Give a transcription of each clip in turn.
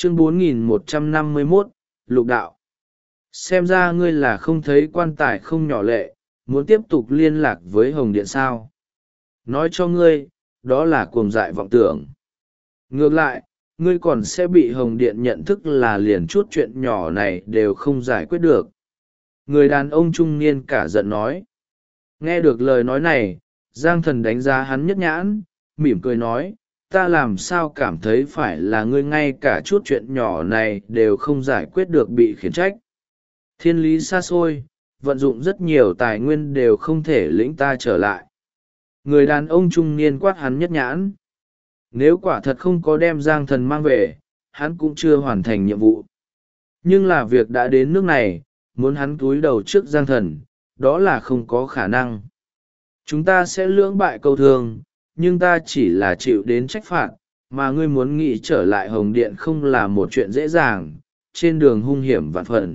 Chương 4151, Lục Đạo. Xem ra ngươi là không thấy quan tài không nhỏ lệ, muốn tiếp tục liên lạc với Hồng Điện sao? Nói cho ngươi, đó là cuồng dại vọng tưởng. Ngược lại, ngươi còn sẽ bị Hồng Điện nhận thức là liền chút chuyện nhỏ này đều không giải quyết được. Người đàn ông trung niên cả giận nói. Nghe được lời nói này, Giang Thần đánh giá hắn nhất nhãn, mỉm cười nói, ta làm sao cảm thấy phải là ngươi ngay cả chút chuyện nhỏ này đều không giải quyết được bị khiển trách. Thiên lý xa xôi, vận dụng rất nhiều tài nguyên đều không thể lĩnh ta trở lại. Người đàn ông trung niên quát hắn nhất nhãn. Nếu quả thật không có đem Giang Thần mang về, hắn cũng chưa hoàn thành nhiệm vụ. Nhưng là việc đã đến nước này, muốn hắn cúi đầu trước Giang Thần, đó là không có khả năng. Chúng ta sẽ lưỡng bại câu thương, nhưng ta chỉ là chịu đến trách phạt, mà ngươi muốn nghĩ trở lại Hồng Điện không là một chuyện dễ dàng, trên đường hung hiểm vạn phần.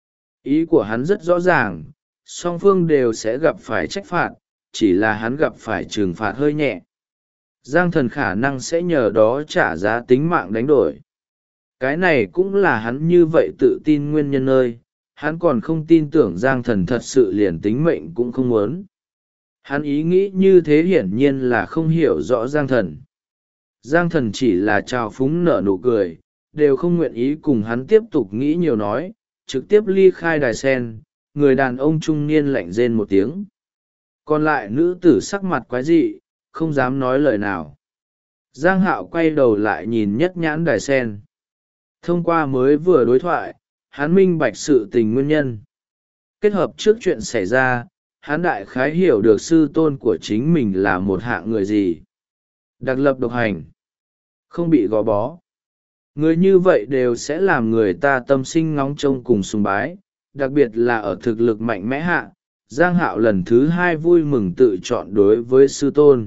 Ý của hắn rất rõ ràng, song phương đều sẽ gặp phải trách phạt, chỉ là hắn gặp phải trừng phạt hơi nhẹ. Giang Thần khả năng sẽ nhờ đó trả giá tính mạng đánh đổi. Cái này cũng là hắn như vậy tự tin nguyên nhân nơi, hắn còn không tin tưởng Giang Thần thật sự liền tính mệnh cũng không muốn. Hắn ý nghĩ như thế hiển nhiên là không hiểu rõ Giang Thần. Giang Thần chỉ là trào phúng nở nụ cười, đều không nguyện ý cùng hắn tiếp tục nghĩ nhiều nói, trực tiếp ly khai đài sen. Người đàn ông trung niên lạnh rên một tiếng. Còn lại nữ tử sắc mặt quái dị, không dám nói lời nào. Giang Hạo quay đầu lại nhìn nhất nhãn đài sen. Thông qua mới vừa đối thoại, hắn minh bạch sự tình nguyên nhân. Kết hợp trước chuyện xảy ra, hắn đại khái hiểu được sư tôn của chính mình là một hạng người gì. Đặc lập độc hành, không bị gò bó. Người như vậy đều sẽ làm người ta tâm sinh ngóng trông cùng sùng bái, đặc biệt là ở thực lực mạnh mẽ hạ. Giang Hạo lần thứ hai vui mừng tự chọn đối với sư tôn.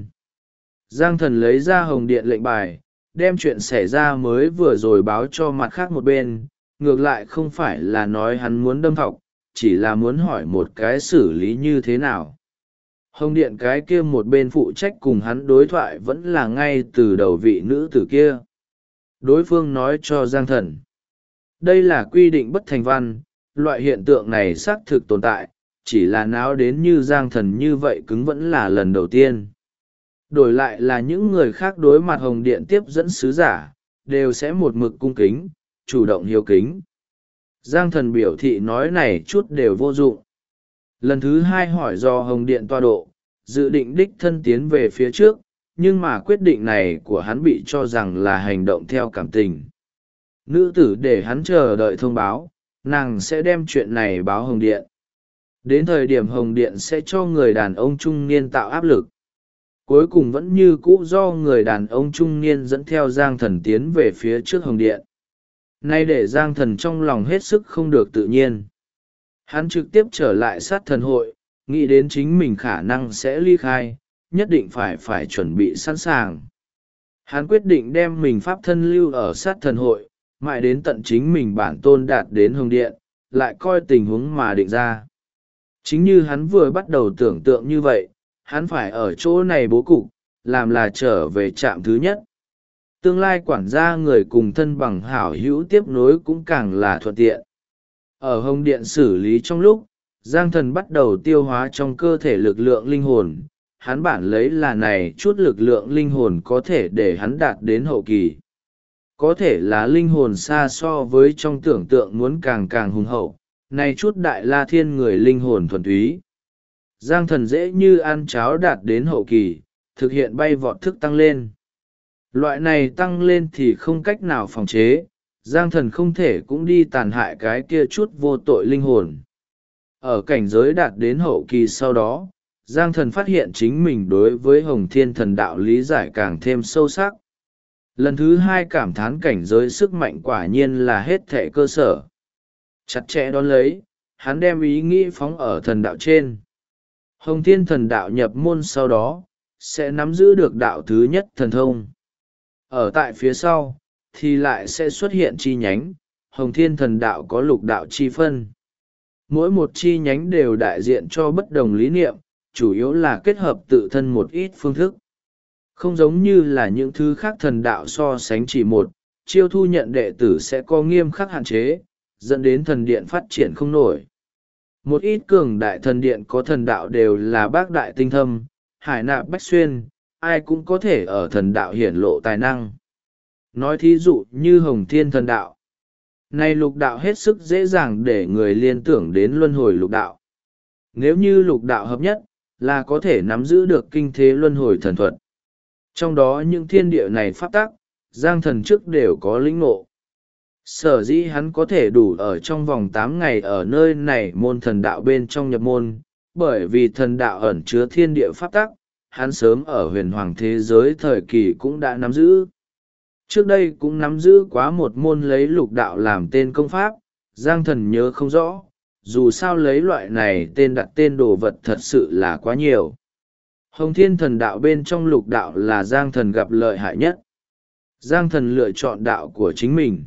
Giang Thần lấy ra Hồng Điện lệnh bài, đem chuyện xảy ra mới vừa rồi báo cho mặt khác một bên, ngược lại không phải là nói hắn muốn đâm thọc, chỉ là muốn hỏi một cái xử lý như thế nào. Hồng Điện cái kia một bên phụ trách cùng hắn đối thoại vẫn là ngay từ đầu vị nữ tử kia. Đối phương nói cho Giang Thần. Đây là quy định bất thành văn, loại hiện tượng này xác thực tồn tại, chỉ là náo đến như Giang Thần như vậy cứng vẫn là lần đầu tiên. Đổi lại là những người khác đối mặt Hồng Điện tiếp dẫn sứ giả, đều sẽ một mực cung kính, chủ động hiếu kính. Giang Thần biểu thị nói này chút đều vô dụng. Lần thứ hai hỏi do Hồng Điện tọa độ, dự định đích thân tiến về phía trước, nhưng mà quyết định này của hắn bị cho rằng là hành động theo cảm tình. Nữ tử để hắn chờ đợi thông báo, nàng sẽ đem chuyện này báo Hồng Điện. Đến thời điểm Hồng Điện sẽ cho người đàn ông trung niên tạo áp lực. Cuối cùng vẫn như cũ do người đàn ông trung niên dẫn theo Giang Thần tiến về phía trước Hồng Điện. Nay để Giang Thần trong lòng hết sức không được tự nhiên. Hắn trực tiếp trở lại sát thần hội, nghĩ đến chính mình khả năng sẽ ly khai, nhất định phải chuẩn bị sẵn sàng. Hắn quyết định đem mình pháp thân lưu ở sát thần hội, mãi đến tận chính mình bản tôn đạt đến Hồng Điện, lại coi tình huống mà định ra. Chính như hắn vừa bắt đầu tưởng tượng như vậy, hắn phải ở chỗ này bố cục, làm là trở về trạm thứ nhất. Tương lai quản gia người cùng thân bằng hảo hữu tiếp nối cũng càng là thuận tiện. Ở Hồng Điện xử lý trong lúc, Giang Thần bắt đầu tiêu hóa trong cơ thể lực lượng linh hồn. Hắn bản lấy là này chút lực lượng linh hồn có thể để hắn đạt đến hậu kỳ. Có thể là linh hồn xa so với trong tưởng tượng muốn càng hùng hậu, này chút đại la thiên người linh hồn thuần túy. Giang Thần dễ như ăn cháo đạt đến hậu kỳ, thực hiện bay vọt thức tăng lên. Loại này tăng lên thì không cách nào phòng chế, Giang Thần không thể cũng đi tàn hại cái kia chút vô tội linh hồn. Ở cảnh giới đạt đến hậu kỳ sau đó, Giang Thần phát hiện chính mình đối với Hồng Thiên Thần Đạo lý giải càng thêm sâu sắc. Lần thứ hai cảm thán cảnh giới sức mạnh quả nhiên là hết thệ cơ sở. Chặt chẽ đón lấy, hắn đem ý nghĩ phóng ở thần đạo trên. Hồng Thiên Thần Đạo nhập môn sau đó, sẽ nắm giữ được đạo thứ nhất thần thông. Ở tại phía sau, thì lại sẽ xuất hiện chi nhánh, Hồng Thiên Thần Đạo có lục đạo chi phân. Mỗi một chi nhánh đều đại diện cho bất đồng lý niệm, chủ yếu là kết hợp tự thân một ít phương thức. Không giống như là những thứ khác thần đạo so sánh chỉ một, chiêu thu nhận đệ tử sẽ có nghiêm khắc hạn chế, dẫn đến thần điện phát triển không nổi. Một ít cường đại thần điện có thần đạo đều là bác đại tinh thâm, hải nạp bách xuyên, ai cũng có thể ở thần đạo hiển lộ tài năng. Nói thí dụ như Hồng Thiên thần đạo. Này lục đạo hết sức dễ dàng để người liên tưởng đến luân hồi lục đạo. Nếu như lục đạo hợp nhất, là có thể nắm giữ được kinh thế luân hồi thần thuật. Trong đó những thiên địa này pháp tắc, Giang Thần trước đều có lĩnh ngộ. Sở dĩ hắn có thể đủ ở trong vòng 8 ngày ở nơi này môn thần đạo bên trong nhập môn, bởi vì thần đạo ẩn chứa thiên địa pháp tắc, hắn sớm ở huyền hoàng thế giới thời kỳ cũng đã nắm giữ. Trước đây cũng nắm giữ quá một môn lấy lục đạo làm tên công pháp, Giang Thần nhớ không rõ, dù sao lấy loại này tên đặt tên đồ vật thật sự là quá nhiều. Hồng Thiên thần đạo bên trong lục đạo là Giang Thần gặp lợi hại nhất. Giang Thần lựa chọn đạo của chính mình.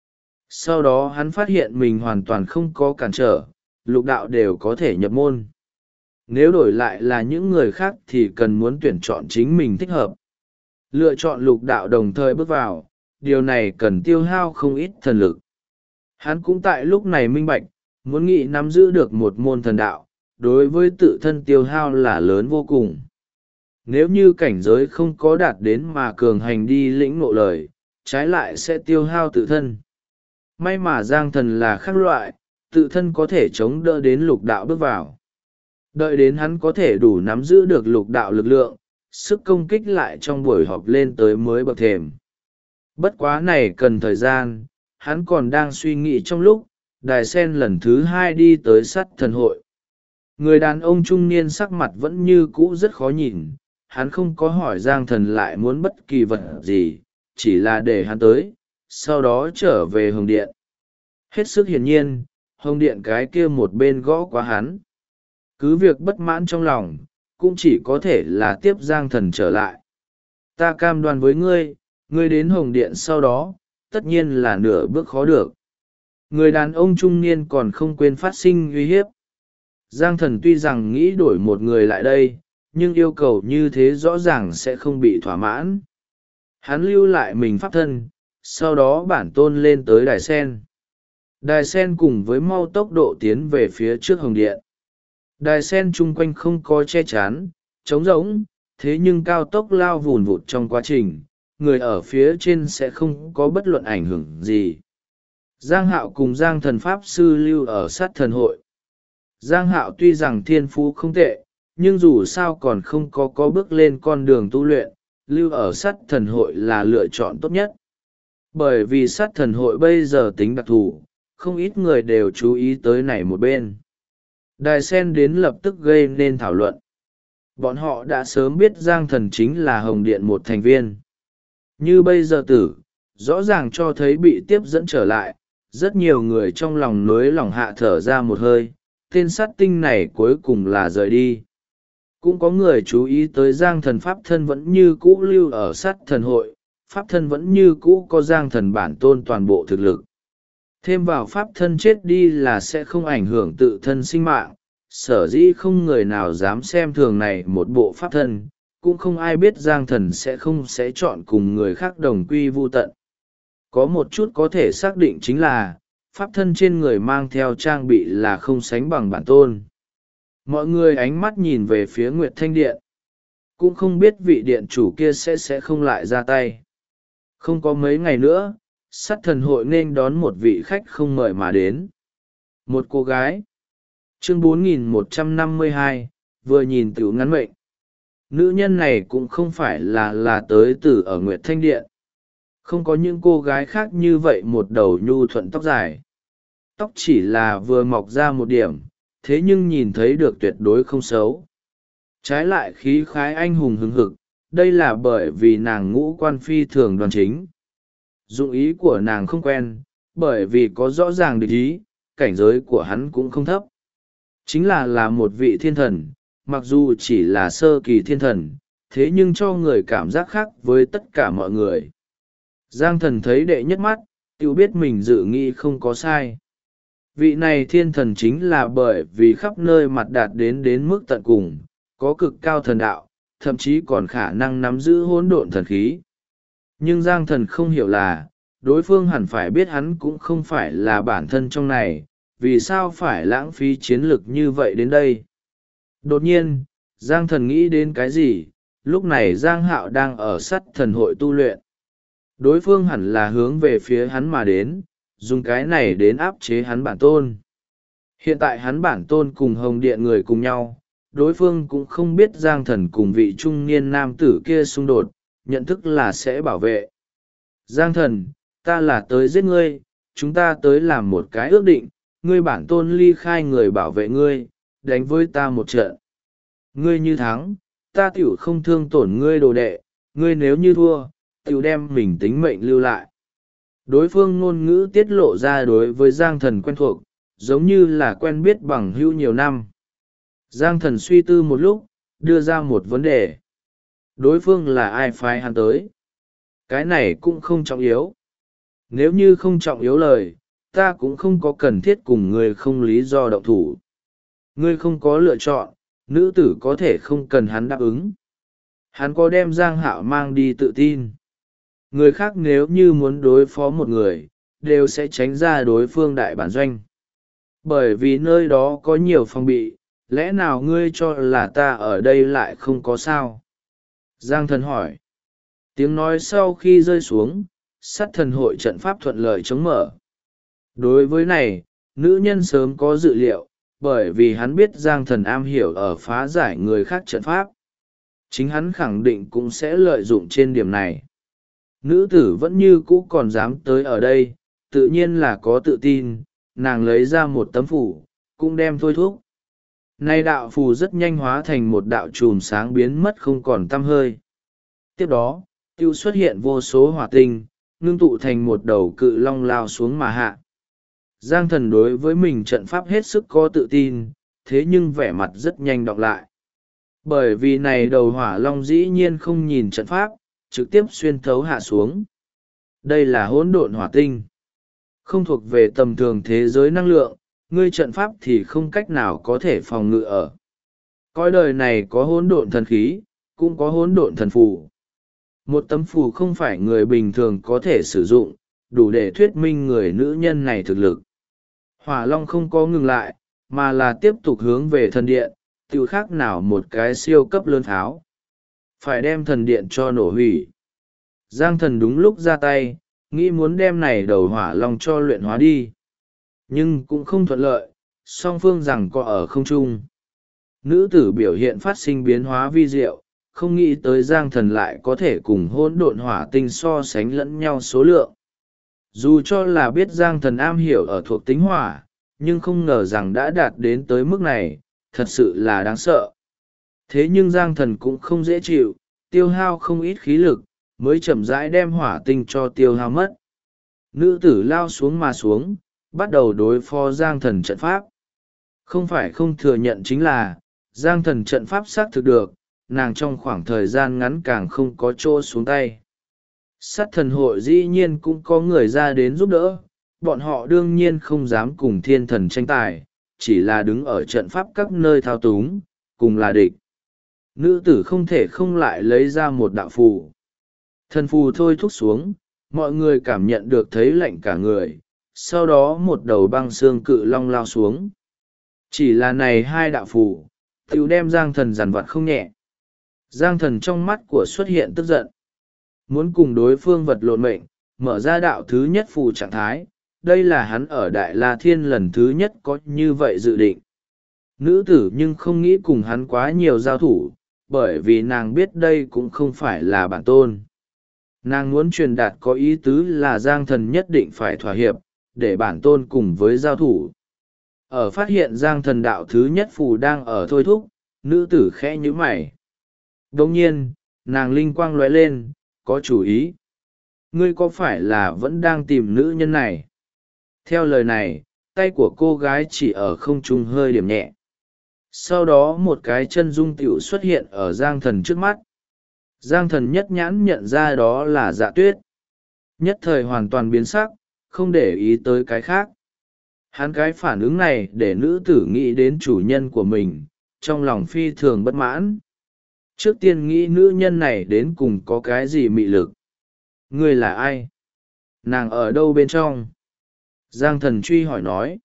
Sau đó hắn phát hiện mình hoàn toàn không có cản trở, lục đạo đều có thể nhập môn. Nếu đổi lại là những người khác thì cần muốn tuyển chọn chính mình thích hợp. Lựa chọn lục đạo đồng thời bước vào, điều này cần tiêu hao không ít thần lực. Hắn cũng tại lúc này minh bạch, muốn nghĩ nắm giữ được một môn thần đạo, đối với tự thân tiêu hao là lớn vô cùng. Nếu như cảnh giới không có đạt đến mà cường hành đi lĩnh ngộ lời, trái lại sẽ tiêu hao tự thân. May mà Giang Thần là khác loại, tự thân có thể chống đỡ đến lục đạo bước vào. Đợi đến hắn có thể đủ nắm giữ được lục đạo lực lượng, sức công kích lại trong buổi họp lên tới mới bậc thềm. Bất quá này cần thời gian, hắn còn đang suy nghĩ trong lúc, Đài Sen lần thứ 2 đi tới Sắt Thần hội. Người đàn ông trung niên sắc mặt vẫn như cũ rất khó nhìn, hắn không có hỏi Giang Thần lại muốn bất kỳ vật gì, chỉ là để hắn tới, sau đó trở về Hồng Điện. Hết sức hiển nhiên, Hồng Điện cái kia một bên gõ quá hắn. Cứ việc bất mãn trong lòng, cũng chỉ có thể là tiếp Giang Thần trở lại. Ta cam đoan với ngươi, ngươi đến Hồng Điện sau đó, tất nhiên là nửa bước khó được. Người đàn ông trung niên còn không quên phát sinh uy hiếp. Giang Thần tuy rằng nghĩ đổi một người lại đây, nhưng yêu cầu như thế rõ ràng sẽ không bị thỏa mãn. Hắn lưu lại mình pháp thân, sau đó bản tôn lên tới Đài Sen. Đài Sen cùng với mau tốc độ tiến về phía trước Hồng Điện. Đài Sen chung quanh không có che chắn, trống rỗng, thế nhưng cao tốc lao vùn vụt trong quá trình, người ở phía trên sẽ không có bất luận ảnh hưởng gì. Giang Hạo cùng Giang Thần Pháp Sư lưu ở Sát Thần hội. Giang Hạo tuy rằng thiên phú không tệ, nhưng dù sao còn không có bước lên con đường tu luyện, lưu ở Sát Thần hội là lựa chọn tốt nhất. Bởi vì Sát Thần hội bây giờ tính đặc thù, không ít người đều chú ý tới này một bên. Đài Sen đến lập tức gây nên thảo luận. Bọn họ đã sớm biết Giang Thần chính là Hồng Điện một thành viên. Như bây giờ tử, rõ ràng cho thấy bị tiếp dẫn trở lại, rất nhiều người trong lòng nối lòng hạ thở ra một hơi, tên sát tinh này cuối cùng là rời đi. Cũng có người chú ý tới Giang Thần Pháp thân vẫn như cũ lưu ở Sát Thần hội, Pháp thân vẫn như cũ có Giang Thần bản tôn toàn bộ thực lực. Thêm vào Pháp thân chết đi là sẽ không ảnh hưởng tự thân sinh mạng, sở dĩ không người nào dám xem thường này một bộ Pháp thân, cũng không ai biết Giang Thần sẽ chọn cùng người khác đồng quy vu tận. Có một chút có thể xác định chính là, Pháp thân trên người mang theo trang bị là không sánh bằng bản tôn. Mọi người ánh mắt nhìn về phía Nguyệt Thanh Điện. Cũng không biết vị điện chủ kia sẽ không lại ra tay. Không có mấy ngày nữa, Sát Thần hội nên đón một vị khách không mời mà đến. Một cô gái. Chương 4152, vừa nhìn tiểu ngắn mệnh. Nữ nhân này cũng không phải là tới từ ở Nguyệt Thanh Điện. Không có những cô gái khác như vậy một đầu nhu thuận tóc dài. Tóc chỉ là vừa mọc ra một điểm, thế nhưng nhìn thấy được tuyệt đối không xấu. Trái lại khí khái anh hùng hứng hực, đây là bởi vì nàng ngũ quan phi thường đoan chính. Dụng ý của nàng không quen, bởi vì có rõ ràng địch ý, cảnh giới của hắn cũng không thấp. Chính là một vị thiên thần, mặc dù chỉ là sơ kỳ thiên thần, thế nhưng cho người cảm giác khác với tất cả mọi người. Giang Thần thấy đệ nhất mắt, tự biết mình dự nghĩ không có sai. Vị này thiên thần chính là bởi vì khắp nơi mặt đạt đến mức tận cùng, có cực cao thần đạo, thậm chí còn khả năng nắm giữ hỗn độn thần khí. Nhưng Giang Thần không hiểu là, đối phương hẳn phải biết hắn cũng không phải là bản thân trong này, vì sao phải lãng phí chiến lực như vậy đến đây. Đột nhiên, Giang Thần nghĩ đến cái gì, lúc này Giang Hạo đang ở sắt thần hội tu luyện. Đối phương hẳn là hướng về phía hắn mà đến, dùng cái này đến áp chế hắn bản tôn. Hiện tại hắn bản tôn cùng Hồng Điện người cùng nhau, đối phương cũng không biết Giang Thần cùng vị trung niên nam tử kia xung đột, nhận thức là sẽ bảo vệ. Giang Thần, ta là tới giết ngươi, chúng ta tới làm một cái ước định, ngươi bản tôn ly khai người bảo vệ ngươi, đánh với ta một trận. Ngươi như thắng, ta tiểu không thương tổn ngươi đồ đệ, ngươi nếu như thua, tiểu đem mình tính mệnh lưu lại. Đối phương ngôn ngữ tiết lộ ra đối với Giang Thần quen thuộc, giống như là quen biết bằng hữu nhiều năm. Giang Thần suy tư một lúc, đưa ra một vấn đề. Đối phương là ai phái hắn tới? Cái này cũng không trọng yếu. Nếu như không trọng yếu lời, ta cũng không có cần thiết cùng ngươi không lý do động thủ. Ngươi không có lựa chọn, nữ tử có thể không cần hắn đáp ứng. Hắn có đem Giang Hạo mang đi tự tin. Người khác nếu như muốn đối phó một người, đều sẽ tránh ra đối phương đại bản doanh. Bởi vì nơi đó có nhiều phòng bị, lẽ nào ngươi cho là ta ở đây lại không có sao? Giang Thần hỏi. Tiếng nói sau khi rơi xuống, sát thần hội trận pháp thuận lợi chống mở. Đối với này, nữ nhân sớm có dự liệu, bởi vì hắn biết Giang Thần am hiểu ở phá giải người khác trận pháp. Chính hắn khẳng định cũng sẽ lợi dụng trên điểm này. Nữ tử vẫn như cũ còn dám tới ở đây, tự nhiên là có tự tin, nàng lấy ra một tấm phủ, cũng đem thôi thúc. Nay đạo phù rất nhanh hóa thành một đạo chùm sáng biến mất không còn tăm hơi. Tiếp đó, tiêu xuất hiện vô số hỏa tinh, ngưng tụ thành một đầu cự long lao xuống mà hạ. Giang Thần đối với mình trận pháp hết sức có tự tin, thế nhưng vẻ mặt rất nhanh đọc lại. Bởi vì này đầu hỏa long dĩ nhiên không nhìn trận pháp, trực tiếp xuyên thấu hạ xuống. Đây là hỗn độn hỏa tinh. Không thuộc về tầm thường thế giới năng lượng, ngươi trận pháp thì không cách nào có thể phòng ngự ở. Coi đời này có hỗn độn thần khí, cũng có hỗn độn thần phù. Một tấm phù không phải người bình thường có thể sử dụng, đủ để thuyết minh người nữ nhân này thực lực. Hỏa long không có ngừng lại, mà là tiếp tục hướng về thần điện, tự khác nào một cái siêu cấp lớn tháo. Phải đem thần điện cho nổ hủy. Giang Thần đúng lúc ra tay, nghĩ muốn đem này đầu hỏa long cho luyện hóa đi. Nhưng cũng không thuận lợi, song phương rằng có ở không trung. Nữ tử biểu hiện phát sinh biến hóa vi diệu, không nghĩ tới Giang Thần lại có thể cùng hỗn độn hỏa tinh so sánh lẫn nhau số lượng. Dù cho là biết Giang Thần am hiểu ở thuộc tính hỏa, nhưng không ngờ rằng đã đạt đến tới mức này, thật sự là đáng sợ. Thế nhưng Giang Thần cũng không dễ chịu, tiêu hao không ít khí lực, mới chậm rãi đem hỏa tinh cho tiêu hao mất. Nữ tử lao xuống mà xuống, bắt đầu đối phó Giang Thần trận pháp. Không phải không thừa nhận chính là, Giang Thần trận pháp xác thực được, nàng trong khoảng thời gian ngắn càng không có chỗ xuống tay. Sát thần hội dĩ nhiên cũng có người ra đến giúp đỡ, bọn họ đương nhiên không dám cùng thiên thần tranh tài, chỉ là đứng ở trận pháp các nơi thao túng, cùng là địch. Nữ tử không thể không lại lấy ra một đạo phù. Thần phù thôi thúc xuống, mọi người cảm nhận được thấy lạnh cả người, sau đó một đầu băng xương cự long lao xuống. Chỉ là này hai đạo phù, tiểu đem Giang Thần giàn vặt không nhẹ. Giang Thần trong mắt của xuất hiện tức giận. Muốn cùng đối phương vật lộn mệnh, mở ra đạo thứ nhất phù trạng thái, đây là hắn ở Đại La Thiên lần thứ nhất có như vậy dự định. Nữ tử nhưng không nghĩ cùng hắn quá nhiều giao thủ, bởi vì nàng biết đây cũng không phải là bản tôn. Nàng muốn truyền đạt có ý tứ là Giang Thần nhất định phải thỏa hiệp, để bản tôn cùng với giao thủ. Ở phát hiện Giang Thần đạo thứ nhất phù đang ở thôi thúc, nữ tử khẽ nhíu mày. Đồng nhiên, nàng linh quang lóe lên, có chủ ý. Ngươi có phải là vẫn đang tìm nữ nhân này? Theo lời này, tay của cô gái chỉ ở không trung hơi điểm nhẹ. Sau đó một cái chân dung tiểu xuất hiện ở Giang Thần trước mắt. Giang Thần nhất nhãn nhận ra đó là Dạ Tuyết. Nhất thời hoàn toàn biến sắc, không để ý tới cái khác. Hắn cái phản ứng này để nữ tử nghĩ đến chủ nhân của mình, trong lòng phi thường bất mãn. Trước tiên nghĩ nữ nhân này đến cùng có cái gì mị lực. Ngươi là ai? nàng ở đâu bên trong? Giang Thần truy hỏi nói.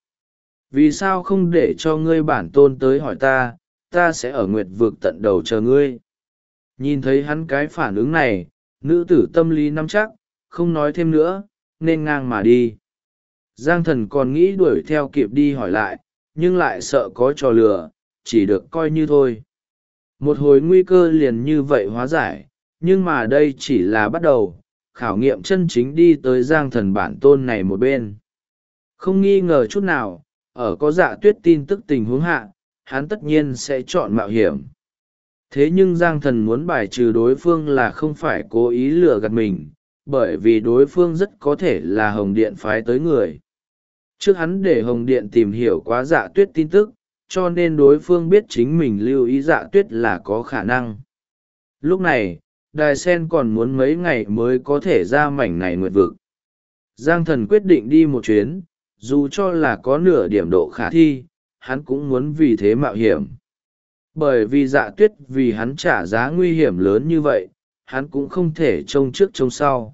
Vì sao không để cho ngươi bản tôn tới hỏi ta, ta sẽ ở nguyệt vực tận đầu chờ ngươi. Nhìn thấy hắn cái phản ứng này, nữ tử tâm lý nắm chắc, không nói thêm nữa, nên ngang mà đi. Giang Thần còn nghĩ đuổi theo kịp đi hỏi lại, nhưng lại sợ có trò lừa, chỉ được coi như thôi. Một hồi nguy cơ liền như vậy hóa giải, nhưng mà đây chỉ là bắt đầu, khảo nghiệm chân chính đi tới Giang Thần bản tôn này một bên. Không nghi ngờ chút nào, ở có Dạ Tuyết tin tức tình huống hạ, hắn tất nhiên sẽ chọn mạo hiểm. Thế nhưng Giang Thần muốn bài trừ đối phương là không phải cố ý lừa gạt mình, bởi vì đối phương rất có thể là Hồng Điện phái tới người. Trước hắn để Hồng Điện tìm hiểu quá Dạ Tuyết tin tức, cho nên đối phương biết chính mình lưu ý Dạ Tuyết là có khả năng. Lúc này, Đài Sen còn muốn mấy ngày mới có thể ra mảnh này nguyệt vực. Giang Thần quyết định đi một chuyến, dù cho là có nửa điểm độ khả thi, hắn cũng muốn vì thế mạo hiểm. Bởi vì Dạ Tuyết vì hắn trả giá nguy hiểm lớn như vậy, hắn cũng không thể trông trước trông sau.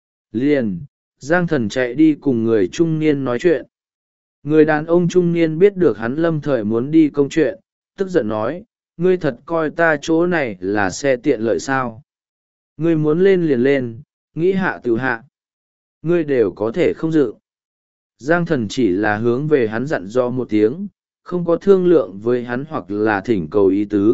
Liền, Giang Thần chạy đi cùng người trung niên nói chuyện. Người đàn ông trung niên biết được hắn lâm thời muốn đi công chuyện, tức giận nói, ngươi thật coi ta chỗ này là xe tiện lợi sao? Ngươi muốn lên liền lên, nghĩ hạ tự hạ. Ngươi đều có thể không dự. Giang Thần chỉ là hướng về hắn dặn dò một tiếng, không có thương lượng với hắn hoặc là thỉnh cầu ý tứ.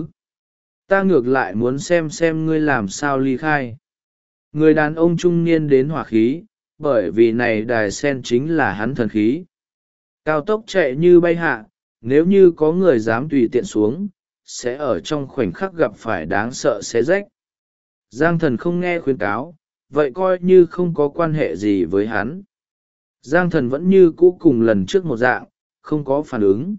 Ta ngược lại muốn xem ngươi làm sao ly khai. Người đàn ông trung niên đến hỏa khí, bởi vì này Đài Sen chính là hắn thần khí. Cao tốc chạy như bay hạ, nếu như có người dám tùy tiện xuống, sẽ ở trong khoảnh khắc gặp phải đáng sợ xé rách. Giang Thần không nghe khuyên cáo, vậy coi như không có quan hệ gì với hắn. Giang Thần vẫn như cũ cùng lần trước một dạng, không có phản ứng.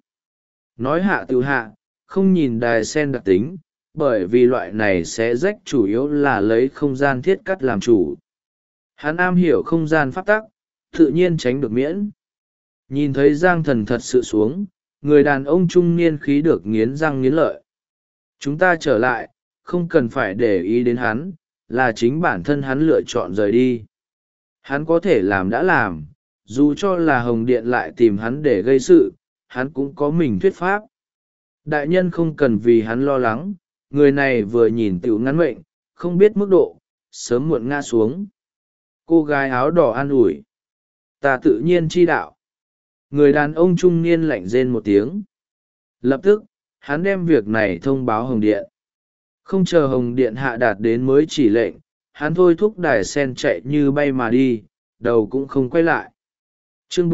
Nói hạ tự hạ, không nhìn Đài Sen đặc tính, bởi vì loại này sẽ rách chủ yếu là lấy không gian thiết cắt làm chủ. Hắn am hiểu không gian pháp tắc, tự nhiên tránh được miễn. Nhìn thấy Giang Thần thật sự xuống, người đàn ông trung niên khí được nghiến răng nghiến lợi. Chúng ta trở lại, không cần phải để ý đến hắn, là chính bản thân hắn lựa chọn rời đi. Hắn có thể làm đã làm, dù cho là Hồng Điện lại tìm hắn để gây sự, hắn cũng có mình thuyết pháp. Đại nhân không cần vì hắn lo lắng, người này vừa nhìn tiểu ngắn mệnh, không biết mức độ, sớm muộn ngã xuống. Cô gái áo đỏ an ủi. Ta tự nhiên chi đạo. Người đàn ông trung niên lạnh rên một tiếng. Lập tức, hắn đem việc này thông báo Hồng Điện. Không chờ Hồng Điện hạ đạt đến mới chỉ lệnh, hắn thôi thúc Đài Sen chạy như bay mà đi, đầu cũng không quay lại. Chương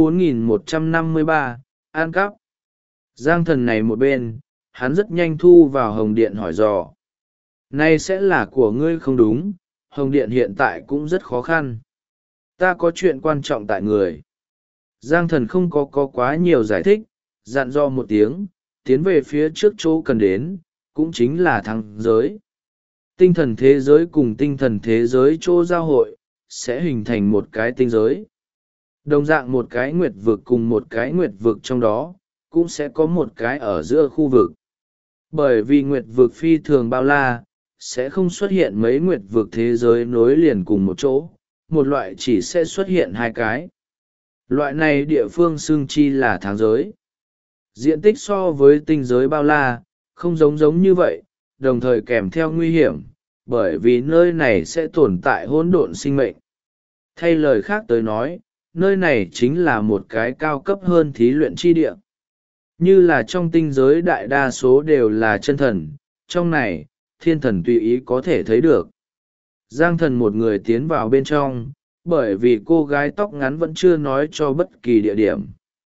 4153, An cắp. Giang Thần này một bên, hắn rất nhanh thu vào Hồng Điện hỏi dò. Này sẽ là của ngươi không đúng, Hồng Điện hiện tại cũng rất khó khăn. Ta có chuyện quan trọng tại người. Giang Thần không có quá nhiều giải thích, dặn dò một tiếng, tiến về phía trước chỗ cần đến, cũng chính là thăng giới. Tinh thần thế giới cùng tinh thần thế giới chỗ giao hội, sẽ hình thành một cái tinh giới. Đồng dạng một cái nguyệt vực cùng một cái nguyệt vực trong đó, cũng sẽ có một cái ở giữa khu vực. Bởi vì nguyệt vực phi thường bao la, sẽ không xuất hiện mấy nguyệt vực thế giới nối liền cùng một chỗ, một loại chỉ sẽ xuất hiện hai cái. Loại này địa phương xưng chi là tháng giới. Diện tích so với tinh giới bao la, không giống như vậy, đồng thời kèm theo nguy hiểm, bởi vì nơi này sẽ tồn tại hỗn độn sinh mệnh. Thay lời khác tới nói, nơi này chính là một cái cao cấp hơn thí luyện chi địa. Như là trong tinh giới đại đa số đều là chân thần, trong này, thiên thần tùy ý có thể thấy được. Giang Thần một người tiến vào bên trong, bởi vì cô gái tóc ngắn vẫn chưa nói cho bất kỳ địa điểm.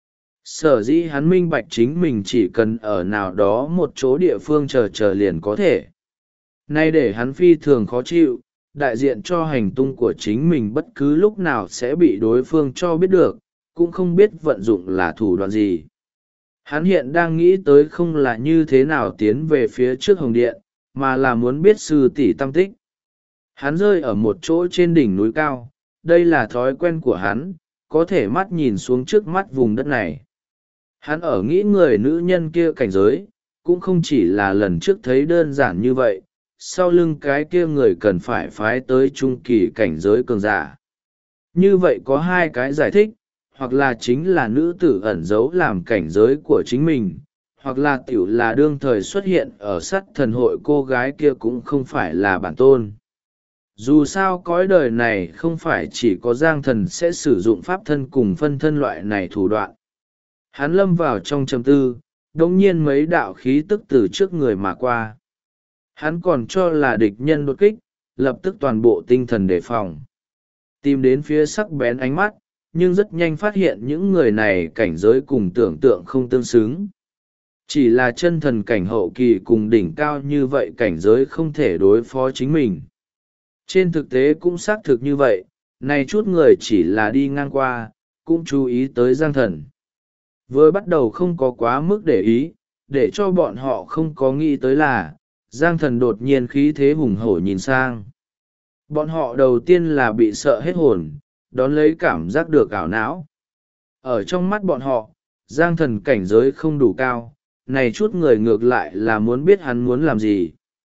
Sở dĩ hắn minh bạch chính mình chỉ cần ở nào đó một chỗ địa phương chờ liền có thể. Nay để hắn phi thường khó chịu, đại diện cho hành tung của chính mình bất cứ lúc nào sẽ bị đối phương cho biết được, cũng không biết vận dụng là thủ đoạn gì. Hắn hiện đang nghĩ tới không là như thế nào tiến về phía trước Hồng Điện, mà là muốn biết sư tỷ tâm tích. Hắn rơi ở một chỗ trên đỉnh núi cao, đây là thói quen của hắn, có thể mắt nhìn xuống trước mắt vùng đất này. Hắn ở nghĩ người nữ nhân kia cảnh giới, cũng không chỉ là lần trước thấy đơn giản như vậy, sau lưng cái kia người cần phải phái tới trung kỳ cảnh giới cường giả. Như vậy có hai cái giải thích, hoặc là chính là nữ tử ẩn giấu làm cảnh giới của chính mình, hoặc là tiểu là đương thời xuất hiện ở sát thần hội cô gái kia cũng không phải là bản tôn. Dù sao cõi đời này không phải chỉ có giang thần sẽ sử dụng pháp thân cùng phân thân loại này thủ đoạn. Hắn lâm vào trong trầm tư, đống nhiên mấy đạo khí tức từ trước người mà qua. Hắn còn cho là địch nhân đột kích, lập tức toàn bộ tinh thần đề phòng. Tìm đến phía sắc bén ánh mắt, nhưng rất nhanh phát hiện những người này cảnh giới cùng tưởng tượng không tương xứng. Chỉ là chân thần cảnh hậu kỳ cùng đỉnh cao như vậy cảnh giới không thể đối phó chính mình. Trên thực tế cũng xác thực như vậy, này chút người chỉ là đi ngang qua, cũng chú ý tới giang thần. Vừa bắt đầu không có quá mức để ý, để cho bọn họ không có nghĩ tới là, giang thần đột nhiên khí thế hùng hổ nhìn sang. Bọn họ đầu tiên là bị sợ hết hồn, đón lấy cảm giác được ảo não. Ở trong mắt bọn họ, giang thần cảnh giới không đủ cao, này chút người ngược lại là muốn biết hắn muốn làm gì.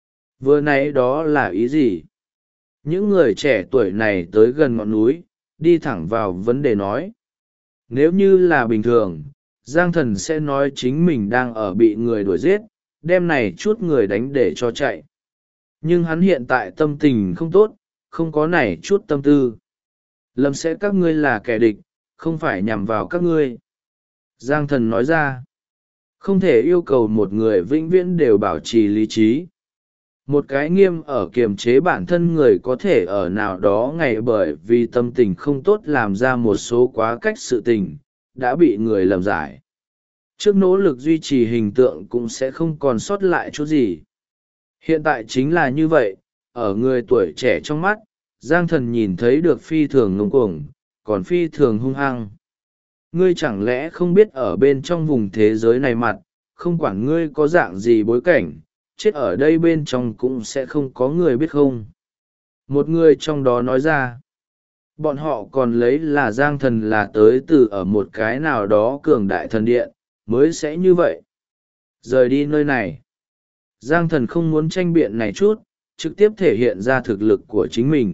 Vừa nãy đó là ý gì? Những người trẻ tuổi này tới gần ngọn núi, đi thẳng vào vấn đề nói. Nếu như là bình thường, giang thần sẽ nói chính mình đang ở bị người đuổi giết, đem này chút người đánh để cho chạy. Nhưng hắn hiện tại tâm tình không tốt, không có này chút tâm tư. Lầm sẽ các ngươi là kẻ địch, không phải nhằm vào các ngươi. Giang thần nói ra, không thể yêu cầu một người vĩnh viễn đều bảo trì lý trí. Một cái nghiêm ở kiềm chế bản thân người có thể ở nào đó ngày bởi vì tâm tình không tốt làm ra một số quá cách sự tình, đã bị người lầm giải. Trước nỗ lực duy trì hình tượng cũng sẽ không còn sót lại chút gì. Hiện tại chính là như vậy, ở người tuổi trẻ trong mắt, Giang thần nhìn thấy được phi thường ngông cuồng, còn phi thường hung hăng. Ngươi chẳng lẽ không biết ở bên trong vùng thế giới này mặt, không quản ngươi có dạng gì bối cảnh, chết ở đây bên trong cũng sẽ không có người biết không? Một người trong đó nói ra, bọn họ còn lấy là giang thần là tới từ ở một cái nào đó cường đại thần điện, mới sẽ như vậy. Rời đi nơi này. Giang thần không muốn tranh biện này chút, trực tiếp thể hiện ra thực lực của chính mình.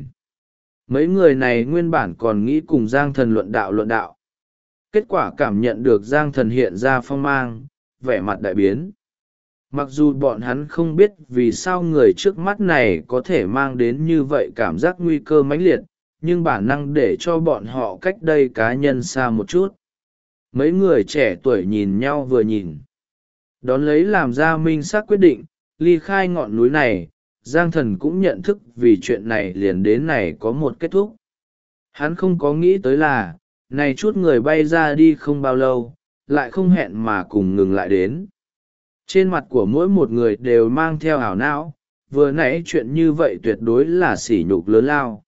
Mấy người này nguyên bản còn nghĩ cùng giang thần luận đạo. Kết quả cảm nhận được giang thần hiện ra phong mang, vẻ mặt đại biến. Mặc dù bọn hắn không biết vì sao người trước mắt này có thể mang đến như vậy cảm giác nguy cơ mãnh liệt, nhưng bản năng để cho bọn họ cách đây cá nhân xa một chút. Mấy người trẻ tuổi nhìn nhau vừa nhìn. Đón lấy làm ra minh xác quyết định, ly khai ngọn núi này, Giang thần cũng nhận thức vì chuyện này liền đến này có một kết thúc. Hắn không có nghĩ tới là, này chút người bay ra đi không bao lâu, lại không hẹn mà cùng ngừng lại đến. Trên mặt của mỗi một người đều mang theo ảo não, vừa nãy chuyện như vậy tuyệt đối là sỉ nhục lớn lao.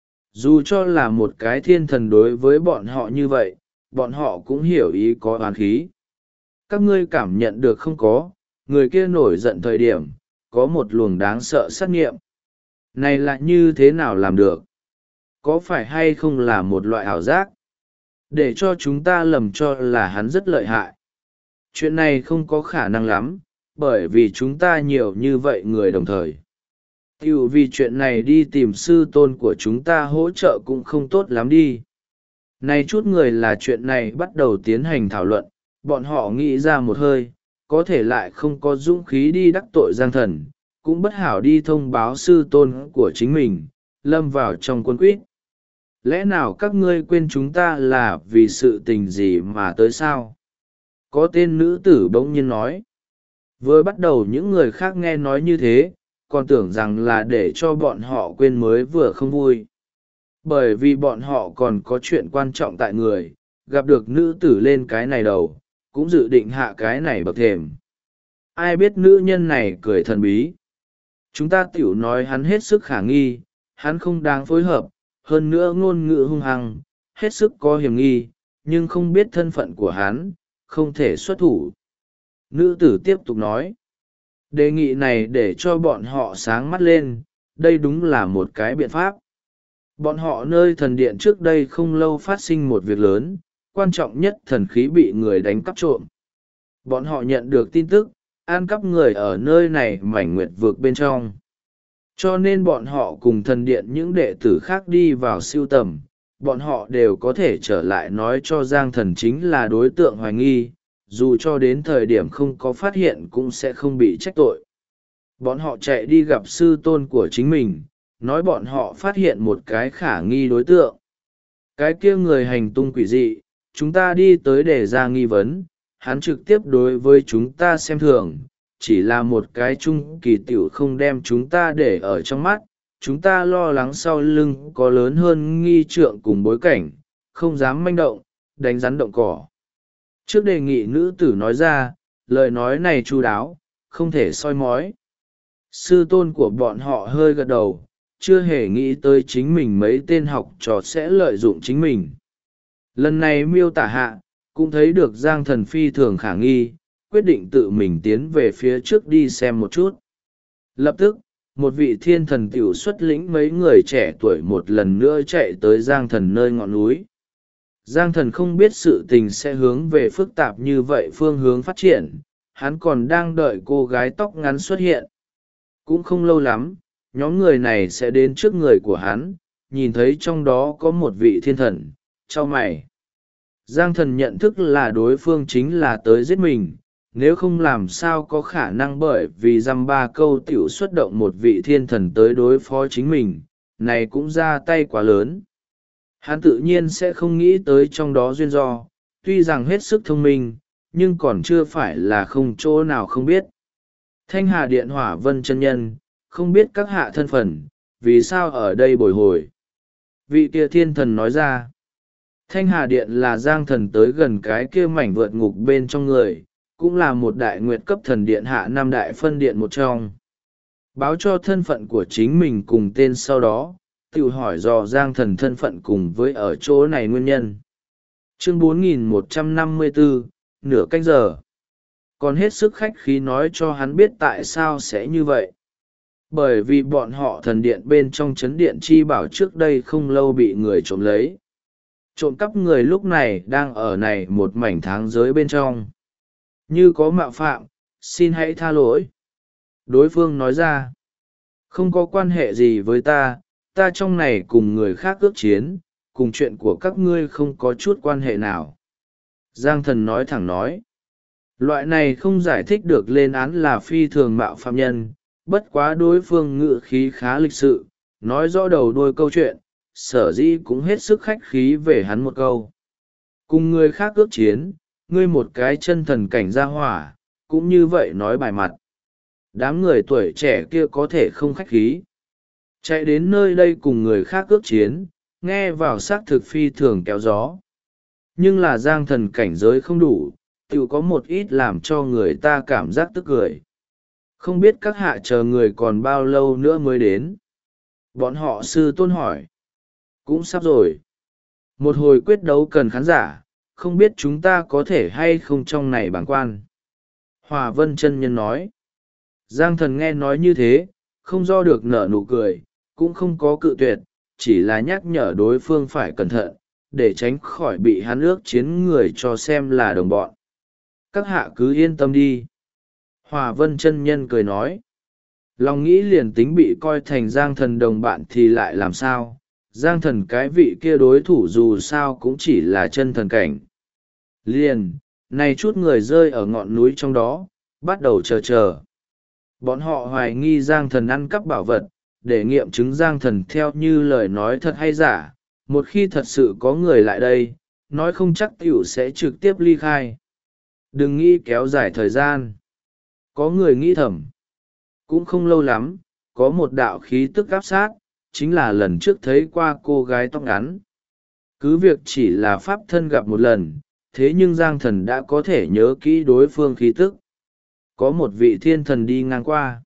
Dù cho là một cái thiên thần đối với bọn họ như vậy, bọn họ cũng hiểu ý có oán khí. Các ngươi cảm nhận được không có, người kia nổi giận thời điểm, có một luồng đáng sợ sát nghiệm. Này lại như thế nào làm được? Có phải hay không là một loại ảo giác? Để cho chúng ta lầm cho là hắn rất lợi hại. Chuyện này không có khả năng lắm, bởi vì chúng ta nhiều như vậy người đồng thời. Tiểu vì chuyện này đi tìm sư tôn của chúng ta hỗ trợ cũng không tốt lắm đi. Này chút người là chuyện này bắt đầu tiến hành thảo luận, bọn họ nghĩ ra một hơi, có thể lại không có dũng khí đi đắc tội giang thần, cũng bất hảo đi thông báo sư tôn của chính mình, lâm vào trong quân quýt. Lẽ nào các ngươi quên chúng ta là vì sự tình gì mà tới sao? Có tên nữ tử bỗng nhiên nói. Vừa bắt đầu những người khác nghe nói như thế, còn tưởng rằng là để cho bọn họ quên mới vừa không vui. Bởi vì bọn họ còn có chuyện quan trọng tại người, gặp được nữ tử lên cái này đầu, cũng dự định hạ cái này bậc thềm. Ai biết nữ nhân này cười thần bí. Chúng ta tiểu nói hắn hết sức khả nghi, hắn không đáng phối hợp, hơn nữa ngôn ngữ hung hăng, hết sức có hiểm nghi, nhưng không biết thân phận của hắn, không thể xuất thủ. Nữ tử tiếp tục nói, đề nghị này để cho bọn họ sáng mắt lên, đây đúng là một cái biện pháp. Bọn họ nơi thần điện trước đây không lâu phát sinh một việc lớn, quan trọng nhất thần khí bị người đánh cắp trộm. Bọn họ nhận được tin tức, an cắp người ở nơi này mảnh nguyệt vực bên trong. Cho nên bọn họ cùng thần điện những đệ tử khác đi vào siêu tầm, bọn họ đều có thể trở lại nói cho Giang Thần chính là đối tượng hoài nghi, dù cho đến thời điểm không có phát hiện cũng sẽ không bị trách tội. Bọn họ chạy đi gặp sư tôn của chính mình, nói bọn họ phát hiện một cái khả nghi đối tượng. Cái kia người hành tung quỷ dị, chúng ta đi tới để ra nghi vấn, hắn trực tiếp đối với chúng ta xem thường, chỉ là một cái trung kỳ tiểu không đem chúng ta để ở trong mắt. Chúng ta lo lắng sau lưng có lớn hơn nghi trượng cùng bối cảnh, không dám manh động, đánh rắn động cỏ. Trước đề nghị nữ tử nói ra, lời nói này chu đáo, không thể soi mói. Sư tôn của bọn họ hơi gật đầu, chưa hề nghĩ tới chính mình mấy tên học trò sẽ lợi dụng chính mình. Lần này miêu tả hạ, cũng thấy được Giang Thần phi thường khả nghi, quyết định tự mình tiến về phía trước đi xem một chút. Lập tức, một vị thiên thần tiểu xuất lĩnh mấy người trẻ tuổi một lần nữa chạy tới Giang Thần nơi ngọn núi. Giang Thần không biết sự tình sẽ hướng về phức tạp như vậy phương hướng phát triển, hắn còn đang đợi cô gái tóc ngắn xuất hiện. Cũng không lâu lắm, nhóm người này sẽ đến trước người của hắn, nhìn thấy trong đó có một vị thiên thần, chau mày. Giang Thần nhận thức là đối phương chính là tới giết mình, nếu không làm sao có khả năng bởi vì dăm ba câu tiểu xuất động một vị thiên thần tới đối phó chính mình, này cũng ra tay quá lớn. Hắn tự nhiên sẽ không nghĩ tới trong đó duyên do, tuy rằng hết sức thông minh, nhưng còn chưa phải là không chỗ nào không biết. Thanh Hà Điện Hỏa Vân chân nhân, không biết các hạ thân phận, vì sao ở đây bồi hồi. Vị kia thiên thần nói ra, Thanh Hà Điện là Giang Thần tới gần cái kia mảnh vượt ngục bên trong người, cũng là một đại nguyệt cấp thần điện hạ năm đại phân điện một trong. Báo cho thân phận của chính mình cùng tên sau đó, tự hỏi dò Giang Thần thân phận cùng với ở chỗ này nguyên nhân. Chương 4154, nửa canh giờ. Còn hết sức khách khí nói cho hắn biết tại sao sẽ như vậy. Bởi vì bọn họ thần điện bên trong chấn điện chi bảo trước đây không lâu bị người trộm lấy. Trộm cắp người lúc này đang ở này một mảnh tháng giới bên trong. Như có mạo phạm, xin hãy tha lỗi. Đối phương nói ra, không có quan hệ gì với ta, ta trong này cùng người khác ước chiến, cùng chuyện của các ngươi không có chút quan hệ nào. Giang Thần nói thẳng nói, loại này không giải thích được lên án là phi thường mạo phạm nhân, bất quá đối phương ngữ khí khá lịch sự, nói rõ đầu đuôi câu chuyện, sở dĩ cũng hết sức khách khí về hắn một câu. Cùng người khác ước chiến, ngươi một cái chân thần cảnh gia hỏa, cũng như vậy nói bài mặt. Đám người tuổi trẻ kia có thể không khách khí. Chạy đến nơi đây cùng người khác ước chiến, nghe vào xác thực phi thường kéo gió. Nhưng là Giang Thần cảnh giới không đủ, tự có một ít làm cho người ta cảm giác tức cười. Không biết các hạ chờ người còn bao lâu nữa mới đến. Bọn họ sư tôn hỏi. Cũng sắp rồi. Một hồi quyết đấu cần khán giả, không biết chúng ta có thể hay không trong này bảng quan. Hòa Vân chân nhân nói. Giang Thần nghe nói như thế, không do được nở nụ cười, cũng không có cự tuyệt, chỉ là nhắc nhở đối phương phải cẩn thận, để tránh khỏi bị hắn ước chiến người cho xem là đồng bọn. Các hạ cứ yên tâm đi. Hòa Vân chân nhân cười nói. Lòng nghĩ liền tính bị coi thành Giang Thần đồng bạn thì lại làm sao? Giang Thần cái vị kia đối thủ dù sao cũng chỉ là chân thần cảnh. Liền, này chút người rơi ở ngọn núi trong đó, bắt đầu chờ. Bọn họ hoài nghi Giang Thần ăn cắp bảo vật, để nghiệm chứng Giang Thần theo như lời nói thật hay giả. Một khi thật sự có người lại đây, nói không chắc tiểu sẽ trực tiếp ly khai. Đừng nghĩ kéo dài thời gian. Có người nghĩ thầm. Cũng không lâu lắm, có một đạo khí tức áp sát, chính là lần trước thấy qua cô gái tóc ngắn. Cứ việc chỉ là pháp thân gặp một lần, thế nhưng Giang Thần đã có thể nhớ kỹ đối phương khí tức. Có một vị thiên thần đi ngang qua.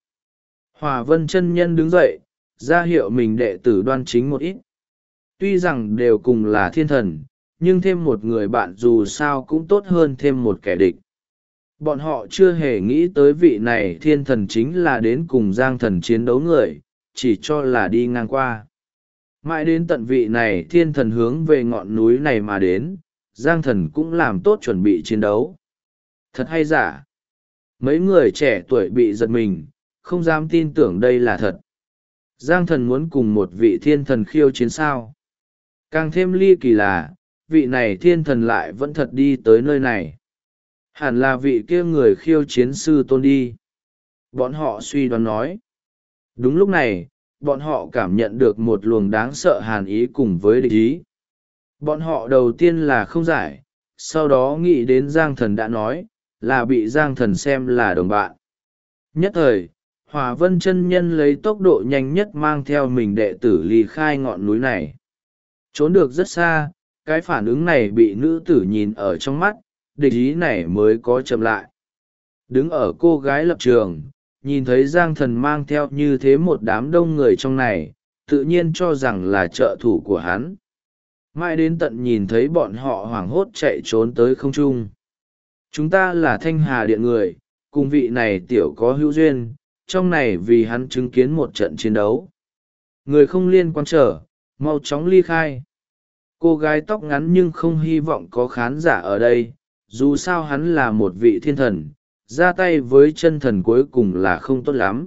Hòa Vân chân nhân đứng dậy, ra hiệu mình đệ tử đoan chính một ít. Tuy rằng đều cùng là thiên thần, nhưng thêm một người bạn dù sao cũng tốt hơn thêm một kẻ địch. Bọn họ chưa hề nghĩ tới vị này thiên thần chính là đến cùng Giang Thần chiến đấu người, chỉ cho là đi ngang qua. Mãi đến tận vị này thiên thần hướng về ngọn núi này mà đến, Giang Thần cũng làm tốt chuẩn bị chiến đấu. Thật hay giả? Mấy người trẻ tuổi bị giật mình, không dám tin tưởng đây là thật. Giang Thần muốn cùng một vị thiên thần khiêu chiến sao? Càng thêm ly kỳ là, vị này thiên thần lại vẫn thật đi tới nơi này. Hẳn là vị kia người khiêu chiến sư tôn đi. Bọn họ suy đoán nói. Đúng lúc này, bọn họ cảm nhận được một luồng đáng sợ hàn ý cùng với địch ý. Bọn họ đầu tiên là không giải, sau đó nghĩ đến Giang Thần đã nói, là bị Giang Thần xem là đồng bạn. Nhất thời, Hỏa Vân chân nhân lấy tốc độ nhanh nhất mang theo mình đệ tử ly khai ngọn núi này. Trốn được rất xa, cái phản ứng này bị nữ tử nhìn ở trong mắt, địch ý này mới có chậm lại. Đứng ở cô gái lập trường, nhìn thấy Giang Thần mang theo như thế một đám đông người trong này, tự nhiên cho rằng là trợ thủ của hắn. Mãi đến tận nhìn thấy bọn họ hoảng hốt chạy trốn tới không trung. Chúng ta là Thanh Hà Điện người, cùng vị này tiểu có hữu duyên, trong này vì hắn chứng kiến một trận chiến đấu. Người không liên quan trở, mau chóng ly khai. Cô gái tóc ngắn nhưng không hy vọng có khán giả ở đây, dù sao hắn là một vị thiên thần, ra tay với chân thần cuối cùng là không tốt lắm.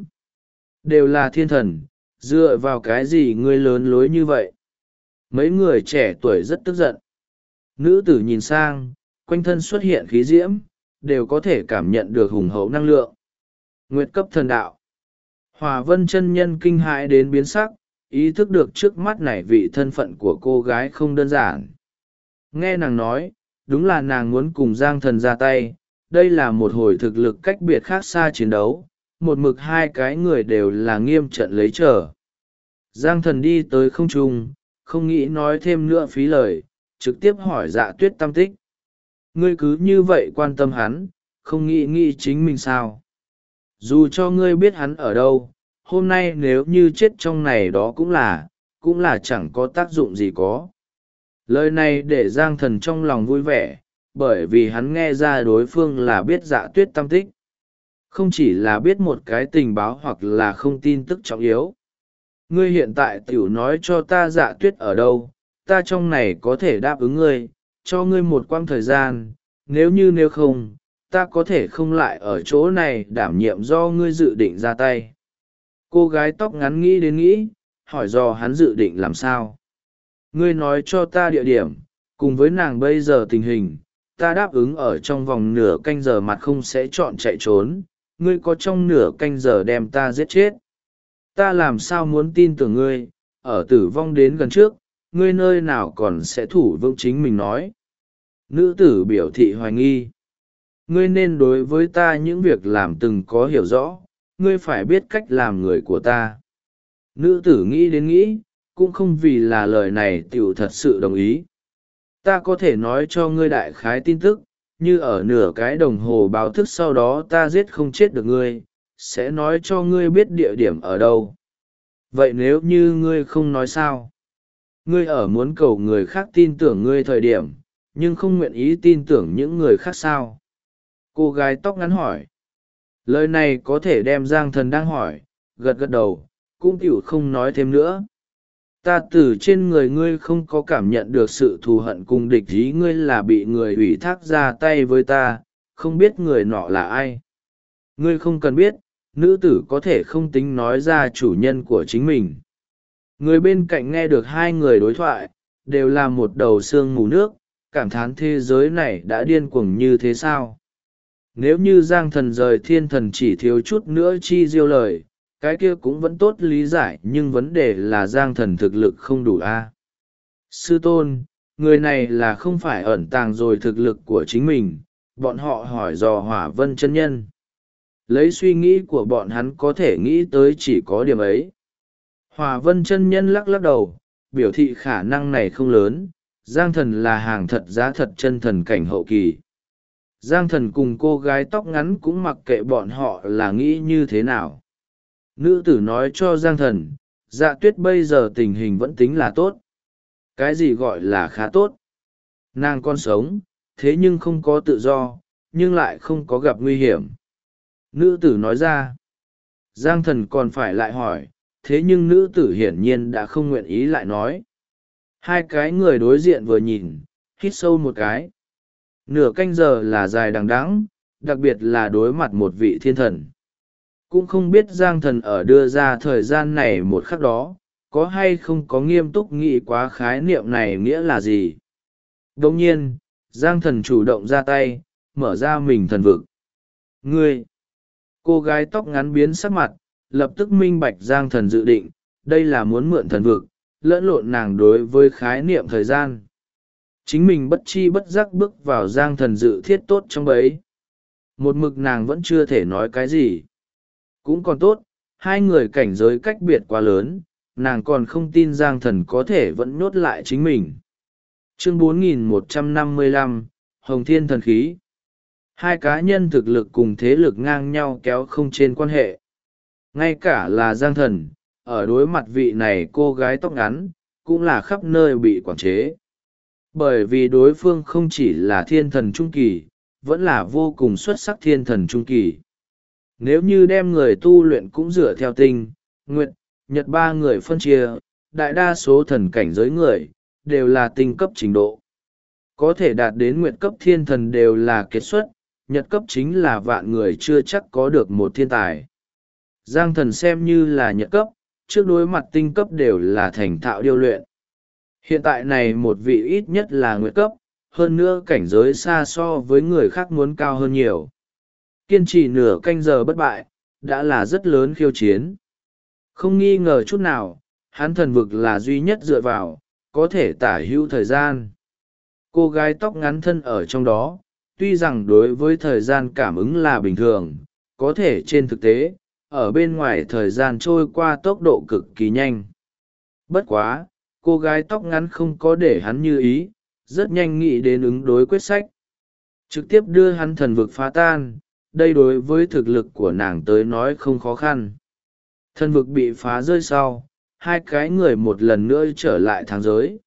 Đều là thiên thần, dựa vào cái gì ngươi lớn lối như vậy? Mấy người trẻ tuổi rất tức giận. Nữ tử nhìn sang, quanh thân xuất hiện khí diễm, đều có thể cảm nhận được hùng hậu năng lượng. Nguyệt cấp thần đạo. Hòa Vân chân nhân kinh hãi đến biến sắc, ý thức được trước mắt này vị thân phận của cô gái không đơn giản. Nghe nàng nói, đúng là nàng muốn cùng Giang Thần ra tay, đây là một hồi thực lực cách biệt khác xa chiến đấu, một mực hai cái người đều là nghiêm trận lấy trở. Giang Thần đi tới không trung, không nghĩ nói thêm nữa phí lời, trực tiếp hỏi Dạ Tuyết tâm tích. Ngươi cứ như vậy quan tâm hắn, không nghĩ chính mình sao? Dù cho ngươi biết hắn ở đâu, hôm nay nếu như chết trong này đó cũng là chẳng có tác dụng gì có. Lời này để Giang Thần trong lòng vui vẻ, bởi vì hắn nghe ra đối phương là biết Dạ Tuyết tâm tích. Không chỉ là biết một cái tình báo hoặc là không tin tức trọng yếu. Ngươi hiện tại tiểu nói cho ta Dạ Tuyết ở đâu, ta trong này có thể đáp ứng ngươi, cho ngươi một quãng thời gian, nếu không, ta có thể không lại ở chỗ này đảm nhiệm do ngươi dự định ra tay. Cô gái tóc ngắn nghĩ đến nghĩ, hỏi do hắn dự định làm sao. Ngươi nói cho ta địa điểm, cùng với nàng bây giờ tình hình, ta đáp ứng ở trong vòng nửa canh giờ mặt không sẽ chọn chạy trốn, ngươi có trong nửa canh giờ đem ta giết chết. Ta làm sao muốn tin tưởng ngươi, ở tử vong đến gần trước, ngươi nơi nào còn sẽ thủ vững chính mình nói. Nữ tử biểu thị hoài nghi. Ngươi nên đối với ta những việc làm từng có hiểu rõ, ngươi phải biết cách làm người của ta. Nữ tử nghĩ đến nghĩ, cũng không vì là lời này tiểu thật sự đồng ý. Ta có thể nói cho ngươi đại khái tin tức, như ở nửa cái đồng hồ báo thức sau đó ta giết không chết được ngươi, sẽ nói cho ngươi biết địa điểm ở đâu. Vậy nếu như ngươi không nói sao? Ngươi ở muốn cầu người khác tin tưởng ngươi thời điểm, nhưng không nguyện ý tin tưởng những người khác sao? Cô gái tóc ngắn hỏi. Lời này có thể đem Giang Thần đang hỏi, gật gật đầu, cũng tiểu không nói thêm nữa. Ta từ trên người ngươi không có cảm nhận được sự thù hận cùng địch ý, ngươi là bị người ủy thác ra tay với ta, không biết người nọ là ai. Ngươi không cần biết, nữ tử có thể không tính nói ra chủ nhân của chính mình. Người bên cạnh nghe được hai người đối thoại, đều là một đầu xương mù nước, cảm thán thế giới này đã điên cuồng như thế sao. Nếu như Giang Thần rời thiên thần chỉ thiếu chút nữa chi diêu lời, cái kia cũng vẫn tốt lý giải, nhưng vấn đề là Giang Thần thực lực không đủ a. Sư tôn, người này là không phải ẩn tàng rồi thực lực của chính mình, bọn họ hỏi dò Hỏa Vân chân nhân. Lấy suy nghĩ của bọn hắn có thể nghĩ tới chỉ có điểm ấy. Hỏa Vân chân nhân lắc lắc đầu, biểu thị khả năng này không lớn, Giang Thần là hàng thật giá thật chân thần cảnh hậu kỳ. Giang Thần cùng cô gái tóc ngắn cũng mặc kệ bọn họ là nghĩ như thế nào. Nữ tử nói cho Giang Thần, Dạ Tuyết bây giờ tình hình vẫn tính là tốt. Cái gì gọi là khá tốt? Nàng còn sống, thế nhưng không có tự do, nhưng lại không có gặp nguy hiểm. Nữ tử nói ra. Giang Thần còn phải lại hỏi, thế nhưng nữ tử hiển nhiên đã không nguyện ý lại nói. Hai cái người đối diện vừa nhìn, hít sâu một cái. Nửa canh giờ là dài đằng đẵng, đặc biệt là đối mặt một vị thiên thần. Cũng không biết Giang Thần ở đưa ra thời gian này một khắc đó, có hay không có nghiêm túc nghĩ quá khái niệm này nghĩa là gì. Đồng nhiên, Giang Thần chủ động ra tay, mở ra mình thần vực. Ngươi! Cô gái tóc ngắn biến sắc mặt, lập tức minh bạch Giang Thần dự định, đây là muốn mượn thần vực, lẫn lộn nàng đối với khái niệm thời gian. Chính mình bất chi bất giác bước vào Giang Thần dự thiết tốt trong bấy. Một mực nàng vẫn chưa thể nói cái gì. Cũng còn tốt, hai người cảnh giới cách biệt quá lớn, nàng còn không tin Giang Thần có thể vẫn nhốt lại chính mình. Chương 4155, Hồng Thiên Thần Khí. Hai cá nhân thực lực cùng thế lực ngang nhau kéo không trên quan hệ. Ngay cả là Giang Thần, ở đối mặt vị này cô gái tóc ngắn, cũng là khắp nơi bị quản chế. Bởi vì đối phương không chỉ là thiên thần trung kỳ, vẫn là vô cùng xuất sắc thiên thần trung kỳ. Nếu như đem người tu luyện cũng dựa theo tinh, nguyệt, nhật ba người phân chia, đại đa số thần cảnh giới người, đều là tinh cấp trình độ. Có thể đạt đến nguyệt cấp thiên thần đều là kết xuất, nhật cấp chính là vạn người chưa chắc có được một thiên tài. Giang Thần xem như là nhật cấp, trước đối mặt tinh cấp đều là thành thạo điêu luyện. Hiện tại này một vị ít nhất là nguyệt cấp, hơn nữa cảnh giới xa so với người khác muốn cao hơn nhiều. Kiên trì nửa canh giờ bất bại, đã là rất lớn khiêu chiến. Không nghi ngờ chút nào, hắn thần vực là duy nhất dựa vào, có thể tả hữu thời gian. Cô gái tóc ngắn thân ở trong đó, tuy rằng đối với thời gian cảm ứng là bình thường, có thể trên thực tế, ở bên ngoài thời gian trôi qua tốc độ cực kỳ nhanh. Bất quá, cô gái tóc ngắn không có để hắn như ý, rất nhanh nghĩ đến ứng đối quyết sách. Trực tiếp đưa hắn thần vực phá tan, đây đối với thực lực của nàng tới nói không khó khăn. Thần vực bị phá rơi sau, hai cái người một lần nữa trở lại tháng giới.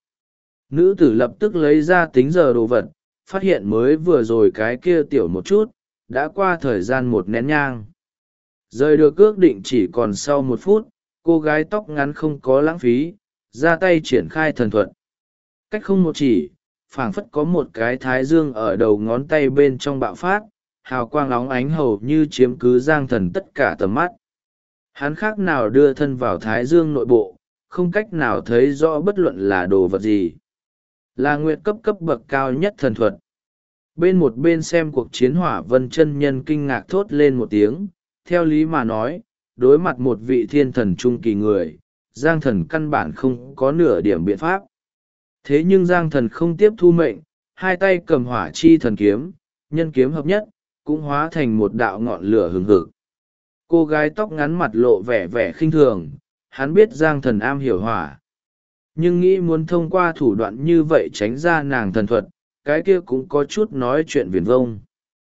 Nữ tử lập tức lấy ra tính giờ đồ vật, phát hiện mới vừa rồi cái kia tiểu một chút, đã qua thời gian một nén nhang. Rời được ước định chỉ còn sau 1 phút, cô gái tóc ngắn không có lãng phí, ra tay triển khai thần thuật. Cách không một chỉ, phảng phất có một cái thái dương ở đầu ngón tay bên trong bạo phát, hào quang óng ánh hầu như chiếm cứ Giang Thần tất cả tầm mắt. Hắn khác nào đưa thân vào thái dương nội bộ, không cách nào thấy rõ bất luận là đồ vật gì. Là nguyệt cấp cấp bậc cao nhất thần thuật. Bên một bên xem cuộc chiến Hỏa Vân chân nhân kinh ngạc thốt lên một tiếng, theo lý mà nói, đối mặt một vị thiên thần trung kỳ người, Giang Thần căn bản không có nửa điểm biện pháp. Thế nhưng Giang Thần không tiếp thu mệnh, hai tay cầm hỏa chi thần kiếm, nhân kiếm hợp nhất, cũng hóa thành một đạo ngọn lửa hừng hực. Cô gái tóc ngắn mặt lộ vẻ vẻ khinh thường, hắn biết Giang Thần am hiểu hỏa. Nhưng nghĩ muốn thông qua thủ đoạn như vậy tránh ra nàng thần thuật, cái kia cũng có chút nói chuyện viển vông.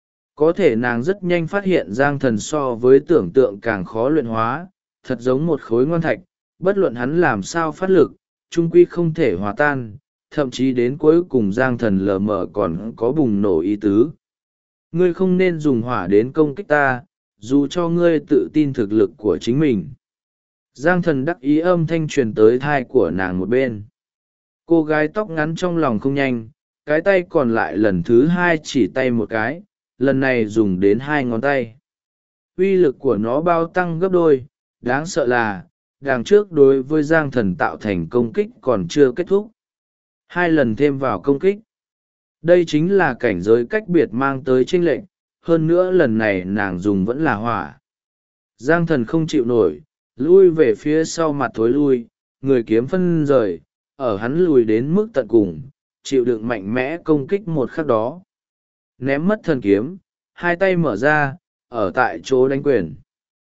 Có thể nàng rất nhanh phát hiện Giang Thần so với tưởng tượng càng khó luyện hóa, thật giống một khối ngon thạch, bất luận hắn làm sao phát lực, trung quy không thể hòa tan, thậm chí đến cuối cùng Giang Thần lờ mờ còn có bùng nổ ý tứ. Ngươi không nên dùng hỏa đến công kích ta, dù cho ngươi tự tin thực lực của chính mình. Giang Thần đắc ý âm thanh truyền tới thai của nàng một bên. Cô gái tóc ngắn trong lòng không nhanh, cái tay còn lại lần thứ hai chỉ tay một cái, lần này dùng đến 2 ngón tay. Uy lực của nó bao tăng gấp đôi, đáng sợ là, đằng trước đối với Giang Thần tạo thành công kích còn chưa kết thúc. 2 lần thêm vào công kích. Đây chính là cảnh giới cách biệt mang tới chênh lệch, hơn nữa lần này nàng dùng vẫn là hỏa. Giang Thần không chịu nổi, lui về phía sau mặt thối lui, người kiếm phân rời, ở hắn lùi đến mức tận cùng, chịu đựng mạnh mẽ công kích một khắc đó. Ném mất thần kiếm, hai tay mở ra, ở tại chỗ đánh quyền.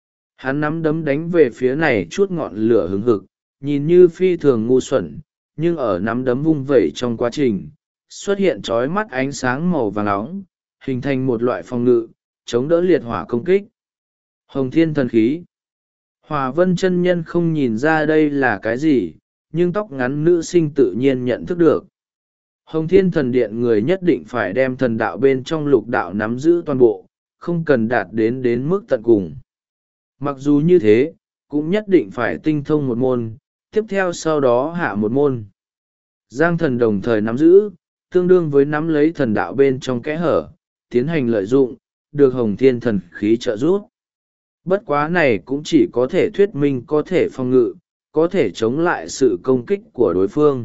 Hắn nắm đấm đánh về phía này chút ngọn lửa hứng hực, nhìn như phi thường ngu xuẩn, nhưng ở nắm đấm vung vẩy trong quá trình, xuất hiện trói mắt ánh sáng màu vàng nóng, hình thành một loại phòng ngự, chống đỡ liệt hỏa công kích. Hồng Thiên Thần Khí. Hỏa Vân chân nhân không nhìn ra đây là cái gì, nhưng tóc ngắn nữ sinh tự nhiên nhận thức được. Hồng Thiên Thần Điện người nhất định phải đem thần đạo bên trong lục đạo nắm giữ toàn bộ, không cần đạt đến mức tận cùng. Mặc dù như thế, cũng nhất định phải tinh thông một môn, tiếp theo sau đó hạ một môn. Giang Thần đồng thời nắm giữ, tương đương với nắm lấy thần đạo bên trong kẽ hở, tiến hành lợi dụng, được Hồng Thiên Thần Khí trợ giúp. Bất quá này cũng chỉ có thể thuyết minh có thể phòng ngự, có thể chống lại sự công kích của đối phương.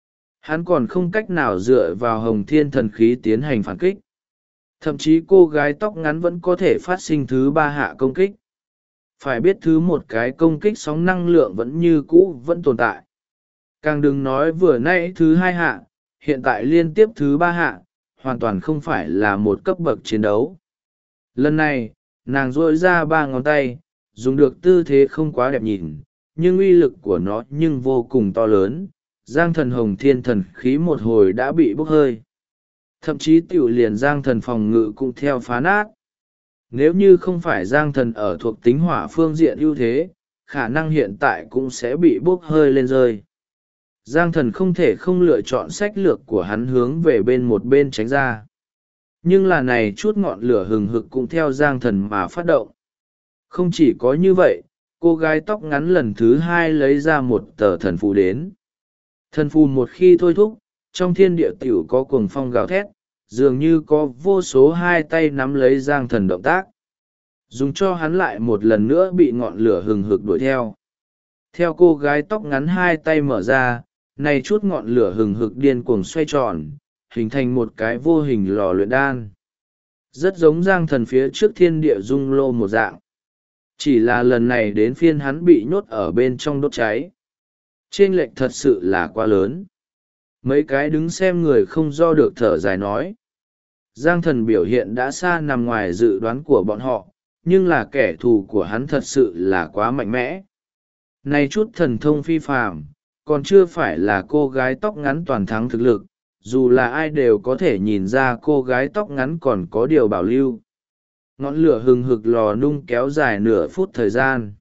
Hắn còn không cách nào dựa vào hồng thiên thần khí tiến hành phản kích. Thậm chí cô gái tóc ngắn vẫn có thể phát sinh thứ ba hạ công kích. Phải biết thứ một cái công kích sóng năng lượng vẫn như cũ vẫn tồn tại. Càng đừng nói vừa nãy thứ hai hạ, hiện tại liên tiếp thứ ba hạ, hoàn toàn không phải là một cấp bậc chiến đấu. Lần này, nàng duỗi ra ba ngón tay, dùng được tư thế không quá đẹp nhìn, nhưng uy lực của nó nhưng vô cùng to lớn. Giang thần hồng thiên thần khí một hồi đã bị bốc hơi. Thậm chí tiểu liền giang thần phòng ngự cũng theo phá nát. Nếu như không phải giang thần ở thuộc tính hỏa phương diện ưu thế, khả năng hiện tại cũng sẽ bị bốc hơi lên rơi. Giang thần không thể không lựa chọn sách lược của hắn hướng về một bên tránh ra. Nhưng là này chút ngọn lửa hừng hực cũng theo giang thần mà phát động. Không chỉ có như vậy, cô gái tóc ngắn lần thứ hai lấy ra một tờ thần phù đến. Thần phù một khi thôi thúc, trong thiên địa tiểu có cuồng phong gào thét, dường như có vô số hai tay nắm lấy giang thần động tác. Dùng cho hắn lại một lần nữa bị ngọn lửa hừng hực đuổi theo. Theo cô gái tóc ngắn hai tay mở ra, này chút ngọn lửa hừng hực điên cuồng xoay tròn, hình thành một cái vô hình lò luyện đan. Rất giống giang thần phía trước thiên địa dung lô một dạng. Chỉ là lần này đến phiên hắn bị nhốt ở bên trong đốt cháy. Chênh lệch thật sự là quá lớn. Mấy cái đứng xem người không do được thở dài nói. Giang thần biểu hiện đã xa nằm ngoài dự đoán của bọn họ, nhưng là kẻ thù của hắn thật sự là quá mạnh mẽ. Này chút thần thông phi phàm, còn chưa phải là cô gái tóc ngắn toàn thắng thực lực, dù là ai đều có thể nhìn ra cô gái tóc ngắn còn có điều bảo lưu. Ngọn lửa hừng hực lò nung kéo dài nửa phút thời gian.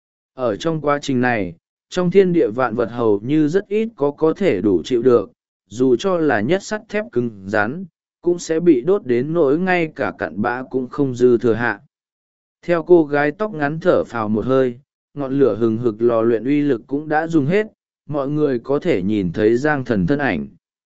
Ở trong quá trình này, trong thiên địa vạn vật hầu như rất ít có thể đủ chịu được, dù cho là nhất sắt thép cứng rắn, cũng sẽ bị đốt đến nỗi ngay cả cặn bã cũng không dư thừa hạ. Theo cô gái tóc ngắn thở phào một hơi, ngọn lửa hừng hực lò luyện uy lực cũng đã dùng hết, mọi người có thể nhìn thấy giang thần thân ảnh.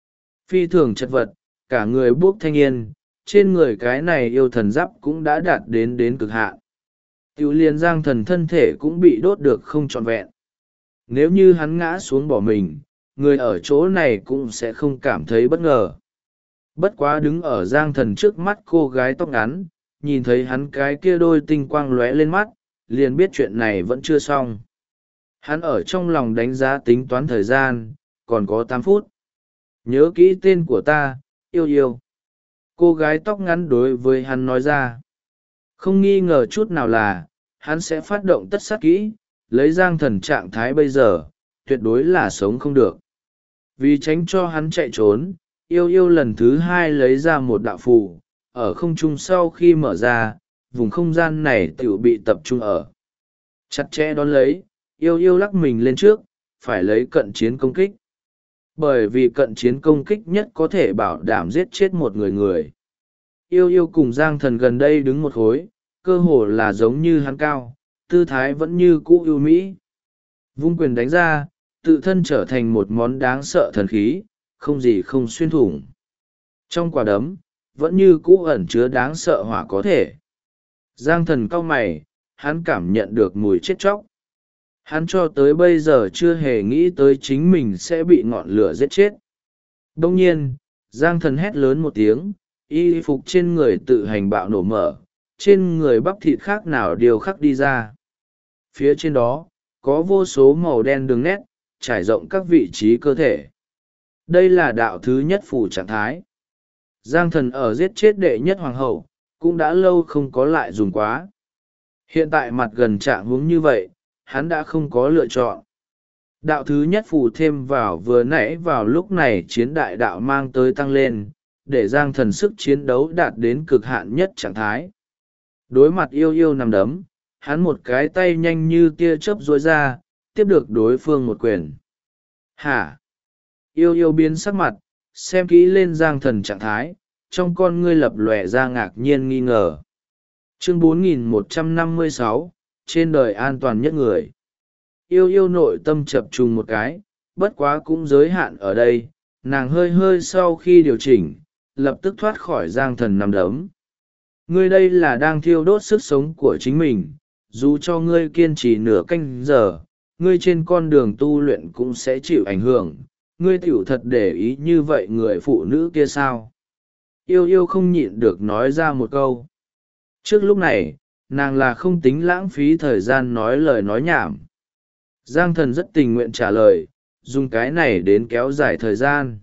Phi thường chật vật, cả người buốc thanh yên, trên người cái này yêu thần giáp cũng đã đạt đến cực hạn. Tiểu liền giang thần thân thể cũng bị đốt được không trọn vẹn. Nếu như hắn ngã xuống bỏ mình, người ở chỗ này cũng sẽ không cảm thấy bất ngờ. Bất quá đứng ở giang thần trước mắt cô gái tóc ngắn, nhìn thấy hắn cái kia đôi tinh quang lóe lên mắt, liền biết chuyện này vẫn chưa xong. Hắn ở trong lòng đánh giá tính toán thời gian, còn có 8 phút. Nhớ kỹ tên của ta, yêu yêu. Cô gái tóc ngắn đối với hắn nói ra. Không nghi ngờ chút nào là, hắn sẽ phát động tất sát kỹ, lấy giang thần trạng thái bây giờ, tuyệt đối là sống không được. Vì tránh cho hắn chạy trốn, yêu yêu lần thứ hai lấy ra một đạo phù, ở không trung sau khi mở ra, vùng không gian này tự bị tập trung ở. Chặt chẽ đón lấy, yêu yêu lắc mình lên trước, phải lấy cận chiến công kích. Bởi vì cận chiến công kích nhất có thể bảo đảm giết chết một người. Yêu yêu cùng giang thần gần đây đứng một khối, cơ hồ là giống như hắn cao, tư thái vẫn như cũ ưu mỹ. Vung quyền đánh ra, tự thân trở thành một món đáng sợ thần khí, không gì không xuyên thủng. Trong quả đấm, vẫn như cũ ẩn chứa đáng sợ hỏa có thể. Giang thần cau mày, hắn cảm nhận được mùi chết chóc. Hắn cho tới bây giờ chưa hề nghĩ tới chính mình sẽ bị ngọn lửa giết chết. Đông nhiên, Giang thần hét lớn một tiếng, y phục trên người tự hành bạo nổ mở, trên người bắp thịt khác nào điều khắc đi ra. Phía trên đó, có vô số màu đen đường nét, trải rộng các vị trí cơ thể. Đây là đạo thứ nhất phủ trạng thái. Giang thần ở giết chết đệ nhất hoàng hậu, cũng đã lâu không có lại dùng quá. Hiện tại mặt gần trạng huống như vậy, hắn đã không có lựa chọn. Đạo thứ nhất phủ thêm vào vừa nãy vào lúc này chiến đại đạo mang tới tăng lên, để giang thần sức chiến đấu đạt đến cực hạn nhất trạng thái. Đối mặt yêu yêu nằm đấm, hắn một cái tay nhanh như tia chớp duỗi ra, tiếp được đối phương một quyền. Hả? Yêu yêu biến sắc mặt, xem kỹ lên giang thần trạng thái, trong con ngươi lập lòe ra ngạc nhiên nghi ngờ. Chương 4156, trên đời an toàn nhất người. Yêu yêu nội tâm chập trùng một cái, bất quá cũng giới hạn ở đây, nàng hơi hơi sau khi điều chỉnh, lập tức thoát khỏi giang thần nằm đấm. Ngươi đây là đang thiêu đốt sức sống của chính mình, dù cho ngươi kiên trì nửa canh giờ, ngươi trên con đường tu luyện cũng sẽ chịu ảnh hưởng, ngươi tiểu thật để ý như vậy người phụ nữ kia sao? Yêu yêu không nhịn được nói ra một câu. Trước lúc này, nàng là không tính lãng phí thời gian nói lời nói nhảm. Giang Thần rất tình nguyện trả lời, dùng cái này đến kéo dài thời gian.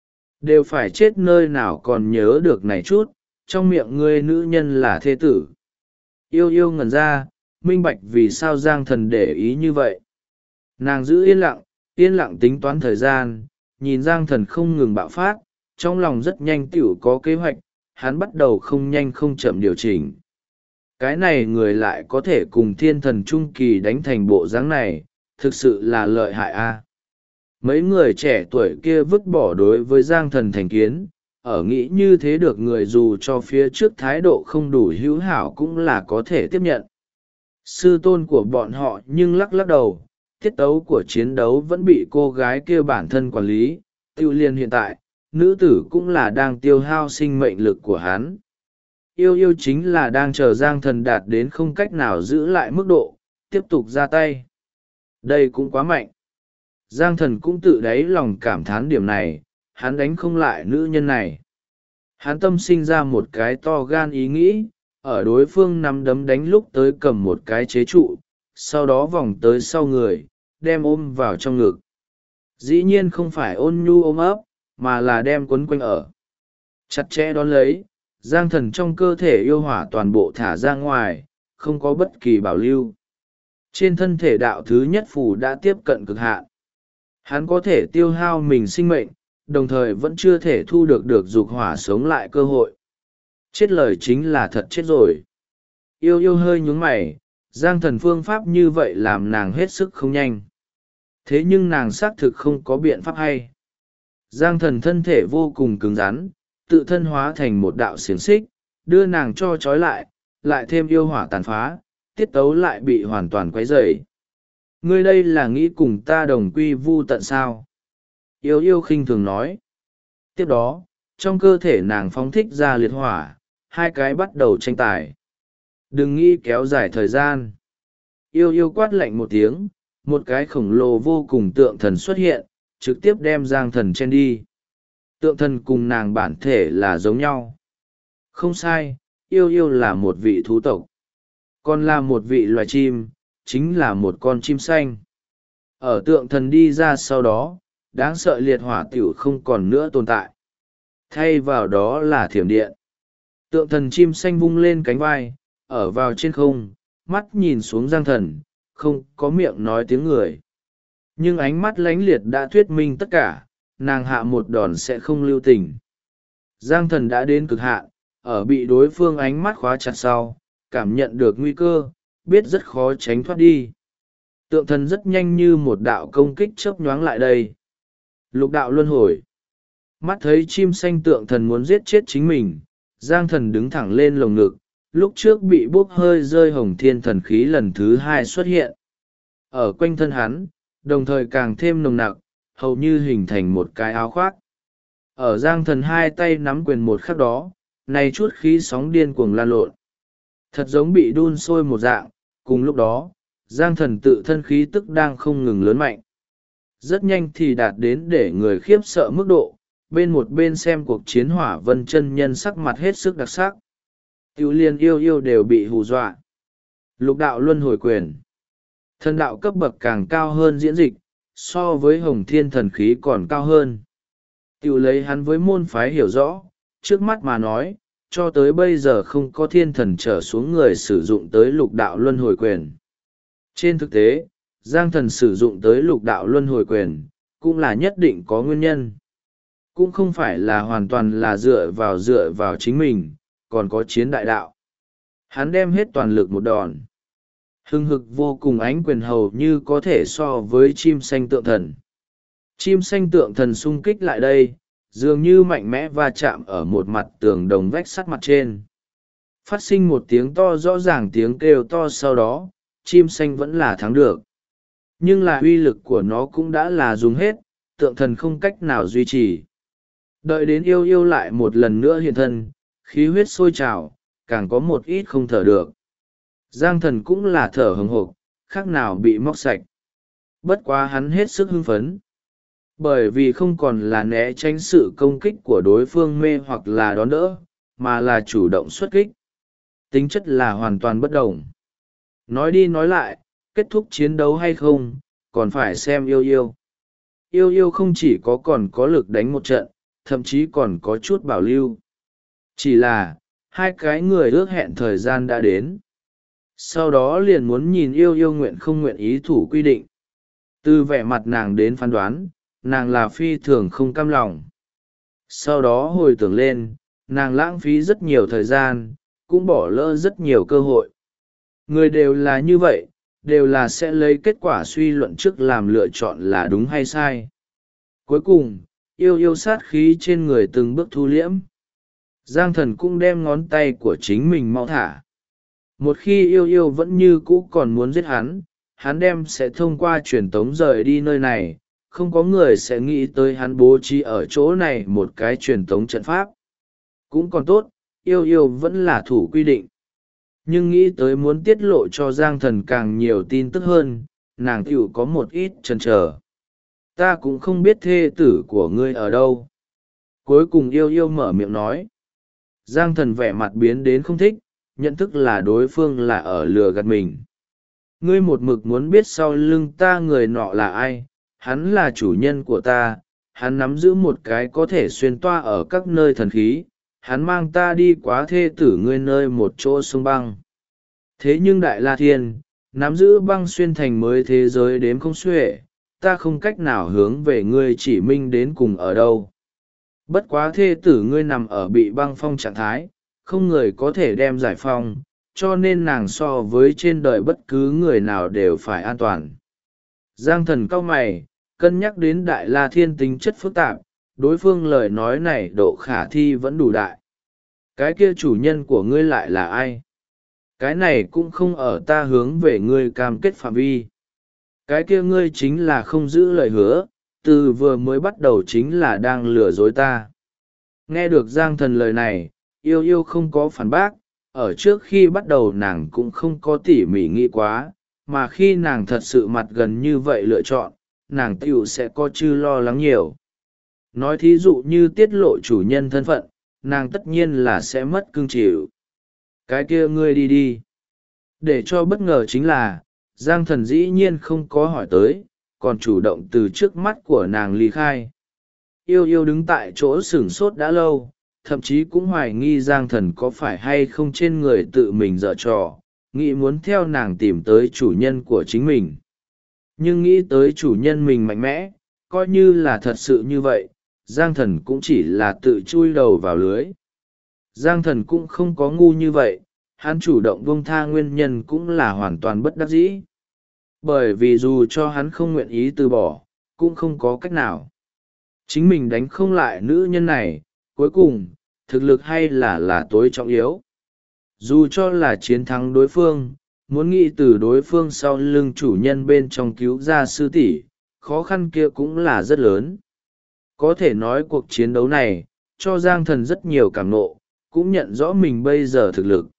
Đều phải chết nơi nào còn nhớ được này chút, trong miệng ngươi nữ nhân là thê tử. Yêu yêu ngẩn ra, minh bạch vì sao Giang Thần để ý như vậy. Nàng giữ yên lặng tính toán thời gian, nhìn Giang Thần không ngừng bạo phát, trong lòng rất nhanh tiểu có kế hoạch, hắn bắt đầu không nhanh không chậm điều chỉnh. Cái này người lại có thể cùng thiên thần trung kỳ đánh thành bộ dáng này, thực sự là lợi hại a. Mấy người trẻ tuổi kia vứt bỏ đối với Giang Thần thành kiến, ở nghĩ như thế được người dù cho phía trước thái độ không đủ hữu hảo cũng là có thể tiếp nhận. Sư tôn của bọn họ nhưng lắc lắc đầu, tiết tấu của chiến đấu vẫn bị cô gái kia bản thân quản lý, tiêu liên hiện tại, nữ tử cũng là đang tiêu hao sinh mệnh lực của hắn. Yêu yêu chính là đang chờ Giang Thần đạt đến không cách nào giữ lại mức độ, tiếp tục ra tay. Đây cũng quá mạnh. Giang Thần cũng tự đáy lòng cảm thán điểm này, hắn đánh không lại nữ nhân này. Hắn tâm sinh ra một cái to gan ý nghĩ, ở đối phương nắm đấm đánh lúc tới cầm một cái chế trụ, sau đó vòng tới sau người, đem ôm vào trong ngực. Dĩ nhiên không phải ôn nhu ôm ấp, mà là đem quấn quanh ở. Chặt chẽ đón lấy, Giang Thần trong cơ thể yêu hỏa toàn bộ thả ra ngoài, không có bất kỳ bảo lưu. Trên thân thể đạo thứ nhất phù đã tiếp cận cực hạn. Hắn có thể tiêu hao mình sinh mệnh, đồng thời vẫn chưa thể thu được dục hỏa sống lại cơ hội. Chết lời chính là thật chết rồi. Yêu yêu hơi nhún mày, Giang Thần phương pháp như vậy làm nàng hết sức không nhanh. Thế nhưng nàng xác thực không có biện pháp hay. Giang Thần thân thể vô cùng cứng rắn, tự thân hóa thành một đạo xiềng xích, đưa nàng cho trói lại, lại thêm yêu hỏa tàn phá, tiết tấu lại bị hoàn toàn quấy rầy. Ngươi đây là nghĩ cùng ta đồng quy vu tận sao? Yêu yêu khinh thường nói. Tiếp đó, trong cơ thể nàng phóng thích ra liệt hỏa, hai cái bắt đầu tranh tài. Đừng nghĩ kéo dài thời gian. Yêu yêu quát lạnh một tiếng, một cái khổng lồ vô cùng tượng thần xuất hiện, trực tiếp đem Giang Thần chen đi. Tượng thần cùng nàng bản thể là giống nhau. Không sai, yêu yêu là một vị thú tộc. Còn là một vị loài chim, chính là một con chim xanh. Ở tượng thần đi ra sau đó, đáng sợ liệt hỏa tiểu không còn nữa tồn tại. Thay vào đó là thiểm điện. Tượng thần chim xanh vung lên cánh vai, ở vào trên không, mắt nhìn xuống Giang Thần, không có miệng nói tiếng người. Nhưng ánh mắt lánh liệt đã thuyết minh tất cả, nàng hạ một đòn sẽ không lưu tình. Giang Thần đã đến cực hạn, ở bị đối phương ánh mắt khóa chặt sau, cảm nhận được nguy cơ, biết rất khó tránh thoát đi. Tượng thần rất nhanh như một đạo công kích chớp nhoáng lại đây. Lục đạo luân hồi. Mắt thấy chim xanh tượng thần muốn giết chết chính mình, Giang Thần đứng thẳng lên lồng ngực, lúc trước bị bốc hơi rơi hồng thiên thần khí lần thứ hai xuất hiện. Ở quanh thân hắn, đồng thời càng thêm nồng nặc, hầu như hình thành một cái áo khoác. Ở Giang Thần hai tay nắm quyền một khắc đó, này chút khí sóng điên cuồng lan lộn. Thật giống bị đun sôi một dạng, cùng lúc đó, Giang Thần tự thân khí tức đang không ngừng lớn mạnh. Rất nhanh thì đạt đến để người khiếp sợ mức độ, bên một bên xem cuộc chiến Hỏa Vân chân nhân sắc mặt hết sức đặc sắc. Tiểu liên yêu yêu đều bị hù dọa. Lục đạo luân hồi quyền. Thần đạo cấp bậc càng cao hơn diễn dịch, so với hồng thiên thần khí còn cao hơn. Tiểu lấy hắn với môn phái hiểu rõ, trước mắt mà nói, cho tới bây giờ không có thiên thần trở xuống người sử dụng tới lục đạo luân hồi quyền. Trên thực tế, Giang Thần sử dụng tới lục đạo luân hồi quyền, cũng là nhất định có nguyên nhân. Cũng không phải là hoàn toàn là dựa vào chính mình, còn có chiến đại đạo. Hắn đem hết toàn lực một đòn. Hưng hực vô cùng ánh quyền hầu như có thể so với chim xanh tượng thần. Chim xanh tượng thần xung kích lại đây, dường như mạnh mẽ va chạm ở một mặt tường đồng vách sắt mặt trên. Phát sinh một tiếng to rõ ràng tiếng kêu to sau đó, chim xanh vẫn là thắng được. Nhưng là uy lực của nó cũng đã là dùng hết, tượng thần không cách nào duy trì. Đợi đến yêu yêu lại một lần nữa hiện thân, khí huyết sôi trào, càng có một ít không thở được. Giang Thần cũng là thở hừng hộp, khác nào bị móc sạch. Bất quá hắn hết sức hưng phấn, bởi vì không còn là né tránh sự công kích của đối phương mê hoặc là đón đỡ, mà là chủ động xuất kích. Tính chất là hoàn toàn bất đồng. Nói đi nói lại, kết thúc chiến đấu hay không còn phải xem yêu yêu. Yêu yêu không chỉ còn có lực đánh một trận, thậm chí còn có chút bảo lưu. Chỉ là hai cái người ước hẹn thời gian đã đến, sau đó liền muốn nhìn yêu yêu nguyện không nguyện ý thủ quy định. Từ vẻ mặt nàng đến phán đoán, nàng là phi thường không cam lòng. Sau đó hồi tưởng lên, nàng lãng phí rất nhiều thời gian, cũng bỏ lỡ rất nhiều cơ hội. Người đều là như vậy, đều là sẽ lấy kết quả suy luận trước làm lựa chọn là đúng hay sai. Cuối cùng, yêu yêu sát khí trên người từng bước thu liễm. Giang Thần cũng đem ngón tay của chính mình mau thả. Một khi yêu yêu vẫn như cũ còn muốn giết hắn đem sẽ thông qua truyền tống rời đi nơi này, không có người sẽ nghĩ tới hắn bố trí ở chỗ này một cái truyền tống trận pháp. Cũng còn tốt, yêu yêu vẫn là thủ quy định. Nhưng nghĩ tới muốn tiết lộ cho Giang Thần càng nhiều tin tức hơn, nàng tiểu có một ít chần chờ. Ta cũng không biết thê tử của ngươi ở đâu. Cuối cùng yêu yêu mở miệng nói. Giang Thần vẻ mặt biến đến không thích, nhận thức là đối phương là ở lừa gạt mình. Ngươi một mực muốn biết sau lưng ta người nọ là ai, hắn là chủ nhân của ta, hắn nắm giữ một cái có thể xuyên toa ở các nơi thần khí, hắn mang ta đi quá thê tử ngươi nơi một chỗ sông băng. Thế nhưng Đại La Thiên, nắm giữ băng xuyên thành mới thế giới đếm không xuể, ta không cách nào hướng về ngươi chỉ minh đến cùng ở đâu. Bất quá thê tử ngươi nằm ở bị băng phong trạng thái, không người có thể đem giải phong, cho nên nàng so với trên đời bất cứ người nào đều phải an toàn. Giang Thần cau mày, cân nhắc đến Đại La Thiên tính chất phức tạp, đối phương lời nói này độ khả thi vẫn đủ đại. Cái kia chủ nhân của ngươi lại là ai? Cái này cũng không ở ta hướng về ngươi cam kết phạm vi. Cái kia ngươi chính là không giữ lời hứa, từ vừa mới bắt đầu chính là đang lừa dối ta. Nghe được Giang Thần lời này, yêu yêu không có phản bác, ở trước khi bắt đầu nàng cũng không có tỉ mỉ nghĩ quá, mà khi nàng thật sự mặt gần như vậy lựa chọn, nàng tiểu sẽ có chư lo lắng nhiều. Nói thí dụ như tiết lộ chủ nhân thân phận, nàng tất nhiên là sẽ mất cương chịu. Cái kia ngươi đi đi. Để cho bất ngờ chính là, Giang Thần dĩ nhiên không có hỏi tới, còn chủ động từ trước mắt của nàng ly khai. Yêu yêu đứng tại chỗ sửng sốt đã lâu, thậm chí cũng hoài nghi Giang Thần có phải hay không trên người tự mình dở trò, nghĩ muốn theo nàng tìm tới chủ nhân của chính mình. Nhưng nghĩ tới chủ nhân mình mạnh mẽ, coi như là thật sự như vậy, Giang Thần cũng chỉ là tự chui đầu vào lưới. Giang Thần cũng không có ngu như vậy, hắn chủ động buông tha nguyên nhân cũng là hoàn toàn bất đắc dĩ. Bởi vì dù cho hắn không nguyện ý từ bỏ, cũng không có cách nào. Chính mình đánh không lại nữ nhân này, cuối cùng, thực lực hay là tối trọng yếu. Dù cho là chiến thắng đối phương, muốn nghĩ từ đối phương sau lưng chủ nhân bên trong cứu ra sư tỷ, khó khăn kia cũng là rất lớn. Có thể nói cuộc chiến đấu này, cho Giang Thần rất nhiều cảm nộ, cũng nhận rõ mình bây giờ thực lực.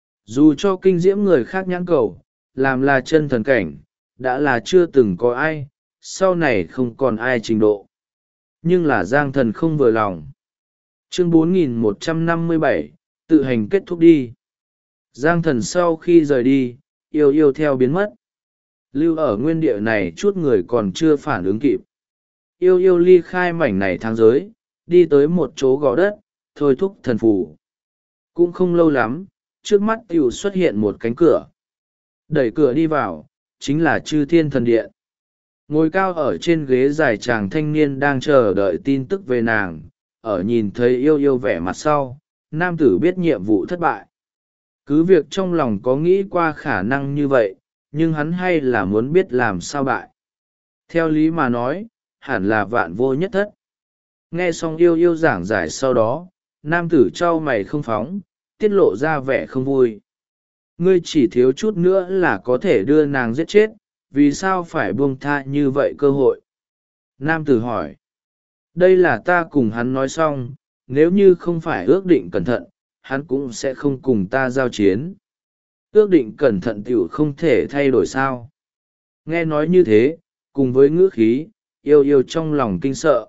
Dù cho kinh diễm người khác nhãn cầu, làm là chân thần cảnh, đã là chưa từng có ai, sau này không còn ai trình độ. Nhưng là Giang Thần không vừa lòng. Chương 4157, tự hành kết thúc đi. Giang Thần sau khi rời đi, yêu yêu theo biến mất. Lưu ở nguyên địa này chút người còn chưa phản ứng kịp. Yêu yêu ly khai mảnh này thang giới, đi tới một chỗ gò đất, thôi thúc thần phù. Cũng không lâu lắm, trước mắt tiểu xuất hiện một cánh cửa. Đẩy cửa đi vào, chính là Chư Thiên Thần Điện. Ngồi cao ở trên ghế dài chàng thanh niên đang chờ đợi tin tức về nàng, ở nhìn thấy yêu yêu vẻ mặt sau, nam tử biết nhiệm vụ thất bại. Cứ việc trong lòng có nghĩ qua khả năng như vậy, nhưng hắn hay là muốn biết làm sao bại. Theo lý mà nói, hẳn là vạn vô nhất thất. Nghe xong yêu yêu giảng giải sau đó, nam tử trao mày không phóng, tiết lộ ra vẻ không vui. Ngươi chỉ thiếu chút nữa là có thể đưa nàng giết chết, vì sao phải buông tha như vậy cơ hội? Nam tử hỏi. Đây là ta cùng hắn nói xong, nếu như không phải ước định cẩn thận, hắn cũng sẽ không cùng ta giao chiến. Ước định cẩn thận tiểu không thể thay đổi sao? Nghe nói như thế, cùng với ngữ khí, yêu yêu trong lòng kinh sợ.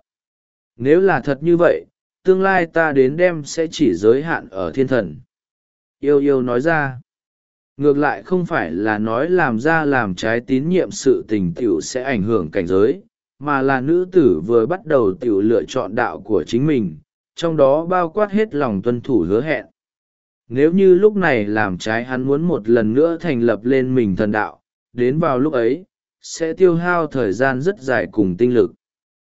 Nếu là thật như vậy, tương lai ta đến đem sẽ chỉ giới hạn ở thiên thần. Yêu yêu nói ra. Ngược lại không phải là nói làm ra làm trái tín nhiệm sự tình tiểu sẽ ảnh hưởng cảnh giới, mà là nữ tử vừa bắt đầu tiểu lựa chọn đạo của chính mình, trong đó bao quát hết lòng tuân thủ hứa hẹn. Nếu như lúc này làm trái, hắn muốn một lần nữa thành lập lên mình thần đạo, đến vào lúc ấy, sẽ tiêu hao thời gian rất dài cùng tinh lực.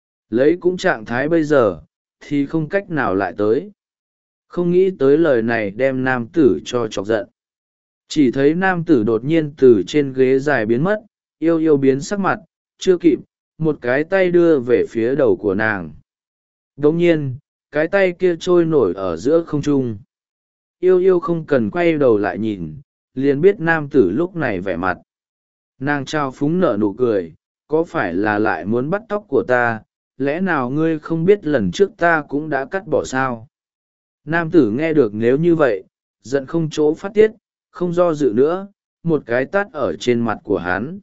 Lấy cũng trạng thái bây giờ, thì không cách nào lại tới. Không nghĩ tới lời này đem nam tử cho chọc giận. Chỉ thấy nam tử đột nhiên từ trên ghế dài biến mất, yêu yêu biến sắc mặt, chưa kịp, một cái tay đưa về phía đầu của nàng. Đồng nhiên, cái tay kia trôi nổi ở giữa không trung. Yêu yêu không cần quay đầu lại nhìn, liền biết nam tử lúc này vẻ mặt. Nàng trao phúng nở nụ cười, có phải là lại muốn bắt tóc của ta, lẽ nào ngươi không biết lần trước ta cũng đã cắt bỏ sao? Nam tử nghe được nếu như vậy, giận không chỗ phát tiết, không do dự nữa, một cái tát ở trên mặt của hắn.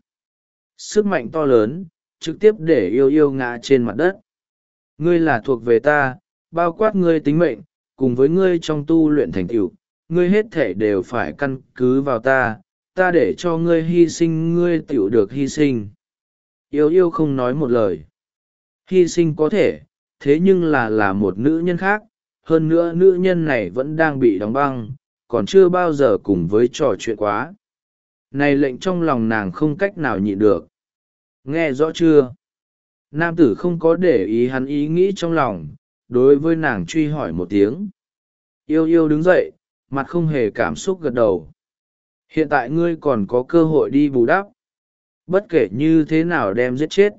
Sức mạnh to lớn, trực tiếp để yêu yêu ngã trên mặt đất. Ngươi là thuộc về ta, bao quát ngươi tính mệnh, cùng với ngươi trong tu luyện thành tựu, ngươi hết thể đều phải căn cứ vào ta, ta để cho ngươi hy sinh ngươi tựu được hy sinh. Yêu yêu không nói một lời. Hy sinh có thể, thế nhưng là một nữ nhân khác, hơn nữa nữ nhân này vẫn đang bị đóng băng, còn chưa bao giờ cùng với trò chuyện quá. Này lệnh trong lòng nàng không cách nào nhịn được. Nghe rõ chưa? Nam tử không có để ý hắn ý nghĩ trong lòng, đối với nàng truy hỏi một tiếng. Yêu yêu đứng dậy, mặt không hề cảm xúc gật đầu. Hiện tại ngươi còn có cơ hội đi bù đắp. Bất kể như thế nào đem giết chết.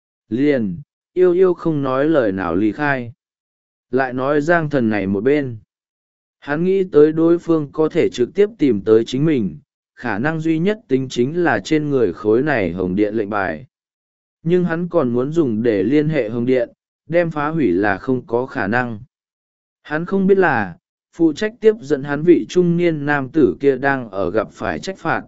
Liền, yêu yêu không nói lời nào ly khai. Lại nói giang thần này một bên. Hắn nghĩ tới đối phương có thể trực tiếp tìm tới chính mình, khả năng duy nhất tính chính là trên người khối này hồng điện lệnh bài. Nhưng hắn còn muốn dùng để liên hệ hồng điện, đem phá hủy là không có khả năng. Hắn không biết là, phụ trách tiếp dẫn hắn vị trung niên nam tử kia đang ở gặp phải trách phạt.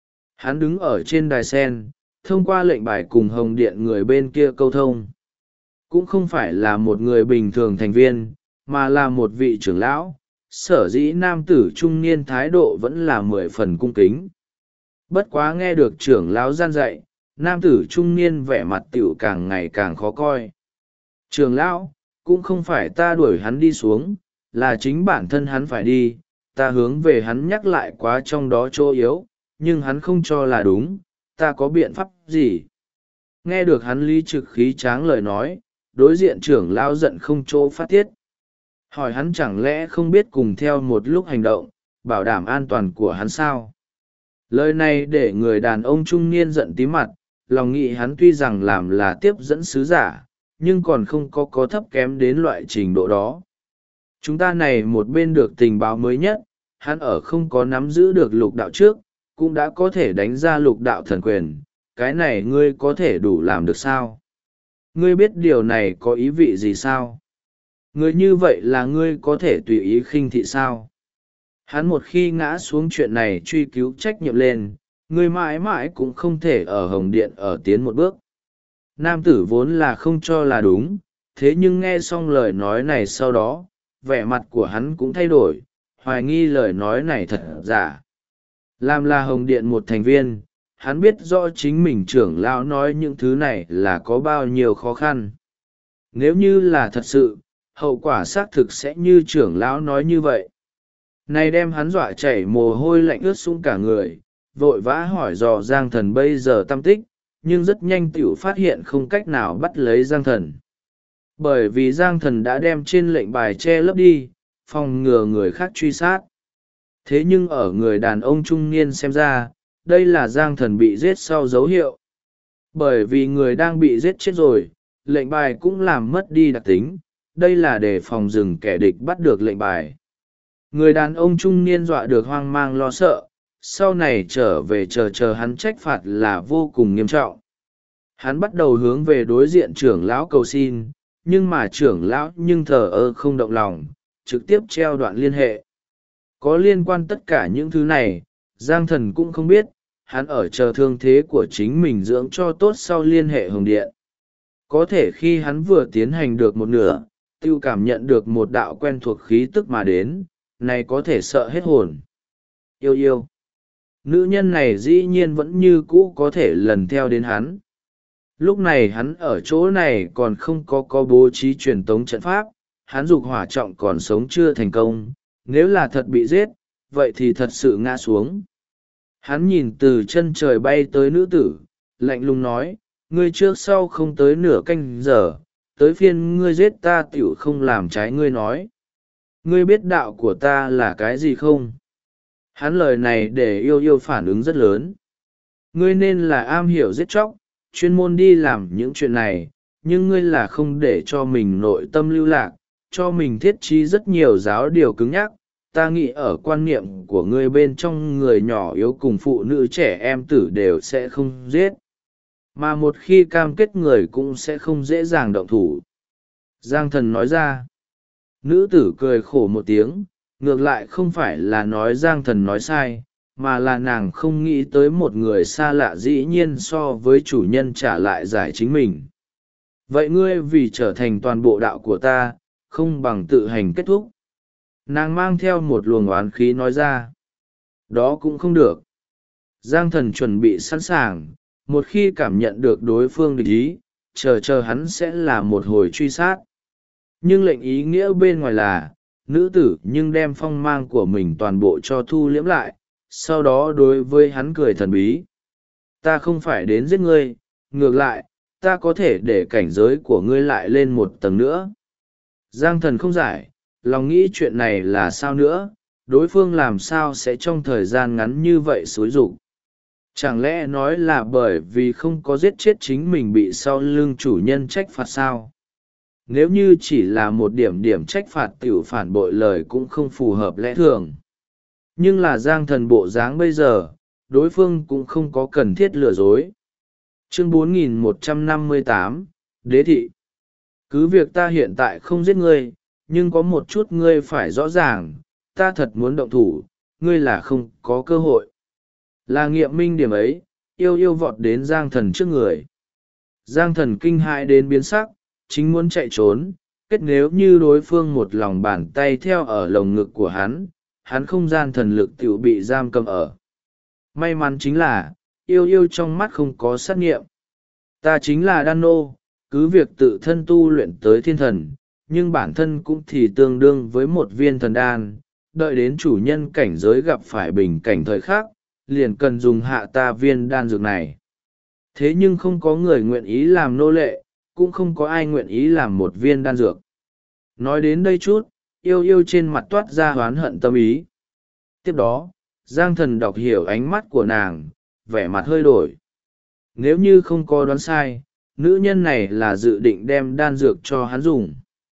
Hắn đứng ở trên đài sen, thông qua lệnh bài cùng hồng điện người bên kia câu thông. Cũng không phải là một người bình thường thành viên, mà là một vị trưởng lão, sở dĩ nam tử trung niên thái độ vẫn là 10 phần cung kính. Bất quá nghe được trưởng lão gian dạy, nam tử trung niên vẻ mặt tiểu càng ngày càng khó coi. Trưởng lão, cũng không phải ta đuổi hắn đi xuống, là chính bản thân hắn phải đi, ta hướng về hắn nhắc lại quá trong đó chỗ yếu, nhưng hắn không cho là đúng, ta có biện pháp gì? Nghe được hắn lý trực khí tráng lời nói, đối diện trưởng lão giận không chỗ phát tiết. Hỏi hắn chẳng lẽ không biết cùng theo một lúc hành động, bảo đảm an toàn của hắn sao? Lời này để người đàn ông trung niên giận tí mặt, lòng nghĩ hắn tuy rằng làm là tiếp dẫn sứ giả, nhưng còn không có thấp kém đến loại trình độ đó. Chúng ta này một bên được tình báo mới nhất, hắn ở không có nắm giữ được lục đạo trước, cũng đã có thể đánh ra lục đạo thần quyền, cái này ngươi có thể đủ làm được sao? Ngươi biết điều này có ý vị gì sao? Ngươi như vậy là ngươi có thể tùy ý khinh thị sao? Hắn một khi ngã xuống chuyện này truy cứu trách nhiệm lên, ngươi mãi mãi cũng không thể ở hồng điện ở tiến một bước. Nam tử vốn là không cho là đúng, thế nhưng nghe xong lời nói này sau đó, vẻ mặt của hắn cũng thay đổi, hoài nghi lời nói này thật giả. Làm là hồng điện một thành viên, hắn biết rõ chính mình trưởng lão nói những thứ này là có bao nhiêu khó khăn. Nếu như là thật sự, hậu quả xác thực sẽ như trưởng lão nói như vậy. Này đem hắn dọa chảy mồ hôi lạnh ướt sũng cả người, vội vã hỏi dò Giang Thần bây giờ tâm tích, nhưng rất nhanh tiểu phát hiện không cách nào bắt lấy Giang Thần. Bởi vì Giang Thần đã đem trên lệnh bài che lấp đi, phòng ngừa người khác truy sát. Thế nhưng ở người đàn ông trung niên xem ra, đây là Giang Thần bị giết sau dấu hiệu. Bởi vì người đang bị giết chết rồi, lệnh bài cũng làm mất đi đặc tính, đây là để phòng dừng kẻ địch bắt được lệnh bài. Người đàn ông trung niên dọa được hoang mang lo sợ, sau này trở về chờ hắn trách phạt là vô cùng nghiêm trọng. Hắn bắt đầu hướng về đối diện trưởng lão cầu xin, nhưng mà trưởng lão nhưng thờ ơ không động lòng, trực tiếp treo đoạn liên hệ. Có liên quan tất cả những thứ này, Giang Thần cũng không biết, hắn ở chờ thương thế của chính mình dưỡng cho tốt sau liên hệ hồng điện. Có thể khi hắn vừa tiến hành được một nửa, tiêu cảm nhận được một đạo quen thuộc khí tức mà đến, này có thể sợ hết hồn. Yêu yêu. Nữ nhân này dĩ nhiên vẫn như cũ có thể lần theo đến hắn. Lúc này hắn ở chỗ này còn không có bố trí truyền tống trận pháp, hắn dục hỏa trọng còn sống chưa thành công, nếu là thật bị giết, vậy thì thật sự ngã xuống. Hắn nhìn từ chân trời bay tới nữ tử, lạnh lùng nói, ngươi trước sau không tới nửa canh giờ, tới phiên ngươi giết ta tiểu không làm trái ngươi nói. Ngươi biết đạo của ta là cái gì không? Hắn lời này để yêu yêu phản ứng rất lớn. Ngươi nên là am hiểu giết chóc, chuyên môn đi làm những chuyện này, nhưng ngươi là không để cho mình nội tâm lưu lạc, cho mình thiết trí rất nhiều giáo điều cứng nhắc. Ta nghĩ ở quan niệm của ngươi bên trong người nhỏ yếu cùng phụ nữ trẻ em tử đều sẽ không giết. Mà một khi cam kết người cũng sẽ không dễ dàng động thủ. Giang Thần nói ra. Nữ tử cười khổ một tiếng, ngược lại không phải là nói Giang Thần nói sai, mà là nàng không nghĩ tới một người xa lạ dĩ nhiên so với chủ nhân trả lại giải chính mình. Vậy ngươi vì trở thành toàn bộ đạo của ta, không bằng tự hành kết thúc. Nàng mang theo một luồng oán khí nói ra. Đó cũng không được. Giang Thần chuẩn bị sẵn sàng, một khi cảm nhận được đối phương địch ý, chờ hắn sẽ là một hồi truy sát. Nhưng lệnh ý nghĩa bên ngoài là, nữ tử nhưng đem phong mang của mình toàn bộ cho thu liễm lại, sau đó đối với hắn cười thần bí. Ta không phải đến giết ngươi, ngược lại, ta có thể để cảnh giới của ngươi lại lên một tầng nữa. Giang Thần không giải, lòng nghĩ chuyện này là sao nữa, đối phương làm sao sẽ trong thời gian ngắn như vậy xúi rục. Chẳng lẽ nói là bởi vì không có giết chết chính mình bị sau lưng chủ nhân trách phạt sao? Nếu như chỉ là một điểm trách phạt tiểu phản bội lời cũng không phù hợp lẽ thường. Nhưng là Giang Thần bộ dáng bây giờ, đối phương cũng không có cần thiết lừa dối. Chương 4158, Đế thị. Cứ việc ta hiện tại không giết ngươi, nhưng có một chút ngươi phải rõ ràng, ta thật muốn động thủ, ngươi là không có cơ hội. Là nghiệm minh điểm ấy, yêu yêu vọt đến Giang Thần trước người. Giang Thần kinh hãi đến biến sắc, chính muốn chạy trốn, kết nếu như đối phương một lòng bàn tay theo ở lồng ngực của hắn không gian thần lực tiểu bị giam cầm ở. May mắn chính là, yêu yêu trong mắt không có sát nghiệm. Ta chính là Đan Nô, cứ việc tự thân tu luyện tới thiên thần, nhưng bản thân cũng thì tương đương với một viên thần đan, đợi đến chủ nhân cảnh giới gặp phải bình cảnh thời khắc, liền cần dùng hạ ta viên đan dược này. Thế nhưng không có người nguyện ý làm nô lệ, cũng không có ai nguyện ý làm một viên đan dược. Nói đến đây chút, yêu yêu trên mặt toát ra oán hận tâm ý. Tiếp đó, Giang Thần đọc hiểu ánh mắt của nàng, vẻ mặt hơi đổi. Nếu như không có đoán sai, nữ nhân này là dự định đem đan dược cho hắn dùng.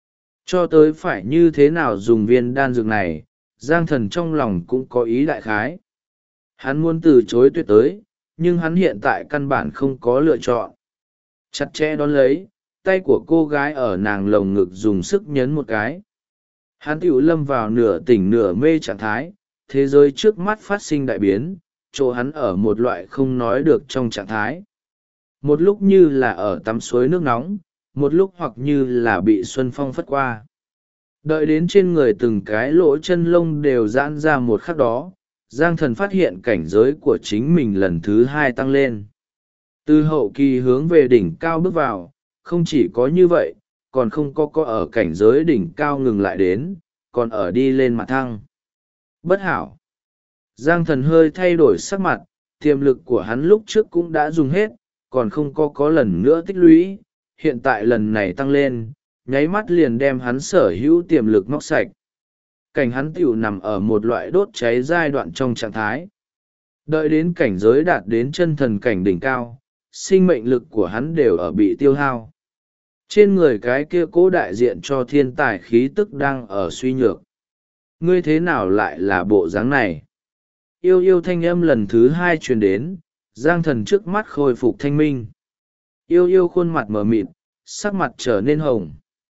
Cho tới phải như thế nào dùng viên đan dược này, Giang Thần trong lòng cũng có ý đại khái. Hắn muốn từ chối tuyệt tới, nhưng hắn hiện tại căn bản không có lựa chọn. Chặt chẽ đón lấy, tay của cô gái ở nàng lồng ngực dùng sức nhấn một cái. Hắn tiểu lâm vào nửa tỉnh nửa mê trạng thái, thế giới trước mắt phát sinh đại biến, chỗ hắn ở một loại không nói được trong trạng thái. Một lúc như là ở tắm suối nước nóng, một lúc hoặc như là bị xuân phong phất qua. Đợi đến trên người từng cái lỗ chân lông đều giãn ra một khắc đó, Giang Thần phát hiện cảnh giới của chính mình lần thứ hai tăng lên. Từ hậu kỳ hướng về đỉnh cao bước vào, không chỉ có như vậy, còn không có ở cảnh giới đỉnh cao ngừng lại đến, còn ở đi lên mặt thăng. Bất hảo. Giang Thần hơi thay đổi sắc mặt, tiềm lực của hắn lúc trước cũng đã dùng hết, còn không có lần nữa tích lũy, hiện tại lần này tăng lên, nháy mắt liền đem hắn sở hữu tiềm lực móc sạch. Cảnh hắn tiểu nằm ở một loại đốt cháy giai đoạn trong trạng thái. Đợi đến cảnh giới đạt đến chân thần cảnh đỉnh cao, sinh mệnh lực của hắn đều ở bị tiêu hao. Trên người cái kia cố đại diện cho thiên tài khí tức đang ở suy nhược. Ngươi thế nào lại là bộ dáng này? Yêu yêu thanh âm lần thứ hai truyền đến, Giang Thần trước mắt khôi phục thanh minh. Yêu yêu khuôn mặt mờ mịt, sắc mặt trở nên hồng.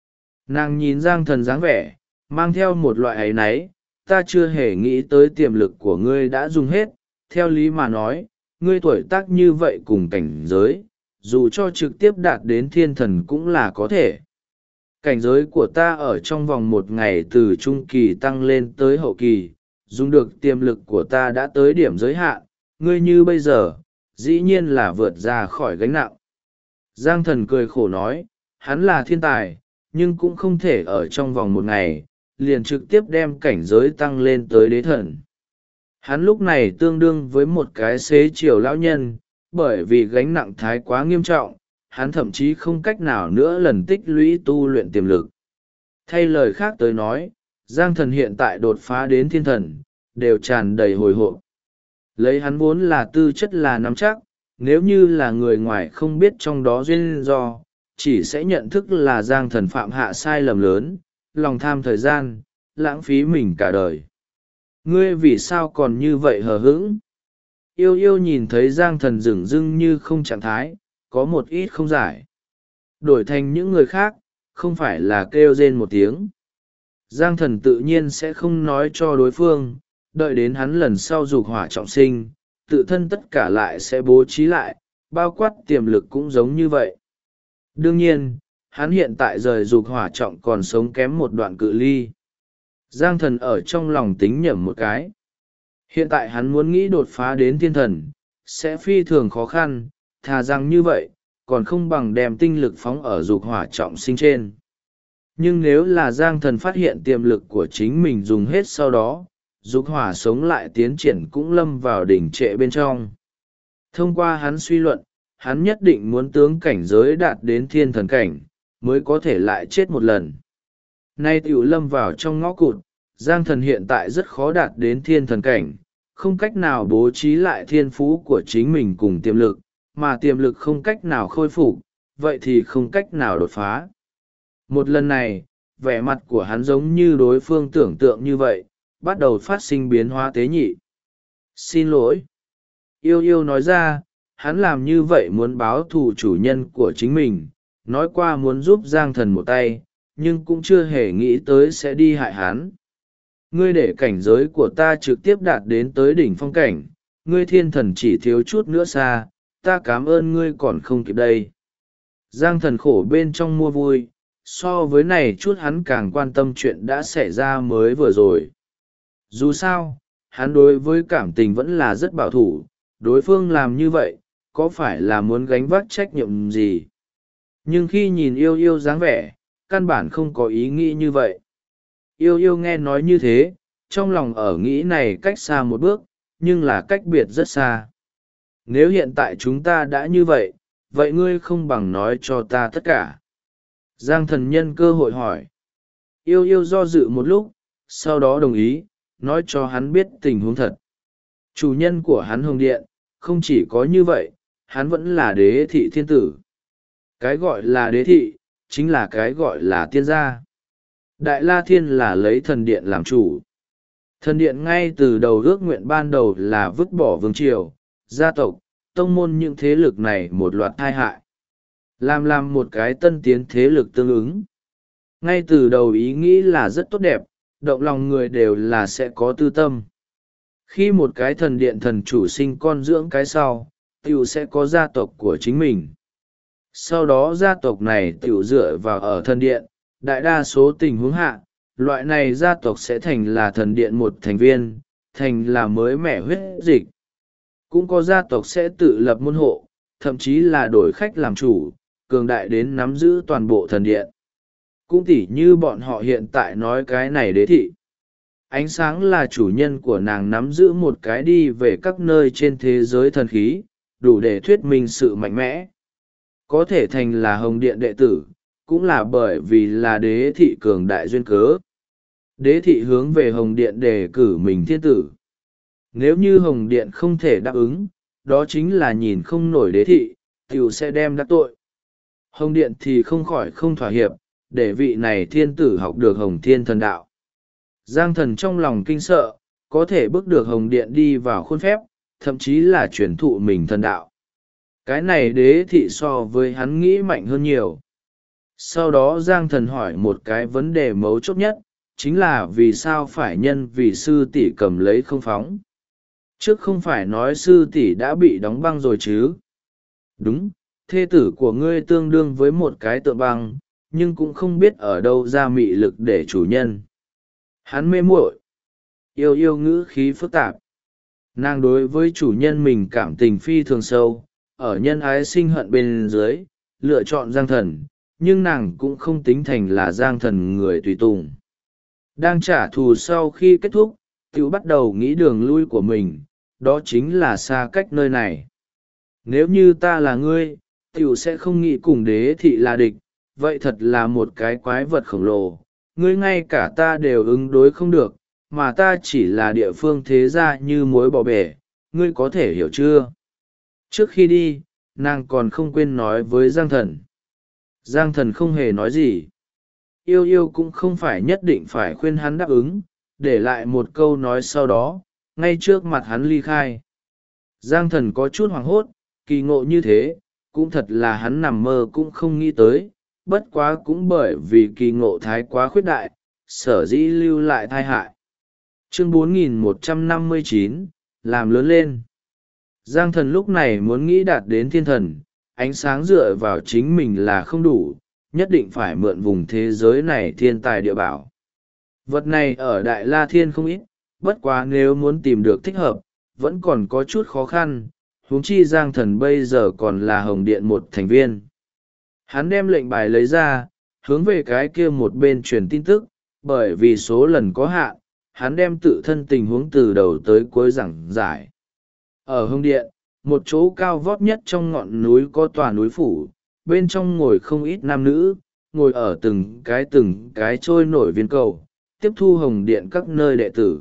Nàng nhìn Giang Thần dáng vẻ, mang theo một loại áy náy, ta chưa hề nghĩ tới tiềm lực của ngươi đã dùng hết, theo lý mà nói, ngươi tuổi tác như vậy cùng cảnh giới, dù cho trực tiếp đạt đến thiên thần cũng là có thể. Cảnh giới của ta ở trong vòng 1 ngày từ trung kỳ tăng lên tới hậu kỳ, dùng được tiềm lực của ta đã tới điểm giới hạn, ngươi như bây giờ, dĩ nhiên là vượt ra khỏi gánh nặng. Giang Thần cười khổ nói, hắn là thiên tài, nhưng cũng không thể ở trong vòng 1 ngày, liền trực tiếp đem cảnh giới tăng lên tới đế thần. Hắn lúc này tương đương với một cái xế chiều lão nhân, bởi vì gánh nặng thái quá nghiêm trọng, hắn thậm chí không cách nào nữa lần tích lũy tu luyện tiềm lực. Thay lời khác tới nói, Giang Thần hiện tại đột phá đến thiên thần, đều tràn đầy hồi hộp. Lấy hắn vốn là tư chất là nắm chắc, nếu như là người ngoài không biết trong đó duyên do, chỉ sẽ nhận thức là Giang Thần phạm hạ sai lầm lớn, lòng tham thời gian, lãng phí mình cả đời. Ngươi vì sao còn như vậy hờ hững? Yêu yêu nhìn thấy Giang Thần dửng dưng như không trạng thái, có một ít không giải. Đổi thành những người khác, không phải là kêu rên một tiếng. Giang Thần tự nhiên sẽ không nói cho đối phương, đợi đến hắn lần sau dục hỏa trọng sinh, tự thân tất cả lại sẽ bố trí lại, bao quát tiềm lực cũng giống như vậy. Đương nhiên, hắn hiện tại rời dục hỏa trọng còn sống kém một đoạn cự ly. Giang Thần ở trong lòng tính nhẩm một cái. Hiện tại hắn muốn nghĩ đột phá đến thiên thần, sẽ phi thường khó khăn, thà rằng như vậy, còn không bằng đem tinh lực phóng ở dục hỏa trọng sinh trên. Nhưng nếu là Giang Thần phát hiện tiềm lực của chính mình dùng hết sau đó, dục hỏa sống lại tiến triển cũng lâm vào đỉnh trệ bên trong. Thông qua hắn suy luận, hắn nhất định muốn tướng cảnh giới đạt đến thiên thần cảnh, mới có thể lại chết một lần. Nay tiểu lâm vào trong ngõ cụt, Giang Thần hiện tại rất khó đạt đến thiên thần cảnh, không cách nào bố trí lại thiên phú của chính mình cùng tiềm lực, mà tiềm lực không cách nào khôi phục, vậy thì không cách nào đột phá. Một lần này, vẻ mặt của hắn giống như đối phương tưởng tượng như vậy, bắt đầu phát sinh biến hóa tế nhị. Xin lỗi. Yêu yêu nói ra, hắn làm như vậy muốn báo thù chủ nhân của chính mình, nói qua muốn giúp Giang Thần một tay, nhưng cũng chưa hề nghĩ tới sẽ đi hại hắn. Ngươi để cảnh giới của ta trực tiếp đạt đến tới đỉnh phong cảnh, ngươi thiên thần chỉ thiếu chút nữa xa, ta cảm ơn ngươi còn không kịp đây. Giang Thần khổ bên trong mua vui, so với này chút hắn càng quan tâm chuyện đã xảy ra mới vừa rồi. Dù sao, hắn đối với cảm tình vẫn là rất bảo thủ, đối phương làm như vậy, có phải là muốn gánh vác trách nhiệm gì? Nhưng khi nhìn yêu yêu dáng vẻ, căn bản không có ý nghĩ như vậy. Yêu yêu nghe nói như thế, trong lòng ở nghĩ này cách xa một bước, nhưng là cách biệt rất xa. Nếu hiện tại chúng ta đã như vậy, vậy ngươi không bằng nói cho ta tất cả. Giang Thần nhân cơ hội hỏi. Yêu yêu do dự một lúc, sau đó đồng ý, nói cho hắn biết tình huống thật. Chủ nhân của hắn Hồng Điện, không chỉ có như vậy, hắn vẫn là đế thị thiên tử. Cái gọi là đế thị, chính là cái gọi là tiên gia. Đại La Thiên là lấy thần điện làm chủ. Thần điện ngay từ đầu ước nguyện ban đầu là vứt bỏ vương triều, gia tộc, tông môn những thế lực này một loạt tai hại. Làm một cái tân tiến thế lực tương ứng. Ngay từ đầu ý nghĩ là rất tốt đẹp, động lòng người đều là sẽ có tư tâm. Khi một cái thần điện thần chủ sinh con dưỡng cái sau, tiểu sẽ có gia tộc của chính mình. Sau đó gia tộc này tiểu dựa vào ở thần điện, đại đa số tình huống hạ, loại này gia tộc sẽ thành là thần điện một thành viên, thành là mới mẻ huyết dịch. Cũng có gia tộc sẽ tự lập môn hộ, thậm chí là đổi khách làm chủ, cường đại đến nắm giữ toàn bộ thần điện. Cũng tỉ như bọn họ hiện tại nói cái này đế thị. Ánh sáng là chủ nhân của nàng nắm giữ một cái đi về các nơi trên thế giới thần khí, đủ để thuyết minh sự mạnh mẽ. Có thể thành là Hồng Điện đệ tử, cũng là bởi vì là đế thị cường đại duyên cớ. Đế thị hướng về Hồng Điện đề cử mình thiên tử. Nếu như Hồng Điện không thể đáp ứng, đó chính là nhìn không nổi đế thị, tiểu sẽ đem đắc tội. Hồng Điện thì không khỏi không thỏa hiệp, để vị này thiên tử học được Hồng Thiên thần đạo. Giang Thần trong lòng kinh sợ, có thể bước được Hồng Điện đi vào khuôn phép, thậm chí là truyền thụ mình thần đạo. Cái này đế thị so với hắn nghĩ mạnh hơn nhiều. Sau đó Giang Thần hỏi một cái vấn đề mấu chốt nhất, chính là vì sao phải nhân vì sư tỷ cầm lấy không phóng. Trước không phải nói sư tỷ đã bị đóng băng rồi chứ? Đúng, thê tử của ngươi tương đương với một cái tượng băng, nhưng cũng không biết ở đâu ra mị lực để chủ nhân. Hắn mê muội, yêu yêu ngữ khí phức tạp. Nàng đối với chủ nhân mình cảm tình phi thường sâu, ở nhân ái sinh hận bên dưới, lựa chọn Giang Thần, nhưng nàng cũng không tính thành là Giang Thần người tùy tùng. Đang trả thù sau khi kết thúc, tiểu bắt đầu nghĩ đường lui của mình, đó chính là xa cách nơi này. Nếu như ta là ngươi, tiểu sẽ không nghĩ cùng đế thị là địch, vậy thật là một cái quái vật khổng lồ, ngươi ngay cả ta đều ứng đối không được, mà ta chỉ là địa phương thế gia như muối bỏ bể, ngươi có thể hiểu chưa? Trước khi đi, nàng còn không quên nói với Giang Thần. Giang Thần không hề nói gì. Yêu yêu cũng không phải nhất định phải khuyên hắn đáp ứng, để lại một câu nói sau đó, ngay trước mặt hắn ly khai. Giang Thần có chút hoảng hốt, kỳ ngộ như thế, cũng thật là hắn nằm mơ cũng không nghĩ tới, bất quá cũng bởi vì kỳ ngộ thái quá khuyết đại, sở dĩ lưu lại thai hại. Chương 4159, làm lớn lên. Giang Thần lúc này muốn nghĩ đạt đến thiên thần, ánh sáng dựa vào chính mình là không đủ, nhất định phải mượn vùng thế giới này thiên tài địa bảo. Vật này ở Đại La Thiên không ít, bất quá nếu muốn tìm được thích hợp, vẫn còn có chút khó khăn, huống chi Giang Thần bây giờ còn là Hồng Điện một thành viên. Hắn đem lệnh bài lấy ra, hướng về cái kia một bên truyền tin tức, bởi vì số lần có hạn, hắn đem tự thân tình huống từ đầu tới cuối giảng giải. Ở Hồng Điện, một chỗ cao vót nhất trong ngọn núi có tòa núi phủ, bên trong ngồi không ít nam nữ, ngồi ở từng cái trôi nổi viên cầu, tiếp thu Hồng Điện các nơi đệ tử.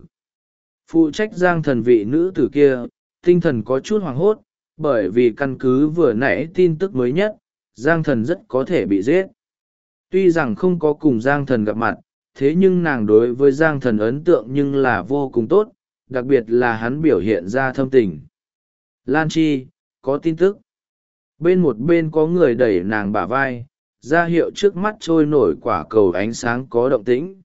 Phụ trách Giang Thần vị nữ tử kia, tinh thần có chút hoảng hốt, bởi vì căn cứ vừa nãy tin tức mới nhất, Giang Thần rất có thể bị giết. Tuy rằng không có cùng Giang Thần gặp mặt, thế nhưng nàng đối với Giang Thần ấn tượng nhưng là vô cùng tốt, đặc biệt là hắn biểu hiện ra thâm tình. Lan Chi, có tin tức. Bên một bên có người đẩy nàng bả vai, ra hiệu trước mắt trôi nổi quả cầu ánh sáng có động tĩnh.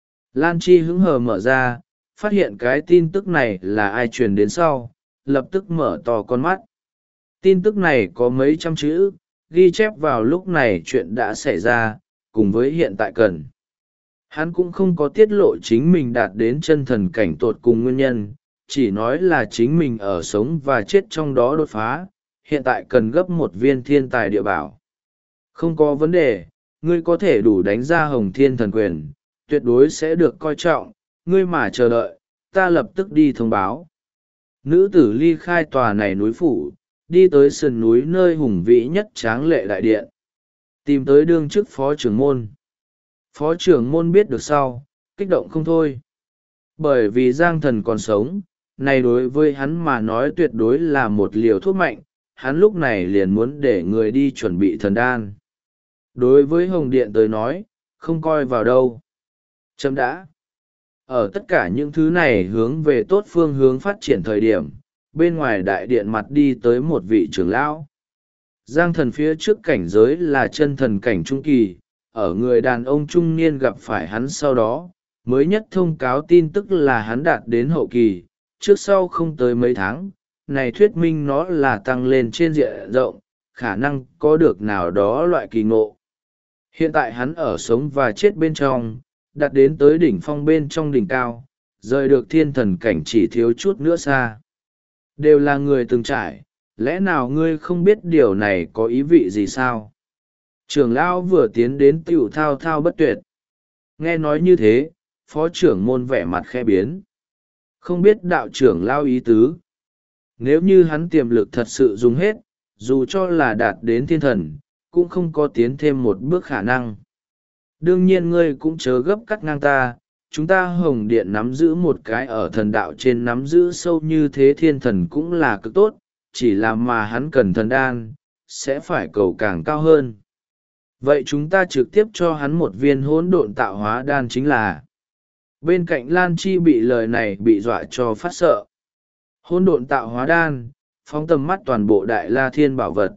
Lan Chi hứng hờ mở ra, phát hiện cái tin tức này là ai truyền đến sau, lập tức mở to con mắt. Tin tức này có mấy trăm chữ, ghi chép vào lúc này chuyện đã xảy ra, cùng với hiện tại cần. Hắn cũng không có tiết lộ chính mình đạt đến chân thần cảnh tột cùng nguyên nhân, chỉ nói là chính mình ở sống và chết trong đó đột phá, hiện tại cần gấp một viên thiên tài địa bảo. Không có vấn đề, ngươi có thể đủ đánh ra Hồng Thiên Thần Quyền, tuyệt đối sẽ được coi trọng, ngươi mà chờ đợi, ta lập tức đi thông báo. Nữ tử ly khai tòa này núi phủ, đi tới sườn núi nơi hùng vĩ nhất tráng lệ đại điện. Tìm tới đương chức phó trưởng môn. Phó trưởng môn biết được sau, kích động không thôi. Bởi vì Giang Thần còn sống, này đối với hắn mà nói tuyệt đối là một liều thuốc mạnh, hắn lúc này liền muốn để người đi chuẩn bị thần đan. Đối với Hồng Điện tới nói, không coi vào đâu. Chấm đã. Ở tất cả những thứ này hướng về tốt phương hướng phát triển thời điểm, bên ngoài đại điện mặt đi tới một vị trưởng lão. Giang Thần phía trước cảnh giới là chân thần cảnh trung kỳ, ở người đàn ông trung niên gặp phải hắn sau đó, mới nhất thông cáo tin tức là hắn đạt đến hậu kỳ, trước sau không tới mấy tháng, này thuyết minh nó là tăng lên trên diện rộng, khả năng có được nào đó loại kỳ ngộ. Hiện tại hắn ở sống và chết bên trong, đạt đến tới đỉnh phong bên trong đỉnh cao, rời được thiên thần cảnh chỉ thiếu chút nữa xa. Đều là người từng trải, lẽ nào ngươi không biết điều này có ý vị gì sao? Trưởng lão vừa tiến đến tiểu thao thao bất tuyệt. Nghe nói như thế, phó trưởng môn vẻ mặt khẽ biến. Không biết đạo trưởng lao ý tứ. Nếu như hắn tiềm lực thật sự dùng hết, dù cho là đạt đến thiên thần, cũng không có tiến thêm một bước khả năng. Đương nhiên ngươi cũng chớ gấp cắt ngang ta, chúng ta Hồng Điện nắm giữ một cái ở thần đạo trên nắm giữ sâu như thế thiên thần cũng là cực tốt, chỉ là mà hắn cần thần đan, sẽ phải cầu càng cao hơn. Vậy chúng ta trực tiếp cho hắn một viên hỗn độn tạo hóa đan chính là. Bên cạnh Lan Chi bị lời này bị dọa cho phát sợ. Hỗn độn tạo hóa đan, phóng tầm mắt toàn bộ Đại La Thiên bảo vật.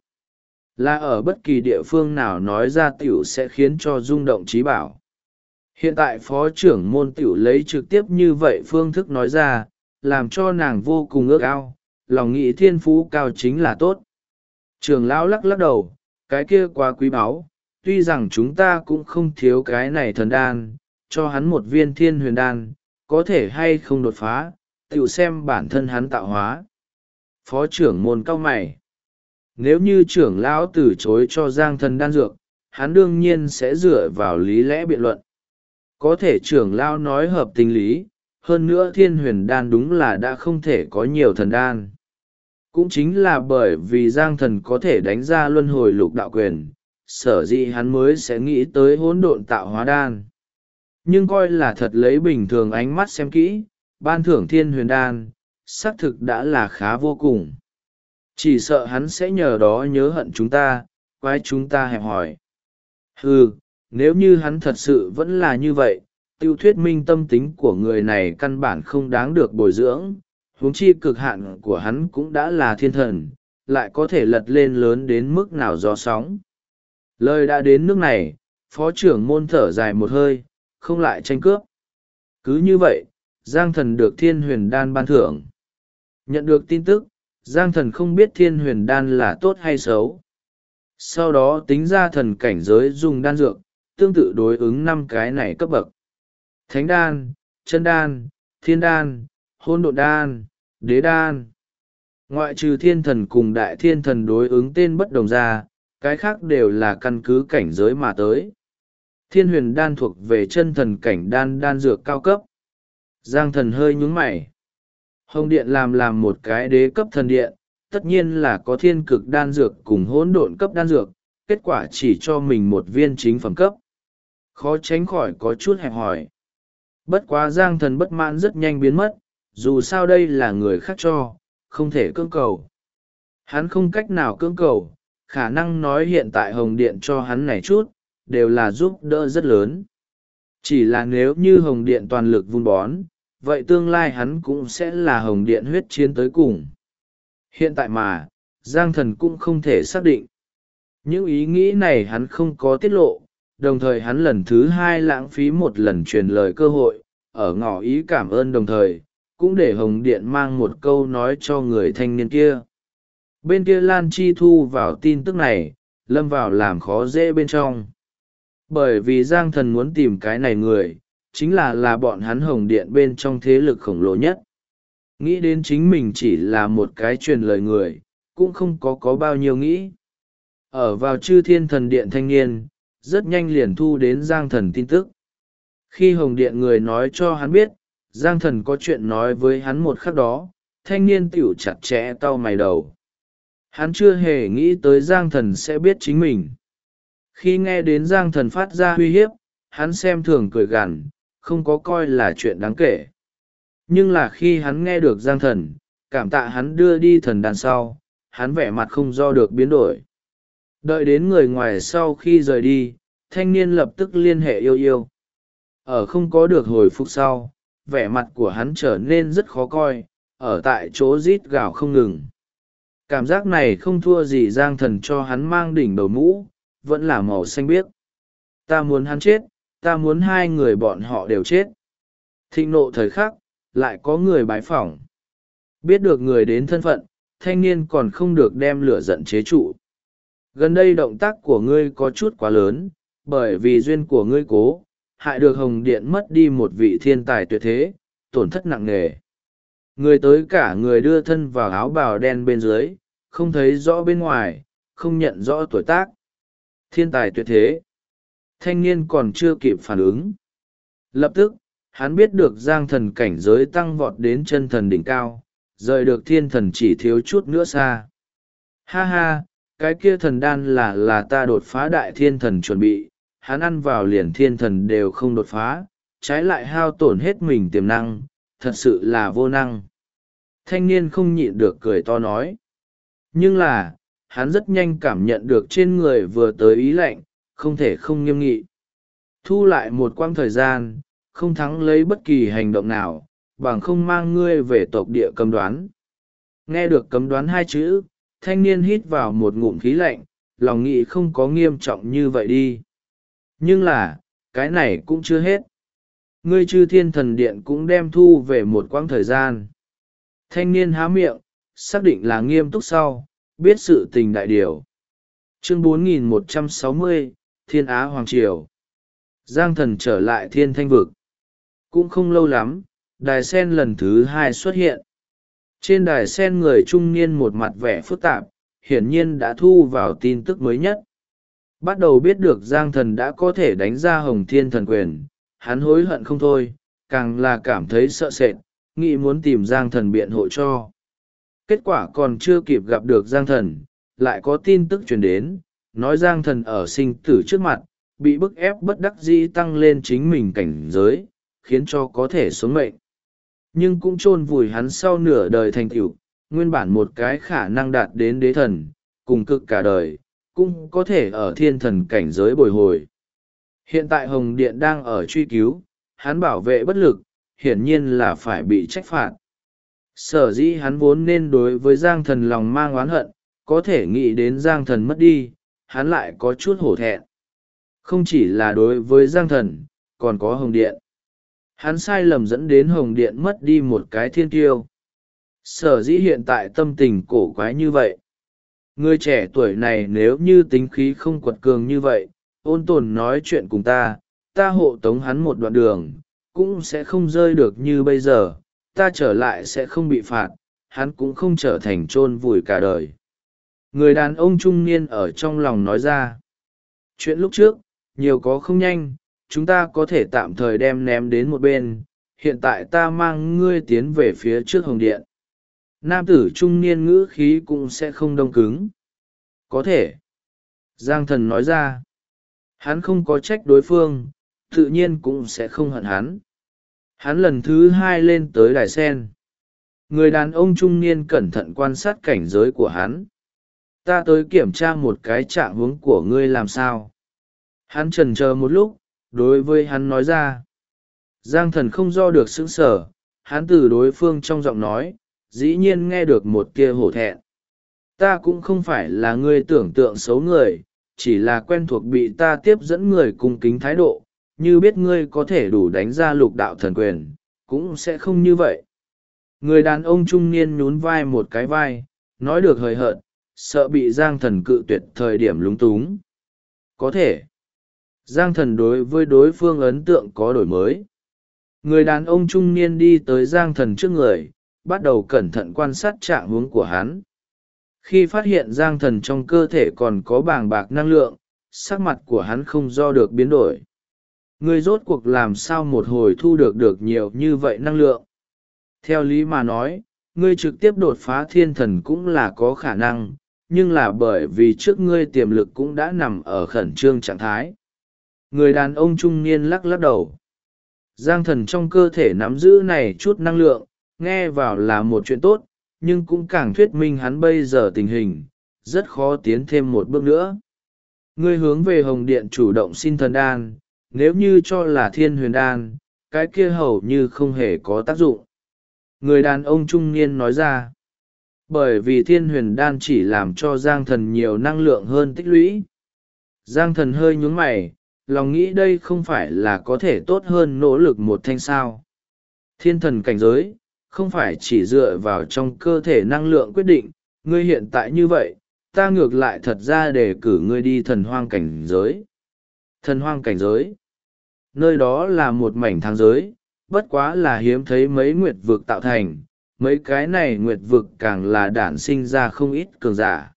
Là ở bất kỳ địa phương nào nói ra tiểu sẽ khiến cho rung động trí bảo. Hiện tại phó trưởng môn tiểu lấy trực tiếp như vậy phương thức nói ra, làm cho nàng vô cùng ước ao, lòng nghĩ thiên phú cao chính là tốt. Trưởng lão lắc lắc đầu, cái kia quá quý báu, tuy rằng chúng ta cũng không thiếu cái này thần đan, cho hắn một viên thiên huyền đan, có thể hay không đột phá, tự xem bản thân hắn tạo hóa. Phó trưởng môn cau mày. Nếu như trưởng lão từ chối cho Giang Thần đan dược, hắn đương nhiên sẽ dựa vào lý lẽ biện luận. Có thể trưởng lão nói hợp tình lý, hơn nữa thiên huyền đan đúng là đã không thể có nhiều thần đan. Cũng chính là bởi vì Giang Thần có thể đánh ra luân hồi lục đạo quyền, sở dĩ hắn mới sẽ nghĩ tới hỗn độn tạo hóa đan. Nhưng coi là thật lấy bình thường ánh mắt xem kỹ, ban thưởng thiên huyền đan, xác thực đã là khá vô cùng. Chỉ sợ hắn sẽ nhờ đó nhớ hận chúng ta, quái chúng ta hẹp hòi. Nếu như hắn thật sự vẫn là như vậy, tiêu thuyết minh tâm tính của người này căn bản không đáng được bồi dưỡng, huống chi cực hạn của hắn cũng đã là thiên thần, lại có thể lật lên lớn đến mức nào gió sóng. Lời đã đến nước này, phó trưởng môn thở dài một hơi, không lại tranh cướp. Cứ như vậy, Giang Thần được thiên huyền đan ban thưởng. Nhận được tin tức, Giang Thần không biết thiên huyền đan là tốt hay xấu. Sau đó tính ra thần cảnh giới dùng đan dược, tương tự đối ứng 5 cái này cấp bậc. Thánh đan, chân đan, thiên đan, hôn độn đan, đế đan. Ngoại trừ thiên thần cùng đại thiên thần đối ứng tên bất đồng ra, cái khác đều là căn cứ cảnh giới mà tới. Thiên huyền đan thuộc về chân thần cảnh đan dược cao cấp. Giang Thần hơi nhúng mày. Hồng Điện làm một cái đế cấp thần điện, tất nhiên là có thiên cực đan dược cùng hỗn độn cấp đan dược, kết quả chỉ cho mình một viên chính phẩm cấp. Khó tránh khỏi có chút hẹp hòi. Bất quá Giang Thần bất mãn rất nhanh biến mất, dù sao đây là người khác cho, không thể cưỡng cầu. Hắn không cách nào cưỡng cầu, khả năng nói hiện tại Hồng Điện cho hắn này chút, đều là giúp đỡ rất lớn. Chỉ là nếu như Hồng Điện toàn lực vun bón, vậy tương lai hắn cũng sẽ là Hồng Điện huyết chiến tới cùng. Hiện tại mà, Giang Thần cũng không thể xác định. Những ý nghĩ này hắn không có tiết lộ, đồng thời hắn lần thứ 2 lãng phí một lần truyền lời cơ hội, ở ngỏ ý cảm ơn đồng thời, cũng để Hồng Điện mang một câu nói cho người thanh niên kia. Bên kia Lan Chi thu vào tin tức này, lâm vào làm khó dễ bên trong. Bởi vì Giang Thần muốn tìm cái này người, chính là bọn hắn Hồng Điện bên trong thế lực khổng lồ nhất. Nghĩ đến chính mình chỉ là một cái truyền lời người, cũng không có bao nhiêu nghĩ. Ở vào Chư Thiên Thần Điện thanh niên, rất nhanh liền thu đến Giang Thần tin tức. Khi Hồng Điện người nói cho hắn biết, Giang Thần có chuyện nói với hắn một khắc đó, thanh niên tiểu chặt chẽ cau mày đầu. Hắn chưa hề nghĩ tới Giang Thần sẽ biết chính mình. Khi nghe đến Giang Thần phát ra uy hiếp, hắn xem thường cười gằn, không có coi là chuyện đáng kể. Nhưng là khi hắn nghe được Giang Thần, cảm tạ hắn đưa đi thần đàn sau, hắn vẻ mặt không do được biến đổi. Đợi đến người ngoài sau khi rời đi, thanh niên lập tức liên hệ yêu yêu. Ở không có được hồi phục sau, vẻ mặt của hắn trở nên rất khó coi, ở tại chỗ rít gào không ngừng. Cảm giác này không thua gì Giang Thần cho hắn mang đỉnh đầu mũ, vẫn là màu xanh biếc. Ta muốn hắn chết, ta muốn 2 người bọn họ đều chết. Thịnh nộ thời khắc, lại có người bái phỏng. Biết được người đến thân phận, thanh niên còn không được đem lửa giận chế trụ. Gần đây động tác của ngươi có chút quá lớn, bởi vì duyên của ngươi cố, hại được Hồng Điện mất đi một vị thiên tài tuyệt thế, tổn thất nặng nề. Người tới cả người đưa thân vào áo bào đen bên dưới, không thấy rõ bên ngoài, không nhận rõ tuổi tác. Thiên tài tuyệt thế. Thanh niên còn chưa kịp phản ứng. Lập tức, hắn biết được Giang Thần cảnh giới tăng vọt đến chân thần đỉnh cao, rời được thiên thần chỉ thiếu chút nữa xa. Ha ha, cái kia thần đan là ta đột phá đại thiên thần chuẩn bị, hắn ăn vào liền thiên thần đều không đột phá, trái lại hao tổn hết mình tiềm năng, thật sự là vô năng. Thanh niên không nhịn được cười to nói. Nhưng là, hắn rất nhanh cảm nhận được trên người vừa tới ý lạnh, không thể không nghiêm nghị. Thu lại một quãng thời gian, không thắng lấy bất kỳ hành động nào, bằng không mang ngươi về tộc địa cấm đoán. Nghe được cấm đoán 2 chữ, thanh niên hít vào một ngụm khí lạnh, lòng nghĩ không có nghiêm trọng như vậy đi. Nhưng là, cái này cũng chưa hết. Ngươi Chư Thiên Thần Điện cũng đem thu về một quãng thời gian. Thanh niên há miệng, xác định là nghiêm túc sau, biết sự tình đại điều. Chương 4160, Thiên Á Hoàng Triều. Giang Thần trở lại Thiên Thanh Vực. Cũng không lâu lắm, đài sen lần thứ hai xuất hiện. Trên đài sen người trung niên một mặt vẻ phức tạp, hiển nhiên đã thu vào tin tức mới nhất. Bắt đầu biết được Giang Thần đã có thể đánh ra Hồng Thiên Thần Quyền, hắn hối hận không thôi, càng là cảm thấy sợ sệt, nghĩ muốn tìm Giang Thần biện hộ cho. Kết quả còn chưa kịp gặp được Giang Thần, lại có tin tức truyền đến, nói Giang Thần ở sinh tử trước mặt, bị bức ép bất đắc dĩ tăng lên chính mình cảnh giới, khiến cho có thể sống mệnh. Nhưng cũng chôn vùi hắn sau nửa đời thành tựu, nguyên bản một cái khả năng đạt đến đế thần, cùng cực cả đời, cũng có thể ở thiên thần cảnh giới bồi hồi. Hiện tại Hồng Điện đang ở truy cứu, hắn bảo vệ bất lực, hiển nhiên là phải bị trách phạt. Sở dĩ hắn vốn nên đối với Giang Thần lòng mang oán hận, có thể nghĩ đến Giang Thần mất đi, hắn lại có chút hổ thẹn. Không chỉ là đối với Giang Thần, còn có Hồng Điện. Hắn sai lầm dẫn đến Hồng Điện mất đi một cái thiên tiêu. Sở dĩ hiện tại tâm tình cổ quái như vậy. Người trẻ tuổi này nếu như tính khí không quật cường như vậy, ôn tồn nói chuyện cùng ta hộ tống hắn một đoạn đường, cũng sẽ không rơi được như bây giờ, ta trở lại sẽ không bị phạt, hắn cũng không trở thành chôn vùi cả đời. Người đàn ông trung niên ở trong lòng nói ra. Chuyện lúc trước, nhiều có không nhanh, chúng ta có thể tạm thời đem ném đến một bên, hiện tại ta mang ngươi tiến về phía trước Hồng Điện. Nam tử trung niên ngữ khí cũng sẽ không đông cứng. Có thể. Giang Thần nói ra. Hắn không có trách đối phương, tự nhiên cũng sẽ không hận hắn. Hắn lần thứ hai lên tới đài sen. Người đàn ông trung niên cẩn thận quan sát cảnh giới của hắn. Ta tới kiểm tra một cái trạng huống của ngươi làm sao. Hắn chần chờ một lúc, đối với hắn nói ra. Giang Thần không do được sững sờ, hắn từ đối phương trong giọng nói, dĩ nhiên nghe được một tia hổ thẹn. Ta cũng không phải là ngươi tưởng tượng xấu người, chỉ là quen thuộc bị ta tiếp dẫn người cung kính thái độ, như biết ngươi có thể đủ đánh ra lục đạo thần quyền, cũng sẽ không như vậy. Người đàn ông trung niên nhún vai một cái vai, nói được hời hợt, sợ bị Giang Thần cự tuyệt thời điểm lúng túng. Có thể. Giang Thần đối với đối phương ấn tượng có đổi mới. Người đàn ông trung niên đi tới Giang Thần trước người, bắt đầu cẩn thận quan sát trạng huống của hắn. Khi phát hiện Giang Thần trong cơ thể còn có bàng bạc năng lượng, sắc mặt của hắn không do được biến đổi. Ngươi rốt cuộc làm sao một hồi thu được nhiều như vậy năng lượng? Theo lý mà nói, ngươi trực tiếp đột phá thiên thần cũng là có khả năng, nhưng là bởi vì trước ngươi tiềm lực cũng đã nằm ở khẩn trương trạng thái. Người đàn ông trung niên lắc lắc đầu. Giang Thần trong cơ thể nắm giữ này chút năng lượng, nghe vào là một chuyện tốt, nhưng cũng càng thuyết minh hắn bây giờ tình hình, rất khó tiến thêm một bước nữa. Ngươi hướng về Hồng Điện chủ động xin thần đan, nếu như cho là thiên huyền đan, cái kia hầu như không hề có tác dụng. Người đàn ông trung niên nói ra. Bởi vì thiên huyền đan chỉ làm cho Giang Thần nhiều năng lượng hơn tích lũy. Giang Thần hơi nhún mày, lòng nghĩ đây không phải là có thể tốt hơn nỗ lực một thanh sao. Thiên thần cảnh giới, không phải chỉ dựa vào trong cơ thể năng lượng quyết định, ngươi hiện tại như vậy, ta ngược lại thật ra để cử ngươi đi thần hoang cảnh giới. Thần hoang cảnh giới, nơi đó là một mảnh thang giới, bất quá là hiếm thấy mấy nguyệt vực tạo thành, mấy cái này nguyệt vực càng là đản sinh ra không ít cường giả.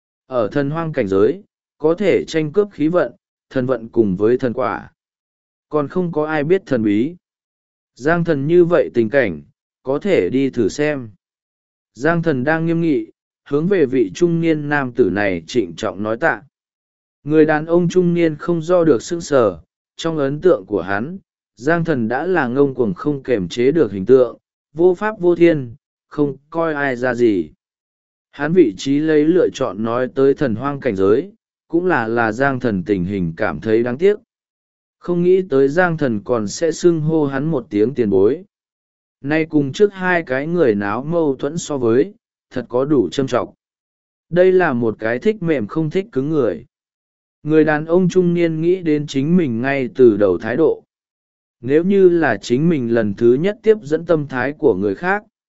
Ở thần hoang cảnh giới, có thể tranh cướp khí vận, thần vận cùng với thần quả. Còn không có ai biết thần bí. Giang Thần như vậy tình cảnh, có thể đi thử xem. Giang Thần đang nghiêm nghị, hướng về vị trung niên nam tử này trịnh trọng nói tạ. Người đàn ông trung niên không do được sững sờ, trong ấn tượng của hắn, Giang Thần đã là ngông cuồng không kềm chế được hình tượng, vô pháp vô thiên, không coi ai ra gì. Hắn vị trí lấy lựa chọn nói tới thần hoang cảnh giới, cũng là Giang Thần tình hình cảm thấy đáng tiếc. Không nghĩ tới Giang Thần còn sẽ xưng hô hắn một tiếng tiền bối. Nay cùng trước hai cái người náo mâu thuẫn so với, thật có đủ châm trọng. Đây là một cái thích mềm không thích cứng người. Người đàn ông trung niên nghĩ đến chính mình ngay từ đầu thái độ. Nếu như là chính mình lần thứ nhất tiếp dẫn tâm thái của người khác,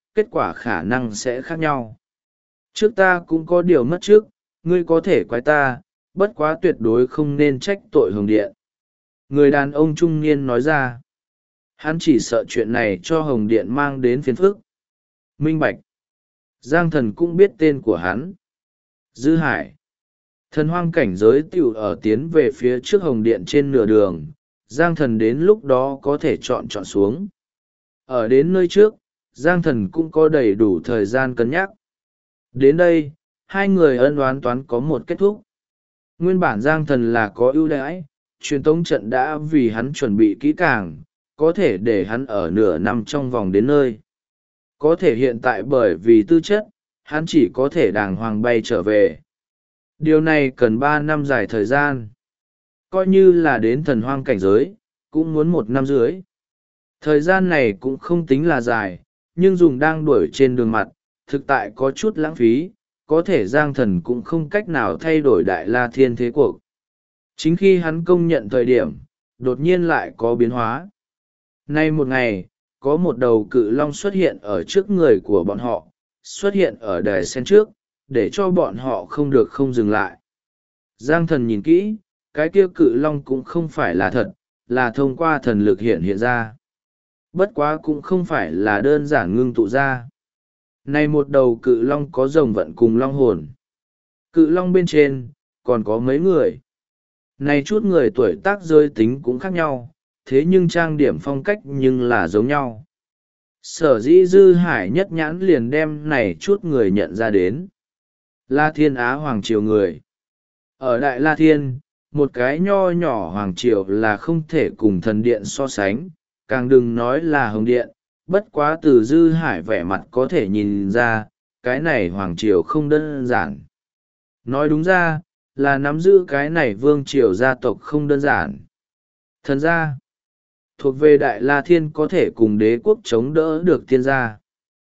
kết quả khả năng sẽ khác nhau. Trước ta cũng có điều mất trước, ngươi có thể quái ta, bất quá tuyệt đối không nên trách tội Hồng Điện. Người đàn ông trung niên nói ra. Hắn chỉ sợ chuyện này cho Hồng Điện mang đến phiền phức. Minh Bạch. Giang Thần cũng biết tên của hắn. Dư Hải. Thần hoang cảnh giới tiểu ở tiến về phía trước Hồng Điện trên nửa đường, Giang Thần đến lúc đó có thể chọn xuống. Ở đến nơi trước, Giang Thần cũng có đầy đủ thời gian cân nhắc. Đến đây, hai người ân oán toán có một kết thúc. Nguyên bản Giang Thần là có ưu đãi, truyền tống trận đã vì hắn chuẩn bị kỹ càng, có thể để hắn ở nửa năm trong vòng đến nơi. Có thể hiện tại bởi vì tư chất, hắn chỉ có thể đàng hoàng bay trở về. Điều này cần 3 năm dài thời gian. Coi như là đến thần hoang cảnh giới, cũng muốn 1 năm dưới. Thời gian này cũng không tính là dài, nhưng dùng đang đuổi trên đường mặt, thực tại có chút lãng phí, có thể Giang Thần cũng không cách nào thay đổi Đại La Thiên thế cuộc. Chính khi hắn công nhận thời điểm, đột nhiên lại có biến hóa. Nay một ngày, có một đầu cự long xuất hiện ở trước người của bọn họ, xuất hiện ở đài sen trước, để cho bọn họ không được không dừng lại. Giang Thần nhìn kỹ, cái kia cự long cũng không phải là thật, là thông qua thần lực hiện ra. Bất quá cũng không phải là đơn giản ngưng tụ ra. Này một đầu cự long có rồng vận cùng long hồn. Cự long bên trên, còn có mấy người. Này chút người tuổi tác giới tính cũng khác nhau, thế nhưng trang điểm phong cách nhưng là giống nhau. Sở dĩ Dư Hải nhất nhãn liền đem này chút người nhận ra đến. La Thiên Á Hoàng Triều người. Ở Đại La Thiên, một cái nho nhỏ Hoàng Triều là không thể cùng thần điện so sánh, càng đừng nói là Hồng Điện, bất quá từ Dư Hải vẻ mặt có thể nhìn ra, cái này Hoàng Triều không đơn giản. Nói đúng ra, là nắm giữ cái này Vương Triều gia tộc không đơn giản. Thần gia, thuộc về Đại La Thiên có thể cùng đế quốc chống đỡ được tiên gia.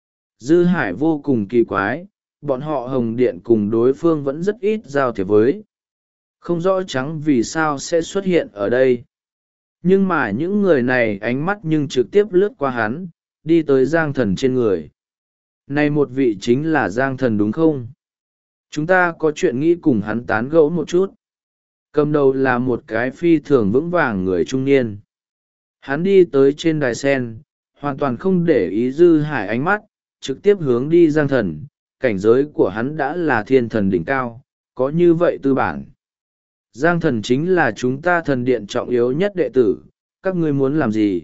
Dư Hải vô cùng kỳ quái, bọn họ Hồng Điện cùng đối phương vẫn rất ít giao thiệp với. Không rõ trắng vì sao sẽ xuất hiện ở đây. Nhưng mà những người này ánh mắt nhưng trực tiếp lướt qua hắn, đi tới Giang Thần trên người. Này một vị chính là Giang Thần đúng không? Chúng ta có chuyện nghĩ cùng hắn tán gẫu một chút. Cầm đầu là một cái phi thường vững vàng người trung niên. Hắn đi tới trên đài sen, hoàn toàn không để ý Dư Hải ánh mắt, trực tiếp hướng đi Giang Thần. Cảnh giới của hắn đã là thiên thần đỉnh cao, có như vậy tư bản. Giang Thần chính là chúng ta thần điện trọng yếu nhất đệ tử, các ngươi muốn làm gì?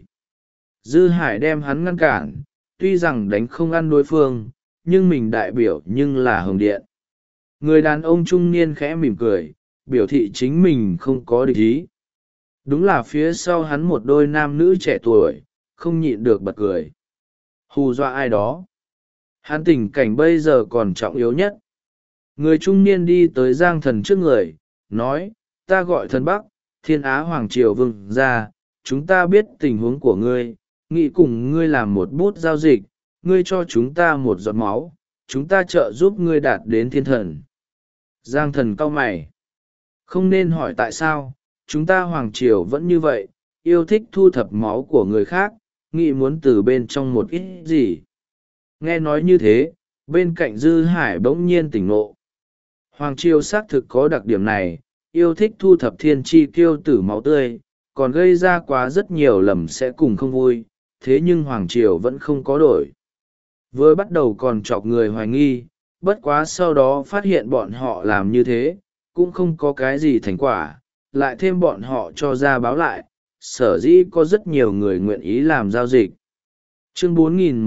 Dư Hải đem hắn ngăn cản, tuy rằng đánh không ăn đối phương, nhưng mình đại biểu nhưng là Hồng Điện. Người đàn ông trung niên khẽ mỉm cười, biểu thị chính mình không có địch ý. Đúng là phía sau hắn một đôi nam nữ trẻ tuổi, không nhịn được bật cười. Hù dọa ai đó? Hắn tình cảnh bây giờ còn trọng yếu nhất. Người trung niên đi tới Giang Thần trước người, nói, ta gọi Thần Bắc, Thiên Á Hoàng Triều Vương ra, chúng ta biết tình huống của ngươi, nghĩ cùng ngươi làm một bút giao dịch, ngươi cho chúng ta một giọt máu, chúng ta trợ giúp ngươi đạt đến thiên thần. Giang Thần cau mày. Không nên hỏi tại sao, chúng ta Hoàng Triều vẫn như vậy, yêu thích thu thập máu của người khác, nghĩ muốn từ bên trong một ít gì. Nghe nói như thế, bên cạnh Dư Hải bỗng nhiên tỉnh ngộ. Hoàng Triều xác thực có đặc điểm này, yêu thích thu thập thiên chi kiêu tử máu tươi, còn gây ra quá rất nhiều lầm sẽ cùng không vui, thế nhưng Hoàng Triều vẫn không có đổi. Vừa bắt đầu còn chọc người hoài nghi, bất quá sau đó phát hiện bọn họ làm như thế, cũng không có cái gì thành quả, lại thêm bọn họ cho ra báo lại, sở dĩ có rất nhiều người nguyện ý làm giao dịch. Chương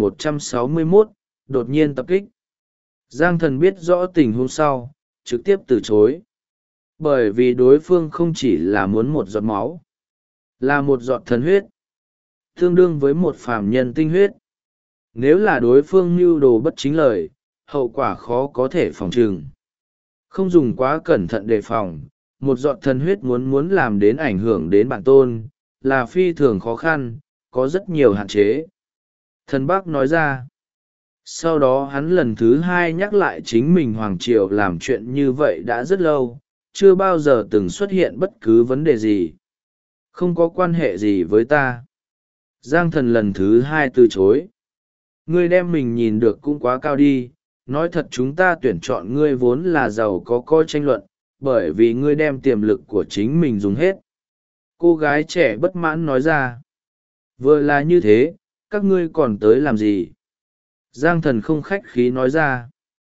4161, đột nhiên tập kích. Giang Thần biết rõ tình huống sau, trực tiếp từ chối. Bởi vì đối phương không chỉ là muốn một giọt máu, là một giọt thần huyết, tương đương với một phàm nhân tinh huyết. Nếu là đối phương mưu đồ bất chính lời, hậu quả khó có thể phòng trừng. Không dùng quá cẩn thận đề phòng, một giọt thần huyết muốn làm đến ảnh hưởng đến bản tôn, là phi thường khó khăn, có rất nhiều hạn chế. Thần Bắc nói ra. Sau đó hắn lần thứ hai nhắc lại chính mình Hoàng Triều làm chuyện như vậy đã rất lâu, chưa bao giờ từng xuất hiện bất cứ vấn đề gì. Không có quan hệ gì với ta. Giang Thần lần thứ hai từ chối. Ngươi đem mình nhìn được cũng quá cao đi, nói thật chúng ta tuyển chọn ngươi vốn là giàu có tranh luận, bởi vì ngươi đem tiềm lực của chính mình dùng hết. Cô gái trẻ bất mãn nói ra. Vừa là như thế, các ngươi còn tới làm gì? Giang Thần không khách khí nói ra.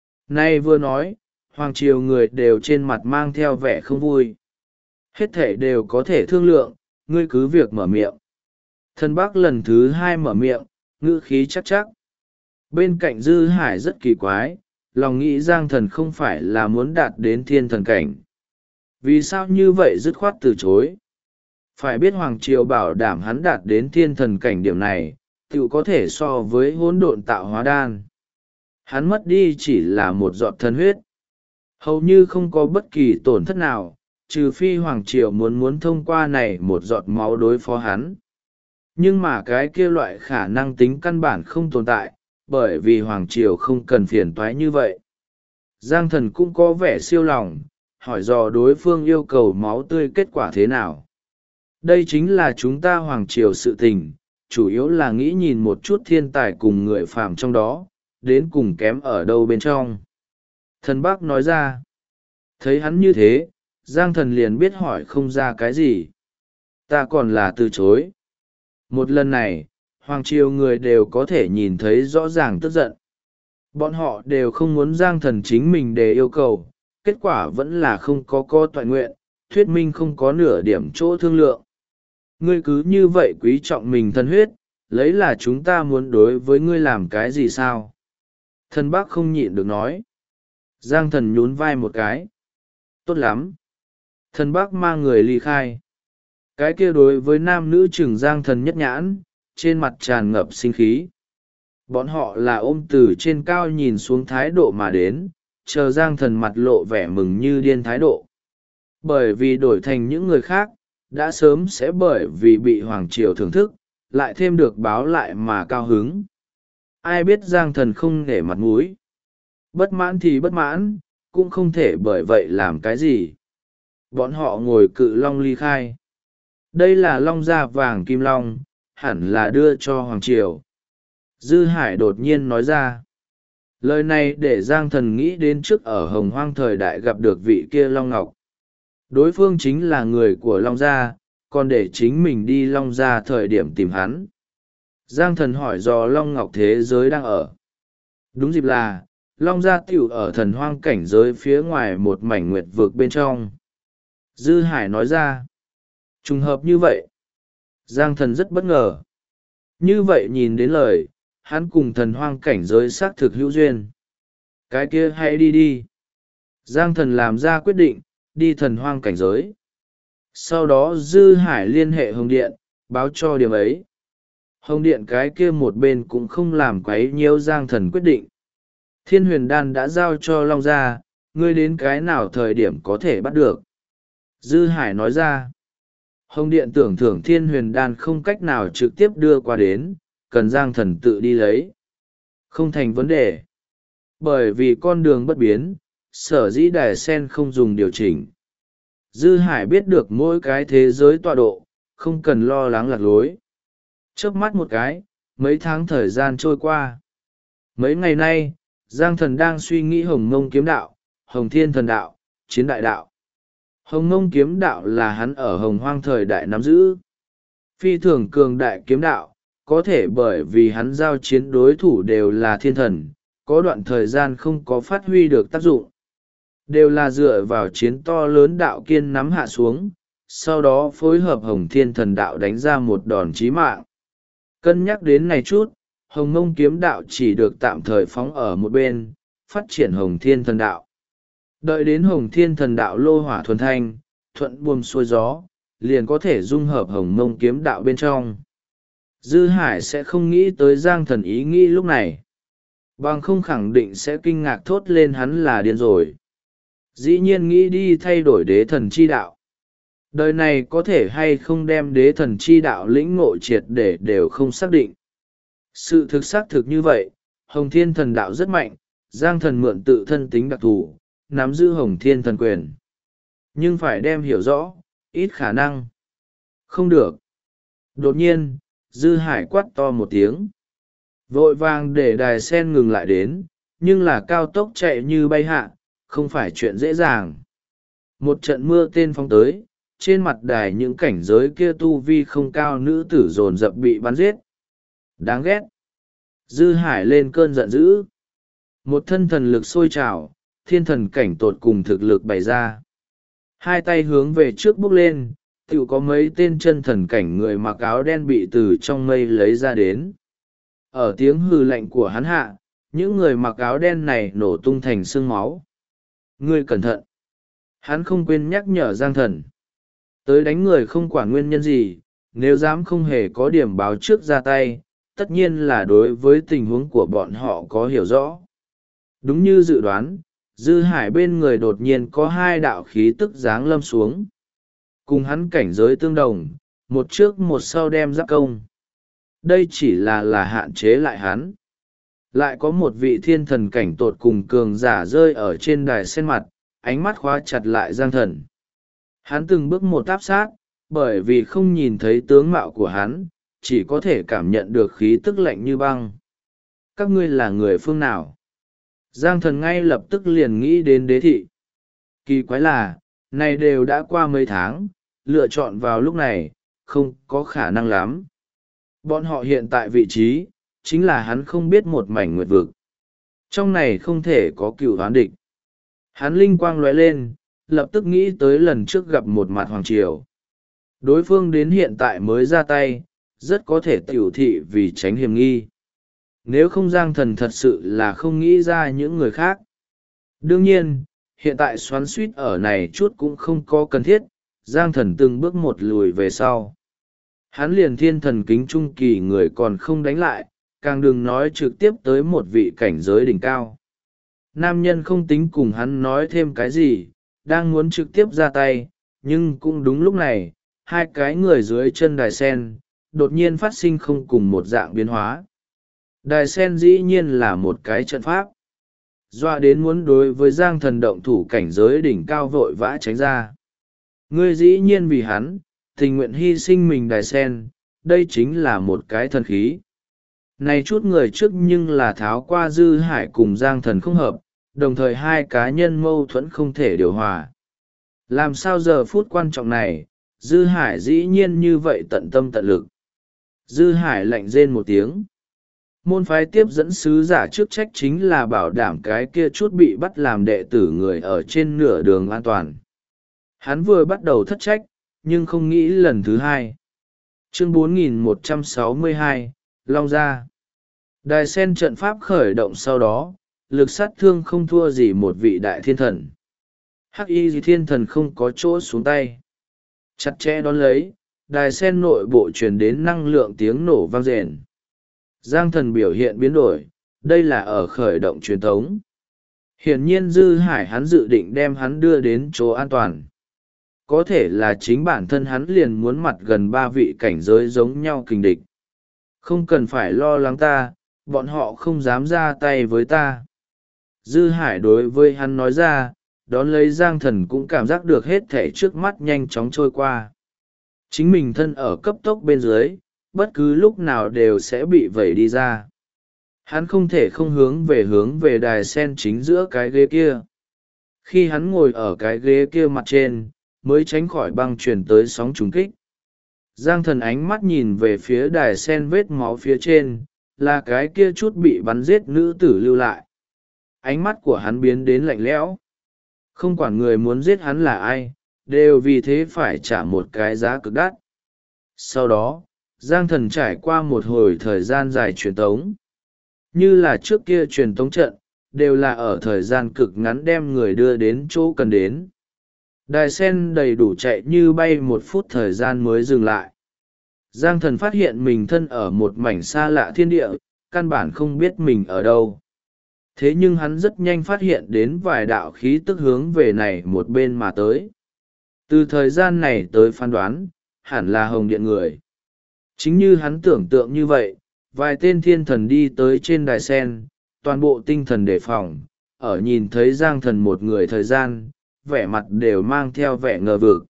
Nay vừa nói, hoàng triều người đều trên mặt mang theo vẻ không vui. Hết thể đều có thể thương lượng, ngươi cứ việc mở miệng. Thần Bắc lần thứ hai mở miệng, ngữ khí chắc chắc. Bên cạnh Dư Hải rất kỳ quái, lòng nghĩ Giang Thần không phải là muốn đạt đến thiên thần cảnh. Vì sao như vậy dứt khoát từ chối? Phải biết hoàng triều bảo đảm hắn đạt đến thiên thần cảnh điểm này, tự có thể so với hỗn độn tạo hóa đan. Hắn mất đi chỉ là một giọt thân huyết. Hầu như không có bất kỳ tổn thất nào, trừ phi hoàng triều muốn thông qua này một giọt máu đối phó hắn. Nhưng mà cái kia loại khả năng tính căn bản không tồn tại, bởi vì hoàng triều không cần phiền toái như vậy. Giang Thần cũng có vẻ siêu lòng, hỏi dò đối phương yêu cầu máu tươi kết quả thế nào. Đây chính là chúng ta hoàng triều sự tình, chủ yếu là nghĩ nhìn một chút thiên tài cùng người phàm trong đó, đến cùng kém ở đâu bên trong. Thần Bắc nói ra. Thấy hắn như thế, Giang Thần liền biết hỏi không ra cái gì. Ta còn là từ chối. Một lần này, hoàng triều người đều có thể nhìn thấy rõ ràng tức giận. Bọn họ đều không muốn Giang Thần chính mình để yêu cầu, kết quả vẫn là không có toại nguyện, thuyết minh không có nửa điểm chỗ thương lượng. Ngươi cứ như vậy quý trọng mình thân huyết, lấy là chúng ta muốn đối với ngươi làm cái gì sao? Thần Bắc không nhịn được nói. Giang Thần nhún vai một cái. Tốt lắm. Thần Bắc mang người ly khai. Cái kia đối với nam nữ chừng Giang Thần nhất nhãn, trên mặt tràn ngập sinh khí. Bọn họ là ôm từ trên cao nhìn xuống thái độ mà đến, chờ Giang Thần mặt lộ vẻ mừng như điên thái độ. Bởi vì đổi thành những người khác, đã sớm sẽ bởi vì bị hoàng triều thưởng thức, lại thêm được báo lại mà cao hứng. Ai biết Giang Thần không nể mặt mũi. Bất mãn thì bất mãn, cũng không thể bởi vậy làm cái gì. Bọn họ ngồi cự long ly khai. Đây là long da vàng kim long, hẳn là đưa cho hoàng triều. Dư Hải đột nhiên nói ra. Lời này để Giang Thần nghĩ đến trước ở Hồng Hoang thời đại gặp được vị kia Long Ngọc. Đối phương chính là người của Long Gia, còn để chính mình đi Long Gia thời điểm tìm hắn. Giang Thần hỏi do Long Ngọc thế giới đang ở. Đúng dịp là, Long Gia tiểu ở thần hoang cảnh giới phía ngoài một mảnh nguyệt vực bên trong. Dư Hải nói ra. Trùng hợp như vậy. Giang Thần rất bất ngờ. Như vậy nhìn đến lời, hắn cùng thần hoang cảnh giới xác thực hữu duyên. Cái kia hãy đi đi. Giang Thần làm ra quyết định, đi thần hoang cảnh giới. Sau đó Dư Hải liên hệ Hồng Điện, báo cho điểm ấy. Hồng Điện cái kia một bên cũng không làm quấy nhiễu Giang Thần quyết định. Thiên huyền đan đã giao cho Long Gia, ngươi đến cái nào thời điểm có thể bắt được. Dư Hải nói ra. Hồng Điện tưởng thưởng thiên huyền đan không cách nào trực tiếp đưa qua đến, cần Giang Thần tự đi lấy. Không thành vấn đề. Bởi vì con đường bất biến, sở dĩ đài sen không dùng điều chỉnh. Dư Hải biết được mỗi cái thế giới tọa độ, không cần lo lắng lạc lối. Chớp mắt một cái, mấy tháng thời gian trôi qua. Mấy ngày nay, Giang Thần đang suy nghĩ Hồng Mông kiếm đạo, Hồng Thiên thần đạo, Chiến đại đạo. Hồng Mông kiếm đạo là hắn ở Hồng Hoang thời đại nắm giữ. Phi thường cường đại kiếm đạo, có thể bởi vì hắn giao chiến đối thủ đều là thiên thần, có đoạn thời gian không có phát huy được tác dụng. Đều là dựa vào chiến to lớn đạo kiên nắm hạ xuống, sau đó phối hợp Hồng Thiên thần đạo đánh ra một đòn chí mạng. Cân nhắc đến này chút, Hồng Mông kiếm đạo chỉ được tạm thời phóng ở một bên, phát triển Hồng Thiên thần đạo. Đợi đến Hồng Thiên thần đạo lô hỏa thuần thanh, thuận buồm xuôi gió, liền có thể dung hợp Hồng Mông kiếm đạo bên trong. Dư Hải sẽ không nghĩ tới Giang Thần ý nghĩ lúc này. Bằng không khẳng định sẽ kinh ngạc thốt lên hắn là điên rồi. Dĩ nhiên nghĩ đi thay đổi đế thần chi đạo. Đời này có thể hay không đem đế thần chi đạo lĩnh ngộ triệt để đều không xác định. Sự thực xác thực như vậy, Hồng Thiên thần đạo rất mạnh, Giang Thần mượn tự thân tính đặc thù, nắm giữ Hồng Thiên thần quyền. Nhưng phải đem hiểu rõ, ít khả năng. Không được. Đột nhiên, Dư Hải quát to một tiếng. vội vàng để đài sen ngừng lại đến, nhưng là cao tốc chạy như bay hạ, không phải chuyện dễ dàng. Một trận mưa tên phóng tới, trên mặt đài những cảnh giới kia tu vi không cao nữ tử dồn dập bị bắn giết. Đáng ghét. Dư Hải lên cơn giận dữ. Một thân thần lực sôi trào, thiên thần cảnh tột cùng thực lực bày ra. Hai tay hướng về trước bước lên, tựu có mấy tên chân thần cảnh người mặc áo đen bị từ trong mây lấy ra đến. Ở tiếng hừ lạnh của hắn hạ, những người mặc áo đen này nổ tung thành sương máu. Ngươi cẩn thận. Hắn không quên nhắc nhở Giang Thần. Tới đánh người không quản nguyên nhân gì, nếu dám không hề có điểm báo trước ra tay, tất nhiên là đối với tình huống của bọn họ có hiểu rõ. Đúng như dự đoán, Dư Hải bên người đột nhiên có hai đạo khí tức giáng lâm xuống. Cùng hắn cảnh giới tương đồng, một trước một sau đem giáp công. Đây chỉ là hạn chế lại hắn. Lại có một vị thiên thần cảnh tột cùng cường giả rơi ở trên đài sen mặt, ánh mắt khóa chặt lại Giang Thần. Hắn từng bước một áp sát, bởi vì không nhìn thấy tướng mạo của hắn, chỉ có thể cảm nhận được khí tức lạnh như băng. Các ngươi là người phương nào? Giang Thần ngay lập tức liền nghĩ đến Đế thị. Kỳ quái là, này đều đã qua mấy tháng, lựa chọn vào lúc này, không có khả năng lắm. Bọn họ hiện tại vị trí, chính là hắn không biết một mảnh nguyệt vực. Trong này không thể có cựu hoán địch. Hắn linh quang lóe lên, lập tức nghĩ tới lần trước gặp một mặt Hoàng Triều. Đối phương đến hiện tại mới ra tay, rất có thể tiểu thị vì tránh hiểm nghi. Nếu không Giang Thần thật sự là không nghĩ ra những người khác. Đương nhiên, hiện tại xoắn suýt ở này chút cũng không có cần thiết, Giang Thần từng bước một lùi về sau. Hắn liền thiên thần kính trung kỳ người còn không đánh lại, càng đừng nói trực tiếp tới một vị cảnh giới đỉnh cao. Nam nhân không tính cùng hắn nói thêm cái gì, đang muốn trực tiếp ra tay, nhưng cũng đúng lúc này, hai cái người dưới chân đài sen, đột nhiên phát sinh không cùng một dạng biến hóa. Đài sen dĩ nhiên là một cái trận pháp. Doa đến muốn đối với Giang Thần động thủ cảnh giới đỉnh cao vội vã tránh ra. Ngươi dĩ nhiên vì hắn, tình nguyện hy sinh mình đài sen, đây chính là một cái thần khí. Này chút người trước nhưng là tháo qua Dư Hải cùng Giang Thần không hợp, đồng thời hai cá nhân mâu thuẫn không thể điều hòa. Làm sao giờ phút quan trọng này, Dư Hải dĩ nhiên như vậy tận tâm tận lực. Dư Hải lạnh rên một tiếng. Môn phái tiếp dẫn sứ giả chức trách chính là bảo đảm cái kia chút bị bắt làm đệ tử người ở trên nửa đường an toàn. Hắn vừa bắt đầu thất trách, nhưng không nghĩ lần thứ hai. Chương 4162, Long Gia. Đài sen trận pháp khởi động sau đó, lực sát thương không thua gì một vị đại thiên thần. Hắc y thiên thần không có chỗ xuống tay. Chặt chẽ đón lấy, đài sen nội bộ truyền đến năng lượng tiếng nổ vang rền. Giang Thần biểu hiện biến đổi, đây là ở khởi động truyền thống. Hiển nhiên Dư Hải hắn dự định đem hắn đưa đến chỗ an toàn. Có thể là chính bản thân hắn liền muốn mặt gần ba vị cảnh giới giống nhau kình địch. Không cần phải lo lắng ta, bọn họ không dám ra tay với ta. Dư Hải đối với hắn nói ra, đón lấy Giang Thần cũng cảm giác được hết thể trước mắt nhanh chóng trôi qua. Chính mình thân ở cấp tốc bên dưới, bất cứ lúc nào đều sẽ bị vẩy đi ra. Hắn không thể không hướng về đài sen chính giữa cái ghế kia. Khi hắn ngồi ở cái ghế kia mặt trên, mới tránh khỏi băng truyền tới sóng trùng kích. Giang Thần ánh mắt nhìn về phía đài sen vết máu phía trên, là cái kia chút bị bắn giết nữ tử lưu lại. Ánh mắt của hắn biến đến lạnh lẽo. Không quản người muốn giết hắn là ai, đều vì thế phải trả một cái giá cực đắt. Sau đó, Giang Thần trải qua một hồi thời gian dài truyền tống. Như là trước kia truyền tống trận, đều là ở thời gian cực ngắn đem người đưa đến chỗ cần đến. Đài sen đầy đủ chạy như bay 1 phút thời gian mới dừng lại. Giang Thần phát hiện mình thân ở một mảnh xa lạ thiên địa, căn bản không biết mình ở đâu. Thế nhưng hắn rất nhanh phát hiện đến vài đạo khí tức hướng về này một bên mà tới. Từ thời gian này tới phán đoán, hẳn là Hồng Điện người. Chính như hắn tưởng tượng như vậy, vài tên thiên thần đi tới trên đài sen, toàn bộ tinh thần đề phòng, ở nhìn thấy Giang Thần một người thời gian, vẻ mặt đều mang theo vẻ ngờ vực.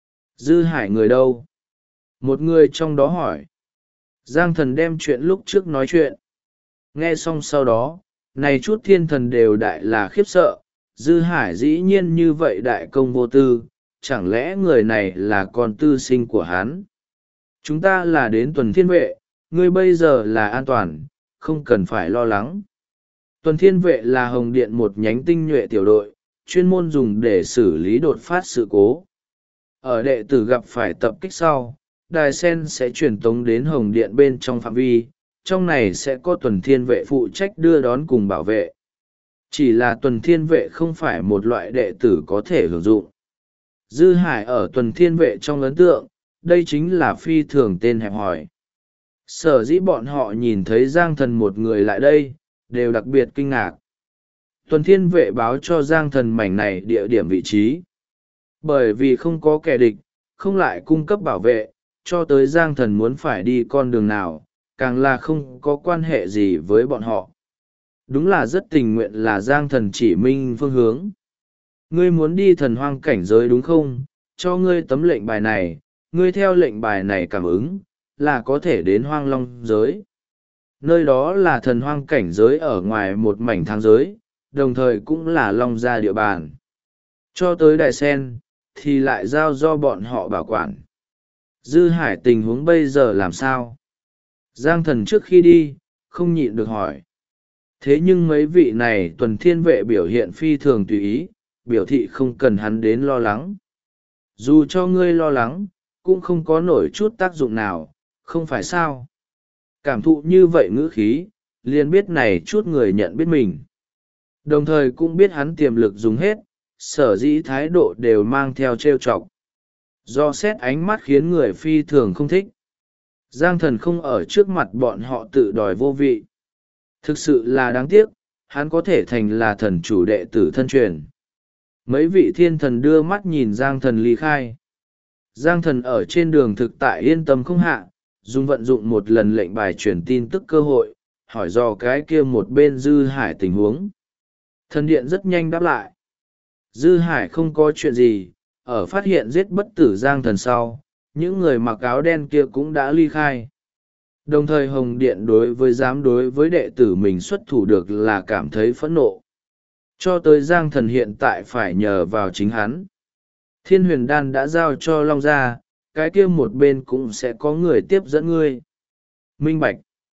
Dư Hải người đâu? Một người trong đó hỏi. Giang Thần đem chuyện lúc trước nói chuyện. Nghe xong sau đó, này chút thiên thần đều đại là khiếp sợ, Dư Hải dĩ nhiên như vậy đại công vô tư, chẳng lẽ người này là con tư sinh của hắn? Chúng ta là đến tuần thiên vệ, ngươi bây giờ là an toàn, không cần phải lo lắng. Tuần thiên vệ là Hồng Điện một nhánh tinh nhuệ tiểu đội, chuyên môn dùng để xử lý đột phát sự cố. Ở đệ tử gặp phải tập kích sau, đài sen sẽ truyền tống đến Hồng Điện bên trong phạm vi, trong này sẽ có tuần thiên vệ phụ trách đưa đón cùng bảo vệ. Chỉ là tuần thiên vệ không phải một loại đệ tử có thể hưởng dụng. Dư Hải ở tuần thiên vệ trong ấn tượng, đây chính là phi thường tên hẹp hòi. Sở dĩ bọn họ nhìn thấy Giang Thần một người lại đây, đều đặc biệt kinh ngạc. Tuần thiên vệ báo cho Giang Thần mảnh này địa điểm vị trí. Bởi vì không có kẻ địch, không lại cung cấp bảo vệ, cho tới Giang Thần muốn phải đi con đường nào, càng là không có quan hệ gì với bọn họ. Đúng là rất tình nguyện là Giang Thần chỉ minh phương hướng. Ngươi muốn đi thần hoang cảnh giới đúng không? Cho ngươi tấm lệnh bài này, ngươi theo lệnh bài này cảm ứng, là có thể đến hoang long giới. Nơi đó là thần hoang cảnh giới ở ngoài một mảnh thang giới, đồng thời cũng là long gia địa bàn. Cho tới Đại Sen, thì lại giao do bọn họ bảo quản. Dư Hải tình huống bây giờ làm sao? Giang Thần trước khi đi, không nhịn được hỏi. Thế nhưng mấy vị này tuần thiên vệ biểu hiện phi thường tùy ý, biểu thị không cần hắn đến lo lắng. Dù cho ngươi lo lắng, cũng không có nổi chút tác dụng nào, không phải sao? Cảm thụ như vậy ngữ khí, liền biết này chút người nhận biết mình. Đồng thời cũng biết hắn tiềm lực dùng hết, sở dĩ thái độ đều mang theo trêu chọc. Do xét ánh mắt khiến người phi thường không thích. Giang Thần không ở trước mặt bọn họ tự đòi vô vị. Thực sự là đáng tiếc, hắn có thể thành là thần chủ đệ tử thân truyền. Mấy vị thiên thần đưa mắt nhìn Giang Thần ly khai. Giang Thần ở trên đường thực tại yên tâm không hạ, dùng vận dụng một lần lệnh bài truyền tin tức cơ hội, hỏi dò cái kia một bên Dư Hải tình huống. Thần điện rất nhanh đáp lại. Dư Hải không có chuyện gì, ở phát hiện giết bất tử Giang Thần sau, những người mặc áo đen kia cũng đã ly khai. Đồng thời Hồng Điện dám đối với đệ tử mình xuất thủ được là cảm thấy phẫn nộ. Cho tới Giang Thần hiện tại phải nhờ vào chính hắn. Thiên Huyền Đan đã giao cho Long Gia, cái kia một bên cũng sẽ có người tiếp dẫn ngươi. Minh Bạch.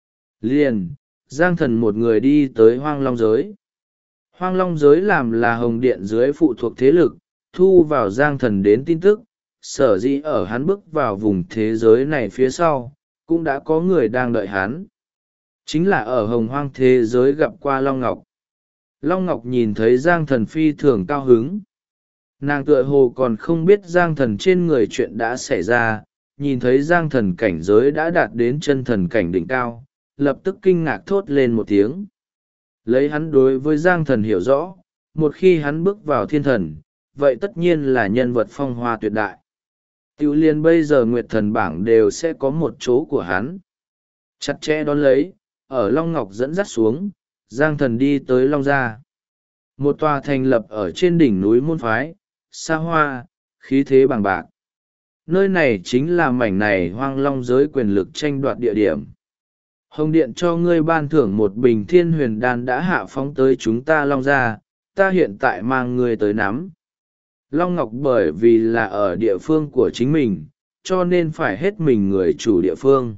Liền, Giang Thần một người đi tới Hoang Long Giới. Hoang Long Giới làm là Hồng Điện dưới phụ thuộc thế lực, thu vào Giang Thần đến tin tức, sở dĩ ở hắn bước vào vùng thế giới này phía sau, cũng đã có người đang đợi hắn. Chính là ở Hồng Hoang thế giới gặp qua Long Ngọc. Long Ngọc nhìn thấy Giang Thần phi thường cao hứng. Nàng tựa hồ còn không biết Giang Thần trên người chuyện đã xảy ra, nhìn thấy Giang Thần cảnh giới đã đạt đến chân thần cảnh đỉnh cao, lập tức kinh ngạc thốt lên một tiếng. Lấy hắn đối với Giang Thần hiểu rõ, một khi hắn bước vào thiên thần, vậy tất nhiên là nhân vật phong hoa tuyệt đại. Tiểu liên bây giờ Nguyệt Thần bảng đều sẽ có một chỗ của hắn. Chặt chẽ đón lấy, ở Long Ngọc dẫn dắt xuống, Giang Thần đi tới Long Gia. Một tòa thành lập ở trên đỉnh núi môn phái, xa hoa, khí thế bằng bạc. Nơi này chính là mảnh này Hoang Long giới quyền lực tranh đoạt địa điểm. Hồng Điện cho ngươi ban thưởng một bình Thiên Huyền Đan đã hạ phóng tới chúng ta Long Gia, ta hiện tại mang ngươi tới nắm. Long Ngọc bởi vì là ở địa phương của chính mình, cho nên phải hết mình người chủ địa phương.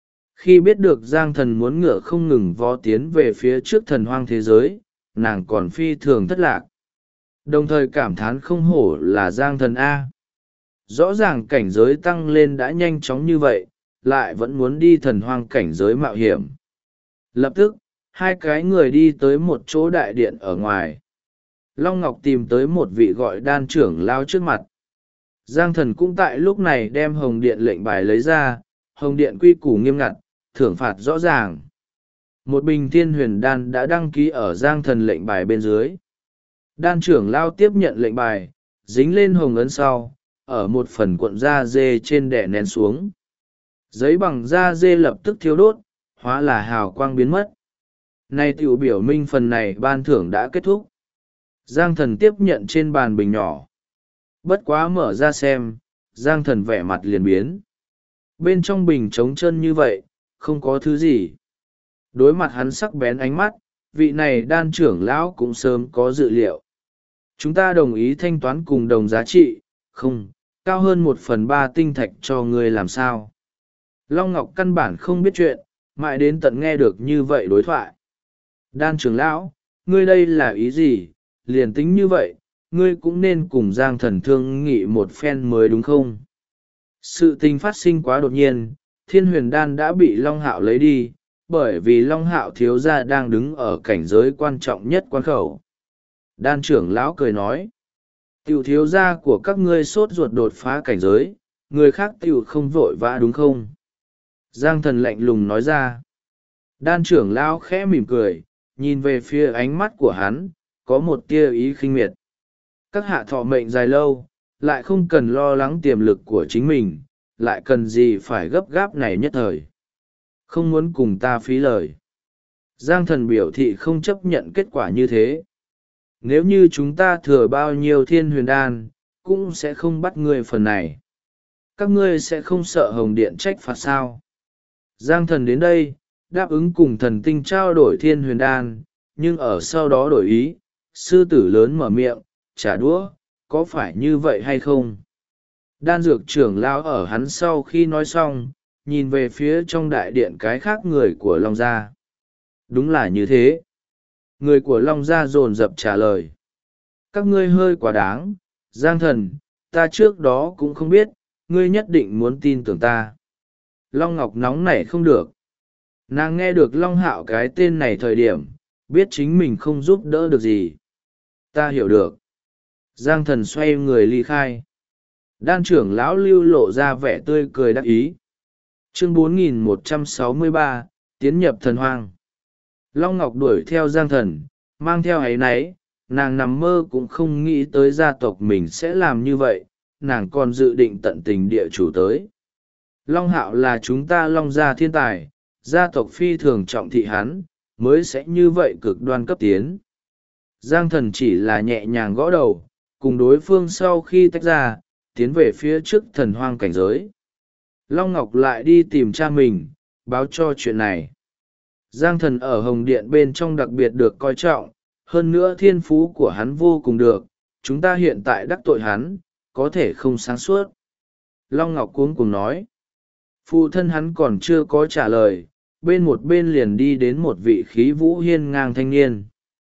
Khi biết được Giang Thần muốn ngựa không ngừng vó tiến về phía trước thần hoang thế giới, nàng còn phi thường thất lạc. Đồng thời cảm thán không hổ là Giang Thần A. Rõ ràng cảnh giới tăng lên đã nhanh chóng như vậy, lại vẫn muốn đi thần hoang cảnh giới mạo hiểm. Lập tức, hai cái người đi tới một chỗ đại điện ở ngoài. Long Ngọc tìm tới một vị gọi đan trưởng lao trước mặt. Giang Thần cũng tại lúc này đem Hồng Điện lệnh bài lấy ra, Hồng Điện quy củ nghiêm ngặt, thưởng phạt rõ ràng. Một bình Thiên Huyền Đan đã đăng ký ở Giang Thần lệnh bài bên dưới. Đan trưởng lao tiếp nhận lệnh bài, dính lên hồng ấn sau, ở một phần cuộn da dê trên đẻ nén xuống. Giấy bằng da dê lập tức thiêu đốt, hóa là hào quang biến mất. Này tiểu biểu minh phần này ban thưởng đã kết thúc. Giang Thần tiếp nhận trên bàn bình nhỏ. Bất quá mở ra xem, Giang Thần vẻ mặt liền biến. Bên trong bình trống chân như vậy, không có thứ gì. Đối mặt hắn sắc bén ánh mắt, vị này đan trưởng lão cũng sớm có dự liệu. Chúng ta đồng ý thanh toán cùng đồng giá trị, không, cao hơn 1/3 tinh thạch cho ngươi làm sao. Long Ngọc căn bản không biết chuyện, mãi đến tận nghe được như vậy đối thoại. Đan trưởng lão, ngươi đây là ý gì, liền tính như vậy, ngươi cũng nên cùng Giang Thần thương nghị một phen mới đúng không? Sự tình phát sinh quá đột nhiên, Thiên Huyền Đan đã bị Long Hạo lấy đi, bởi vì Long Hạo thiếu gia đang đứng ở cảnh giới quan trọng nhất quan khẩu. Đan trưởng lão cười nói, tiểu thiếu gia của các ngươi sốt ruột đột phá cảnh giới, người khác tiểu không vội vã đúng không? Giang Thần lạnh lùng nói ra. Đan trưởng lão khẽ mỉm cười, nhìn về phía ánh mắt của hắn, có một tia ý khinh miệt. Các hạ thọ mệnh dài lâu, lại không cần lo lắng tiềm lực của chính mình, lại cần gì phải gấp gáp này nhất thời. Không muốn cùng ta phí lời. Giang Thần biểu thị không chấp nhận kết quả như thế. Nếu như chúng ta thừa bao nhiêu thiên huyền đan, cũng sẽ không bắt ngươi phần này. Các ngươi sẽ không sợ Hồng Điện trách phạt sao? Giang Thần đến đây, đáp ứng cùng thần tinh trao đổi thiên huyền đan, nhưng ở sau đó đổi ý, sư tử lớn mở miệng, trả đũa, có phải như vậy hay không? Đan dược trưởng lão ở hắn sau khi nói xong, nhìn về phía trong đại điện cái khác người của Long Gia. Đúng là như thế. Người của Long Gia dồn dập trả lời. Các ngươi hơi quá đáng, Giang Thần, ta trước đó cũng không biết, ngươi nhất định muốn tin tưởng ta. Long Ngọc nóng nảy không được. Nàng nghe được Long Hạo cái tên này thời điểm, biết chính mình không giúp đỡ được gì. Ta hiểu được. Giang Thần xoay người ly khai. Đan trưởng lão lưu lộ ra vẻ tươi cười đắc ý. Chương 4163, tiến nhập thần hoang. Long Ngọc đuổi theo Giang Thần, mang theo áy náy, nàng nằm mơ cũng không nghĩ tới gia tộc mình sẽ làm như vậy, nàng còn dự định tận tình địa chủ tới. Long Hạo là chúng ta Long Gia thiên tài, gia tộc phi thường trọng thị hắn, mới sẽ như vậy cực đoan cấp tiến. Giang Thần chỉ là nhẹ nhàng gõ đầu, cùng đối phương sau khi tách ra, tiến về phía trước thần hoang cảnh giới. Long Ngọc lại đi tìm cha mình, báo cho chuyện này. Giang Thần ở Hồng Điện bên trong đặc biệt được coi trọng, hơn nữa thiên phú của hắn vô cùng được, chúng ta hiện tại đắc tội hắn, có thể không sáng suốt. Long Ngọc cuống cuồng nói. Phụ thân hắn còn chưa có trả lời, một bên liền đi đến một vị khí vũ hiên ngang thanh niên.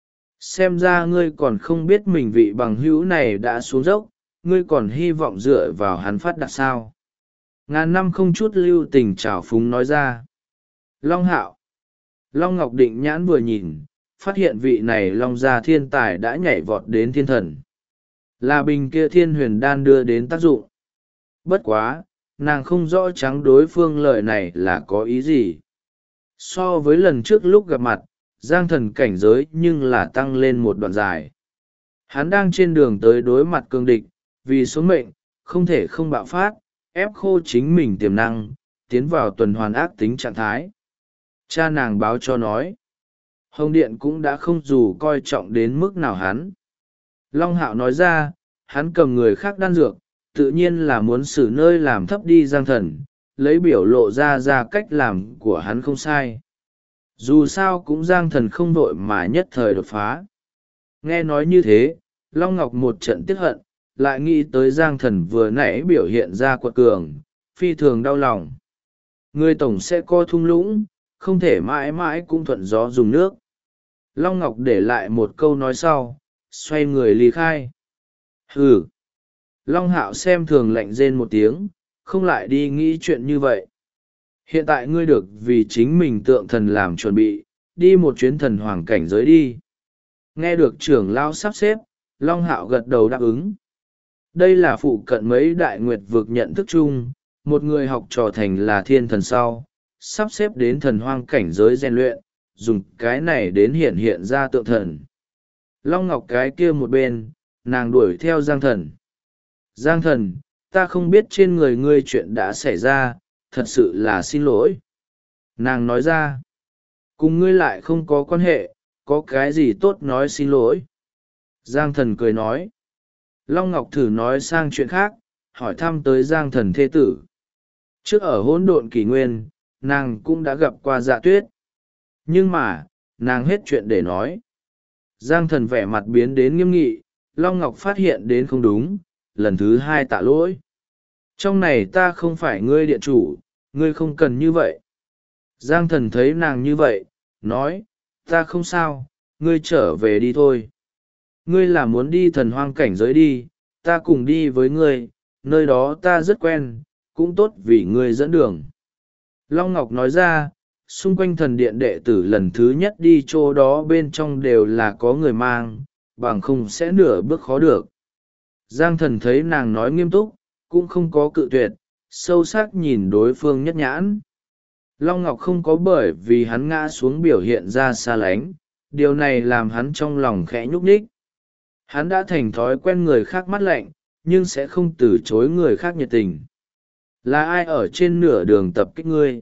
Xem ra ngươi còn không biết mình vị bằng hữu này đã xuống dốc, ngươi còn hy vọng dựa vào hắn phát đạt sao. Ngàn năm không chút lưu tình trào phúng nói ra. Long Hạo. Long Ngọc định nhãn vừa nhìn, phát hiện vị này Long Gia thiên tài đã nhảy vọt đến thiên thần. Là bình kia thiên huyền đan đưa đến tác dụng. Bất quá, nàng không rõ trắng đối phương lời này là có ý gì. So với lần trước lúc gặp mặt, Giang Thần cảnh giới nhưng là tăng lên một đoạn dài. Hắn đang trên đường tới đối mặt cương địch, vì số mệnh, không thể không bạo phát, ép khô chính mình tiềm năng, tiến vào tuần hoàn ác tính trạng thái. Cha nàng báo cho nói, Hồng Điện cũng đã không dù coi trọng đến mức nào hắn. Long Hạo nói ra, hắn cầm người khác đan dược, tự nhiên là muốn xử nơi làm thấp đi Giang Thần, lấy biểu lộ ra cách làm của hắn không sai. Dù sao cũng Giang Thần không vội mà nhất thời đột phá. Nghe nói như thế, Long Ngọc một trận tiếc hận, lại nghĩ tới Giang Thần vừa nãy biểu hiện ra quật cường, phi thường đau lòng. Người tổng sẽ co thung lũng, không thể mãi mãi cũng thuận gió dùng nước. Long Ngọc để lại một câu nói sau, xoay người ly khai. Hừ. Long Hạo xem thường lạnh rên một tiếng, không lại đi nghĩ chuyện như vậy. Hiện tại ngươi được vì chính mình tượng thần làm chuẩn bị, đi một chuyến thần hoàng cảnh giới đi. Nghe được trưởng lão sắp xếp, Long Hạo gật đầu đáp ứng. Đây là phụ cận mấy đại nguyệt vực nhận thức chung, một người học trò thành là thiên thần sau, sắp xếp đến thần hoang cảnh giới rèn luyện, dùng cái này đến hiện ra tượng thần. Long Ngọc cái kia một bên, nàng đuổi theo Giang Thần. Giang Thần, ta không biết trên người ngươi chuyện đã xảy ra, thật sự là xin lỗi. Nàng nói ra, cùng ngươi lại không có quan hệ, có cái gì tốt nói xin lỗi. Giang Thần cười nói. Long Ngọc thử nói sang chuyện khác, hỏi thăm tới Giang Thần thê tử. Trước ở hỗn độn kỷ nguyên, nàng cũng đã gặp qua Dạ Tuyết. Nhưng mà nàng hết chuyện để nói. Giang thần vẻ mặt biến đến nghiêm nghị. Long Ngọc phát hiện đến không đúng, lần thứ hai tạ lỗi. Trong này ta không phải ngươi điện chủ, ngươi không cần như vậy. Giang thần thấy nàng như vậy, nói, ta không sao, ngươi trở về đi thôi. Ngươi là muốn đi thần hoang cảnh giới đi, ta cùng đi với ngươi, nơi đó ta rất quen, cũng tốt vì ngươi dẫn đường. Long Ngọc nói ra, xung quanh thần điện đệ tử lần thứ nhất đi chỗ đó bên trong đều là có người mang, bằng không sẽ nửa bước khó được. Giang thần thấy nàng nói nghiêm túc, cũng không có cự tuyệt, sâu sắc nhìn đối phương nhất nhãn. Long Ngọc không có bởi vì hắn ngã xuống biểu hiện ra xa lánh, điều này làm hắn trong lòng khẽ nhúc nhích. Hắn đã thành thói quen người khác mắt lạnh, nhưng sẽ không từ chối người khác nhiệt tình. Là ai ở trên nửa đường tập kích ngươi?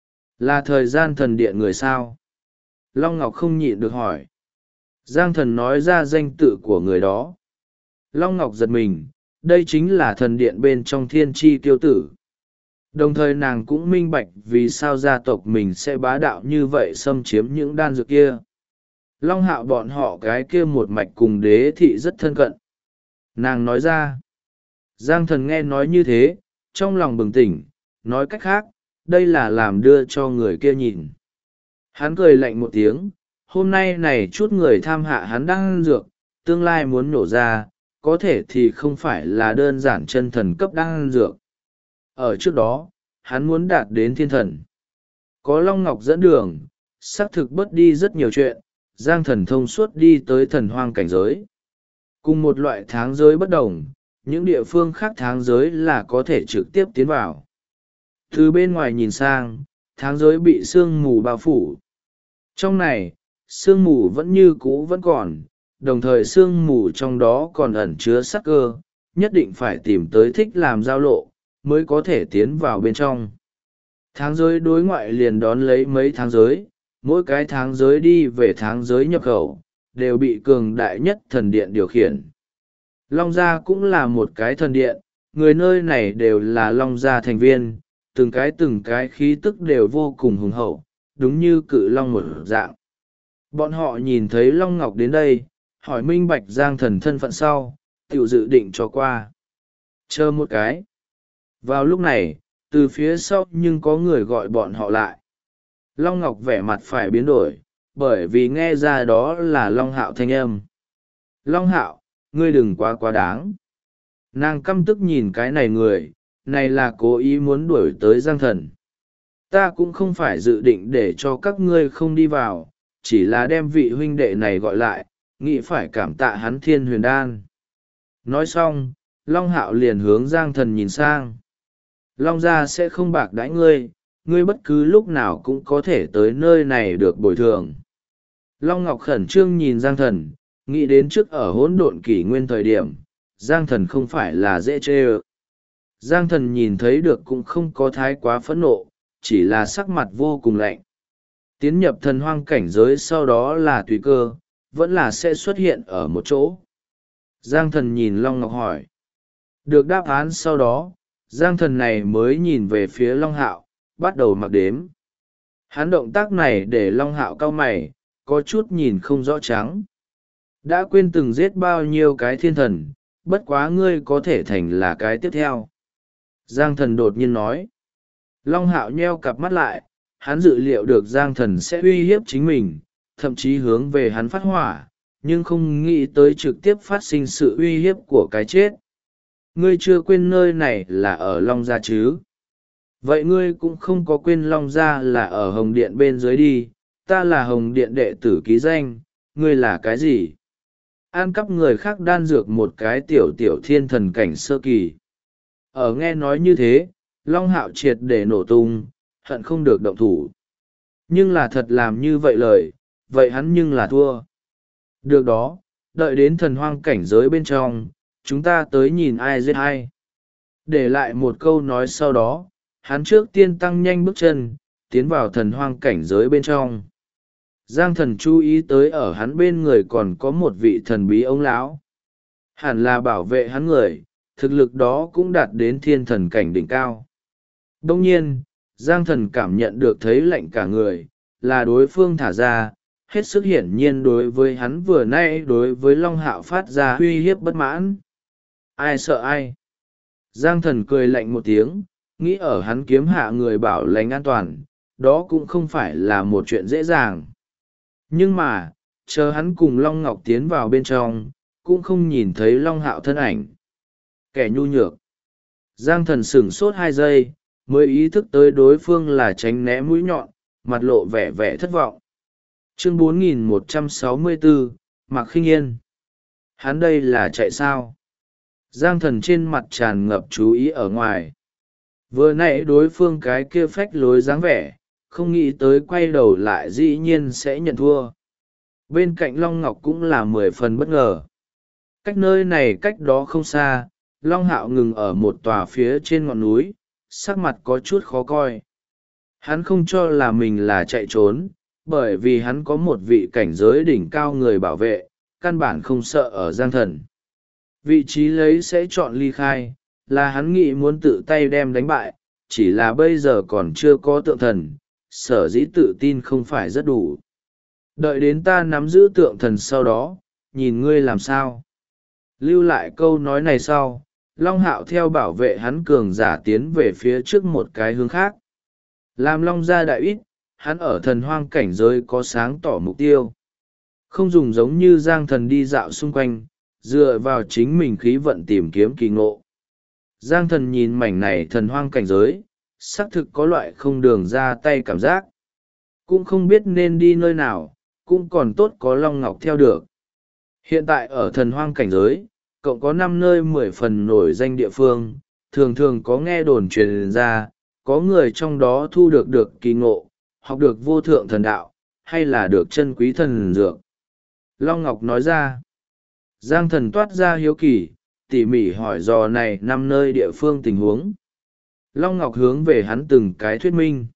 Là thời gian thần điện người sao? Long Ngọc không nhịn được hỏi. Giang thần nói ra danh tự của người đó. Long Ngọc giật mình, đây chính là thần điện bên trong thiên tri tiêu tử. Đồng thời nàng cũng minh bạch vì sao gia tộc mình sẽ bá đạo như vậy xâm chiếm những đan dược kia. Long Hạo bọn họ cái kia một mạch cùng đế thị rất thân cận. Nàng nói ra. Giang thần nghe nói như thế, trong lòng bừng tỉnh, nói cách khác, đây là làm đưa cho người kia nhìn. Hắn cười lạnh một tiếng, hôm nay này chút người tham hạ hắn đang ăn dược, tương lai muốn nổ ra, có thể thì không phải là đơn giản chân thần cấp đang ăn dược. Ở trước đó, hắn muốn đạt đến thiên thần. Có Long Ngọc dẫn đường, xác thực bớt đi rất nhiều chuyện, Giang thần thông suốt đi tới thần hoang cảnh giới. Cùng một loại tháng giới bất đồng, những địa phương khác tháng giới là có thể trực tiếp tiến vào. Từ bên ngoài nhìn sang, tháng giới bị sương mù bao phủ. Trong này, sương mù vẫn như cũ vẫn còn, đồng thời sương mù trong đó còn ẩn chứa sắc cơ, nhất định phải tìm tới thích làm giao lộ, mới có thể tiến vào bên trong. Tháng giới đối ngoại liền đón lấy mấy tháng giới, mỗi cái tháng giới đi về tháng giới nhập khẩu, đều bị cường đại nhất thần điện điều khiển. Long Gia cũng là một cái thần điện, người nơi này đều là Long Gia thành viên, từng cái khí tức đều vô cùng hùng hậu, đúng như cự long một dạng. Bọn họ nhìn thấy Long Ngọc đến đây, hỏi minh bạch Giang thần thân phận sau, tiểu dự định cho qua. Chờ một cái. Vào lúc này, từ phía sau nhưng có người gọi bọn họ lại. Long Ngọc vẻ mặt phải biến đổi, bởi vì nghe ra đó là Long Hạo thanh âm. Long Hạo, ngươi đừng quá đáng. Nàng căm tức nhìn cái này người, này là cố ý muốn đuổi tới Giang thần. Ta cũng không phải dự định để cho các ngươi không đi vào, chỉ là đem vị huynh đệ này gọi lại, nghĩ phải cảm tạ hắn Thiên Huyền Đan. Nói xong, Long Hạo liền hướng Giang thần nhìn sang. Long gia sẽ không bạc đãi ngươi, ngươi bất cứ lúc nào cũng có thể tới nơi này được bồi thường. Long Ngọc khẩn trương nhìn Giang thần, nghĩ đến trước ở hỗn độn kỷ nguyên thời điểm, Giang thần không phải là dễ chê ơ. Giang thần nhìn thấy được cũng không có thái quá phẫn nộ, chỉ là sắc mặt vô cùng lạnh. Tiến nhập thần hoang cảnh giới sau đó là tùy cơ, vẫn là sẽ xuất hiện ở một chỗ. Giang thần nhìn Long Ngọc hỏi. Được đáp án sau đó, Giang thần này mới nhìn về phía Long Hạo, bắt đầu mặc đếm. Hắn động tác này để Long Hạo cau mày, có chút nhìn không rõ trắng. Đã quên từng giết bao nhiêu cái thiên thần, bất quá ngươi có thể thành là cái tiếp theo. Giang thần đột nhiên nói. Long Hạo nheo cặp mắt lại, hắn dự liệu được Giang thần sẽ uy hiếp chính mình, thậm chí hướng về hắn phát hỏa, nhưng không nghĩ tới trực tiếp phát sinh sự uy hiếp của cái chết. Ngươi chưa quên nơi này là ở Long Gia chứ? Vậy ngươi cũng không có quên Long Gia là ở Hồng Điện bên dưới đi, ta là Hồng Điện đệ tử ký danh, ngươi là cái gì? Ăn cắp người khác đan dược một cái tiểu thiên thần cảnh sơ kỳ. Ở nghe nói như thế, Long Hạo triệt để nổ tung, hận không được động thủ. Nhưng là thật làm như vậy lời, vậy hắn nhưng là thua. Được đó, đợi đến thần hoang cảnh giới bên trong, chúng ta tới nhìn ai giết ai. Để lại một câu nói sau đó, hắn trước tiên tăng nhanh bước chân, tiến vào thần hoang cảnh giới bên trong. Giang thần chú ý tới ở hắn bên người còn có một vị thần bí ông lão. Hẳn là bảo vệ hắn người, thực lực đó cũng đạt đến thiên thần cảnh đỉnh cao. Đông nhiên, Giang thần cảm nhận được thấy lạnh cả người, là đối phương thả ra, hết sức hiển nhiên đối với hắn vừa nay đối với Long Hạo phát ra uy hiếp bất mãn. Ai sợ ai? Giang Thần cười lạnh một tiếng, nghĩ ở hắn kiếm hạ người bảo lãnh an toàn, đó cũng không phải là một chuyện dễ dàng. Nhưng mà, chờ hắn cùng Long Ngọc tiến vào bên trong, cũng không nhìn thấy Long Hạo thân ảnh. Kẻ nhu nhược. Giang Thần sửng sốt 2 giây, mới ý thức tới đối phương là tránh né mũi nhọn, mặt lộ vẻ vẻ thất vọng. Chương 4164, Mạc Khinh Yên. Hắn đây là chạy sao? Giang Thần trên mặt tràn ngập chú ý ở ngoài. Vừa nãy đối phương cái kia phách lối dáng vẻ, không nghĩ tới quay đầu lại dĩ nhiên sẽ nhận thua. Bên cạnh Long Ngọc cũng là 10 phần bất ngờ. Cách nơi này cách đó không xa, Long Hạo ngừng ở một tòa phía trên ngọn núi, sắc mặt có chút khó coi. Hắn không cho là mình là chạy trốn, bởi vì hắn có một vị cảnh giới đỉnh cao người bảo vệ, căn bản không sợ ở Giang Thần. Vị trí lấy sẽ chọn ly khai, là hắn nghĩ muốn tự tay đem đánh bại, chỉ là bây giờ còn chưa có tượng thần, sở dĩ tự tin không phải rất đủ. Đợi đến ta nắm giữ tượng thần sau đó, nhìn ngươi làm sao. Lưu lại câu nói này sau, Long Hạo theo bảo vệ hắn cường giả tiến về phía trước một cái hướng khác. Làm Long gia đại ít, hắn ở thần hoang cảnh giới có sáng tỏ mục tiêu. Không dùng giống như Giang Thần đi dạo xung quanh, dựa vào chính mình khí vận tìm kiếm kỳ ngộ. Giang Thần nhìn mảnh này thần hoang cảnh giới, xác thực có loại không đường ra tay cảm giác. Cũng không biết nên đi nơi nào, cũng còn tốt có Long Ngọc theo được. Hiện tại ở thần hoang cảnh giới, cậu có 5 nơi 10 phần nổi danh địa phương, thường thường có nghe đồn truyền ra, có người trong đó thu được kỳ ngộ, học được vô thượng thần đạo, hay là được chân quý thần dược. Long Ngọc nói ra. Giang Thần toát ra hiếu kỳ, tỉ mỉ hỏi dò này 5 nơi địa phương tình huống. Long Ngọc hướng về hắn từng cái thuyết minh.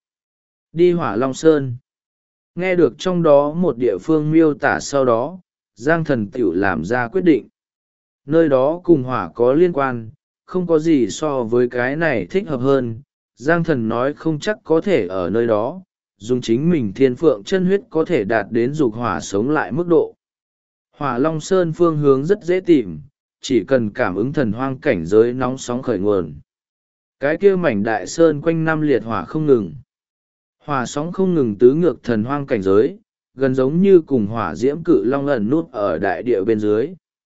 Đi Hỏa Long Sơn. Nghe được trong đó một địa phương miêu tả sau đó, Giang Thần tiểu làm ra quyết định. Nơi đó cùng hỏa có liên quan, không có gì so với cái này thích hợp hơn. Giang Thần nói không chắc có thể ở nơi đó, dùng chính mình thiên phượng chân huyết có thể đạt đến dục hỏa sống lại mức độ. Hỏa Long Sơn phương hướng rất dễ tìm, chỉ cần cảm ứng thần hoang cảnh giới nóng sóng khởi nguồn. Cái kia mảnh đại sơn quanh năm liệt hỏa không ngừng. Hỏa sóng không ngừng tứ ngược thần hoang cảnh giới, gần giống như cùng hỏa diễm cự long ẩn nút ở đại địa bên dưới.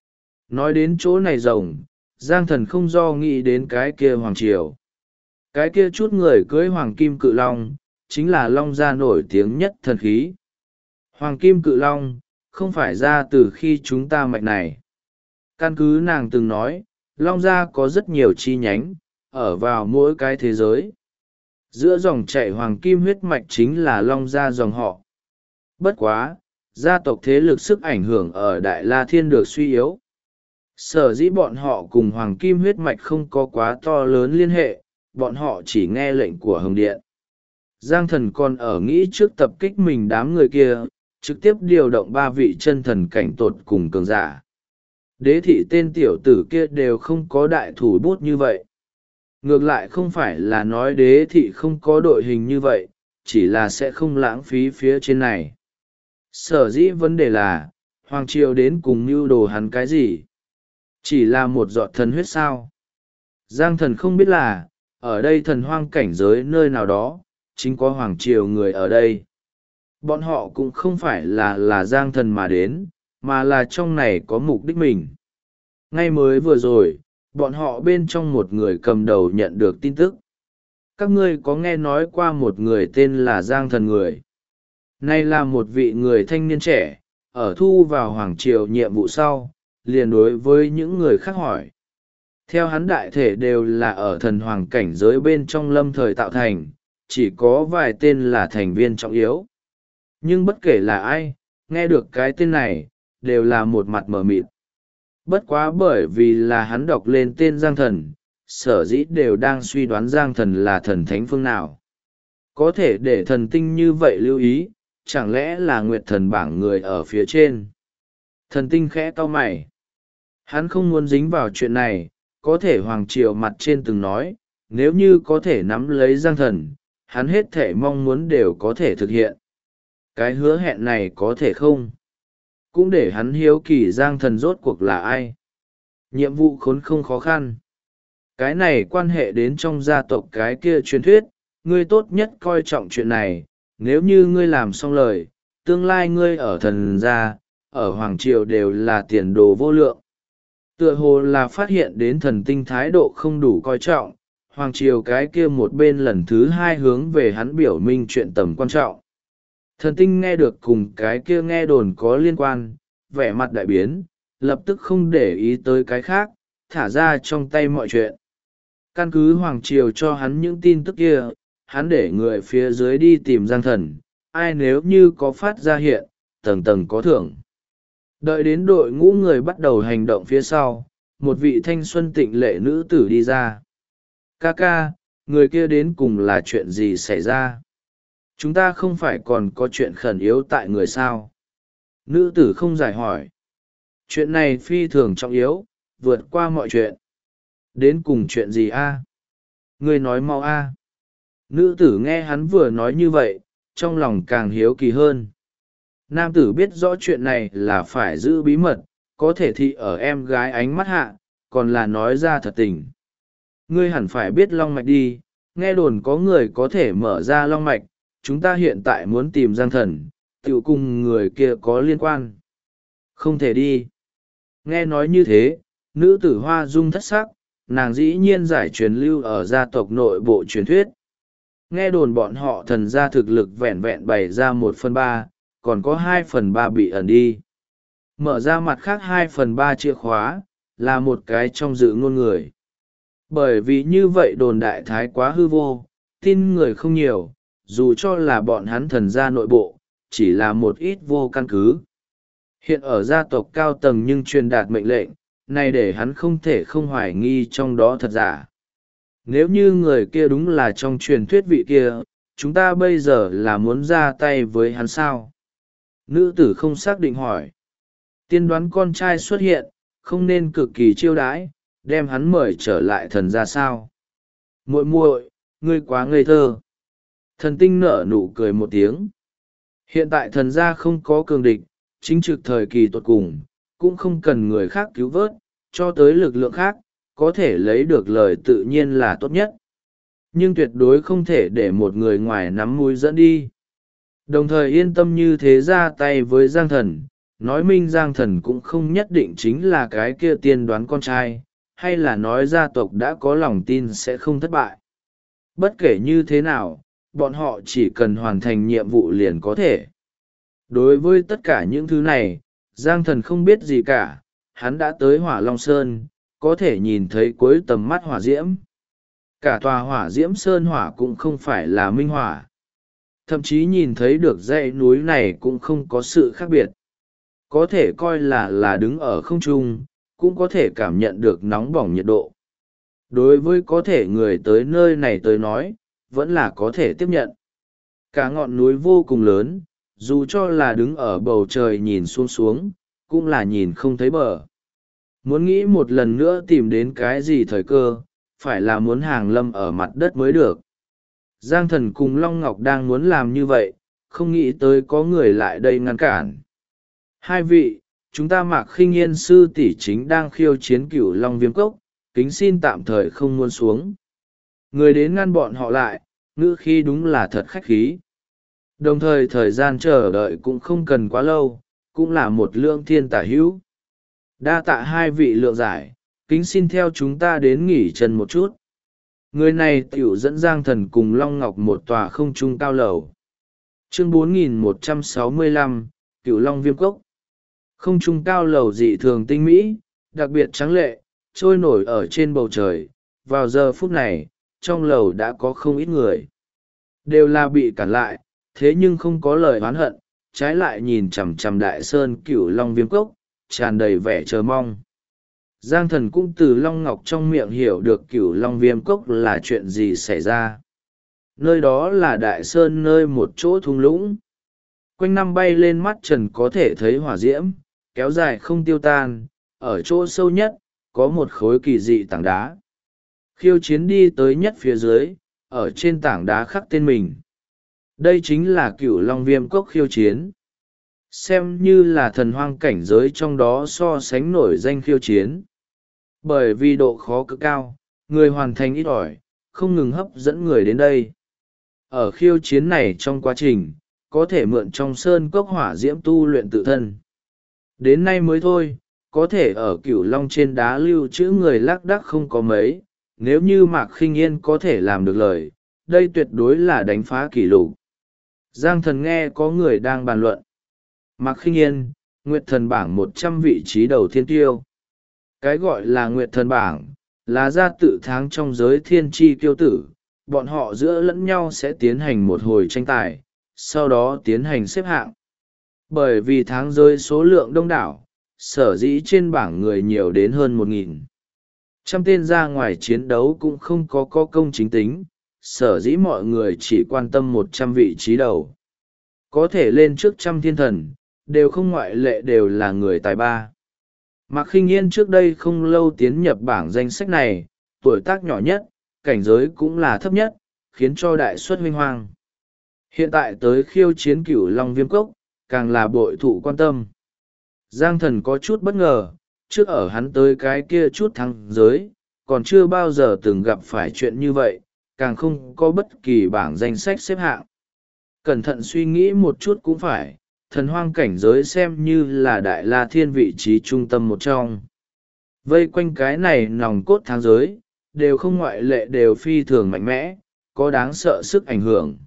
Nói đến chỗ này rồng, Giang Thần không do nghĩ đến cái kia hoàng triều. Cái kia chút người cưới hoàng kim cự long, chính là long gia nổi tiếng nhất thần khí. Hoàng kim cự long, không phải ra từ khi chúng ta mạch này. Căn cứ nàng từng nói, long gia có rất nhiều chi nhánh, ở vào mỗi cái thế giới. Giữa dòng chảy hoàng kim huyết mạch chính là long gia dòng họ. Bất quá, gia tộc thế lực sức ảnh hưởng ở Đại La Thiên được suy yếu. Sở dĩ bọn họ cùng hoàng kim huyết mạch không có quá to lớn liên hệ, bọn họ chỉ nghe lệnh của Hồng Điện. Giang Thần còn ở nghĩ trước tập kích mình đám người kia, trực tiếp điều động 3 vị chân thần cảnh tột cùng cường giả. Đế thị tên tiểu tử kia đều không có đại thủ bút như vậy. Ngược lại không phải là nói đế thị không có đội hình như vậy, chỉ là sẽ không lãng phí phía trên này. Sở dĩ vấn đề là, Hoàng Triều đến cùng mưu đồ hắn cái gì? Chỉ là một giọt thần huyết sao? Giang Thần không biết là, ở đây thần hoang cảnh giới nơi nào đó, chính có Hoàng Triều người ở đây. Bọn họ cũng không phải là Giang Thần mà đến, mà là trong này có mục đích mình. Ngay mới vừa rồi, bọn họ bên trong một người cầm đầu nhận được tin tức. Các ngươi có nghe nói qua một người tên là Giang Thần người. Này là một vị người thanh niên trẻ, ở thu vào Hoàng Triều nhiệm vụ sau, liền đối với những người khác hỏi. Theo hắn đại thể đều là ở thần hoàng cảnh giới bên trong lâm thời tạo thành, chỉ có vài tên là thành viên trọng yếu. Nhưng bất kể là ai, nghe được cái tên này, đều là một mặt mờ mịt. Bất quá bởi vì là hắn đọc lên tên Giang Thần, sở dĩ đều đang suy đoán Giang Thần là thần thánh phương nào. Có thể để thần tinh như vậy lưu ý, chẳng lẽ là nguyệt thần bảng người ở phía trên. Thần tinh khẽ cau mày. Hắn không muốn dính vào chuyện này, có thể Hoàng Triều mặt trên từng nói, nếu như có thể nắm lấy Giang Thần, hắn hết thể mong muốn đều có thể thực hiện. Cái hứa hẹn này có thể không? Cũng để hắn hiếu kỳ Giang Thần rốt cuộc là ai. Nhiệm vụ khốn không khó khăn. Cái này quan hệ đến trong gia tộc cái kia truyền thuyết, ngươi tốt nhất coi trọng chuyện này, nếu như ngươi làm xong lời, tương lai ngươi ở thần gia, ở Hoàng Triều đều là tiền đồ vô lượng. Tựa hồ là phát hiện đến thần tinh thái độ không đủ coi trọng, Hoàng Triều cái kia một bên lần thứ hai hướng về hắn biểu minh chuyện tầm quan trọng. Thần tinh nghe được cùng cái kia nghe đồn có liên quan, vẻ mặt đại biến, lập tức không để ý tới cái khác, thả ra trong tay mọi chuyện. Căn cứ Hoàng Triều cho hắn những tin tức kia, hắn để người phía dưới đi tìm Giang Thần, ai nếu như có phát ra hiện, tầng tầng có thưởng. Đợi đến đội ngũ người bắt đầu hành động phía sau, một vị thanh xuân tịnh lệ nữ tử đi ra. Ca ca, người kia đến cùng là chuyện gì xảy ra? Chúng ta không phải còn có chuyện khẩn yếu tại người sao? Nữ tử không giải hỏi. Chuyện này phi thường trọng yếu, vượt qua mọi chuyện. Đến cùng chuyện gì a? Người nói mau a. Nữ tử nghe hắn vừa nói như vậy, trong lòng càng hiếu kỳ hơn. Nam tử biết rõ chuyện này là phải giữ bí mật, có thể thị ở em gái ánh mắt hạ, còn là nói ra thật tình. Ngươi hẳn phải biết long mạch đi, nghe đồn có người có thể mở ra long mạch, chúng ta hiện tại muốn tìm Giang Thần, tự cùng người kia có liên quan. Không thể đi. Nghe nói như thế, nữ tử hoa dung thất sắc, nàng dĩ nhiên giải truyền lưu ở gia tộc nội bộ truyền thuyết. Nghe đồn bọn họ thần gia thực lực vẹn vẹn bày ra 1/3, còn có 2/3 bị ẩn đi. Mở ra mặt khác 2/3 chìa khóa, là một cái trong dự ngôn người. Bởi vì như vậy đồn đại thái quá hư vô, tin người không nhiều, dù cho là bọn hắn thần gia nội bộ, chỉ là một ít vô căn cứ. Hiện ở gia tộc cao tầng nhưng truyền đạt mệnh lệnh, này để hắn không thể không hoài nghi trong đó thật giả. Nếu như người kia đúng là trong truyền thuyết vị kia, chúng ta bây giờ là muốn ra tay với hắn sao? Nữ tử không xác định hỏi. Tiên đoán con trai xuất hiện, không nên cực kỳ chiêu đãi, đem hắn mời trở lại thần ra sao? Muội muội, ngươi quá ngây thơ. Thần tinh nở nụ cười một tiếng. Hiện tại thần gia không có cường địch, chính trực thời kỳ tột cùng, cũng không cần người khác cứu vớt, cho tới lực lượng khác, có thể lấy được lời tự nhiên là tốt nhất. Nhưng tuyệt đối không thể để một người ngoài nắm mũi dẫn đi. Đồng thời yên tâm như thế ra tay với Giang Thần, nói minh Giang Thần cũng không nhất định chính là cái kia tiên đoán con trai, hay là nói gia tộc đã có lòng tin sẽ không thất bại. Bất kể như thế nào, bọn họ chỉ cần hoàn thành nhiệm vụ liền có thể. Đối với tất cả những thứ này, Giang Thần không biết gì cả, hắn đã tới Hỏa Long Sơn, có thể nhìn thấy cuối tầm mắt hỏa diễm. Cả tòa hỏa diễm sơn hỏa cũng không phải là minh hỏa. Thậm chí nhìn thấy được dãy núi này cũng không có sự khác biệt. Có thể coi là đứng ở không trung, cũng có thể cảm nhận được nóng bỏng nhiệt độ. Đối với có thể người tới nơi này tới nói, vẫn là có thể tiếp nhận. Cả ngọn núi vô cùng lớn, dù cho là đứng ở bầu trời nhìn xuống, cũng là nhìn không thấy bờ. Muốn nghĩ một lần nữa tìm đến cái gì thời cơ, phải là muốn hàng lâm ở mặt đất mới được. Giang Thần cùng Long Ngọc đang muốn làm như vậy, không nghĩ tới có người lại đây ngăn cản. Hai vị, chúng ta Mạc Khinh Yên sư tỷ chính đang khiêu chiến Cửu Long Viêm Cốc, kính xin tạm thời không muốn xuống. Người đến ngăn bọn họ lại, ngữ khí đúng là thật khách khí. Đồng thời thời gian chờ đợi cũng không cần quá lâu, cũng là một lượng thiên tả hữu. Đa tạ hai vị lượng giải, kính xin theo chúng ta đến nghỉ chân một chút. Người này tiểu dẫn Giang Thần cùng Long Ngọc một tòa không trung cao lầu. Chương 4165, Cửu Long Viêm Cốc. Không trung cao lầu dị thường tinh mỹ, đặc biệt trắng lệ, trôi nổi ở trên bầu trời. Vào giờ phút này, trong lầu đã có không ít người. Đều là bị cản lại, thế nhưng không có lời oán hận, trái lại nhìn chằm chằm Đại Sơn Cửu Long Viêm Cốc, tràn đầy vẻ chờ mong. Giang Thần cũng từ Long Ngọc trong miệng hiểu được Cửu Long Viêm Cốc là chuyện gì xảy ra. Nơi đó là Đại Sơn, nơi một chỗ thung lũng. Quanh năm bay lên mắt trần có thể thấy hỏa diễm, kéo dài không tiêu tan, ở chỗ sâu nhất, có một khối kỳ dị tảng đá. Khiêu chiến đi tới nhất phía dưới, ở trên tảng đá khắc tên mình. Đây chính là Cửu Long Viêm Cốc khiêu chiến, xem như là thần hoang cảnh giới trong đó so sánh nổi danh khiêu chiến. Bởi vì độ khó cực cao, người hoàn thành ít ỏi, không ngừng hấp dẫn người đến đây. Ở khiêu chiến này trong quá trình, có thể mượn trong sơn cốc hỏa diễm tu luyện tự thân. Đến nay mới thôi, có thể ở Cửu Long trên đá lưu trữ người lác đác không có mấy, nếu như Mạc Khinh Yên có thể làm được lời, đây tuyệt đối là đánh phá kỷ lục. Giang Thần nghe có người đang bàn luận. Mạc Khinh Yên, Nguyệt Thần bảng 100 vị trí đầu thiên tiêu. Cái gọi là Nguyệt Thần bảng, là gia tự tháng trong giới thiên tri kiêu tử, bọn họ giữa lẫn nhau sẽ tiến hành một hồi tranh tài, sau đó tiến hành xếp hạng. Bởi vì tháng giới số lượng đông đảo, sở dĩ trên bảng người nhiều đến hơn 1.000. Trăm tên ra ngoài chiến đấu cũng không có công chính tính, sở dĩ mọi người chỉ quan tâm 100 vị trí đầu. Có thể lên trước trăm thiên thần, đều không ngoại lệ đều là người tài ba. Mạc Khinh Yên trước đây không lâu tiến nhập bảng danh sách này, tuổi tác nhỏ nhất, cảnh giới cũng là thấp nhất, khiến cho đại suất huynh hoang. Hiện tại tới khiêu chiến Cửu Long Viêm Cốc, càng là bội thụ quan tâm. Giang Thần có chút bất ngờ, trước ở hắn tới cái kia chút thắng giới, còn chưa bao giờ từng gặp phải chuyện như vậy, càng không có bất kỳ bảng danh sách xếp hạng. Cẩn thận suy nghĩ một chút cũng phải, thần hoang cảnh giới xem như là Đại La Thiên vị trí trung tâm một trong. Vây quanh cái này nòng cốt tháng giới, đều không ngoại lệ đều phi thường mạnh mẽ, có đáng sợ sức ảnh hưởng.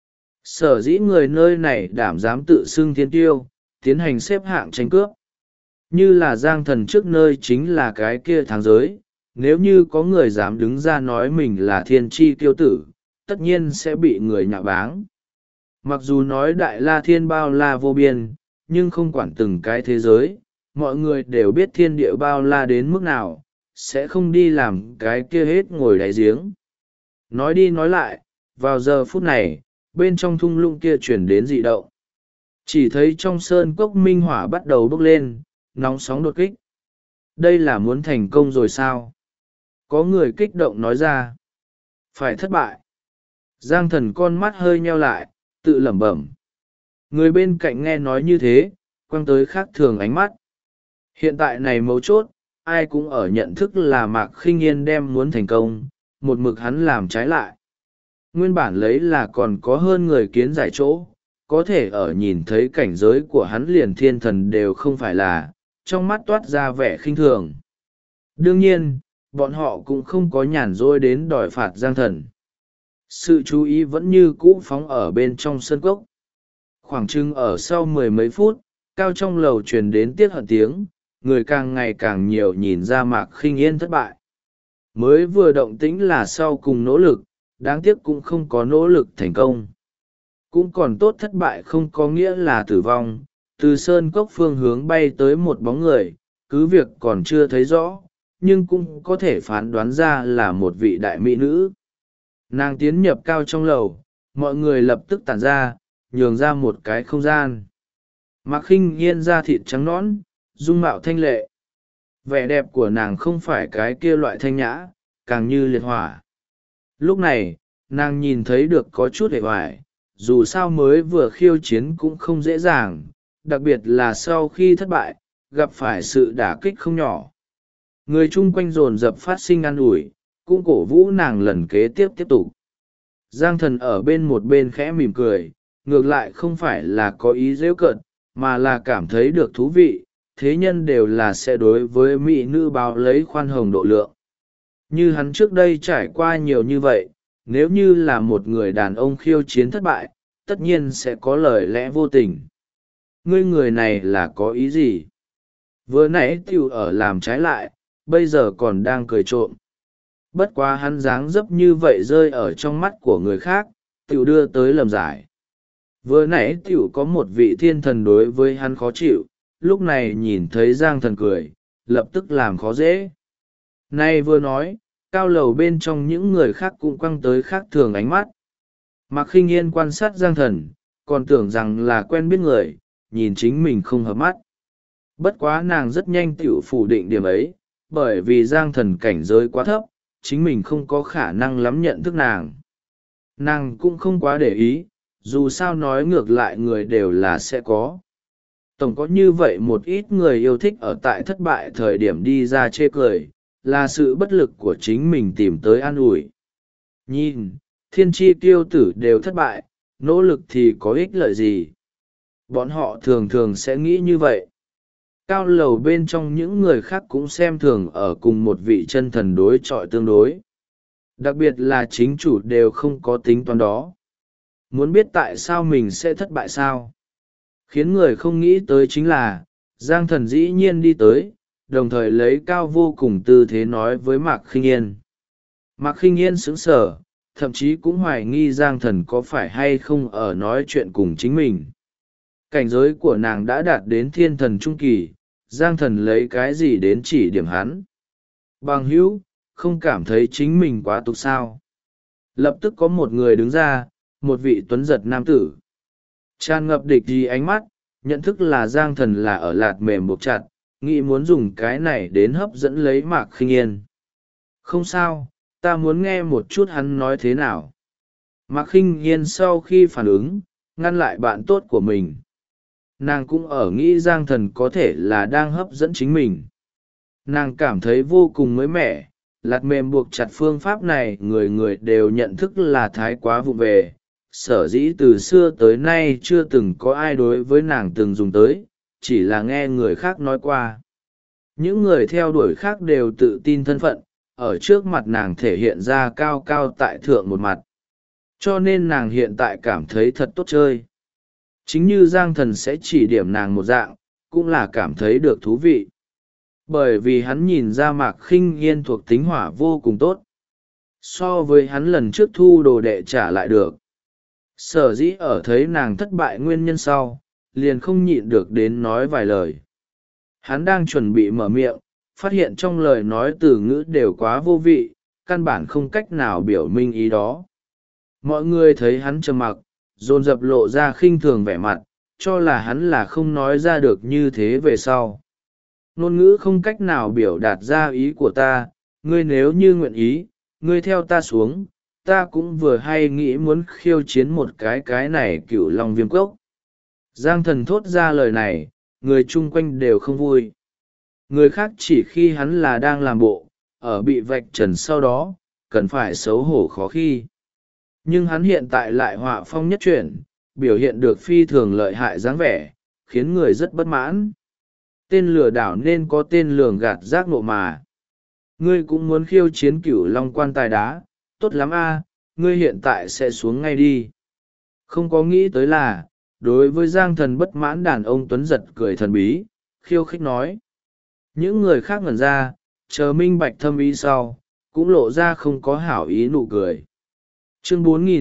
Sở dĩ người nơi này đảm dám tự xưng thiên tiêu, tiến hành xếp hạng tranh cướp. Như là Giang Thần trước nơi chính là cái kia tháng giới, nếu như có người dám đứng ra nói mình là thiên tri kiêu tử, tất nhiên sẽ bị người nhạo báng. Mặc dù nói Đại La Thiên bao la vô biên, nhưng không quản từng cái thế giới, mọi người đều biết thiên địa bao la đến mức nào, sẽ không đi làm cái kia hết ngồi đáy giếng. Nói đi nói lại, vào giờ phút này, bên trong thung lũng kia chuyển đến dị động. Chỉ thấy trong sơn cốc minh hỏa bắt đầu bốc lên, nóng sóng đột kích. Đây là muốn thành công rồi sao? Có người kích động nói ra. Phải thất bại. Giang Thần con mắt hơi nheo lại, tự lẩm bẩm. Người bên cạnh nghe nói như thế, quăng tới khác thường ánh mắt. Hiện tại này mấu chốt, ai cũng ở nhận thức là Mạc Khinh Yên đem muốn thành công, một mực hắn làm trái lại. Nguyên bản lấy là còn có hơn người kiến giải chỗ, có thể ở nhìn thấy cảnh giới của hắn liền thiên thần đều không phải là, trong mắt toát ra vẻ khinh thường. Đương nhiên, bọn họ cũng không có nhàn rỗi đến đòi phạt Giang Thần. Sự chú ý vẫn như cũ phóng ở bên trong sân cốc. Khoảng chừng ở sau mười mấy phút, cao trong lầu truyền đến tiếc hận tiếng, người càng ngày càng nhiều nhìn ra Mạc Khinh Yên thất bại. Mới vừa động tĩnh là sau cùng nỗ lực, đáng tiếc cũng không có nỗ lực thành công. Cũng còn tốt thất bại không có nghĩa là tử vong, từ sơn cốc phương hướng bay tới một bóng người, cứ việc còn chưa thấy rõ, nhưng cũng có thể phán đoán ra là một vị đại mỹ nữ. Nàng tiến nhập cao trong lầu, mọi người lập tức tản ra, nhường ra một cái không gian. Mạc Khinh Yên da thịt trắng nõn, dung mạo thanh lệ. Vẻ đẹp của nàng không phải cái kia loại thanh nhã, càng như liệt hỏa. Lúc này, nàng nhìn thấy được có chút hề hoài, dù sao mới vừa khiêu chiến cũng không dễ dàng, đặc biệt là sau khi thất bại, gặp phải sự đả kích không nhỏ. Người chung quanh dồn dập phát sinh an ủi, cũng cổ vũ nàng lần kế tiếp tục. Giang Thần ở một bên khẽ mỉm cười, ngược lại không phải là có ý giễu cợt, mà là cảm thấy được thú vị, thế nhân đều là sẽ đối với mỹ nữ báo lấy khoan hồng độ lượng. Như hắn trước đây trải qua nhiều như vậy, nếu như là một người đàn ông khiêu chiến thất bại, tất nhiên sẽ có lời lẽ vô tình. Ngươi người này là có ý gì? Vừa nãy tiểu ở làm trái lại, bây giờ còn đang cười trộm. Bất quá hắn dáng dấp như vậy rơi ở trong mắt của người khác, tiểu đưa tới lầm giải. Vừa nãy tiểu có một vị thiên thần đối với hắn khó chịu, lúc này nhìn thấy Giang Thần cười, lập tức làm khó dễ. Nay vừa nói, cao lầu bên trong những người khác cũng quăng tới khác thường ánh mắt. Mạc Khinh Yên quan sát Giang Thần, còn tưởng rằng là quen biết người, nhìn chính mình không hợp mắt. Bất quá nàng rất nhanh tiểu phủ định điểm ấy, bởi vì Giang Thần cảnh giới quá thấp, chính mình không có khả năng lắm nhận thức nàng. Nàng cũng không quá để ý, dù sao nói ngược lại người đều là sẽ có. Tổng có như vậy một ít người yêu thích ở tại thất bại thời điểm đi ra chê cười, là sự bất lực của chính mình tìm tới an ủi. Nhìn, thiên tri tiêu tử đều thất bại, nỗ lực thì có ích lợi gì? Bọn họ thường thường sẽ nghĩ như vậy. Cao lầu bên trong những người khác cũng xem thường ở cùng một vị chân thần đối chọi tương đối. Đặc biệt là chính chủ đều không có tính toán đó. Muốn biết tại sao mình sẽ thất bại sao? Khiến người không nghĩ tới chính là, Giang Thần dĩ nhiên đi tới, đồng thời lấy cao vô cùng tư thế nói với Mạc Khinh Yên. Mạc Khinh Yên sững sờ, thậm chí cũng hoài nghi Giang Thần có phải hay không ở nói chuyện cùng chính mình. Cảnh giới của nàng đã đạt đến thiên thần trung kỳ, Giang Thần lấy cái gì đến chỉ điểm hắn? Bằng hữu, không cảm thấy chính mình quá tục sao? Lập tức có một người đứng ra, một vị tuấn giật nam tử. Tràn ngập địch ý ánh mắt, nhận thức là Giang Thần là ở lạt mềm buộc chặt, nghĩ muốn dùng cái này đến hấp dẫn lấy Mạc Khinh Yên. Không sao, ta muốn nghe một chút hắn nói thế nào. Mạc Khinh Yên sau khi phản ứng, ngăn lại bạn tốt của mình. Nàng cũng ở nghĩ Giang Thần có thể là đang hấp dẫn chính mình. Nàng cảm thấy vô cùng mới mẻ, lạt mềm buộc chặt phương pháp này người người đều nhận thức là thái quá vụng về. Sở dĩ từ xưa tới nay chưa từng có ai đối với nàng từng dùng tới, chỉ là nghe người khác nói qua. Những người theo đuổi khác đều tự tin thân phận, ở trước mặt nàng thể hiện ra cao cao tại thượng một mặt. Cho nên nàng hiện tại cảm thấy thật tốt chơi. Chính như Giang Thần sẽ chỉ điểm nàng một dạng, cũng là cảm thấy được thú vị. Bởi vì hắn nhìn ra Mạc Khinh Yên thuộc tính hỏa vô cùng tốt. So với hắn lần trước thu đồ đệ trả lại được. Sở dĩ ở thấy nàng thất bại nguyên nhân sau, liền không nhịn được đến nói vài lời. Hắn đang chuẩn bị mở miệng, phát hiện trong lời nói từ ngữ đều quá vô vị, căn bản không cách nào biểu minh ý đó. Mọi người thấy hắn trầm mặc, dồn dập lộ ra khinh thường vẻ mặt, cho là hắn là không nói ra được như thế về sau. Ngôn ngữ không cách nào biểu đạt ra ý của ta, ngươi nếu như nguyện ý, ngươi theo ta xuống, ta cũng vừa hay nghĩ muốn khiêu chiến một cái này Cửu Long Viêm Cốc. Giang Thần thốt ra lời này, người chung quanh đều không vui. Người khác chỉ khi hắn là đang làm bộ, ở bị vạch trần sau đó, cần phải xấu hổ khó khi. Nhưng hắn hiện tại lại họa phong nhất chuyển, biểu hiện được phi thường lợi hại dáng vẻ, khiến người rất bất mãn. Tên lừa đảo nên có tên lường gạt giác ngộ mà. Ngươi cũng muốn khiêu chiến Cửu Long quan tài đá, tốt lắm a, ngươi hiện tại sẽ xuống ngay đi. Không có nghĩ tới là, đối với Giang Thần bất mãn đàn ông tuấn giật cười thần bí, khiêu khích nói. Những người khác ngẩn ra, chờ minh bạch thâm ý sau, cũng lộ ra không có hảo ý nụ cười. Chương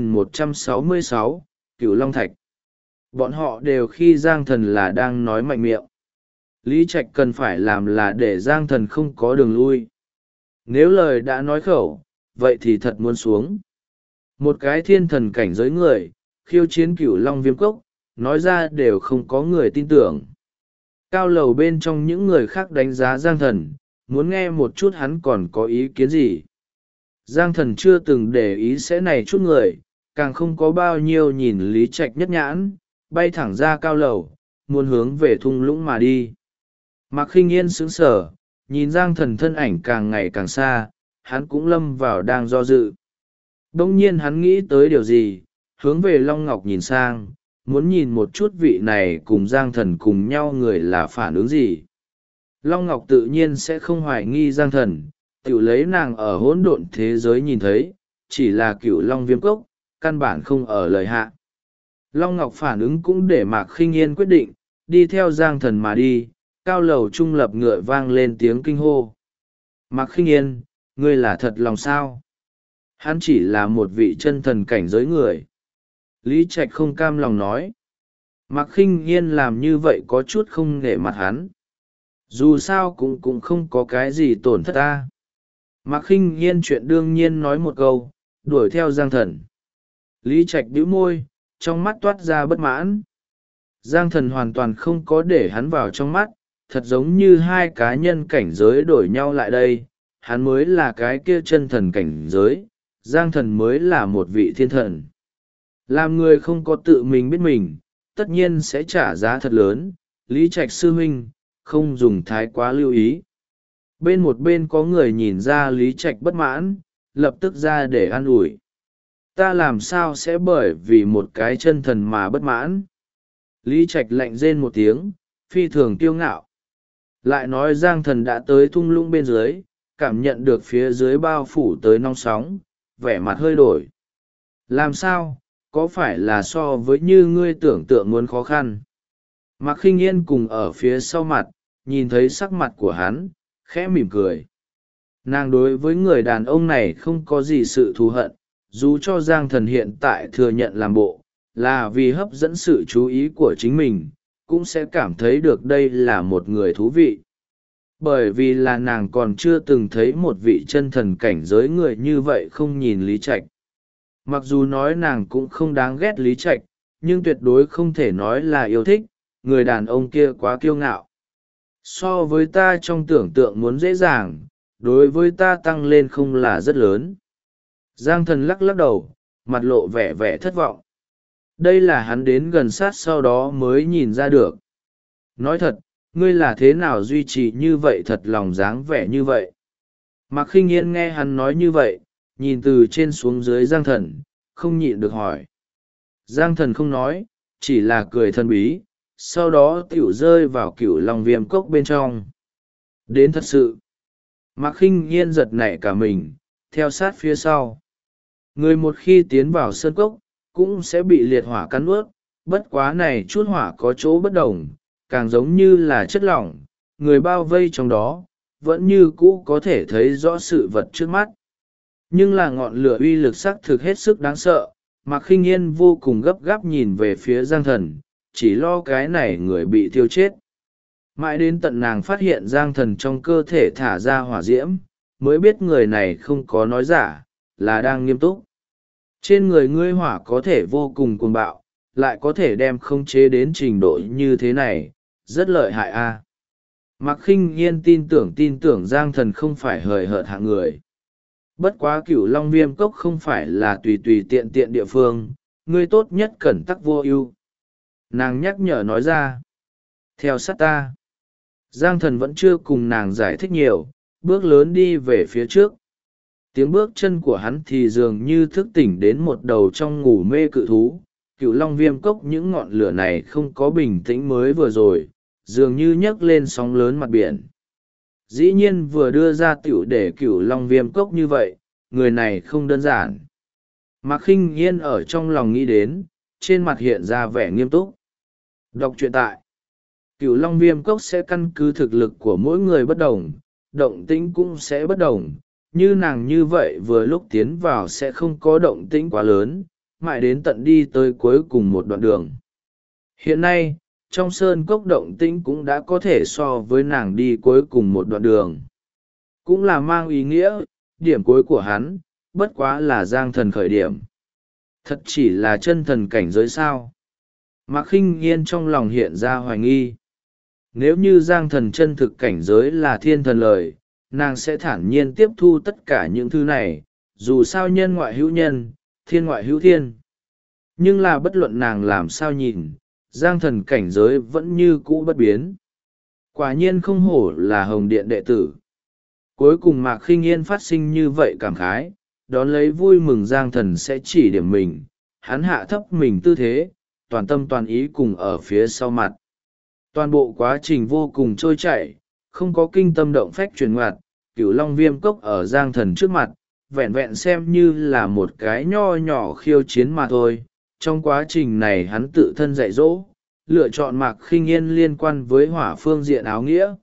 4166, Cửu Long Thạch. Bọn họ đều khi Giang Thần là đang nói mạnh miệng. Lý Trạch cần phải làm là để Giang Thần không có đường lui. Nếu lời đã nói khẩu, vậy thì thật muốn xuống. Một cái thiên thần cảnh giới người, khiêu chiến Cửu Long Viêm Cốc, nói ra đều không có người tin tưởng. Cao lầu bên trong những người khác đánh giá Giang Thần, muốn nghe một chút hắn còn có ý kiến gì. Giang Thần chưa từng để ý sẽ này chút người, càng không có bao nhiêu nhìn Lý Trạch nhất nhãn, bay thẳng ra cao lầu, muốn hướng về thung lũng mà đi. Mạc Khinh Yên sững sờ, nhìn Giang Thần thân ảnh càng ngày càng xa, hắn cũng lâm vào đang do dự. Đông nhiên hắn nghĩ tới điều gì, hướng về Long Ngọc nhìn sang, muốn nhìn một chút vị này cùng Giang Thần cùng nhau người là phản ứng gì. Long Ngọc tự nhiên sẽ không hoài nghi Giang Thần, tự lấy nàng ở hỗn độn thế giới nhìn thấy, chỉ là Cửu Long Viêm Cốc, căn bản không ở lời hạ. Long Ngọc phản ứng cũng để Mạc Khinh Yên quyết định, đi theo Giang Thần mà đi, cao lầu trung lập ngựa vang lên tiếng kinh hô. Mạc Khinh Yên, ngươi là thật lòng sao? Hắn chỉ là một vị chân thần cảnh giới người. Lý Trạch không cam lòng nói. Mạc Khinh Yên làm như vậy có chút không nể mặt hắn. Dù sao cũng không có cái gì tổn thất ta. Mạc Khinh Yên chuyện đương nhiên nói một câu, đuổi theo Giang Thần. Lý Trạch bĩu môi, trong mắt toát ra bất mãn. Giang Thần hoàn toàn không có để hắn vào trong mắt, thật giống như hai cá nhân cảnh giới đổi nhau lại đây. Hắn mới là cái kia chân thần cảnh giới, Giang Thần mới là một vị thiên thần. Làm người không có tự mình biết mình, tất nhiên sẽ trả giá thật lớn. Lý Trạch sư huynh, không dùng thái quá lưu ý. Bên một bên có người nhìn ra Lý Trạch bất mãn, lập tức ra để an ủi. Ta làm sao sẽ bởi vì một cái chân thần mà bất mãn? Lý Trạch lạnh rên một tiếng, phi thường kiêu ngạo. Lại nói Giang Thần đã tới thung lũng bên dưới, cảm nhận được phía dưới bao phủ tới nong sóng, vẻ mặt hơi đổi. Làm sao, có phải là so với như ngươi tưởng tượng muốn khó khăn? Mạc Khinh Yên cùng ở phía sau mặt, nhìn thấy sắc mặt của hắn, khẽ mỉm cười. Nàng đối với người đàn ông này không có gì sự thù hận, dù cho Giang Thần hiện tại thừa nhận làm bộ, là vì hấp dẫn sự chú ý của chính mình, cũng sẽ cảm thấy được đây là một người thú vị. Bởi vì là nàng còn chưa từng thấy một vị chân thần cảnh giới người như vậy không nhìn Lý Trạch. Mặc dù nói nàng cũng không đáng ghét Lý Trạch, nhưng tuyệt đối không thể nói là yêu thích, người đàn ông kia quá kiêu ngạo. So với ta trong tưởng tượng muốn dễ dàng, đối với ta tăng lên không là rất lớn. Giang Thần lắc lắc đầu, mặt lộ vẻ vẻ thất vọng. Đây là hắn đến gần sát sau đó mới nhìn ra được. Nói thật, ngươi là thế nào duy trì như vậy thật lòng dáng vẻ như vậy? Mạc Khinh Yên nghe hắn nói như vậy, nhìn từ trên xuống dưới Giang Thần, không nhịn được hỏi. Giang Thần không nói, chỉ là cười thân bí, sau đó tiểu rơi vào cửu long viêm cốc bên trong. Đến thật sự, Mạc Khinh Yên giật nảy cả mình, theo sát phía sau. Người một khi tiến vào sơn cốc, cũng sẽ bị liệt hỏa cắn nuốt, bất quá này chút hỏa có chỗ bất đồng, càng giống như là chất lỏng, người bao vây trong đó, vẫn như cũ có thể thấy rõ sự vật trước mắt. Nhưng là ngọn lửa uy lực sắc thực hết sức đáng sợ, Mạc Khinh Yên vô cùng gấp gáp nhìn về phía Giang Thần, chỉ lo cái này người bị thiêu chết. Mãi đến tận nàng phát hiện Giang Thần trong cơ thể thả ra hỏa diễm, mới biết người này không có nói giả, là đang nghiêm túc. Trên người ngươi hỏa có thể vô cùng cuồng bạo, lại có thể đem khống chế đến trình độ như thế này, rất lợi hại a. Mạc Khinh Yên tin tưởng Giang Thần không phải hời hợt hạng người. Bất quá Cửu Long Viêm Cốc không phải là tùy tùy tiện tiện địa phương, ngươi tốt nhất cẩn tắc vô ưu. Nàng nhắc nhở nói ra. Theo sát ta. Giang Thần vẫn chưa cùng nàng giải thích nhiều, bước lớn đi về phía trước. Tiếng bước chân của hắn thì dường như thức tỉnh đến một đầu trong ngủ mê cự thú. Cửu Long Viêm Cốc những ngọn lửa này không có bình tĩnh mới vừa rồi, dường như nhấc lên sóng lớn mặt biển. Dĩ nhiên vừa đưa ra tiểu để Cửu Long Viêm Cốc như vậy, người này không đơn giản. Mạc Khinh Yên ở trong lòng nghĩ đến, trên mặt hiện ra vẻ nghiêm túc. Đọc truyện tại Cửu Long Viêm Cốc sẽ căn cứ thực lực của mỗi người bất đồng, động tĩnh cũng sẽ bất đồng. Như nàng như vậy vừa lúc tiến vào sẽ không có động tĩnh quá lớn, mãi đến tận đi tới cuối cùng một đoạn đường. Hiện nay, trong sơn cốc động tĩnh cũng đã có thể so với nàng đi cuối cùng một đoạn đường. Cũng là mang ý nghĩa, điểm cuối của hắn, bất quá là Giang Thần khởi điểm. Thật chỉ là chân thần cảnh giới sao? Mạc Khinh Yên trong lòng hiện ra hoài nghi. Nếu như Giang Thần chân thực cảnh giới là thiên thần lời, nàng sẽ thản nhiên tiếp thu tất cả những thứ này, dù sao nhân ngoại hữu nhân, thiên ngoại hữu thiên. Nhưng là bất luận nàng làm sao nhìn, Giang Thần cảnh giới vẫn như cũ bất biến. Quả nhiên không hổ là Hồng Điện đệ tử. Cuối cùng Mạc Khinh Yên phát sinh như vậy cảm khái, đón lấy vui mừng Giang Thần sẽ chỉ điểm mình, hắn hạ thấp mình tư thế, toàn tâm toàn ý cùng ở phía sau mặt. Toàn bộ quá trình vô cùng trôi chảy, không có kinh tâm động phách truyền ngoặt. Cửu Long Viêm Cốc ở Giang Thần trước mặt, vẹn vẹn xem như là một cái nho nhỏ khiêu chiến mà thôi. Trong quá trình này hắn tự thân dạy dỗ, lựa chọn Mạc Khinh Yên liên quan với hỏa phương diện áo nghĩa.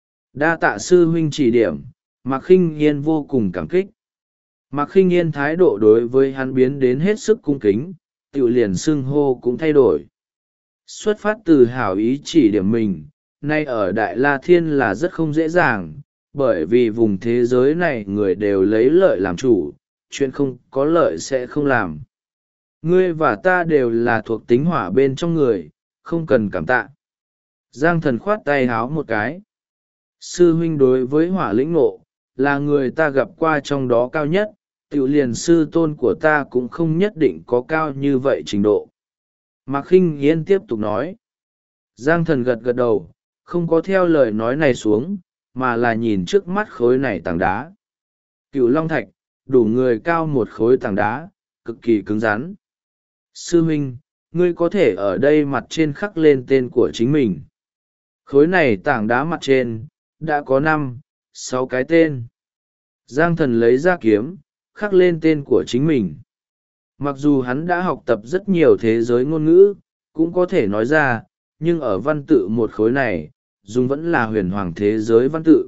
Đa tạ sư huynh chỉ điểm, Mạc Khinh Yên vô cùng cảm kích. Mạc Khinh Yên thái độ đối với hắn biến đến hết sức cung kính, tự liền xưng hô cũng thay đổi. Xuất phát từ hảo ý chỉ điểm mình, nay ở Đại La Thiên là rất không dễ dàng, bởi vì vùng thế giới này người đều lấy lợi làm chủ, chuyện không có lợi sẽ không làm. Ngươi và ta đều là thuộc tính hỏa bên trong người, không cần cảm tạ. Giang Thần khoát tay háo một cái. Sư huynh đối với hỏa lĩnh ngộ, là người ta gặp qua trong đó cao nhất, tiểu liền sư tôn của ta cũng không nhất định có cao như vậy trình độ. Mạc Khinh Yên tiếp tục nói. Giang Thần gật gật đầu, không có theo lời nói này xuống, mà là nhìn trước mắt khối này tảng đá. Cửu Long Thạch, đủ người cao một khối tảng đá, cực kỳ cứng rắn. Sư huynh, ngươi có thể ở đây mặt trên khắc lên tên của chính mình. Khối này tảng đá mặt trên, đã có 5, 6 cái tên. Giang Thần lấy ra kiếm, khắc lên tên của chính mình. Mặc dù hắn đã học tập rất nhiều thế giới ngôn ngữ, cũng có thể nói ra, nhưng ở văn tự một khối này, dùng vẫn là huyền hoàng thế giới văn tự.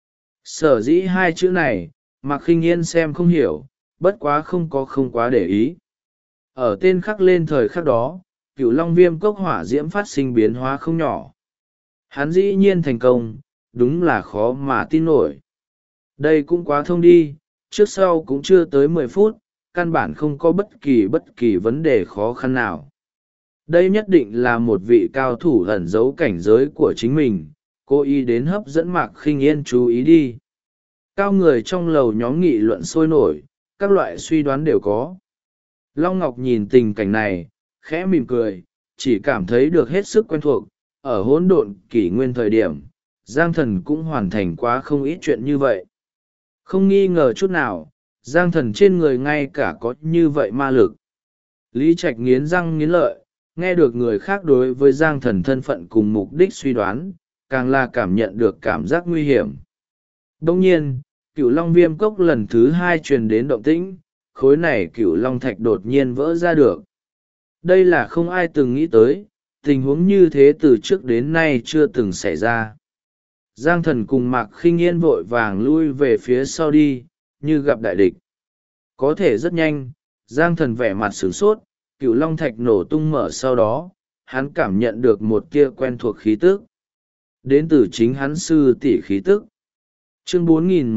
Sở dĩ hai chữ này, Mạc Khinh Yên xem không hiểu, bất quá không quá để ý. Ở tên khắc lên thời khắc đó, Cửu Long Viêm cốc hỏa diễm phát sinh biến hóa không nhỏ. Hắn dĩ nhiên thành công, đúng là khó mà tin nổi. Đây cũng quá thông đi, trước sau cũng chưa tới 10 phút, căn bản không có bất kỳ vấn đề khó khăn nào. Đây nhất định là một vị cao thủ ẩn giấu cảnh giới của chính mình, cố ý đến hấp dẫn Mạc Khinh Yên chú ý đi. Cao người trong lầu nhóm nghị luận sôi nổi, các loại suy đoán đều có. Long Ngọc nhìn tình cảnh này, khẽ mỉm cười, chỉ cảm thấy được hết sức quen thuộc. Ở hỗn độn kỷ nguyên thời điểm, Giang Thần cũng hoàn thành quá không ít chuyện như vậy. Không nghi ngờ chút nào, Giang Thần trên người ngay cả có như vậy ma lực. Lý Trạch nghiến răng nghiến lợi, nghe được người khác đối với Giang Thần thân phận cùng mục đích suy đoán, càng là cảm nhận được cảm giác nguy hiểm. Đồng nhiên, Cửu Long Viêm cốc lần thứ 2 truyền đến động tĩnh, khối này Cửu Long Thạch đột nhiên vỡ ra được. Đây là không ai từng nghĩ tới, tình huống như thế từ trước đến nay chưa từng xảy ra. Giang Thần cùng Mạc Khinh Yên vội vàng lui về phía sau đi, như gặp đại địch. Có thể rất nhanh, Giang Thần vẻ mặt sửng sốt, Cửu Long Thạch nổ tung mở sau đó, hắn cảm nhận được một tia quen thuộc khí tức. Đến từ chính hắn sư tỷ khí tức. Chương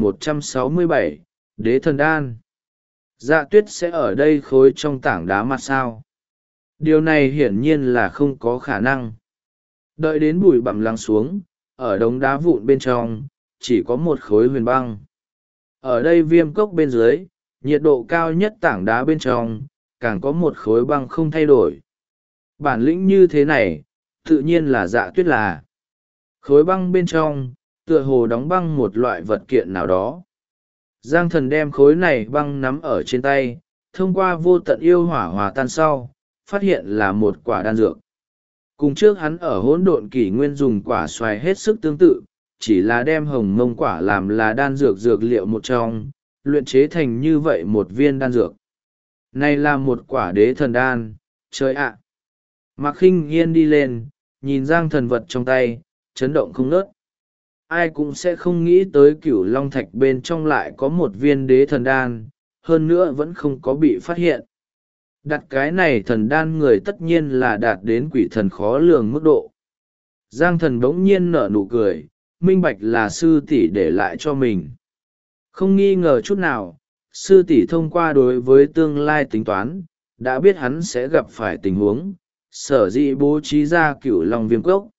4167, Đế Thần Đan. Dạ Tuyết sẽ ở đây khối trong tảng đá mặt sao? Điều này hiển nhiên là không có khả năng. Đợi đến bụi bặm lắng xuống, ở đống đá vụn bên trong, chỉ có một khối huyền băng. Ở đây Viêm cốc bên dưới, nhiệt độ cao nhất tảng đá bên trong, càng có một khối băng không thay đổi. Bản lĩnh như thế này, tự nhiên là Dạ Tuyết là. Khối băng bên trong, tựa hồ đóng băng một loại vật kiện nào đó. Giang Thần đem khối này băng nắm ở trên tay, thông qua vô tận yêu hỏa hòa tan sau, phát hiện là một quả đan dược. Cùng trước hắn ở hỗn độn kỷ nguyên dùng quả xoài hết sức tương tự, chỉ là đem hồng mông quả làm là đan dược dược liệu một trong, luyện chế thành như vậy một viên đan dược. Này là một quả đế thần đan, trời ạ! Mạc Khinh Yên đi lên, nhìn Giang Thần vật trong tay, chấn động không ngớt. Ai cũng sẽ không nghĩ tới Cửu Long Thạch bên trong lại có một viên đế thần đan, hơn nữa vẫn không có bị phát hiện. Đặt cái này thần đan người tất nhiên là đạt đến quỷ thần khó lường mức độ. Giang Thần bỗng nhiên nở nụ cười, minh bạch là sư tỷ để lại cho mình. Không nghi ngờ chút nào, sư tỷ thông qua đối với tương lai tính toán, đã biết hắn sẽ gặp phải tình huống, sở dĩ bố trí ra Cửu Long Viêm cốc.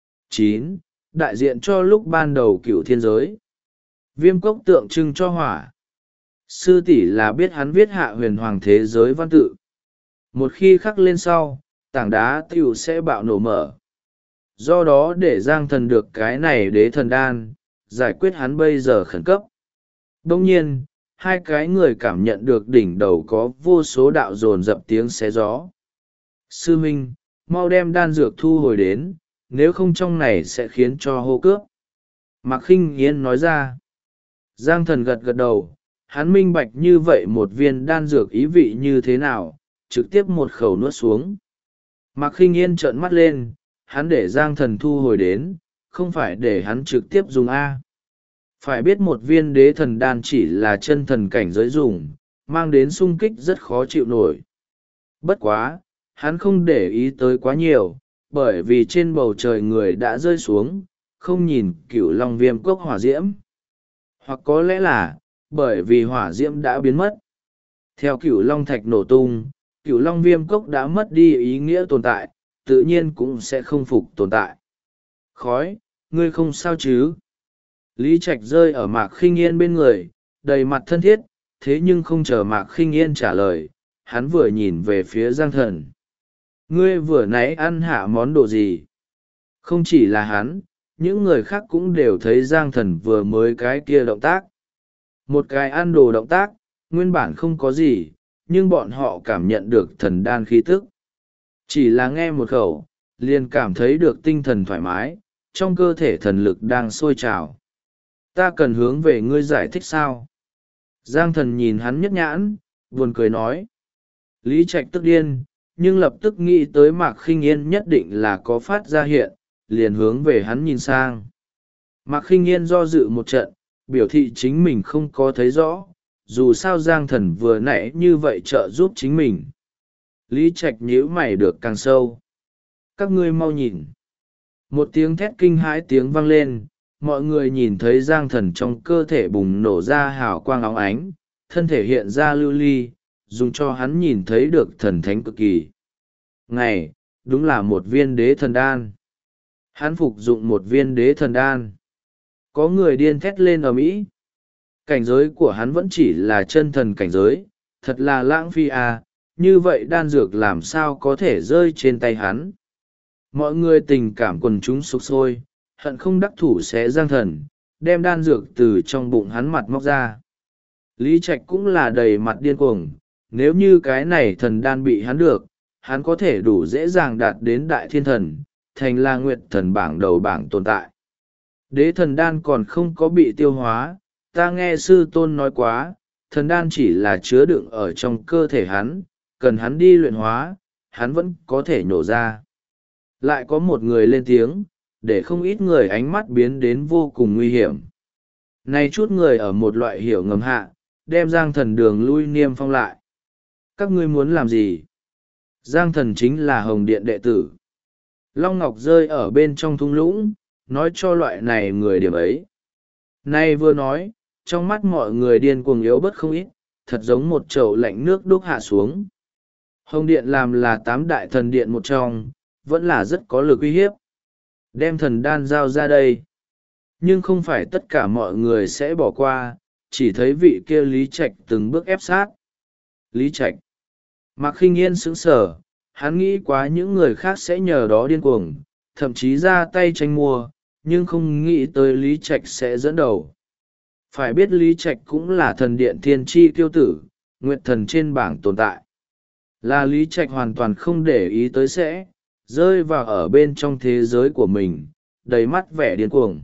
9. Đại diện cho lúc ban đầu Cửu thiên giới. Viêm cốc tượng trưng cho hỏa. Sư tỷ là biết hắn viết hạ huyền hoàng thế giới văn tự. Một khi khắc lên sau, tảng đá tiểu sẽ bạo nổ mở. Do đó để Giang Thần được cái này đế thần đan, giải quyết hắn bây giờ khẩn cấp. Đồng nhiên, hai cái người cảm nhận được đỉnh đầu có vô số đạo dồn dập tiếng xé gió. Sư huynh, mau đem đan dược thu hồi đến, nếu không trong này sẽ khiến cho hô cướp. Mạc Khinh Yên nói ra. Giang Thần gật gật đầu, hắn minh bạch như vậy một viên đan dược ý vị như thế nào, trực tiếp một khẩu nuốt xuống. Mạc Khinh Yên trợn mắt lên, hắn để Giang Thần thu hồi đến, không phải để hắn trực tiếp dùng A. Phải biết một viên đế thần đan chỉ là chân thần cảnh giới dùng, mang đến sung kích rất khó chịu nổi. Bất quá, hắn không để ý tới quá nhiều, bởi vì trên bầu trời người đã rơi xuống, không nhìn Cửu Long Viêm cốc hỏa diễm. Hoặc có lẽ là, bởi vì hỏa diễm đã biến mất. Theo Cửu Long Thạch nổ tung, Cửu Long Viêm cốc đã mất đi ý nghĩa tồn tại, tự nhiên cũng sẽ không phục tồn tại. Khói, ngươi không sao chứ? Lý Trạch rơi ở Mạc Khinh Yên bên người, đầy mặt thân thiết, thế nhưng không chờ Mạc Khinh Yên trả lời, hắn vừa nhìn về phía Giang Thần. Ngươi vừa nãy ăn hạ món đồ gì? Không chỉ là hắn, những người khác cũng đều thấy Giang Thần vừa mới cái kia động tác. Một cái ăn đồ động tác, nguyên bản không có gì, nhưng bọn họ cảm nhận được thần đan khí tức. Chỉ là nghe một khẩu, liền cảm thấy được tinh thần thoải mái, trong cơ thể thần lực đang sôi trào. Ta cần hướng về ngươi giải thích sao? Giang Thần nhìn hắn nhất nhãn, buồn cười nói. Lý Trạch tức điên, nhưng lập tức nghĩ tới Mạc Khinh Yên nhất định là có phát ra hiện, liền hướng về hắn nhìn sang. Mạc Khinh Yên do dự một trận, biểu thị chính mình không có thấy rõ, dù sao Giang Thần vừa nãy như vậy trợ giúp chính mình. Lý Trạch nhíu mày được càng sâu. Các ngươi mau nhìn. Một tiếng thét kinh hãi tiếng vang lên, mọi người nhìn thấy Giang Thần trong cơ thể bùng nổ ra hào quang óng ánh, thân thể hiện ra lưu ly, dùng cho hắn nhìn thấy được thần thánh cực kỳ. Ngày, đúng là một viên đế thần đan. Hắn phục dụng một viên đế thần đan. Có người điên thét lên ầm ĩ. Cảnh giới của hắn vẫn chỉ là chân thần cảnh giới, thật là lãng phí à, như vậy đan dược làm sao có thể rơi trên tay hắn. Mọi người tình cảm quần chúng sục sôi, hận không đắc thủ sẽ Giang Thần, đem đan dược từ trong bụng hắn mặt móc ra. Lý Trạch cũng là đầy mặt điên cuồng, nếu như cái này thần đan bị hắn được, hắn có thể đủ dễ dàng đạt đến đại thiên thần, thành là nguyệt thần bảng đầu bảng tồn tại. Đế thần đan còn không có bị tiêu hóa, ta nghe sư tôn nói quá, thần đan chỉ là chứa đựng ở trong cơ thể hắn, cần hắn đi luyện hóa, hắn vẫn có thể nhổ ra. Lại có một người lên tiếng, để không ít người ánh mắt biến đến vô cùng nguy hiểm. Này chút người ở một loại hiểu ngầm hạ, đem Giang Thần đường lui niêm phong lại. Các ngươi muốn làm gì? Giang Thần chính là Hồng Điện đệ tử. Long Ngọc rơi ở bên trong thung lũng, nói cho loại này người điểm ấy. Nay vừa nói, trong mắt mọi người điên cuồng yếu bất không ít, thật giống một chậu lạnh nước đúc hạ xuống. Hồng Điện làm là 8 đại thần điện một trong, vẫn là rất có lực uy hiếp. Đem thần đan giao ra đây. Nhưng không phải tất cả mọi người sẽ bỏ qua, chỉ thấy vị kia Lý Trạch từng bước ép sát. Lý Trạch. Mạc Khinh Yên sững sờ, hắn nghĩ quá những người khác sẽ nhờ đó điên cuồng, thậm chí ra tay tranh mua, nhưng không nghĩ tới Lý Trạch sẽ dẫn đầu. Phải biết Lý Trạch cũng là thần điện thiên tri kiêu tử, nguyệt thần trên bảng tồn tại. Là Lý Trạch hoàn toàn không để ý tới sẽ rơi vào ở bên trong thế giới của mình, đầy mắt vẻ điên cuồng.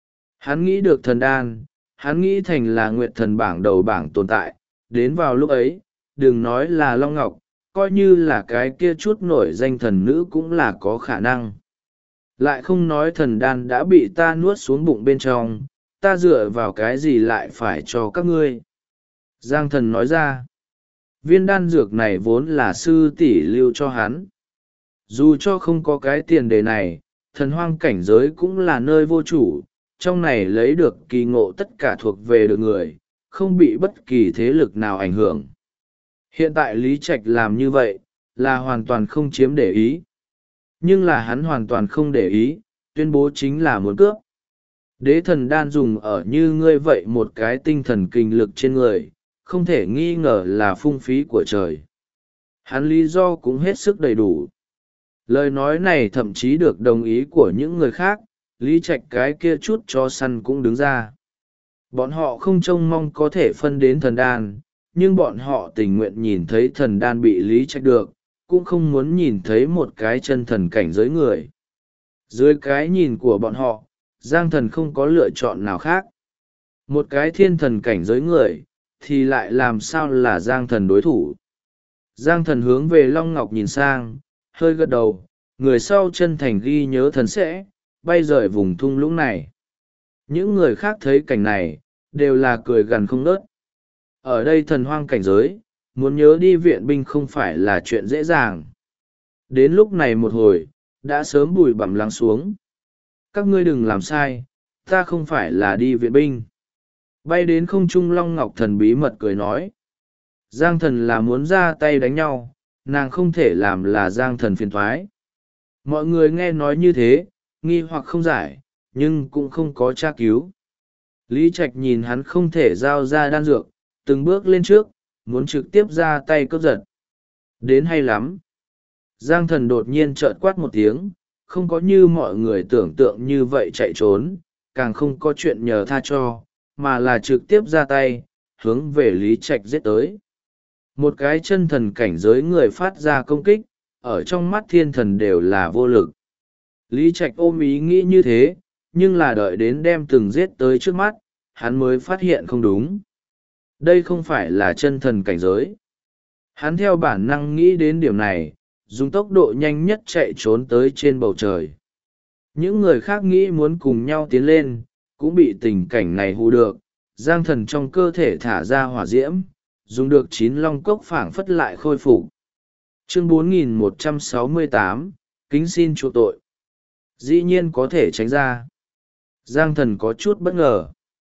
Hắn nghĩ được thần đan, hắn nghĩ thành là nguyệt thần bảng đầu bảng tồn tại, đến vào lúc ấy, đừng nói là Long Ngọc, coi như là cái kia chút nổi danh thần nữ cũng là có khả năng. Lại không nói thần đan đã bị ta nuốt xuống bụng bên trong, ta dựa vào cái gì lại phải cho các ngươi. Giang Thần nói ra, viên đan dược này vốn là sư tỷ lưu cho hắn. Dù cho không có cái tiền đề này, thần hoang cảnh giới cũng là nơi vô chủ, trong này lấy được kỳ ngộ tất cả thuộc về được người, không bị bất kỳ thế lực nào ảnh hưởng. Hiện tại Lý Trạch làm như vậy, là hoàn toàn không chiếm để ý. Nhưng là hắn hoàn toàn không để ý, tuyên bố chính là muốn cướp. Đế thần đan dùng ở như ngươi vậy một cái tinh thần kinh lực trên người, không thể nghi ngờ là phung phí của trời. Hắn lý do cũng hết sức đầy đủ. Lời nói này thậm chí được đồng ý của những người khác, Lý Trạch cái kia chút cho săn cũng đứng ra. Bọn họ không trông mong có thể phân đến thần đan, nhưng bọn họ tình nguyện nhìn thấy thần đan bị Lý Trạch được, cũng không muốn nhìn thấy một cái chân thần cảnh giới người. Dưới cái nhìn của bọn họ, Giang Thần không có lựa chọn nào khác. Một cái thiên thần cảnh giới người, thì lại làm sao là Giang Thần đối thủ. Giang Thần hướng về Long Ngọc nhìn sang, hơi gật đầu, người sau chân thành ghi nhớ thần sẽ, bay rời vùng thung lũng này. Những người khác thấy cảnh này, đều là cười gằn không ngớt. Ở đây thần hoang cảnh giới, muốn nhớ đi viện binh không phải là chuyện dễ dàng. Đến lúc này một hồi, đã sớm bùi bặm lắng xuống. Các ngươi đừng làm sai, ta không phải là đi viện binh. Bay đến không trung Long Ngọc Thần bí mật cười nói. Giang Thần là muốn ra tay đánh nhau, nàng không thể làm là Giang Thần phiền thoái. Mọi người nghe nói như thế, nghi hoặc không giải, nhưng cũng không có tra cứu. Lý Trạch nhìn hắn không thể giao ra đan dược, từng bước lên trước, muốn trực tiếp ra tay cướp giật. Đến hay lắm. Giang thần đột nhiên trợn quát một tiếng, không có như mọi người tưởng tượng như vậy chạy trốn, càng không có chuyện nhờ tha cho, mà là trực tiếp ra tay, hướng về Lý Trạch giết tới. Một cái chân thần cảnh giới người phát ra công kích, ở trong mắt thiên thần đều là vô lực. Lý Trạch ôm ý nghĩ như thế, nhưng là đợi đến đem từng giết tới trước mắt, hắn mới phát hiện không đúng. Đây không phải là chân thần cảnh giới. Hắn theo bản năng nghĩ đến điểm này, dùng tốc độ nhanh nhất chạy trốn tới trên bầu trời. Những người khác nghĩ muốn cùng nhau tiến lên, cũng bị tình cảnh này hù được. Giang thần trong cơ thể thả ra hỏa diễm, dùng được 9 long cốc phảng phất lại khôi phục. Chương 4168, kính xin chuộc tội. Dĩ nhiên có thể tránh ra. Giang thần có chút bất ngờ.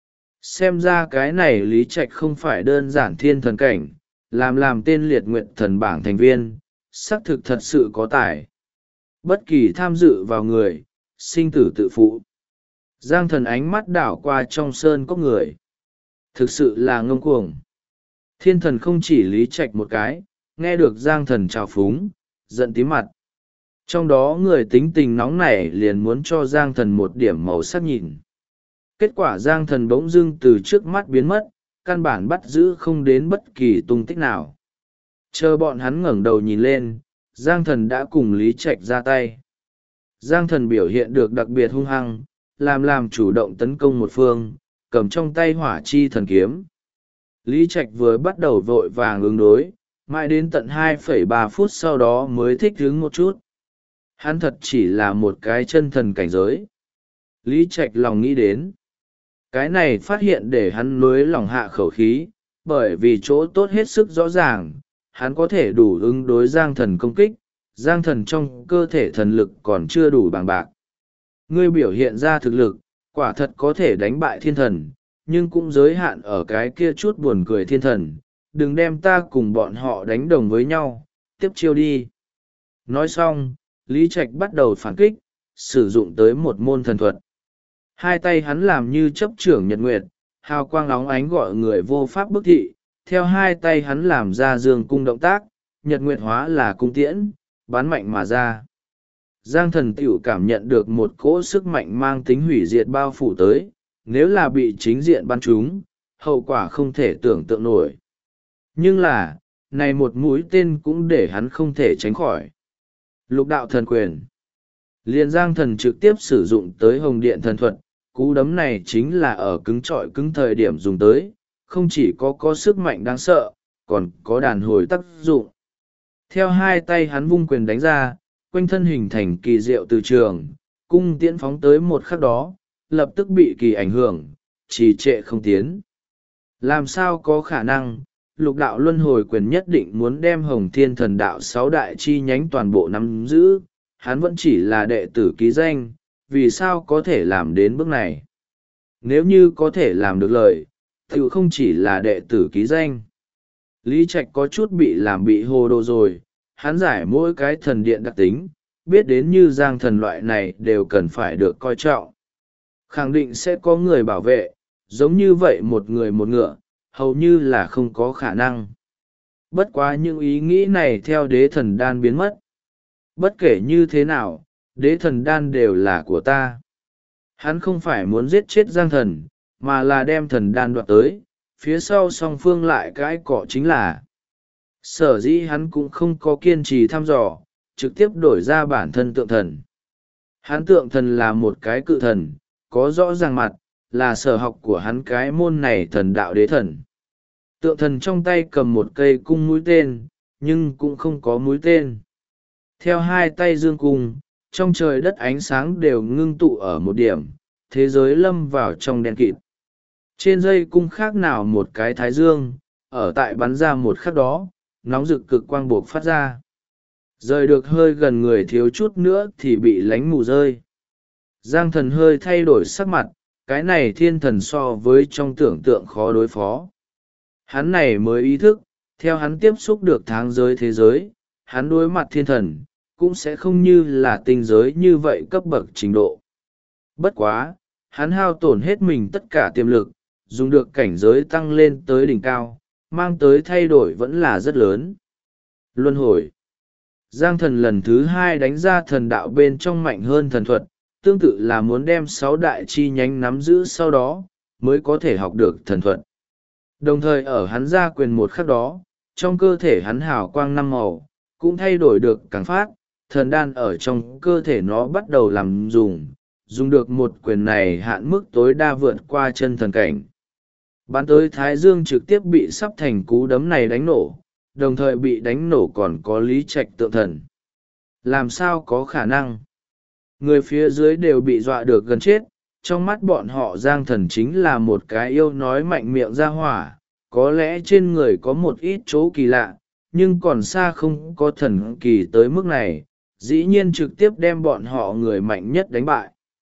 Xem ra cái này Lý Trạch không phải đơn giản thiên thần cảnh, làm tên liệt nguyện thần bảng thành viên, xác thực thật sự có tài. Bất kỳ tham dự vào người, sinh tử tự phụ. Giang thần ánh mắt đảo qua trong sơn cốc người. Thực sự là ngông cuồng. Thiên thần không chỉ Lý Trạch một cái, nghe được Giang thần trào phúng, giận tím mặt. Trong đó người tính tình nóng nảy liền muốn cho Giang thần một điểm màu sắc nhìn. Kết quả Giang thần bỗng dưng từ trước mắt biến mất, căn bản bắt giữ không đến bất kỳ tung tích nào. Chờ bọn hắn ngẩng đầu nhìn lên, Giang thần đã cùng Lý Trạch ra tay. Giang thần biểu hiện được đặc biệt hung hăng, làm chủ động tấn công một phương, cầm trong tay hỏa chi thần kiếm. Lý Trạch vừa bắt đầu vội vàng ứng đối, mãi đến tận 2,3 phút sau đó mới thích ứng một chút. Hắn thật chỉ là một cái chân thần cảnh giới. Lý Trạch lòng nghĩ đến. Cái này phát hiện để hắn nối lòng hạ khẩu khí, bởi vì chỗ tốt hết sức rõ ràng, hắn có thể đủ ứng đối Giang thần công kích, Giang thần trong cơ thể thần lực còn chưa đủ bằng bạc. Ngươi biểu hiện ra thực lực, quả thật có thể đánh bại thiên thần, nhưng cũng giới hạn ở cái kia chút buồn cười thiên thần, đừng đem ta cùng bọn họ đánh đồng với nhau, tiếp chiêu đi. Nói xong, Lý Trạch bắt đầu phản kích, sử dụng tới một môn thần thuật. Hai tay hắn làm như chấp trưởng nhật nguyệt, hào quang óng ánh gọi người vô pháp bức thị, theo hai tay hắn làm ra dương cung động tác, nhật nguyệt hóa là cung tiễn, bắn mạnh mà ra. Giang thần tiểu cảm nhận được một cỗ sức mạnh mang tính hủy diệt bao phủ tới, nếu là bị chính diện bắn trúng, hậu quả không thể tưởng tượng nổi. Nhưng là, này một mũi tên cũng để hắn không thể tránh khỏi. Lục đạo thần quyền. Liền Giang thần trực tiếp sử dụng tới hồng điện thần thuật, cú đấm này chính là ở cứng trọi cứng thời điểm dùng tới, không chỉ có sức mạnh đáng sợ, còn có đàn hồi tác dụng. Theo hai tay hắn vung quyền đánh ra, quanh thân hình thành kỳ diệu từ trường, cung tiễn phóng tới một khắc đó, lập tức bị kỳ ảnh hưởng, trì trệ không tiến. Làm sao có khả năng, lục đạo luân hồi quyền nhất định muốn đem hồng thiên thần đạo 6 đại chi nhánh toàn bộ nắm giữ, hắn vẫn chỉ là đệ tử ký danh, vì sao có thể làm đến bước này? Nếu như có thể làm được lời, thì không chỉ là đệ tử ký danh. Lý Trạch có chút bị hồ đồ rồi, hắn giải mỗi cái thần điện đặc tính, biết đến như Giang thần loại này đều cần phải được coi trọng. Khẳng định sẽ có người bảo vệ, giống như vậy một người một ngựa, hầu như là không có khả năng. Bất quá những ý nghĩ này theo đế thần đan biến mất. Bất kể như thế nào, đế thần đan đều là của ta. Hắn không phải muốn giết chết Giang thần, mà là đem thần đan đoạt tới, phía sau song phương lại cãi cọ chính là. Sở dĩ hắn cũng không có kiên trì thăm dò, trực tiếp đổi ra bản thân tượng thần. Hắn tượng thần là một cái cự thần, có rõ ràng mặt, là sở học của hắn cái môn này thần đạo đế thần. Tượng thần trong tay cầm một cây cung mũi tên, nhưng cũng không có mũi tên. Theo hai tay dương cung, trong trời đất ánh sáng đều ngưng tụ ở một điểm, thế giới lâm vào trong đen kịt. Trên dây cung khác nào một cái thái dương, ở tại bắn ra một khắc đó, nóng rực cực quang buộc phát ra. Rời được hơi gần người thiếu chút nữa thì bị lánh mù rơi. Giang thần hơi thay đổi sắc mặt, cái này thiên thần so với trong tưởng tượng khó đối phó. Hắn này mới ý thức, theo hắn tiếp xúc được tháng giới thế giới, hắn đối mặt thiên thần, cũng sẽ không như là tinh giới như vậy cấp bậc trình độ. Bất quá, hắn hao tổn hết mình tất cả tiềm lực, dùng được cảnh giới tăng lên tới đỉnh cao, mang tới thay đổi vẫn là rất lớn. Luân hồi. Giang thần lần thứ hai đánh ra thần đạo bên trong mạnh hơn thần thuật, tương tự là muốn đem 6 đại chi nhánh nắm giữ sau đó, mới có thể học được thần thuật. Đồng thời ở hắn ra quyền một khắc đó, trong cơ thể hắn hào quang 5 màu, cũng thay đổi được càng phát, thần đan ở trong cơ thể nó bắt đầu làm dùng được một quyền này hạn mức tối đa vượt qua chân thần cảnh. Bắn tới Thái Dương trực tiếp bị sắp thành cú đấm này đánh nổ, đồng thời bị đánh nổ còn có Lý Trạch tượng thần. Làm sao có khả năng? Người phía dưới đều bị dọa được gần chết, trong mắt bọn họ Giang thần chính là một cái yêu nói mạnh miệng ra hỏa, có lẽ trên người có một ít chỗ kỳ lạ, nhưng còn xa không có thần kỳ tới mức này, dĩ nhiên trực tiếp đem bọn họ người mạnh nhất đánh bại.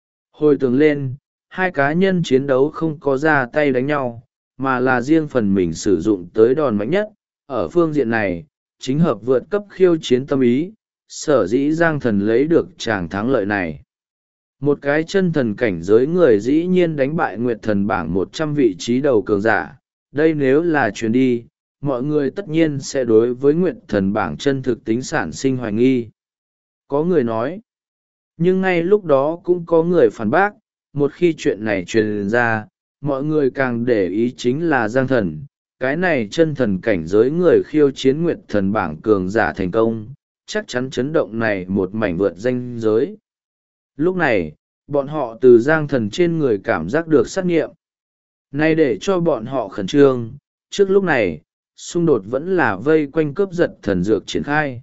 Hồi tưởng lên, hai cá nhân chiến đấu không có ra tay đánh nhau, mà là riêng phần mình sử dụng tới đòn mạnh nhất, ở phương diện này, chính hợp vượt cấp khiêu chiến tâm ý, sở dĩ Giang thần lấy được tràng thắng lợi này. Một cái chân thần cảnh giới người dĩ nhiên đánh bại Nguyệt thần bảng 100 vị trí đầu cường giả, đây nếu là truyền đi, mọi người tất nhiên sẽ đối với Nguyệt thần bảng chân thực tính sản sinh hoài nghi. Có người nói, nhưng ngay lúc đó cũng có người phản bác, một khi chuyện này truyền ra, mọi người càng để ý chính là Giang thần, cái này chân thần cảnh giới người khiêu chiến Nguyệt thần bảng cường giả thành công, chắc chắn chấn động này một mảnh vượt danh giới. Lúc này, bọn họ từ Giang thần trên người cảm giác được sát nghiệm. Này để cho bọn họ khẩn trương, trước lúc này, xung đột vẫn là vây quanh cướp giật thần dược triển khai.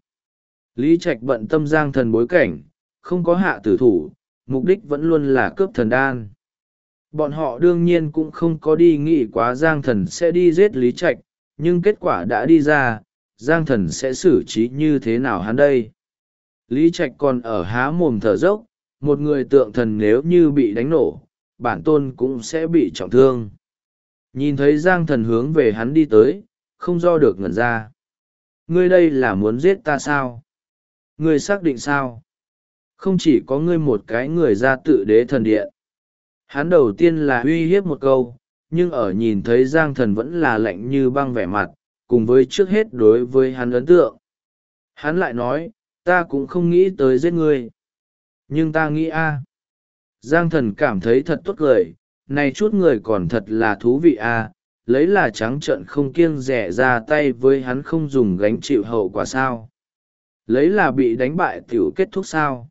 Lý Trạch bận tâm Giang thần bối cảnh, không có hạ tử thủ, mục đích vẫn luôn là cướp thần đan. Bọn họ đương nhiên cũng không có đi nghĩ quá Giang thần sẽ đi giết Lý Trạch, nhưng kết quả đã đi ra, Giang thần sẽ xử trí như thế nào hắn đây? Lý Trạch còn ở há mồm thở dốc, một người tượng thần nếu như bị đánh nổ, bản tôn cũng sẽ bị trọng thương. Nhìn thấy Giang thần hướng về hắn đi tới, không do được ngẩn ra. Ngươi đây là muốn giết ta sao? Ngươi xác định sao? Không chỉ có ngươi một cái người ra tự đế thần điện. Hắn đầu tiên là uy hiếp một câu, nhưng ở nhìn thấy Giang thần vẫn là lạnh như băng vẻ mặt, cùng với trước hết đối với hắn ấn tượng. Hắn lại nói, ta cũng không nghĩ tới giết ngươi. Nhưng ta nghĩ a. Giang thần cảm thấy thật tốt cười, này chút người còn thật là thú vị a, lấy là trắng trợn không kiêng dè ra tay với hắn không dùng gánh chịu hậu quả sao. Lấy là bị đánh bại tiểu kết thúc sao.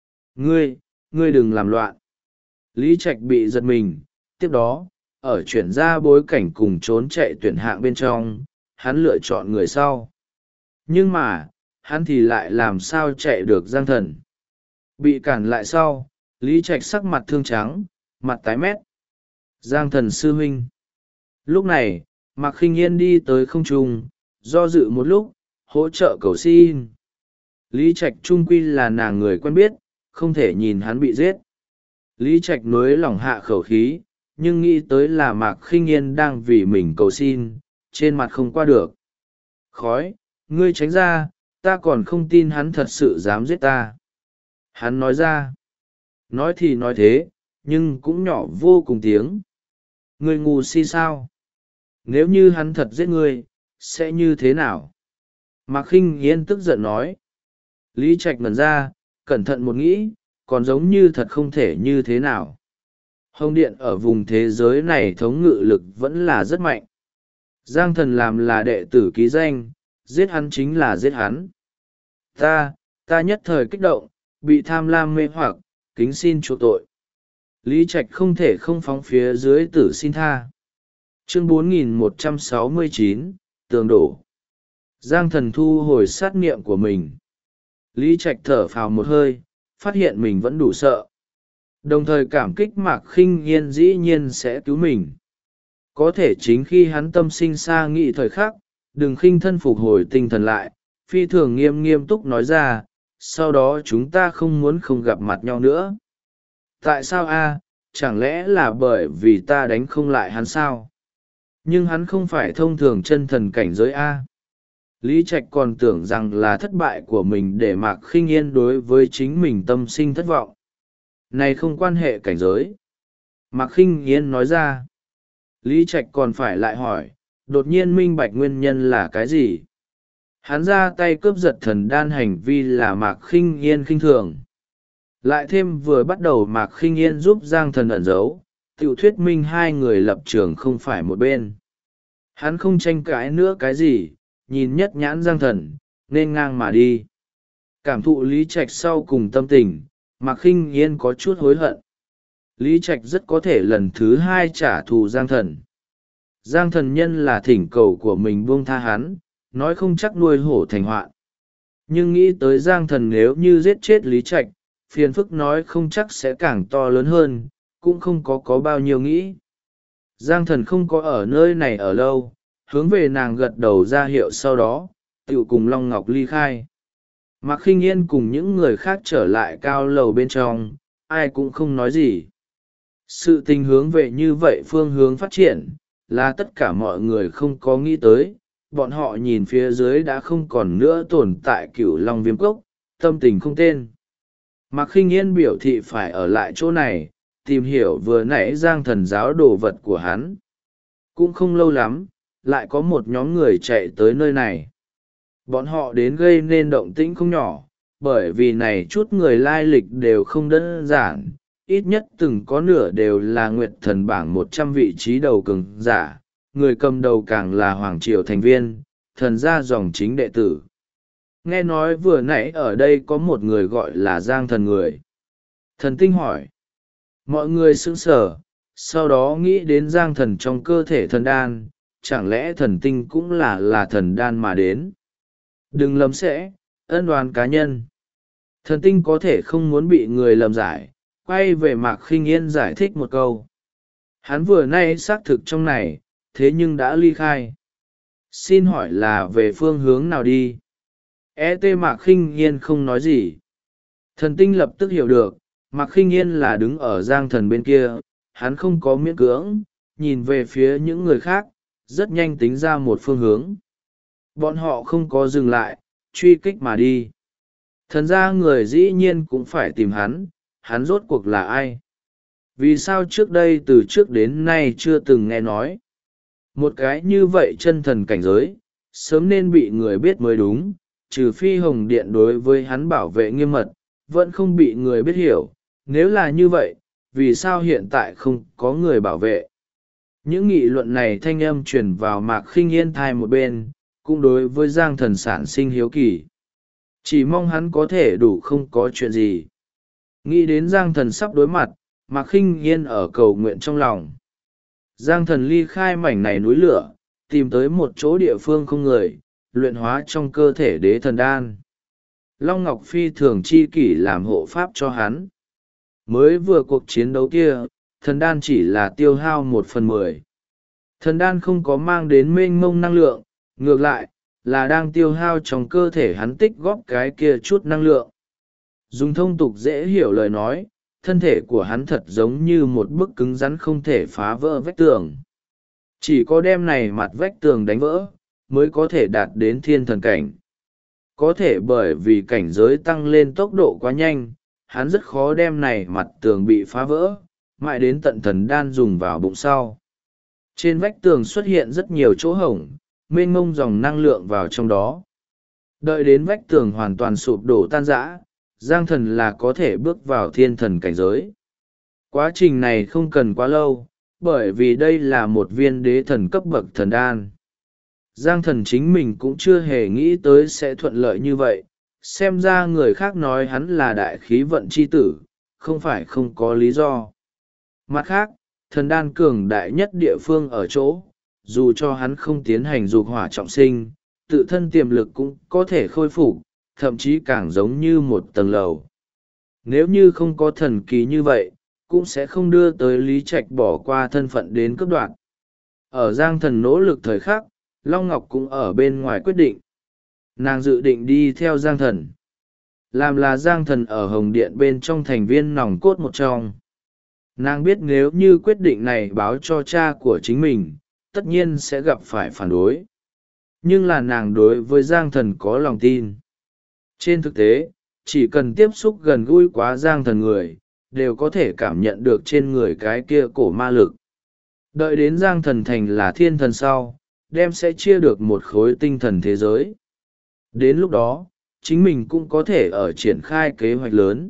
Ngươi đừng làm loạn. Lý Trạch bị giật mình, tiếp đó, ở chuyển ra bối cảnh cùng trốn chạy tuyển hạng bên trong, hắn lựa chọn người sau. Nhưng mà, hắn thì lại làm sao chạy được Giang thần. Bị cản lại sau, Lý Trạch sắc mặt thương trắng, mặt tái mét. Giang thần sư huynh. Lúc này, Mạc Khinh Yên đi tới không trung, do dự một lúc, hỗ trợ cầu xin. Lý Trạch trung quy là nàng người quen biết, không thể nhìn hắn bị giết. Lý Trạch nối lỏng hạ khẩu khí, nhưng nghĩ tới là Mạc Khinh Yên đang vì mình cầu xin, trên mặt không qua được. Khói, ngươi tránh ra, ta còn không tin hắn thật sự dám giết ta. Hắn nói ra. Nói thì nói thế, nhưng cũng nhỏ vô cùng tiếng. Ngươi ngu si sao? Nếu như hắn thật giết ngươi, sẽ như thế nào? Mạc Khinh Yên tức giận nói. Lý Trạch ngẩn ra, cẩn thận một nghĩ, còn giống như thật không thể như thế nào. Hồng Điện ở vùng thế giới này thống ngự lực vẫn là rất mạnh. Giang thần làm là đệ tử ký danh, giết hắn chính là giết hắn. Ta nhất thời kích động, bị tham lam mê hoặc, kính xin chuộc tội. Lý Trạch không thể không phóng phía dưới tử xin tha. Chương 4169, tường đổ. Giang thần thu hồi sát niệm của mình. Lý Trạch thở phào một hơi, phát hiện mình vẫn đủ sợ. Đồng thời cảm kích Mạc Khinh Yên dĩ nhiên sẽ cứu mình. Có thể chính khi hắn tâm sinh xa nghĩ thời khắc, đừng khinh thân phục hồi tinh thần lại, phi thường nghiêm túc nói ra, sau đó chúng ta không muốn không gặp mặt nhau nữa. Tại sao a? Chẳng lẽ là bởi vì ta đánh không lại hắn sao? Nhưng hắn không phải thông thường chân thần cảnh giới a. Lý Trạch còn tưởng rằng là thất bại của mình để Mạc Khinh Yên đối với chính mình tâm sinh thất vọng. Này không quan hệ cảnh giới. Mạc Khinh Yên nói ra. Lý Trạch còn phải lại hỏi, đột nhiên minh bạch nguyên nhân là cái gì. Hắn ra tay cướp giật thần đan hành vi là Mạc Khinh Yên khinh thường. Lại thêm vừa bắt đầu Mạc Khinh Yên giúp Giang Thần ẩn giấu, tiểu thuyết minh hai người lập trường không phải một bên. Hắn không tranh cãi nữa cái gì, nhìn nhất nhãn Giang Thần, nên ngang mà đi. Cảm thụ Lý Trạch sau cùng tâm tình, Mạc Khinh Yên có chút hối hận. Lý Trạch rất có thể lần thứ hai trả thù Giang Thần. Giang Thần nhân là thỉnh cầu của mình buông tha hắn, nói không chắc nuôi hổ thành hoạn. Nhưng nghĩ tới Giang Thần nếu như giết chết Lý Trạch, phiền phức nói không chắc sẽ càng to lớn hơn, cũng không có bao nhiêu nghĩ. Giang Thần không có ở nơi này ở lâu, hướng về nàng gật đầu ra hiệu, sau đó tựu cùng Long Ngọc ly khai. Mạc Khinh Yên cùng những người khác trở lại cao lầu bên trong, ai cũng không nói gì. Sự tình hướng về như vậy phương hướng phát triển, là tất cả mọi người không có nghĩ tới. Bọn họ nhìn phía dưới đã không còn nữa tồn tại Cửu Long Viêm Cốc, tâm tình không tên. Mạc Khinh Yên biểu thị phải ở lại chỗ này, tìm hiểu vừa nãy Giang Thần giáo đồ vật của hắn. Cũng không lâu lắm, lại có một nhóm người chạy tới nơi này. Bọn họ đến gây nên động tĩnh không nhỏ, bởi vì này chút người lai lịch đều không đơn giản, ít nhất từng có nửa đều là Nguyệt Thần bảng 100 vị trí đầu cường giả, người cầm đầu càng là Hoàng Triều thành viên, thần gia dòng chính đệ tử. Nghe nói vừa nãy ở đây có một người gọi là Giang Thần người. Thần Tinh hỏi. Mọi người sững sờ, sau đó nghĩ đến Giang Thần trong cơ thể thần đan, chẳng lẽ Thần Tinh cũng là thần đan mà đến. Đừng lầm sẽ, ân oán cá nhân. Thần Tinh có thể không muốn bị người lầm giải, quay về Mạc Khinh Yên giải thích một câu. Hắn vừa nay xác thực trong này, thế nhưng đã ly khai. Xin hỏi là về phương hướng nào đi? Mạc Khinh Yên không nói gì. Thần Tinh lập tức hiểu được, Mạc Khinh Yên là đứng ở Giang Thần bên kia, hắn không có miễn cưỡng, nhìn về phía những người khác, rất nhanh tính ra một phương hướng. Bọn họ không có dừng lại, truy kích mà đi. Thần ra người dĩ nhiên cũng phải tìm hắn rốt cuộc là ai? Vì sao trước đây từ trước đến nay chưa từng nghe nói? Một cái như vậy chân thần cảnh giới, sớm nên bị người biết mới đúng, trừ phi Hồng Điện đối với hắn bảo vệ nghiêm mật, vẫn không bị người biết hiểu. Nếu là như vậy, vì sao hiện tại không có người bảo vệ? Những nghị luận này thanh âm truyền vào Mạc Khinh Yên thai một bên, cũng đối với Giang Thần sản sinh hiếu kỳ. Chỉ mong hắn có thể đủ không có chuyện gì. Nghĩ đến Giang Thần sắp đối mặt, Mạc Khinh Yên ở cầu nguyện trong lòng. Giang Thần ly khai mảnh này núi lửa, tìm tới một chỗ địa phương không người, luyện hóa trong cơ thể đế thần đan. Long Ngọc Phi thường chi kỷ làm hộ pháp cho hắn. Mới vừa cuộc chiến đấu kia, thần đan chỉ là tiêu hao 1/10. Thần đan không có mang đến mênh mông năng lượng, ngược lại, là đang tiêu hao trong cơ thể hắn tích góp cái kia chút năng lượng. Dùng thông tục dễ hiểu lời nói, thân thể của hắn thật giống như một bức cứng rắn không thể phá vỡ vách tường. Chỉ có đem này mặt vách tường đánh vỡ, mới có thể đạt đến thiên thần cảnh. Có thể bởi vì cảnh giới tăng lên tốc độ quá nhanh, hắn rất khó đem này mặt tường bị phá vỡ, mãi đến tận thần đan dùng vào bụng sau. Trên vách tường xuất hiện rất nhiều chỗ hổng, mênh mông dòng năng lượng vào trong đó. Đợi đến vách tường hoàn toàn sụp đổ tan rã, Giang Thần là có thể bước vào thiên thần cảnh giới. Quá trình này không cần quá lâu, bởi vì đây là một viên đế thần cấp bậc thần đan. Giang Thần chính mình cũng chưa hề nghĩ tới sẽ thuận lợi như vậy, xem ra người khác nói hắn là đại khí vận chi tử, không phải không có lý do. Mặt khác, thần đan cường đại nhất địa phương ở chỗ, dù cho hắn không tiến hành dục hỏa trọng sinh, tự thân tiềm lực cũng có thể khôi phục, thậm chí càng giống như một tầng lầu. Nếu như không có thần kỳ như vậy, cũng sẽ không đưa tới Lý Trạch bỏ qua thân phận đến cấp đoạn. Ở Giang Thần nỗ lực thời khắc, Long Ngọc cũng ở bên ngoài quyết định. Nàng dự định đi theo Giang Thần. Làm là Giang Thần ở Hồng Điện bên trong thành viên nòng cốt một trong. Nàng biết nếu như quyết định này báo cho cha của chính mình, tất nhiên sẽ gặp phải phản đối. Nhưng là nàng đối với Giang Thần có lòng tin. Trên thực tế, chỉ cần tiếp xúc gần gũi quá Giang Thần người, đều có thể cảm nhận được trên người cái kia cổ ma lực. Đợi đến Giang Thần thành là thiên thần sau, đem sẽ chia được một khối tinh thần thế giới. Đến lúc đó, chính mình cũng có thể ở triển khai kế hoạch lớn.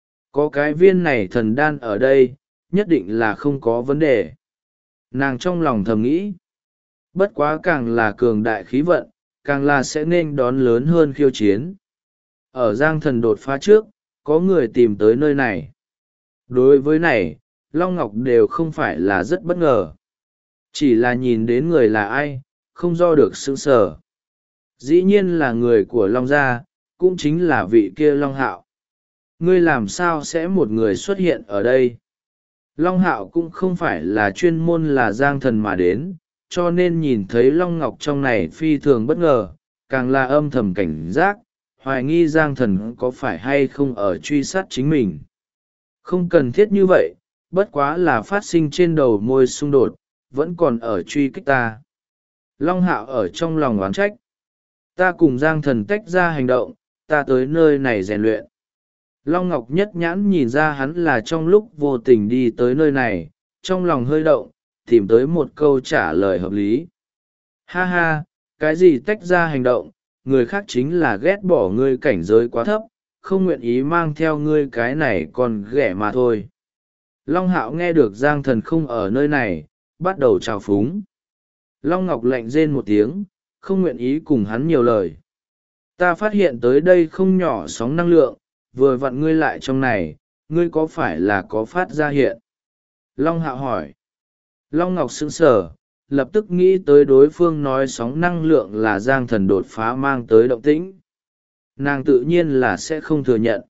Có cái viên này thần đan ở đây, nhất định là không có vấn đề. Nàng trong lòng thầm nghĩ. Bất quá càng là cường đại khí vận, càng là sẽ nên đón lớn hơn khiêu chiến. Ở Giang Thần đột phá trước, có người tìm tới nơi này. Đối với này, Long Ngọc đều không phải là rất bất ngờ. Chỉ là nhìn đến người là ai, không do được sững sờ. Dĩ nhiên là người của Long Gia, cũng chính là vị kia Long Hạo. Ngươi làm sao sẽ một người xuất hiện ở đây? Long Hạo cũng không phải là chuyên môn là Giang Thần mà đến, cho nên nhìn thấy Long Ngọc trong này phi thường bất ngờ, càng là âm thầm cảnh giác, hoài nghi Giang Thần có phải hay không ở truy sát chính mình. Không cần thiết như vậy, bất quá là phát sinh trên đầu môi xung đột, vẫn còn ở truy kích ta. Long Hạo ở trong lòng oán trách. Ta cùng Giang Thần tách ra hành động, ta tới nơi này rèn luyện. Long Ngọc nhất nhãn nhìn ra hắn là trong lúc vô tình đi tới nơi này, trong lòng hơi động, tìm tới một câu trả lời hợp lý. Ha ha, cái gì tách ra hành động, người khác chính là ghét bỏ ngươi cảnh giới quá thấp, không nguyện ý mang theo ngươi cái này còn ghẻ mà thôi. Long Hạo nghe được Giang Thần không ở nơi này, bắt đầu trào phúng. Long Ngọc lạnh rên một tiếng, không nguyện ý cùng hắn nhiều lời. Ta phát hiện tới đây không nhỏ sóng năng lượng, vừa vặn ngươi lại trong này, ngươi có phải là có phát ra hiện? Long Hạo hỏi. Long Ngọc sững sờ, lập tức nghĩ tới đối phương nói sóng năng lượng là Giang Thần đột phá mang tới động tĩnh. Nàng tự nhiên là sẽ không thừa nhận.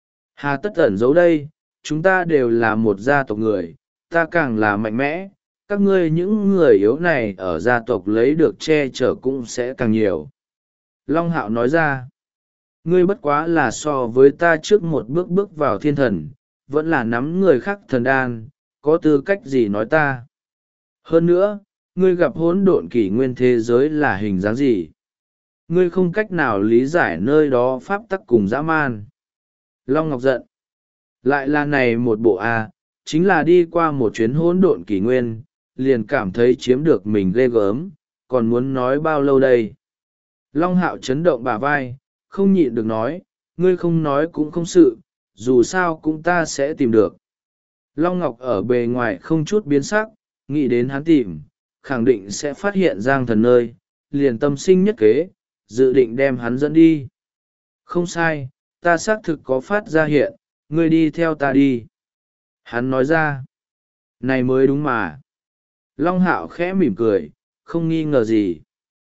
Hà tất ẩn giấu đây, chúng ta đều là một gia tộc người, ta càng là mạnh mẽ, các ngươi những người yếu này ở gia tộc lấy được che chở cũng sẽ càng nhiều. Long Hạo nói ra, ngươi bất quá là so với ta trước một bước bước vào thiên thần, vẫn là nắm người khác thần đan, có tư cách gì nói ta. Hơn nữa, ngươi gặp hỗn độn kỷ nguyên thế giới là hình dáng gì? Ngươi không cách nào lý giải nơi đó pháp tắc cùng dã man. Long Ngọc giận. Lại là này một bộ chính là đi qua một chuyến hỗn độn kỷ nguyên, liền cảm thấy chiếm được mình ghê gớm, còn muốn nói bao lâu đây? Long Hạo chấn động bả vai, không nhịn được nói, ngươi không nói cũng không sự, dù sao cũng ta sẽ tìm được. Long Ngọc ở bề ngoài không chút biến sắc, nghĩ đến hắn tìm, khẳng định sẽ phát hiện Giang Thần nơi, liền tâm sinh nhất kế, dự định đem hắn dẫn đi. Không sai, ta xác thực có phát ra hiện, ngươi đi theo ta đi. Hắn nói ra, này mới đúng mà. Long Hạo khẽ mỉm cười, không nghi ngờ gì.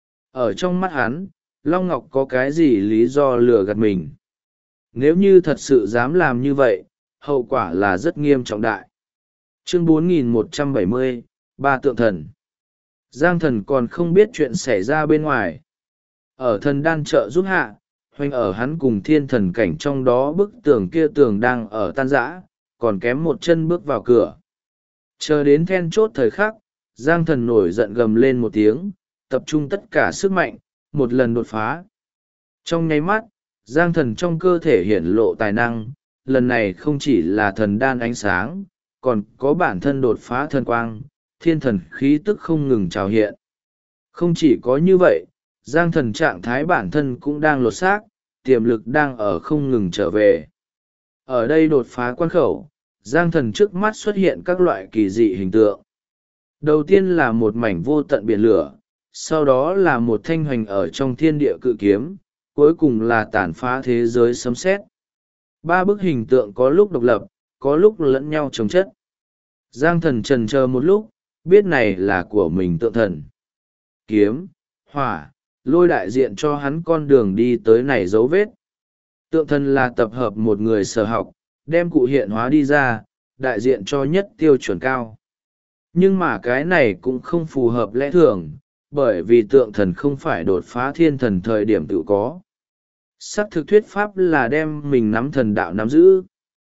Ở trong mắt hắn, Long Ngọc có cái gì lý do lừa gạt mình. Nếu như thật sự dám làm như vậy, hậu quả là rất nghiêm trọng đại. Chương 4170, Ba Tượng Thần. Giang Thần còn không biết chuyện xảy ra bên ngoài. Ở thần đan trợ giúp hạ, hoành ở hắn cùng thiên thần cảnh trong đó bức tường kia tường đang ở tan rã, còn kém một chân bước vào cửa. Chờ đến then chốt thời khắc, Giang Thần nổi giận gầm lên một tiếng, tập trung tất cả sức mạnh, một lần đột phá. Trong nháy mắt, Giang Thần trong cơ thể hiển lộ tài năng, lần này không chỉ là thần đan ánh sáng, còn có bản thân đột phá thần quang, thiên thần khí tức không ngừng trào hiện. Không chỉ có như vậy, Giang Thần trạng thái bản thân cũng đang lột xác, tiềm lực đang ở không ngừng trở về. Ở đây đột phá quan khẩu, Giang Thần trước mắt xuất hiện các loại kỳ dị hình tượng. Đầu tiên là một mảnh vô tận biển lửa, sau đó là một thanh hoành ở trong thiên địa cự kiếm, cuối cùng là tàn phá thế giới sấm sét. Ba bức hình tượng có lúc độc lập, có lúc lẫn nhau chồng chất. Giang Thần chần chờ một lúc, biết này là của mình tượng thần. Kiếm, hỏa, lôi đại diện cho hắn con đường đi tới này dấu vết. Tượng thần là tập hợp một người sở học, đem cụ hiện hóa đi ra, đại diện cho nhất tiêu chuẩn cao. Nhưng mà cái này cũng không phù hợp lẽ thường, bởi vì tượng thần không phải đột phá thiên thần thời điểm tự có. Sắc thực thuyết pháp là đem mình nắm thần đạo nắm giữ.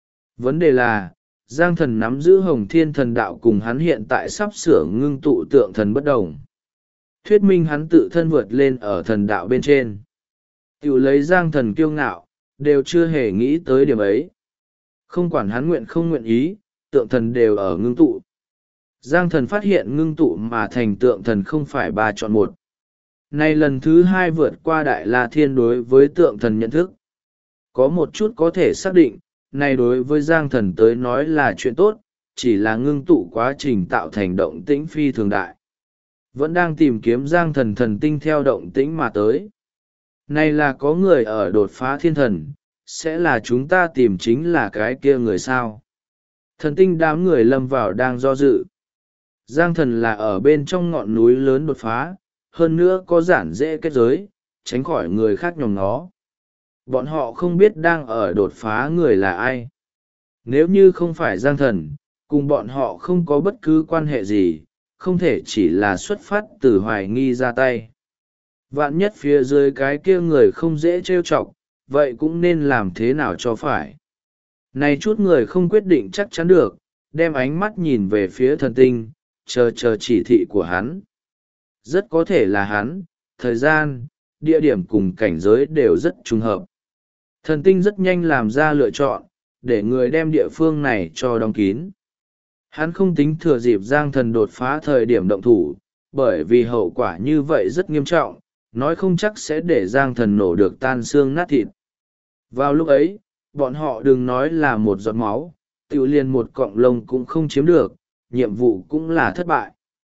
Vấn đề là, Giang Thần nắm giữ hồng thiên thần đạo cùng hắn hiện tại sắp sửa ngưng tụ tượng thần bất đồng. Thuyết minh hắn tự thân vượt lên ở thần đạo bên trên. Tiểu lấy Giang Thần kiêu ngạo, đều chưa hề nghĩ tới điểm ấy. Không quản hắn nguyện không nguyện ý, tượng thần đều ở ngưng tụ. Giang Thần phát hiện ngưng tụ mà thành tượng thần không phải ba chọn một, Này lần thứ hai vượt qua Đại La Thiên đối với tượng thần nhận thức. Có một chút có thể xác định, này đối với Giang Thần tới nói là chuyện tốt, chỉ là ngưng tụ quá trình tạo thành động tĩnh phi thường đại. Vẫn đang tìm kiếm Giang Thần thần tinh theo động tĩnh mà tới. Này là có người ở đột phá thiên thần, sẽ là chúng ta tìm chính là cái kia người sao. Thần tinh đám người lâm vào đang do dự. Giang Thần là ở bên trong ngọn núi lớn đột phá, hơn nữa có giản dễ kết giới, tránh khỏi người khác nhòm nó. Bọn họ không biết đang ở đột phá người là ai. Nếu như không phải Giang Thần, cùng bọn họ không có bất cứ quan hệ gì, không thể chỉ là xuất phát từ hoài nghi ra tay. Vạn nhất phía dưới cái kia người không dễ trêu chọc, vậy cũng nên làm thế nào cho phải. Này chút người không quyết định chắc chắn được, đem ánh mắt nhìn về phía thần tinh, chờ chỉ thị của hắn. Rất có thể là hắn, thời gian, địa điểm cùng cảnh giới đều rất trùng hợp. Thần tinh rất nhanh làm ra lựa chọn, để người đem địa phương này cho đóng kín. Hắn không tính thừa dịp Giang Thần đột phá thời điểm động thủ, bởi vì hậu quả như vậy rất nghiêm trọng, nói không chắc sẽ để Giang Thần nổ được tan xương nát thịt. Vào lúc ấy, bọn họ đừng nói là một giọt máu, tự liền một cọng lông cũng không chiếm được, nhiệm vụ cũng là thất bại.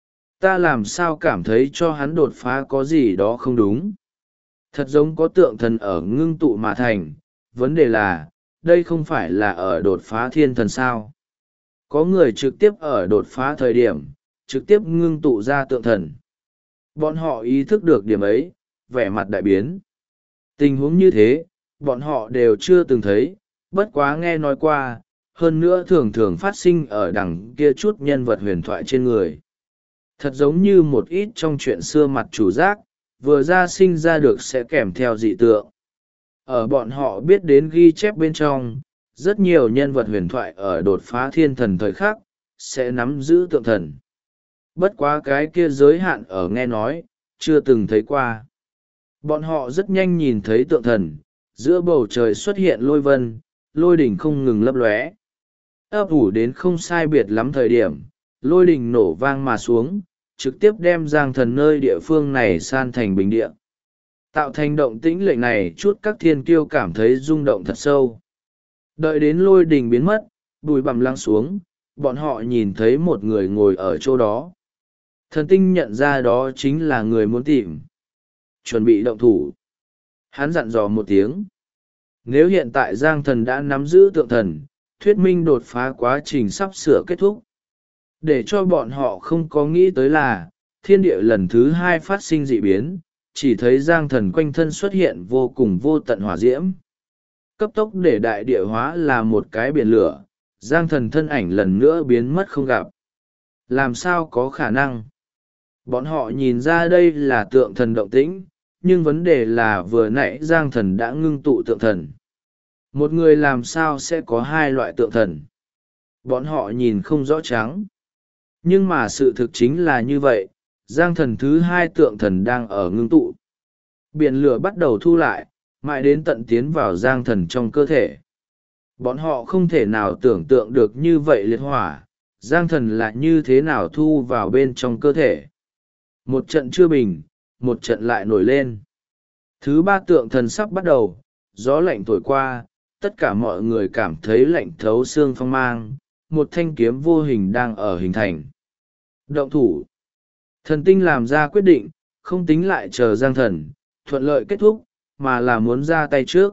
Ta làm sao cảm thấy cho hắn đột phá có gì đó không đúng. Thật giống có tượng thần ở ngưng tụ mà thành, vấn đề là, đây không phải là ở đột phá thiên thần sao. Có người trực tiếp ở đột phá thời điểm, trực tiếp ngưng tụ ra tượng thần. Bọn họ ý thức được điểm ấy, vẻ mặt đại biến. Tình huống như thế, bọn họ đều chưa từng thấy, bất quá nghe nói qua, hơn nữa thường thường phát sinh ở đằng kia chút nhân vật huyền thoại trên người. Thật giống như một ít trong chuyện xưa mặt chủ giác, vừa ra sinh ra được sẽ kèm theo dị tượng. Ở bọn họ biết đến ghi chép bên trong, rất nhiều nhân vật huyền thoại ở đột phá thiên thần thời khắc, sẽ nắm giữ tượng thần. Bất quá cái kia giới hạn ở nghe nói, chưa từng thấy qua. Bọn họ rất nhanh nhìn thấy tượng thần, giữa bầu trời xuất hiện lôi vân, lôi đỉnh không ngừng lấp lóe. Ấp ủ đến không sai biệt lắm thời điểm, lôi đỉnh nổ vang mà xuống, trực tiếp đem Giang Thần nơi địa phương này san thành bình địa. Tạo thành động tĩnh lệnh này chút các thiên kiêu cảm thấy rung động thật sâu. Đợi đến lôi đỉnh biến mất, bụi bặm lắng xuống, bọn họ nhìn thấy một người ngồi ở chỗ đó. Thần tinh nhận ra đó chính là người muốn tìm. Chuẩn bị động thủ. Hắn dặn dò một tiếng. Nếu hiện tại Giang Thần đã nắm giữ tượng thần, thuyết minh đột phá quá trình sắp sửa kết thúc. Để cho bọn họ không có nghĩ tới là, thiên địa lần thứ hai phát sinh dị biến, chỉ thấy Giang Thần quanh thân xuất hiện vô cùng vô tận hỏa diễm. Cấp tốc để đại địa hóa là một cái biển lửa, Giang Thần thân ảnh lần nữa biến mất không gặp. Làm sao có khả năng? Bọn họ nhìn ra đây là tượng thần động tĩnh, nhưng vấn đề là vừa nãy Giang Thần đã ngưng tụ tượng thần. Một người làm sao sẽ có hai loại tượng thần? Bọn họ nhìn không rõ trắng. Nhưng mà sự thực chính là như vậy, Giang Thần thứ hai tượng thần đang ở ngưng tụ. Biển lửa bắt đầu thu lại, mãi đến tận tiến vào Giang Thần trong cơ thể. Bọn họ không thể nào tưởng tượng được như vậy liệt hỏa, Giang Thần là như thế nào thu vào bên trong cơ thể. Một trận chưa bình, một trận lại nổi lên. Thứ ba tượng thần sắp bắt đầu, gió lạnh thổi qua, tất cả mọi người cảm thấy lạnh thấu xương phong mang, một thanh kiếm vô hình đang ở hình thành. Động thủ. Thần tinh làm ra quyết định, không tính lại chờ Giang Thần, thuận lợi kết thúc, mà là muốn ra tay trước.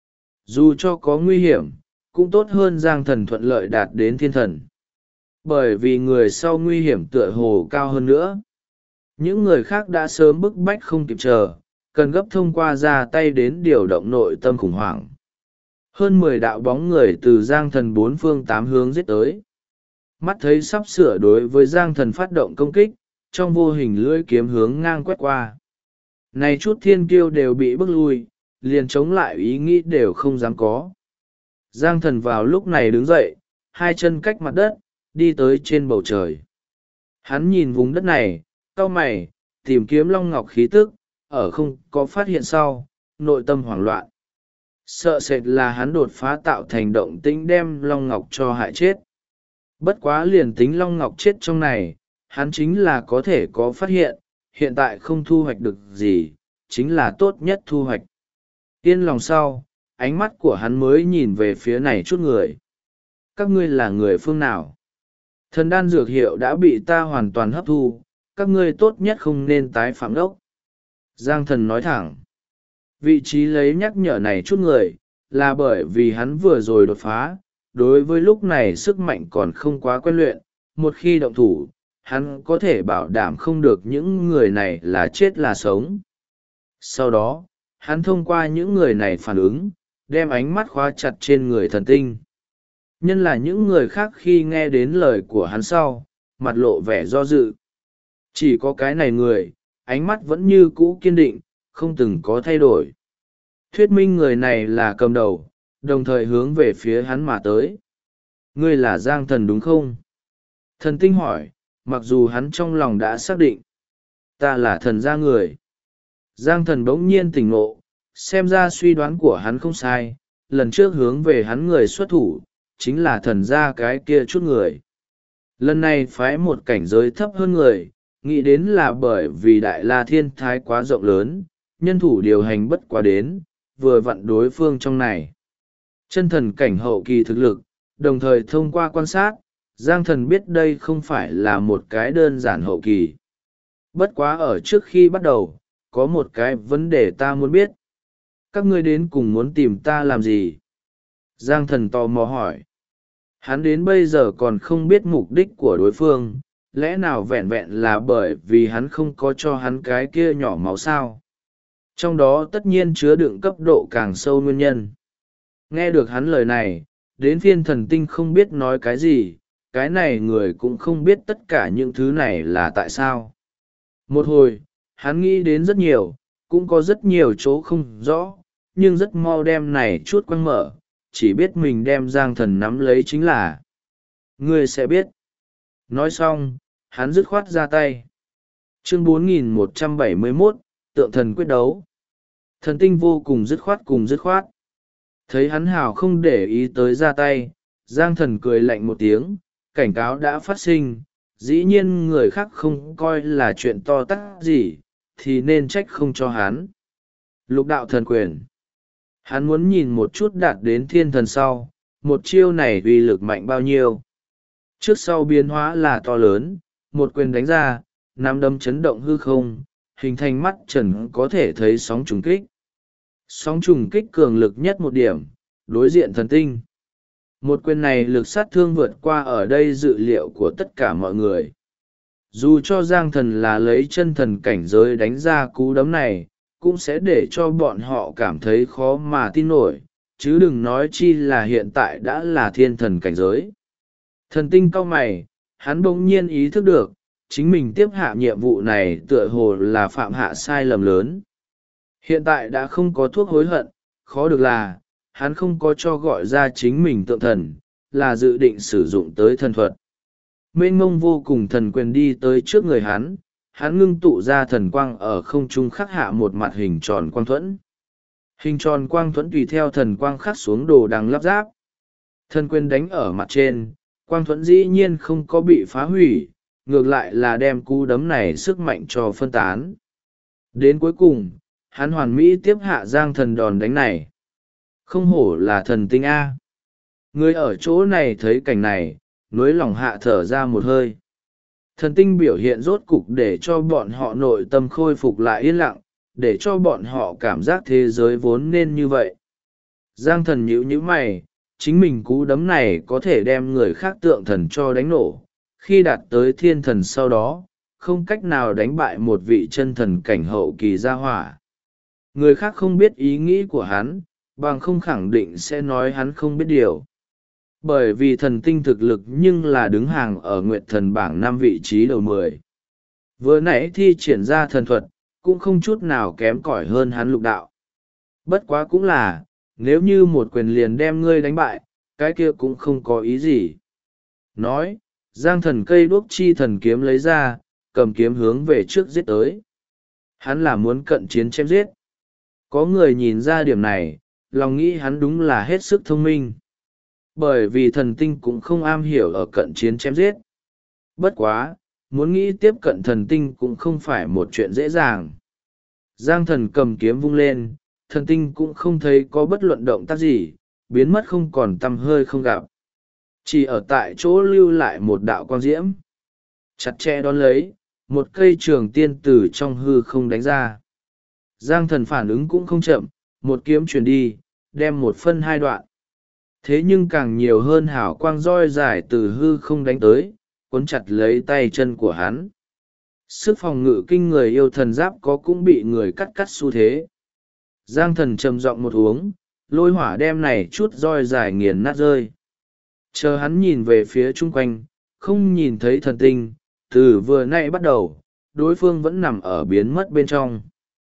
Dù cho có nguy hiểm, cũng tốt hơn Giang Thần thuận lợi đạt đến thiên thần. Bởi vì người sau nguy hiểm tựa hồ cao hơn nữa. Những người khác đã sớm bức bách không kịp chờ, cần gấp thông qua ra tay đến điều động nội tâm khủng hoảng. Hơn 10 đạo bóng người từ Giang Thần bốn phương tám hướng giết tới. Mắt thấy sắp sửa đối với Giang Thần phát động công kích, trong vô hình lưỡi kiếm hướng ngang quét qua. Này chút thiên kiêu đều bị bức lui, liền chống lại ý nghĩ đều không dám có. Giang Thần vào lúc này đứng dậy, hai chân cách mặt đất, đi tới trên bầu trời. Hắn nhìn vùng đất này, cau mày, tìm kiếm long ngọc khí tức, ở không có phát hiện sau, nội tâm hoảng loạn. Sợ sệt là hắn đột phá tạo thành động tĩnh đem long ngọc cho hại chết. Bất quá liền tính long ngọc chết trong này, hắn chính là có thể có phát hiện, hiện tại không thu hoạch được gì, chính là tốt nhất thu hoạch. Yên lòng sau, ánh mắt của hắn mới nhìn về phía này chút người. Các ngươi là người phương nào? Thần đan dược hiệu đã bị ta hoàn toàn hấp thu, các ngươi tốt nhất không nên tái phạm đốc. Giang thần nói thẳng. Vị trí lấy nhắc nhở này chút người, là bởi vì hắn vừa rồi đột phá, đối với lúc này sức mạnh còn không quá quen luyện, một khi động thủ, hắn có thể bảo đảm không được những người này là chết là sống. Sau đó, hắn thông qua những người này phản ứng, đem ánh mắt khóa chặt trên người thần tinh. Nhân là những người khác khi nghe đến lời của hắn sau, mặt lộ vẻ do dự. Chỉ có cái này người, ánh mắt vẫn như cũ kiên định, không từng có thay đổi. Thuyết minh người này là cầm đầu, đồng thời hướng về phía hắn mà tới. Ngươi là Giang thần đúng không? Thần tinh hỏi, mặc dù hắn trong lòng đã xác định. Ta là thần gia người. Giang thần bỗng nhiên tỉnh ngộ, xem ra suy đoán của hắn không sai, lần trước hướng về hắn người xuất thủ, chính là thần gia cái kia chút người. Lần này phái một cảnh giới thấp hơn người, nghĩ đến là bởi vì Đại La Thiên Thái quá rộng lớn, nhân thủ điều hành bất quá đến, vừa vặn đối phương trong này. Chân thần cảnh hậu kỳ thực lực, đồng thời thông qua quan sát, Giang thần biết đây không phải là một cái đơn giản hậu kỳ. Bất quá ở trước khi bắt đầu, có một cái vấn đề ta muốn biết. Các ngươi đến cùng muốn tìm ta làm gì? Giang thần tò mò hỏi. Hắn đến bây giờ còn không biết mục đích của đối phương, lẽ nào vẹn vẹn là bởi vì hắn không có cho hắn cái kia nhỏ máu sao? Trong đó tất nhiên chứa đựng cấp độ càng sâu nguyên nhân. Nghe được hắn lời này, đến phiên thần tinh không biết nói cái gì, cái này người cũng không biết tất cả những thứ này là tại sao. Một hồi, hắn nghĩ đến rất nhiều, cũng có rất nhiều chỗ không rõ, nhưng rất mau đem này chút quăng mở, chỉ biết mình đem Giang thần nắm lấy chính là. Ngươi sẽ biết. Nói xong, hắn dứt khoát ra tay. Chương 4171, tượng thần quyết đấu. Thần tinh vô cùng dứt khoát. Thấy hắn hào không để ý tới ra tay, Giang thần cười lạnh một tiếng, cảnh cáo đã phát sinh, dĩ nhiên người khác không coi là chuyện to tát gì, thì nên trách không cho hắn. Lục đạo thần quyền. Hắn muốn nhìn một chút đạt đến thiên thần sau, một chiêu này uy lực mạnh bao nhiêu. Trước sau biến hóa là to lớn, một quyền đánh ra, nắm đấm chấn động hư không, hình thành mắt trần có thể thấy sóng trùng kích. Sóng trùng kích cường lực nhất một điểm, đối diện thần tinh. Một quyền này lực sát thương vượt qua ở đây dự liệu của tất cả mọi người. Dù cho Giang thần là lấy chân thần cảnh giới đánh ra cú đấm này, cũng sẽ để cho bọn họ cảm thấy khó mà tin nổi, chứ đừng nói chi là hiện tại đã là thiên thần cảnh giới. Thần tinh cau mày, hắn bỗng nhiên ý thức được, chính mình tiếp hạ nhiệm vụ này tựa hồ là phạm hạ sai lầm lớn. Hiện tại đã không có thuốc hối hận, khó được là, hắn không có cho gọi ra chính mình tượng thần, là dự định sử dụng tới thần thuật. Mênh mông vô cùng thần quyền đi tới trước người hắn, hắn ngưng tụ ra thần quang ở không trung khắc hạ một mặt hình tròn quang thuẫn. Hình tròn quang thuẫn tùy theo thần quang khắc xuống đồ đằng lắp ráp. Thần quyền đánh ở mặt trên, quang thuẫn dĩ nhiên không có bị phá hủy, ngược lại là đem cú đấm này sức mạnh cho phân tán. Đến cuối cùng, hắn hoàn mỹ tiếp hạ Giang thần đòn đánh này. Không hổ là thần tinh A. Người ở chỗ này thấy cảnh này, nối lòng hạ thở ra một hơi. Thần tinh biểu hiện rốt cục để cho bọn họ nội tâm khôi phục lại yên lặng, để cho bọn họ cảm giác thế giới vốn nên như vậy. Giang thần nhíu mày, chính mình cú đấm này có thể đem người khác tượng thần cho đánh nổ. Khi đạt tới thiên thần sau đó, không cách nào đánh bại một vị chân thần cảnh hậu kỳ gia hỏa. Người khác không biết ý nghĩ của hắn, bằng không khẳng định sẽ nói hắn không biết điều. Bởi vì thần tinh thực lực nhưng là đứng hàng ở nguyệt thần bảng 5 vị trí đầu 10. Vừa nãy thi triển ra thần thuật, cũng không chút nào kém cỏi hơn hắn lục đạo. Bất quá cũng là, nếu như một quyền liền đem ngươi đánh bại, cái kia cũng không có ý gì. Nói, Giang thần cây đuốc chi thần kiếm lấy ra, cầm kiếm hướng về trước giết tới. Hắn là muốn cận chiến chém giết. Có người nhìn ra điểm này, lòng nghĩ hắn đúng là hết sức thông minh. Bởi vì thần tinh cũng không am hiểu ở cận chiến chém giết. Bất quá, muốn nghĩ tiếp cận thần tinh cũng không phải một chuyện dễ dàng. Giang thần cầm kiếm vung lên, thần tinh cũng không thấy có bất luận động tác gì, biến mất không còn tăm hơi không gặp. Chỉ ở tại chỗ lưu lại một đạo quang diễm. Chặt chẽ đón lấy, một cây trường tiên từ trong hư không đánh ra. Giang thần phản ứng cũng không chậm, một kiếm truyền đi, đem một phân hai đoạn. Thế nhưng càng nhiều hơn hảo quang roi dài từ hư không đánh tới, cuốn chặt lấy tay chân của hắn. Sức phòng ngự kinh người yêu thần giáp có cũng bị người cắt xu thế. Giang thần trầm giọng một uống, lôi hỏa đem này chút roi dài nghiền nát rơi. Chờ hắn nhìn về phía chung quanh, không nhìn thấy thần tinh, từ vừa nãy bắt đầu, đối phương vẫn nằm ở biến mất bên trong.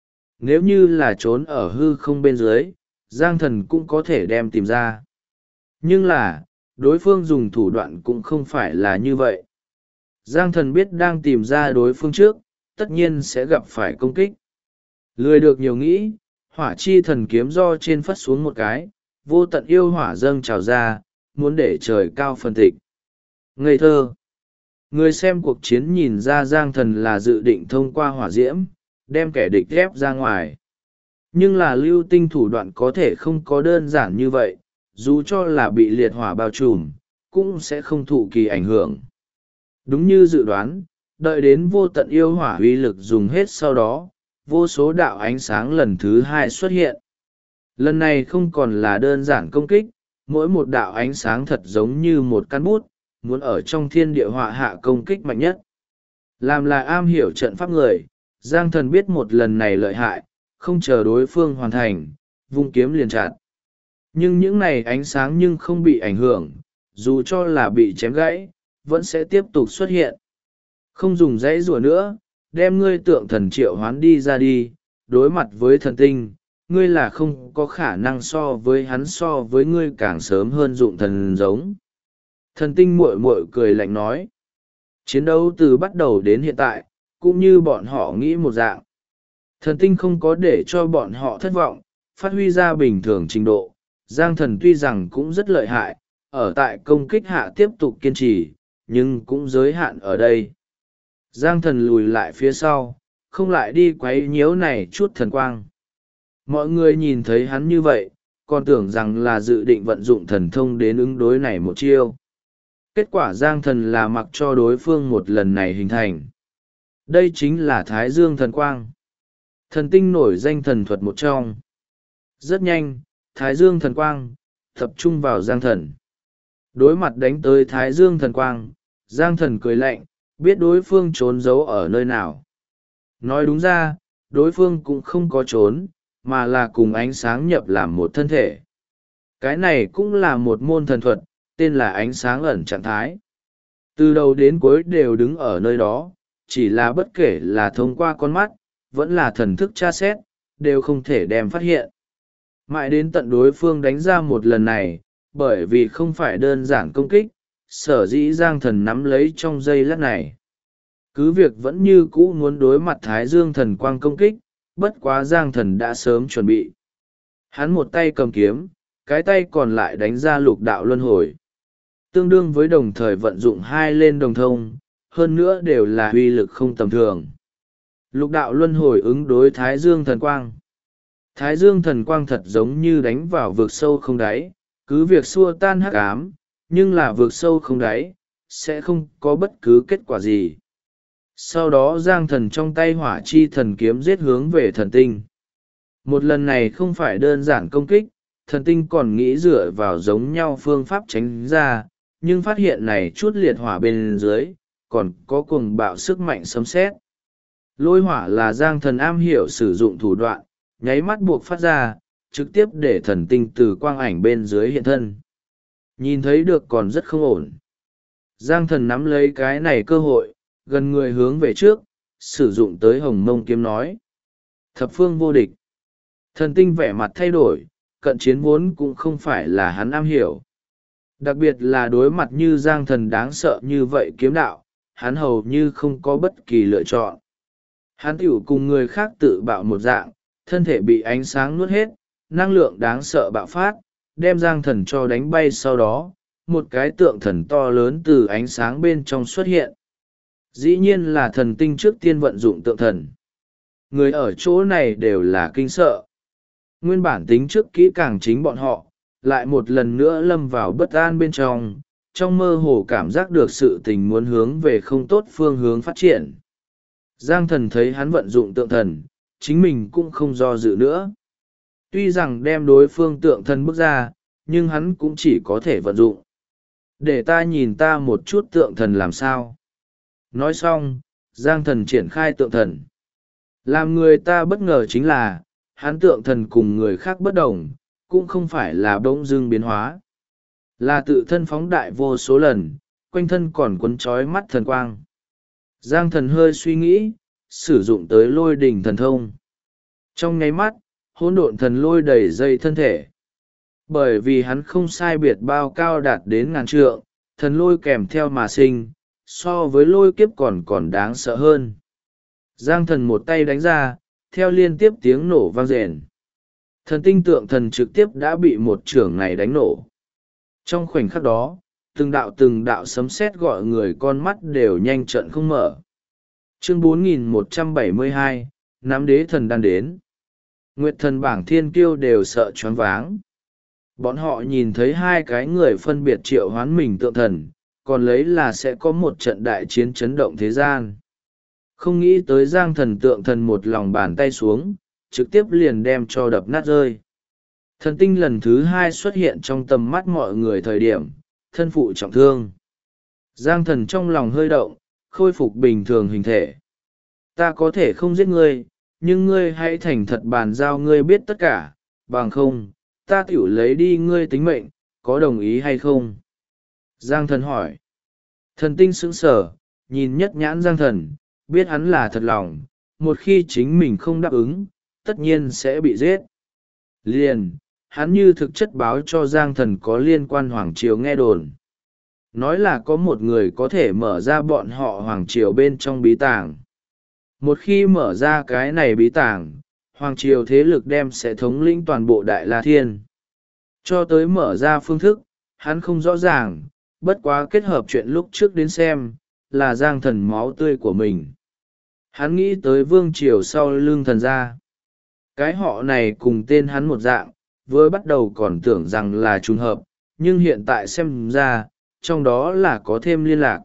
Nếu như là trốn ở hư không bên dưới, Giang thần cũng có thể đem tìm ra. Nhưng là, đối phương dùng thủ đoạn cũng không phải là như vậy. Giang thần biết đang tìm ra đối phương trước, tất nhiên sẽ gặp phải công kích. Lười được nhiều nghĩ, hỏa chi thần kiếm do trên phất xuống một cái, vô tận yêu hỏa dâng trào ra, muốn để trời cao phân tịch. Ngây thơ. Người xem cuộc chiến nhìn ra Giang thần là dự định thông qua hỏa diễm, đem kẻ địch ép ra ngoài. Nhưng là lưu tinh thủ đoạn có thể không có đơn giản như vậy, dù cho là bị liệt hỏa bao trùm, cũng sẽ không thụ kỳ ảnh hưởng. Đúng như dự đoán, đợi đến vô tận yêu hỏa uy lực dùng hết sau đó, vô số đạo ánh sáng lần thứ hai xuất hiện. Lần này không còn là đơn giản công kích, mỗi một đạo ánh sáng thật giống như một căn bút, muốn ở trong thiên địa họa hạ công kích mạnh nhất. Làm là am hiểu trận pháp người, Giang thần biết một lần này lợi hại, không chờ đối phương hoàn thành, vung kiếm liền chặn. Nhưng những này ánh sáng nhưng không bị ảnh hưởng, dù cho là bị chém gãy, vẫn sẽ tiếp tục xuất hiện. Không dùng dãy rùa nữa, đem ngươi tượng thần triệu hoán đi ra đi, đối mặt với thần tinh, ngươi là không có khả năng so với ngươi càng sớm hơn dụng thần giống. Thần tinh muội muội cười lạnh nói. Chiến đấu từ bắt đầu đến hiện tại, cũng như bọn họ nghĩ một dạng. Thần tinh không có để cho bọn họ thất vọng, phát huy ra bình thường trình độ. Giang thần tuy rằng cũng rất lợi hại, ở tại công kích hạ tiếp tục kiên trì, nhưng cũng giới hạn ở đây. Giang thần lùi lại phía sau, không lại đi quấy nhiễu này chút thần quang. Mọi người nhìn thấy hắn như vậy, còn tưởng rằng là dự định vận dụng thần thông đến ứng đối này một chiêu. Kết quả Giang thần là mặc cho đối phương một lần này hình thành. Đây chính là Thái Dương thần quang. Thần tinh nổi danh thần thuật một trong. Rất nhanh, Thái Dương thần quang, tập trung vào Giang thần. Đối mặt đánh tới Thái Dương thần quang, Giang thần cười lạnh, biết đối phương trốn giấu ở nơi nào. Nói đúng ra, đối phương cũng không có trốn, mà là cùng ánh sáng nhập làm một thân thể. Cái này cũng là một môn thần thuật, tên là ánh sáng ẩn trạng thái. Từ đầu đến cuối đều đứng ở nơi đó, chỉ là bất kể là thông qua con mắt, vẫn là thần thức tra xét, đều không thể đem phát hiện. Mãi đến tận đối phương đánh ra một lần này, bởi vì không phải đơn giản công kích, sở dĩ Giang thần nắm lấy trong giây lát này. Cứ việc vẫn như cũ muốn đối mặt Thái Dương thần quang công kích, bất quá Giang thần đã sớm chuẩn bị. Hắn một tay cầm kiếm, cái tay còn lại đánh ra lục đạo luân hồi. Tương đương với đồng thời vận dụng hai lên đồng thông, hơn nữa đều là uy lực không tầm thường. Lục đạo luân hồi ứng đối Thái Dương thần quang. Thái Dương thần quang thật giống như đánh vào vực sâu không đáy, cứ việc xua tan hắc ám, nhưng là vực sâu không đáy, sẽ không có bất cứ kết quả gì. Sau đó Giang thần trong tay hỏa chi thần kiếm giết hướng về thần tinh. Một lần này không phải đơn giản công kích, thần tinh còn nghĩ dựa vào giống nhau phương pháp tránh ra, nhưng phát hiện này chút liệt hỏa bên dưới, còn có cuồng bạo sức mạnh sấm sét. Lôi hỏa là Giang thần am hiểu sử dụng thủ đoạn, nháy mắt buộc phát ra, trực tiếp để thần tinh từ quang ảnh bên dưới hiện thân. Nhìn thấy được còn rất không ổn. Giang thần nắm lấy cái này cơ hội, gần người hướng về trước, sử dụng tới hồng mông kiếm nói. Thập phương vô địch. Thần tinh vẻ mặt thay đổi, cận chiến vốn cũng không phải là hắn am hiểu. Đặc biệt là đối mặt như Giang thần đáng sợ như vậy kiếm đạo, hắn hầu như không có bất kỳ lựa chọn. Hắn tiểu cùng người khác tự bạo một dạng, thân thể bị ánh sáng nuốt hết, năng lượng đáng sợ bạo phát, đem Giang thần cho đánh bay sau đó, một cái tượng thần to lớn từ ánh sáng bên trong xuất hiện. Dĩ nhiên là thần tinh trước tiên vận dụng tượng thần. Người ở chỗ này đều là kinh sợ. Nguyên bản tính trước kỹ càng chính bọn họ, lại một lần nữa lâm vào bất an bên trong mơ hồ cảm giác được sự tình muốn hướng về không tốt phương hướng phát triển. Giang thần thấy hắn vận dụng tượng thần, chính mình cũng không do dự nữa. Tuy rằng đem đối phương tượng thần bước ra, nhưng hắn cũng chỉ có thể vận dụng. Để ta nhìn ta một chút tượng thần làm sao. Nói xong, Giang thần triển khai tượng thần. Làm người ta bất ngờ chính là, hắn tượng thần cùng người khác bất đồng, cũng không phải là bỗng dưng biến hóa. Là tự thân phóng đại vô số lần, quanh thân còn quấn trói mắt thần quang. Giang thần hơi suy nghĩ, sử dụng tới lôi đỉnh thần thông. Trong nháy mắt, hỗn độn thần lôi đầy dây thân thể. Bởi vì hắn không sai biệt bao cao đạt đến 1000 trượng, thần lôi kèm theo mà sinh, so với lôi kiếp còn đáng sợ hơn. Giang thần một tay đánh ra, theo liên tiếp tiếng nổ vang rền. Thần tinh tượng thần trực tiếp đã bị một chưởng này đánh nổ. Trong khoảnh khắc đó, từng đạo sấm sét gọi người con mắt đều nhanh trận không mở. Chương 4172, nắm đế thần đan đến. Nguyệt thần bảng thiên kiêu đều sợ choáng váng. Bọn họ nhìn thấy hai cái người phân biệt triệu hoán mình tượng thần, còn lấy là sẽ có một trận đại chiến chấn động thế gian. Không nghĩ tới Giang thần tượng thần một lòng bàn tay xuống, trực tiếp liền đem cho đập nát rơi. Thần tinh lần thứ hai xuất hiện trong tầm mắt mọi người thời điểm, thân phụ trọng thương. Giang thần trong lòng hơi động, khôi phục bình thường hình thể. Ta có thể không giết ngươi, nhưng ngươi hãy thành thật bàn giao ngươi biết tất cả, bằng không, ta tiểu lấy đi ngươi tính mệnh, có đồng ý hay không? Giang thần hỏi. Thần tinh sững sờ, nhìn nhất nhãn Giang thần, biết hắn là thật lòng, một khi chính mình không đáp ứng, tất nhiên sẽ bị giết. Liền, hắn như thực chất báo cho Giang thần có liên quan Hoàng Triều nghe đồn. Nói là có một người có thể mở ra bọn họ Hoàng Triều bên trong bí tàng. Một khi mở ra cái này bí tàng, Hoàng Triều thế lực đem sẽ thống lĩnh toàn bộ Đại La Thiên. Cho tới mở ra phương thức, hắn không rõ ràng, bất quá kết hợp chuyện lúc trước đến xem, là Giang thần máu tươi của mình. Hắn nghĩ tới vương triều sau lưng thần gia. Cái họ này cùng tên hắn một dạng, vừa bắt đầu còn tưởng rằng là trùng hợp, nhưng hiện tại xem ra, trong đó là có thêm liên lạc.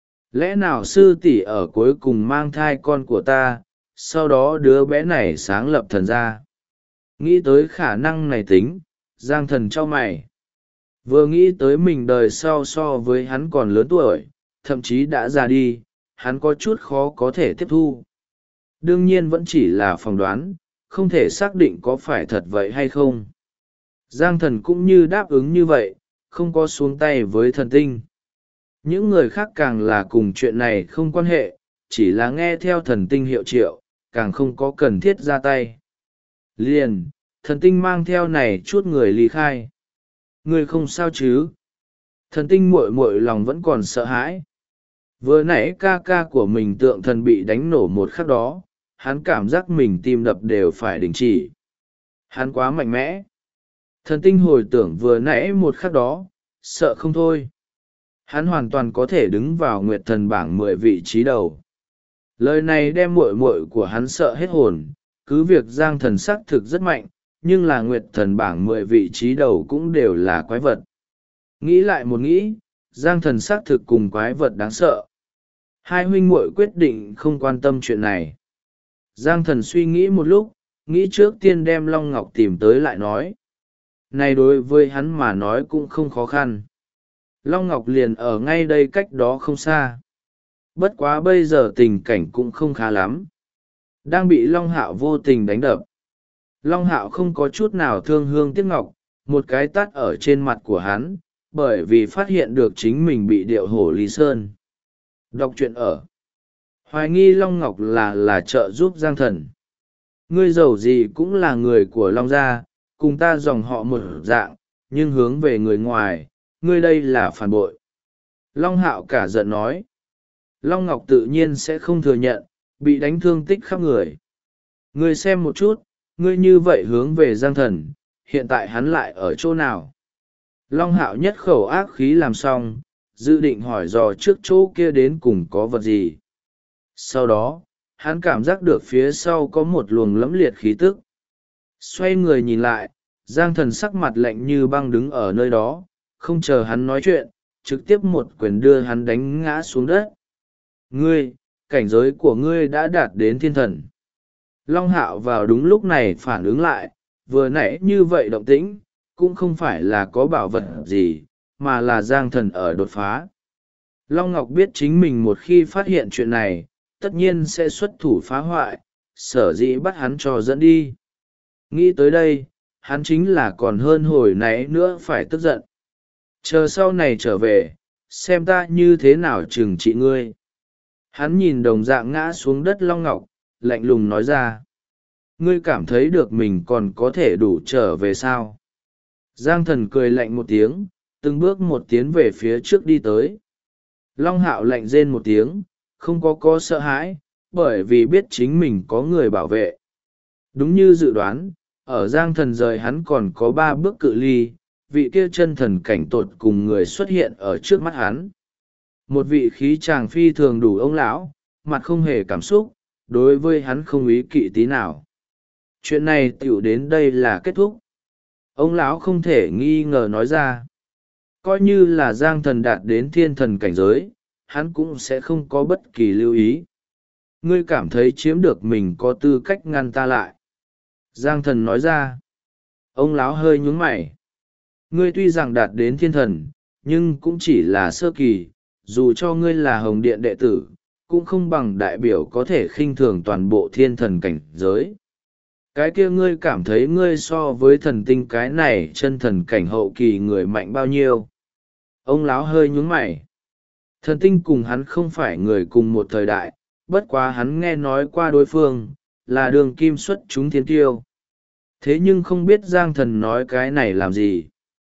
Lẽ nào sư tỷ ở cuối cùng mang thai con của ta, sau đó đứa bé này sáng lập thần gia? Nghĩ tới khả năng này tính, Giang thần chau mày. Vừa nghĩ tới mình đời sau so với hắn còn lớn tuổi, thậm chí đã già đi, hắn có chút khó có thể tiếp thu. Đương nhiên vẫn chỉ là phỏng đoán, không thể xác định có phải thật vậy hay không. Giang thần cũng như đáp ứng như vậy, không có xuống tay với thần tinh. Những người khác càng là cùng chuyện này không quan hệ, chỉ là nghe theo thần tinh hiệu triệu, càng không có cần thiết ra tay. Liền, thần tinh mang theo này chút người ly khai. Người không sao chứ? Thần tinh muội muội lòng vẫn còn sợ hãi. Vừa nãy ca ca của mình tượng thần bị đánh nổ một khắc đó, hắn cảm giác mình tim đập đều phải đình chỉ. Hắn quá mạnh mẽ. Thần tinh hồi tưởng vừa nãy một khắc đó, sợ không thôi. Hắn hoàn toàn có thể đứng vào nguyệt thần bảng 10 vị trí đầu. Lời này đem muội muội của hắn sợ hết hồn, cứ việc Giang thần xác thực rất mạnh, nhưng là nguyệt thần bảng 10 vị trí đầu cũng đều là quái vật. Nghĩ lại một nghĩ, Giang thần xác thực cùng quái vật đáng sợ. Hai huynh muội quyết định không quan tâm chuyện này. Giang thần suy nghĩ một lúc, nghĩ trước tiên đem Long Ngọc tìm tới lại nói. Này đối với hắn mà nói cũng không khó khăn. Long Ngọc liền ở ngay đây cách đó không xa. Bất quá bây giờ tình cảnh cũng không khá lắm. Đang bị Long Hạo vô tình đánh đập. Long Hạo không có chút nào thương hương tiếc ngọc, một cái tát ở trên mặt của hắn, bởi vì phát hiện được chính mình bị điệu hổ Lý Sơn. Đọc truyện ở. Hoài nghi Long Ngọc là trợ giúp Giang thần. Ngươi giàu gì cũng là người của Long gia, cùng ta dòng họ một dạng, nhưng hướng về người ngoài, ngươi đây là phản bội. Long Hạo cả giận nói. Long Ngọc tự nhiên sẽ không thừa nhận, bị đánh thương tích khắp người. Ngươi xem một chút, ngươi như vậy hướng về Giang thần, hiện tại hắn lại ở chỗ nào? Long Hạo nhất khẩu ác khí làm xong, dự định hỏi dò trước chỗ kia đến cùng có vật gì. Sau đó hắn cảm giác được phía sau có một luồng lẫm liệt khí tức. Xoay người nhìn lại, Giang Thần sắc mặt lạnh như băng đứng ở nơi đó, không chờ hắn nói chuyện, trực tiếp một quyền đưa hắn đánh ngã xuống đất. Ngươi, cảnh giới của ngươi đã đạt đến thiên thần. Long Hạo vào đúng lúc này phản ứng lại, vừa nãy như vậy động tĩnh, cũng không phải là có bảo vật gì, mà là Giang Thần ở đột phá. Long Ngọc biết chính mình một khi phát hiện chuyện này, tất nhiên sẽ xuất thủ phá hoại, sở dĩ bắt hắn cho dẫn đi. Nghĩ tới đây, hắn chính là còn hơn hồi nãy nữa phải tức giận. Chờ sau này trở về, xem ta như thế nào trừng trị ngươi. Hắn nhìn đồng dạng ngã xuống đất Long Ngọc, lạnh lùng nói ra. Ngươi cảm thấy được mình còn có thể đủ trở về sao? Giang Thần cười lạnh một tiếng, từng bước một tiến về phía trước đi tới. Long Hạo lạnh rên một tiếng, không có sợ hãi, bởi vì biết chính mình có người bảo vệ. Đúng như dự đoán, ở Giang Thần rời hắn còn có 3 bước cự ly, vị kia chân thần cảnh tột cùng người xuất hiện ở trước mắt hắn. Một vị khí chàng phi thường đủ ông lão, mặt không hề cảm xúc, đối với hắn không ý kỵ tí nào. Chuyện này tiểu đến đây là kết thúc. Ông lão không thể nghi ngờ nói ra. Coi như là Giang Thần đạt đến thiên thần cảnh giới, hắn cũng sẽ không có bất kỳ lưu ý. Ngươi cảm thấy chiếm được mình có tư cách ngăn ta lại. Giang Thần nói ra. Ông lão hơi nhướng mày. Ngươi tuy rằng đạt đến thiên thần, nhưng cũng chỉ là sơ kỳ, dù cho ngươi là hồng điện đệ tử, cũng không bằng đại biểu có thể khinh thường toàn bộ thiên thần cảnh giới. Cái kia ngươi cảm thấy ngươi so với thần tinh cái này chân thần cảnh hậu kỳ người mạnh bao nhiêu? Ông lão hơi nhướng mày. Thần tinh cùng hắn không phải người cùng một thời đại, bất quá hắn nghe nói qua đối phương, là đường kim xuất chúng thiên tiêu. Thế nhưng không biết Giang Thần nói cái này làm gì.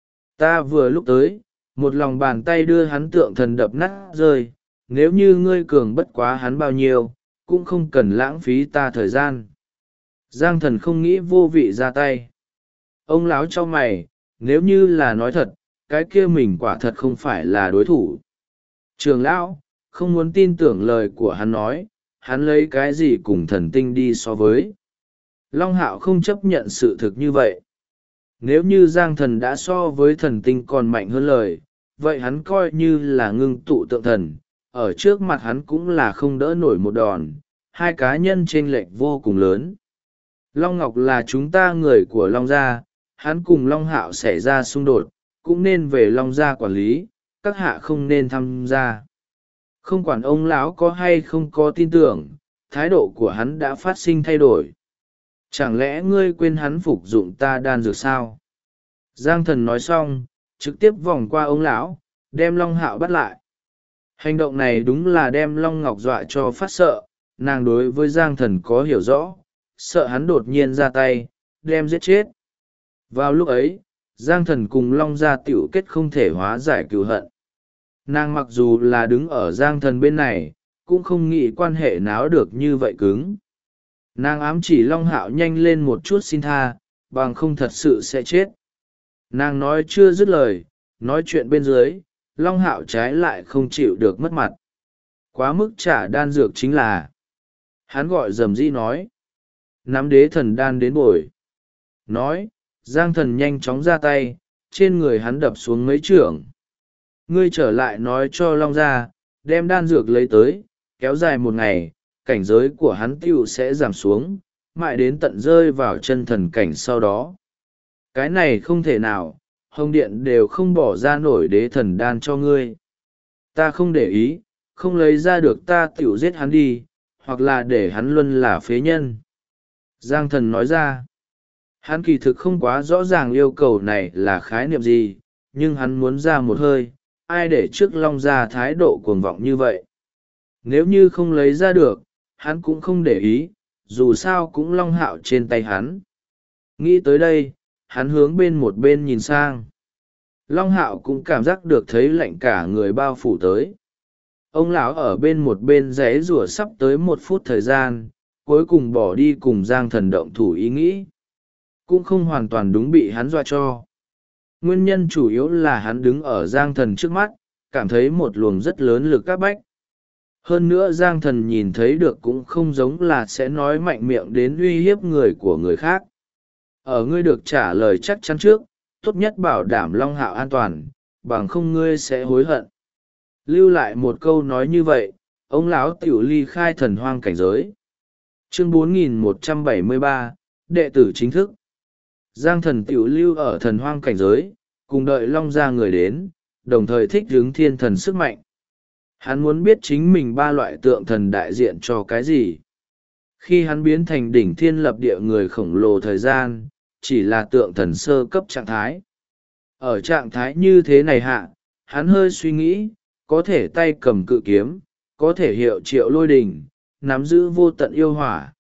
Ta vừa lúc tới, một lòng bàn tay đưa hắn tượng thần đập nát rơi, nếu như ngươi cường bất quá hắn bao nhiêu, cũng không cần lãng phí ta thời gian. Giang Thần không nghĩ vô vị ra tay. Ông lão cho mày, nếu như là nói thật, cái kia mình quả thật không phải là đối thủ. Trường lão, không muốn tin tưởng lời của hắn nói, hắn lấy cái gì cùng thần tinh đi so với. Long Hạo không chấp nhận sự thực như vậy. Nếu như Giang Thần đã so với thần tinh còn mạnh hơn lời, vậy hắn coi như là ngưng tụ tượng thần, ở trước mặt hắn cũng là không đỡ nổi một đòn, hai cá nhân chênh lệch vô cùng lớn. Long Ngọc là chúng ta người của Long Gia, hắn cùng Long Hạo xảy ra xung đột, cũng nên về Long Gia quản lý, các hạ không nên tham gia. Không quản ông lão có hay không có tin tưởng, thái độ của hắn đã phát sinh thay đổi. Chẳng lẽ ngươi quên hắn phục dụng ta đan dược sao? Giang Thần nói xong, trực tiếp vòng qua ông lão, đem Long Hạo bắt lại. Hành động này đúng là đem Long Ngọc dọa cho phát sợ, nàng đối với Giang Thần có hiểu rõ, sợ hắn đột nhiên ra tay, đem giết chết. Vào lúc ấy, Giang Thần cùng Long Gia tiểu kết không thể hóa giải cừu hận. Nàng mặc dù là đứng ở Giang Thần bên này, cũng không nghĩ quan hệ náo được như vậy cứng. Nàng ám chỉ Long Hạo nhanh lên một chút xin tha, bằng không thật sự sẽ chết. Nàng nói chưa dứt lời, nói chuyện bên dưới, Long Hạo trái lại không chịu được mất mặt. Quá mức trả đan dược chính là. Hắn gọi rầm rĩ nói. Nắm đế thần đan đến bồi. Nói, Giang Thần nhanh chóng ra tay, trên người hắn đập xuống mấy trưởng. Ngươi trở lại nói cho Long Gia, đem đan dược lấy tới, kéo dài 1 ngày, cảnh giới của hắn tiêu sẽ giảm xuống, mãi đến tận rơi vào chân thần cảnh sau đó. Cái này không thể nào, Hồng Điện đều không bỏ ra nổi đế thần đan cho ngươi. Ta không để ý, không lấy ra được ta tiểu giết hắn đi, hoặc là để hắn luân là phế nhân. Giang Thần nói ra, hắn kỳ thực không quá rõ ràng yêu cầu này là khái niệm gì, nhưng hắn muốn ra một hơi, ai để trước Long Gia thái độ cuồng vọng như vậy. Nếu như không lấy ra được, hắn cũng không để ý, dù sao cũng Long Hạo trên tay hắn. Nghĩ tới đây, hắn hướng một bên nhìn sang. Long Hạo cũng cảm giác được thấy lạnh cả người bao phủ tới. Ông lão ở một bên giãy giụa sắp tới 1 phút thời gian, cuối cùng bỏ đi cùng Giang Thần động thủ ý nghĩ. Cũng không hoàn toàn đúng bị hắn dọa cho. Nguyên nhân chủ yếu là hắn đứng ở Giang Thần trước mắt, cảm thấy một luồng rất lớn lực áp bách. hơn nữa Giang Thần nhìn thấy được cũng không giống là sẽ nói mạnh miệng đến uy hiếp người của người khác. Ở ngươi được trả lời chắc chắn trước, tốt nhất bảo đảm Long Hạo an toàn, bằng không ngươi sẽ hối hận. Lưu lại một câu nói như vậy, ông lão tiểu ly khai thần hoang cảnh giới. Chương 4173, đệ tử chính thức. Giang Thần tiểu lưu ở thần hoang cảnh giới, cùng đợi Long gia người đến, đồng thời thích hướng thiên thần sức mạnh. Hắn muốn biết chính mình ba loại tượng thần đại diện cho cái gì. Khi hắn biến thành đỉnh thiên lập địa người khổng lồ thời gian, chỉ là tượng thần sơ cấp trạng thái. Ở trạng thái như thế này hạ, hắn hơi suy nghĩ, có thể tay cầm cự kiếm, có thể hiệu triệu lôi đình, nắm giữ vô tận yêu hỏa.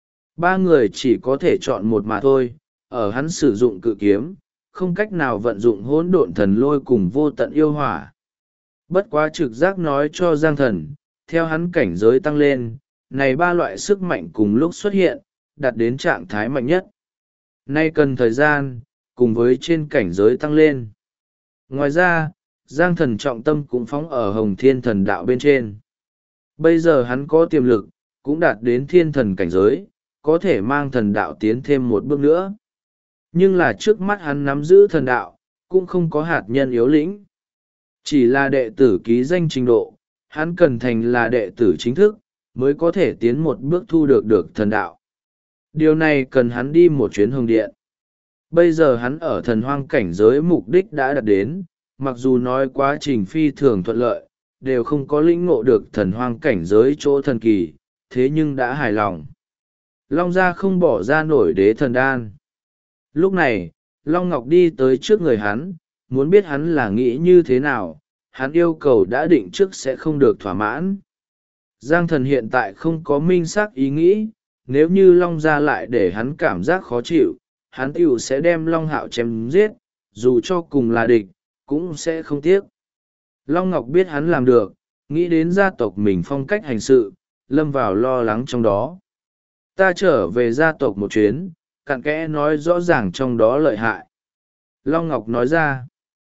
Ba người chỉ có thể chọn một mà thôi, ở hắn sử dụng cự kiếm, không cách nào vận dụng hỗn độn thần lôi cùng vô tận yêu hỏa. Bất quá trực giác nói cho Giang Thần, theo hắn cảnh giới tăng lên, này ba loại sức mạnh cùng lúc xuất hiện, đạt đến trạng thái mạnh nhất. Nay cần thời gian, cùng với trên cảnh giới tăng lên. Ngoài ra, Giang Thần trọng tâm cũng phóng ở Hồng Thiên Thần Đạo bên trên. Bây giờ hắn có tiềm lực, cũng đạt đến thiên thần cảnh giới, có thể mang thần đạo tiến thêm một bước nữa. Nhưng là trước mắt hắn nắm giữ thần đạo, cũng không có hạt nhân yếu lĩnh. Chỉ là đệ tử ký danh trình độ, hắn cần thành là đệ tử chính thức, mới có thể tiến một bước thu được thần đạo. Điều này cần hắn đi một chuyến hồng điện. Bây giờ hắn ở thần hoang cảnh giới mục đích đã đạt đến, mặc dù nói quá trình phi thường thuận lợi, đều không có lĩnh ngộ được thần hoang cảnh giới chỗ thần kỳ, thế nhưng đã hài lòng. Long gia không bỏ ra nổi đế thần đan. Lúc này, Long Ngọc đi tới trước người hắn, muốn biết hắn là nghĩ như thế nào, hắn yêu cầu đã định trước sẽ không được thỏa mãn. Giang Thần hiện tại không có minh xác ý nghĩ, nếu như Long gia lại để hắn cảm giác khó chịu, hắn tiểu sẽ đem Long Hạo chém giết, dù cho cùng là địch, cũng sẽ không tiếc. Long Ngọc biết hắn làm được, nghĩ đến gia tộc mình phong cách hành sự, lâm vào lo lắng trong đó. Ta trở về gia tộc một chuyến, cặn kẽ nói rõ ràng trong đó lợi hại. Long Ngọc nói ra.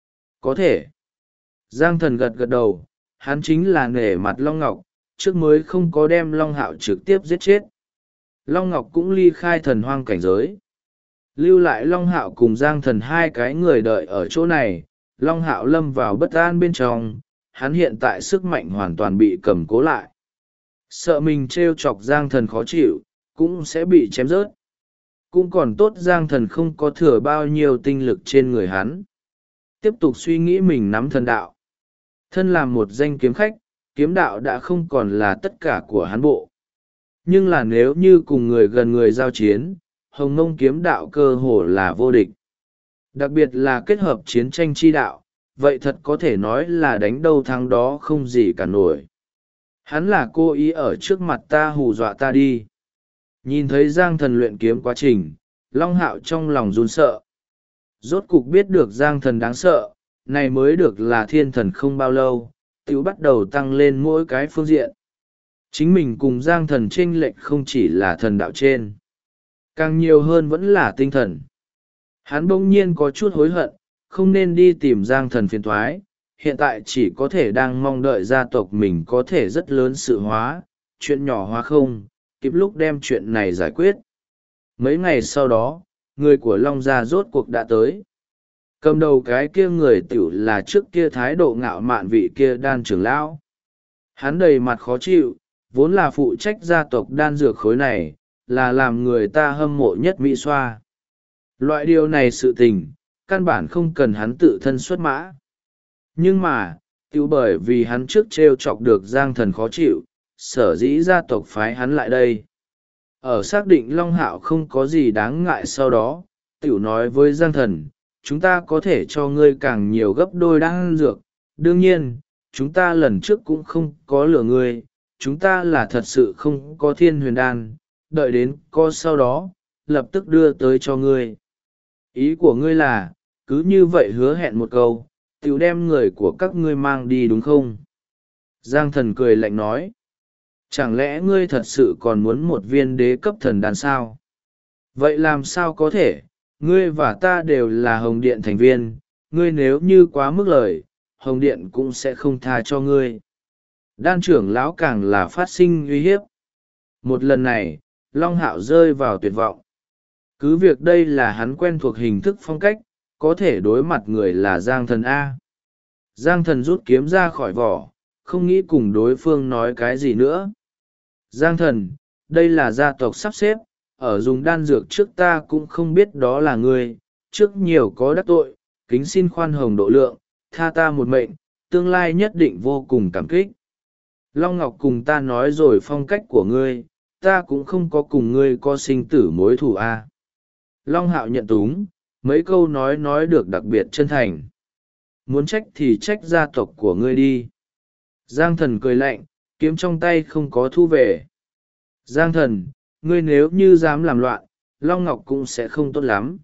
Có thể. Giang Thần gật gật đầu, hắn chính là nể mặt Long Ngọc, trước mới không có đem Long Hạo trực tiếp giết chết. Long Ngọc cũng ly khai thần hoang cảnh giới. Lưu lại Long Hạo cùng Giang Thần hai cái người đợi ở chỗ này, Long Hạo lâm vào bất an bên trong, hắn hiện tại sức mạnh hoàn toàn bị cầm cố lại. Sợ mình trêu chọc Giang Thần khó chịu, cũng sẽ bị chém rớt. Cũng còn tốt Giang Thần không có thừa bao nhiêu tinh lực trên người hắn. Tiếp tục suy nghĩ mình nắm thần đạo. Thân làm một danh kiếm khách, kiếm đạo đã không còn là tất cả của hắn bộ. Nhưng là nếu như cùng người gần người giao chiến, Hồng Mông kiếm đạo cơ hồ là vô địch. Đặc biệt là kết hợp chiến tranh chi đạo, vậy thật có thể nói là đánh đâu thắng đó không gì cả nổi. Hắn là cố ý ở trước mặt ta hù dọa ta đi. Nhìn thấy Giang Thần luyện kiếm quá trình, Long Hạo trong lòng run sợ. Rốt cục biết được Giang Thần đáng sợ, này mới được là thiên thần không bao lâu, tiểu bắt đầu tăng lên mỗi cái phương diện. Chính mình cùng Giang Thần chênh lệch không chỉ là thần đạo trên, càng nhiều hơn vẫn là tinh thần. Hắn bỗng nhiên có chút hối hận, không nên đi tìm Giang Thần phiền thoái, hiện tại chỉ có thể đang mong đợi gia tộc mình có thể rất lớn sự hóa, chuyện nhỏ hóa không, kịp lúc đem chuyện này giải quyết. Mấy ngày sau đó, người của Long gia rốt cuộc đã tới. Cầm đầu cái kia người tiểu là trước kia thái độ ngạo mạn vị kia Đan trưởng lão. Hắn đầy mặt khó chịu, vốn là phụ trách gia tộc Đan dược khối này, là làm người ta hâm mộ nhất Mỹ Xoa. Loại điều này sự tình, căn bản không cần hắn tự thân xuất mã. Nhưng mà, tiểu bởi vì hắn trước trêu chọc được Giang Thần khó chịu, sở dĩ gia tộc phái hắn lại đây. Ở xác định Long Hạo không có gì đáng ngại sau đó, tiểu nói với Giang Thần, chúng ta có thể cho ngươi càng nhiều gấp đôi đan dược. Đương nhiên, chúng ta lần trước cũng không có lừa ngươi, chúng ta là thật sự không có thiên huyền đan, đợi đến có sau đó, lập tức đưa tới cho ngươi. Ý của ngươi là, cứ như vậy hứa hẹn một câu, tiểu đem người của các ngươi mang đi đúng không? Giang Thần cười lạnh nói. Chẳng lẽ ngươi thật sự còn muốn một viên đế cấp thần đan sao? Vậy làm sao có thể, ngươi và ta đều là Hồng Điện thành viên, ngươi nếu như quá mức lời, Hồng Điện cũng sẽ không tha cho ngươi. Đan trưởng lão càng là phát sinh uy hiếp. Một lần này, Long Hạo rơi vào tuyệt vọng. Cứ việc đây là hắn quen thuộc hình thức phong cách, có thể đối mặt người là Giang Thần A. Giang Thần rút kiếm ra khỏi vỏ, không nghĩ cùng đối phương nói cái gì nữa. Giang Thần, đây là gia tộc sắp xếp, ở dùng đan dược trước ta cũng không biết đó là ngươi, trước nhiều có đắc tội, kính xin khoan hồng độ lượng, tha ta một mệnh, tương lai nhất định vô cùng cảm kích. Long Ngọc cùng ta nói rồi phong cách của ngươi, ta cũng không có cùng ngươi có sinh tử mối thù a. Long Hạo nhận túng, mấy câu nói được đặc biệt chân thành. Muốn trách thì trách gia tộc của ngươi đi. Giang Thần cười lạnh, kiếm trong tay không có thu về. Giang Thần, ngươi nếu như dám làm loạn, Long Ngọc cũng sẽ không tốt lắm.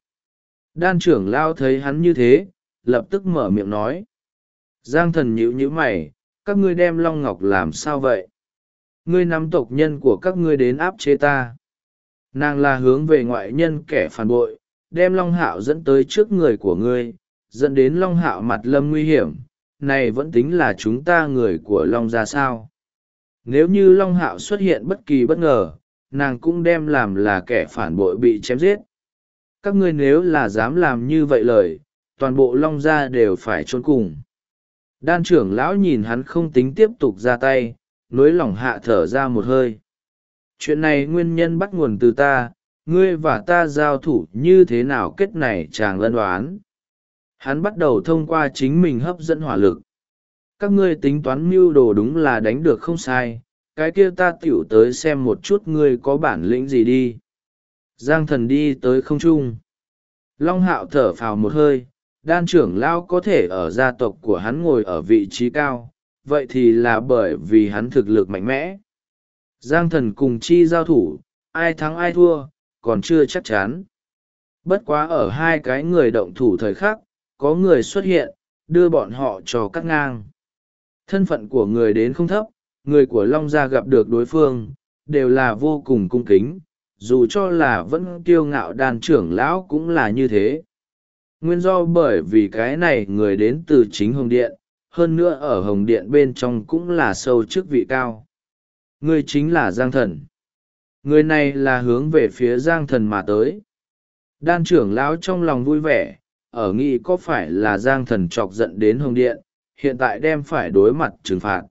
Đan trưởng lao thấy hắn như thế, lập tức mở miệng nói. Giang Thần nhíu nhíu mày, các ngươi đem Long Ngọc làm sao vậy? Ngươi nắm tộc nhân của các ngươi đến áp chế ta. Nàng là hướng về ngoại nhân kẻ phản bội, đem Long Hạo dẫn tới trước người của ngươi, dẫn đến Long Hạo mặt lâm nguy hiểm. Này vẫn tính là chúng ta người của Long gia sao? Nếu như Long Hạo xuất hiện bất kỳ bất ngờ, nàng cũng đem làm là kẻ phản bội bị chém giết. Các ngươi nếu là dám làm như vậy lời, toàn bộ Long gia đều phải chôn cùng. Đan trưởng lão nhìn hắn không tính tiếp tục ra tay, nối lỏng hạ thở ra một hơi. Chuyện này nguyên nhân bắt nguồn từ ta, ngươi và ta giao thủ như thế nào kết này chàng ân oán. Hắn bắt đầu thông qua chính mình hấp dẫn hỏa lực. Các ngươi tính toán mưu đồ đúng là đánh được không sai, cái kia ta tiểu tới xem một chút ngươi có bản lĩnh gì đi. Giang Thần đi tới không trung. Long Hạo thở phào một hơi, đan trưởng lão có thể ở gia tộc của hắn ngồi ở vị trí cao, vậy thì là bởi vì hắn thực lực mạnh mẽ. Giang Thần cùng chi giao thủ, ai thắng ai thua, còn chưa chắc chắn. Bất quá ở hai cái người động thủ thời khắc, có người xuất hiện, đưa bọn họ cho cắt ngang. Thân phận của người đến không thấp, người của Long Gia gặp được đối phương, đều là vô cùng cung kính, dù cho là vẫn kiêu ngạo đàn trưởng lão cũng là như thế. Nguyên do bởi vì cái này người đến từ chính Hồng Điện, hơn nữa ở Hồng Điện bên trong cũng là sâu chức vị cao. Người chính là Giang Thần. Người này là hướng về phía Giang Thần mà tới. Đan trưởng lão trong lòng vui vẻ, ở nghĩ có phải là Giang Thần chọc giận đến Hồng Điện, hiện tại đem phải đối mặt trừng phạt.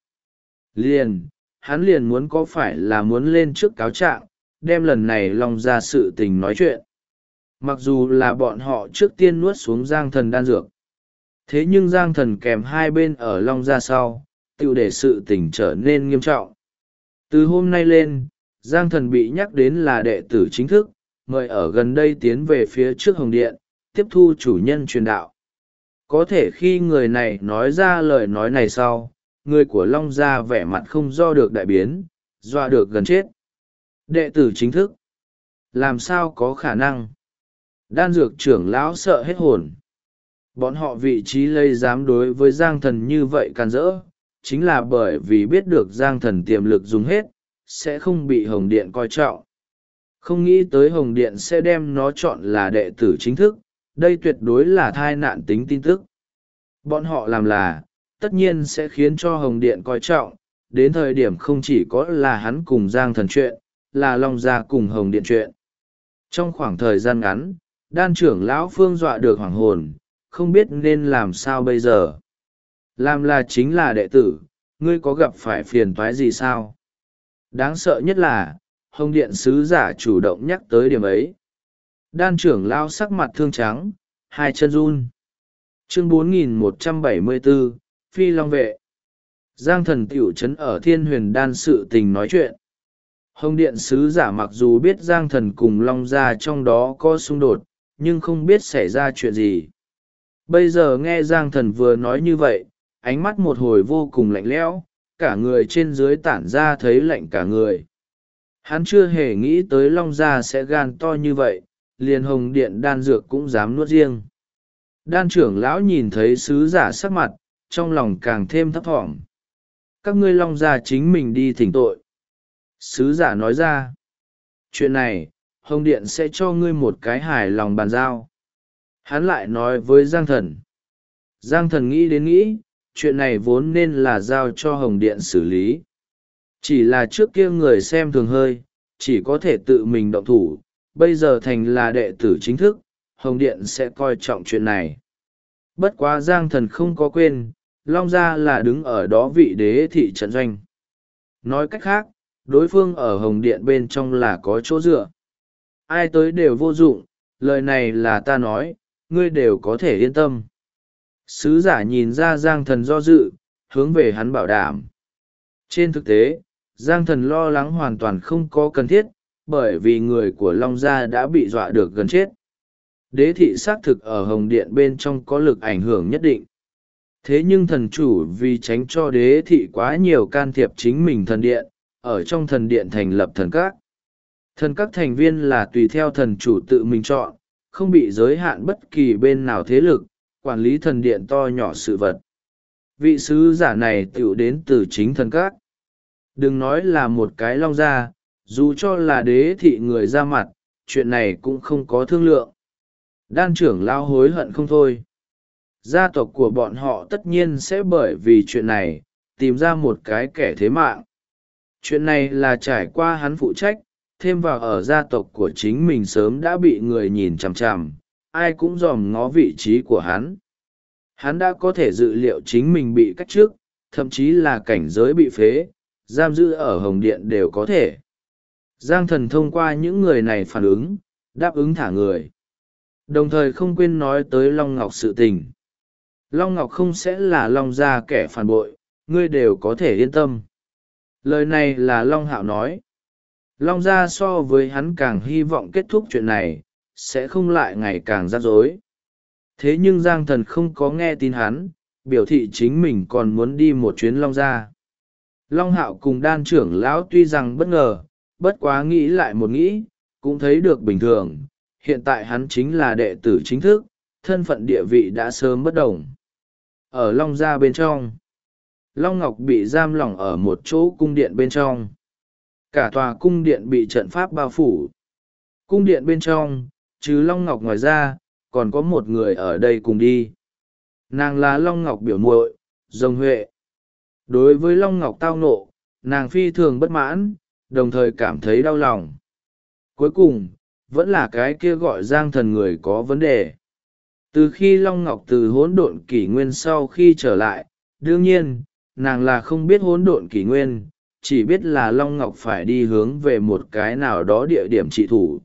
Hắn liền muốn có phải là muốn lên trước cáo trạng, đem lần này Long ra sự tình nói chuyện. Mặc dù là bọn họ trước tiên nuốt xuống Giang Thần đan dược. Thế nhưng Giang Thần kèm hai bên ở Long ra sau, tự để sự tình trở nên nghiêm trọng. Từ hôm nay lên, Giang Thần bị nhắc đến là đệ tử chính thức, mời ở gần đây tiến về phía trước Hồng Điện, tiếp thu chủ nhân truyền đạo. Có thể khi người này nói ra lời nói này sau, người của Long Gia vẻ mặt không do được đại biến, dọa được gần chết. Đệ tử chính thức. Làm sao có khả năng? Đan dược trưởng lão sợ hết hồn. Bọn họ vị trí lây dám đối với Giang Thần như vậy can dỡ, chính là bởi vì biết được Giang Thần tiềm lực dùng hết, sẽ không bị Hồng Điện coi trọng. Không nghĩ tới Hồng Điện sẽ đem nó chọn là đệ tử chính thức, đây tuyệt đối là thai nạn tính tin tức. Bọn họ làm là, tất nhiên sẽ khiến cho Hồng Điện coi trọng, đến thời điểm không chỉ có là hắn cùng Giang Thần chuyện, là Long Gia cùng Hồng Điện chuyện. Trong khoảng thời gian ngắn, đan trưởng lão Phương dọa được hoảng hồn, không biết nên làm sao bây giờ. Làm là chính là đệ tử, ngươi có gặp phải phiền toái gì sao? Đáng sợ nhất là, Hồng Điện sứ giả chủ động nhắc tới điểm ấy. Đan trưởng lão sắc mặt thương trắng, hai chân run. Chương 4174, Phi Long Vệ. Giang Thần tiểu trấn ở Thiên Huyền Đan sự tình nói chuyện. Hồng Điện sứ giả mặc dù biết Giang Thần cùng Long Gia trong đó có xung đột, nhưng không biết xảy ra chuyện gì. Bây giờ nghe Giang Thần vừa nói như vậy, ánh mắt một hồi vô cùng lạnh lẽo, cả người trên dưới tản ra thấy lạnh cả người. Hắn chưa hề nghĩ tới Long Gia sẽ gan to như vậy, liền Hồng Điện đan dược cũng dám nuốt riêng. Đan trưởng lão nhìn thấy sứ giả sắc mặt, trong lòng càng thêm thấp thỏm. Các ngươi Long Gia chính mình đi thỉnh tội. Sứ giả nói ra, chuyện này, Hồng Điện sẽ cho ngươi một cái hài lòng bàn giao. Hắn lại nói với Giang Thần. Giang Thần nghĩ đến nghĩ, chuyện này vốn nên là giao cho Hồng Điện xử lý. Chỉ là trước kia người xem thường hơi, chỉ có thể tự mình động thủ, bây giờ thành là đệ tử chính thức, Hồng Điện sẽ coi trọng chuyện này. Bất quá Giang Thần không có quên, Long Gia là đứng ở đó vị đế thị trận doanh. Nói cách khác, đối phương ở Hồng Điện bên trong là có chỗ dựa. Ai tới đều vô dụng, lời này là ta nói, ngươi đều có thể yên tâm. Sứ giả nhìn ra Giang Thần do dự, hướng về hắn bảo đảm. Trên thực tế, Giang Thần lo lắng hoàn toàn không có cần thiết, bởi vì người của Long Gia đã bị dọa được gần chết. Đế thị xác thực ở Hồng Điện bên trong có lực ảnh hưởng nhất định. Thế nhưng thần chủ vì tránh cho đế thị quá nhiều can thiệp chính mình thần điện, ở trong thần điện thành lập thần các. Thần các thành viên là tùy theo thần chủ tự mình chọn, không bị giới hạn bất kỳ bên nào thế lực, quản lý thần điện to nhỏ sự vật. Vị sứ giả này tựu đến từ chính thần các. Đừng nói là một cái Long Gia, dù cho là đế thị người ra mặt, chuyện này cũng không có thương lượng. Đan trưởng lao hối hận không thôi. Gia tộc của bọn họ tất nhiên sẽ bởi vì chuyện này, tìm ra một cái kẻ thế mạng. Chuyện này là trải qua hắn phụ trách, thêm vào ở gia tộc của chính mình sớm đã bị người nhìn chằm chằm, ai cũng dòm ngó vị trí của hắn. Hắn đã có thể dự liệu chính mình bị cách chức, thậm chí là cảnh giới bị phế, giam giữ ở Hồng Điện đều có thể. Giang Thần thông qua những người này phản ứng, đáp ứng thả người. Đồng thời không quên nói tới Long Ngọc sự tình. Long Ngọc không sẽ là Long Gia kẻ phản bội, ngươi đều có thể yên tâm. Lời này là Long Hạo nói. Long Gia so với hắn càng hy vọng kết thúc chuyện này, sẽ không lại ngày càng rắc rối. Thế nhưng Giang Thần không có nghe tin hắn, biểu thị chính mình còn muốn đi một chuyến Long Gia. Long Hạo cùng Đan trưởng lão tuy rằng bất ngờ, bất quá nghĩ lại một nghĩ, cũng thấy được bình thường. Hiện tại hắn chính là đệ tử chính thức, thân phận địa vị đã sớm bất đồng. Ở Long Gia bên trong, Long Ngọc bị giam lỏng ở một chỗ cung điện bên trong. Cả tòa cung điện bị trận pháp bao phủ. Cung điện bên trong, trừ Long Ngọc ngoài ra, còn có một người ở đây cùng đi. Nàng là Long Ngọc biểu muội, Rồng Huệ. Đối với Long Ngọc tao nộ, nàng phi thường bất mãn, đồng thời cảm thấy đau lòng. Cuối cùng, vẫn là cái kia gọi Giang Thần người có vấn đề. Từ khi Long Ngọc từ hỗn độn kỷ nguyên sau khi trở lại, đương nhiên, nàng là không biết hỗn độn kỷ nguyên, chỉ biết là Long Ngọc phải đi hướng về một cái nào đó địa điểm trị thủ.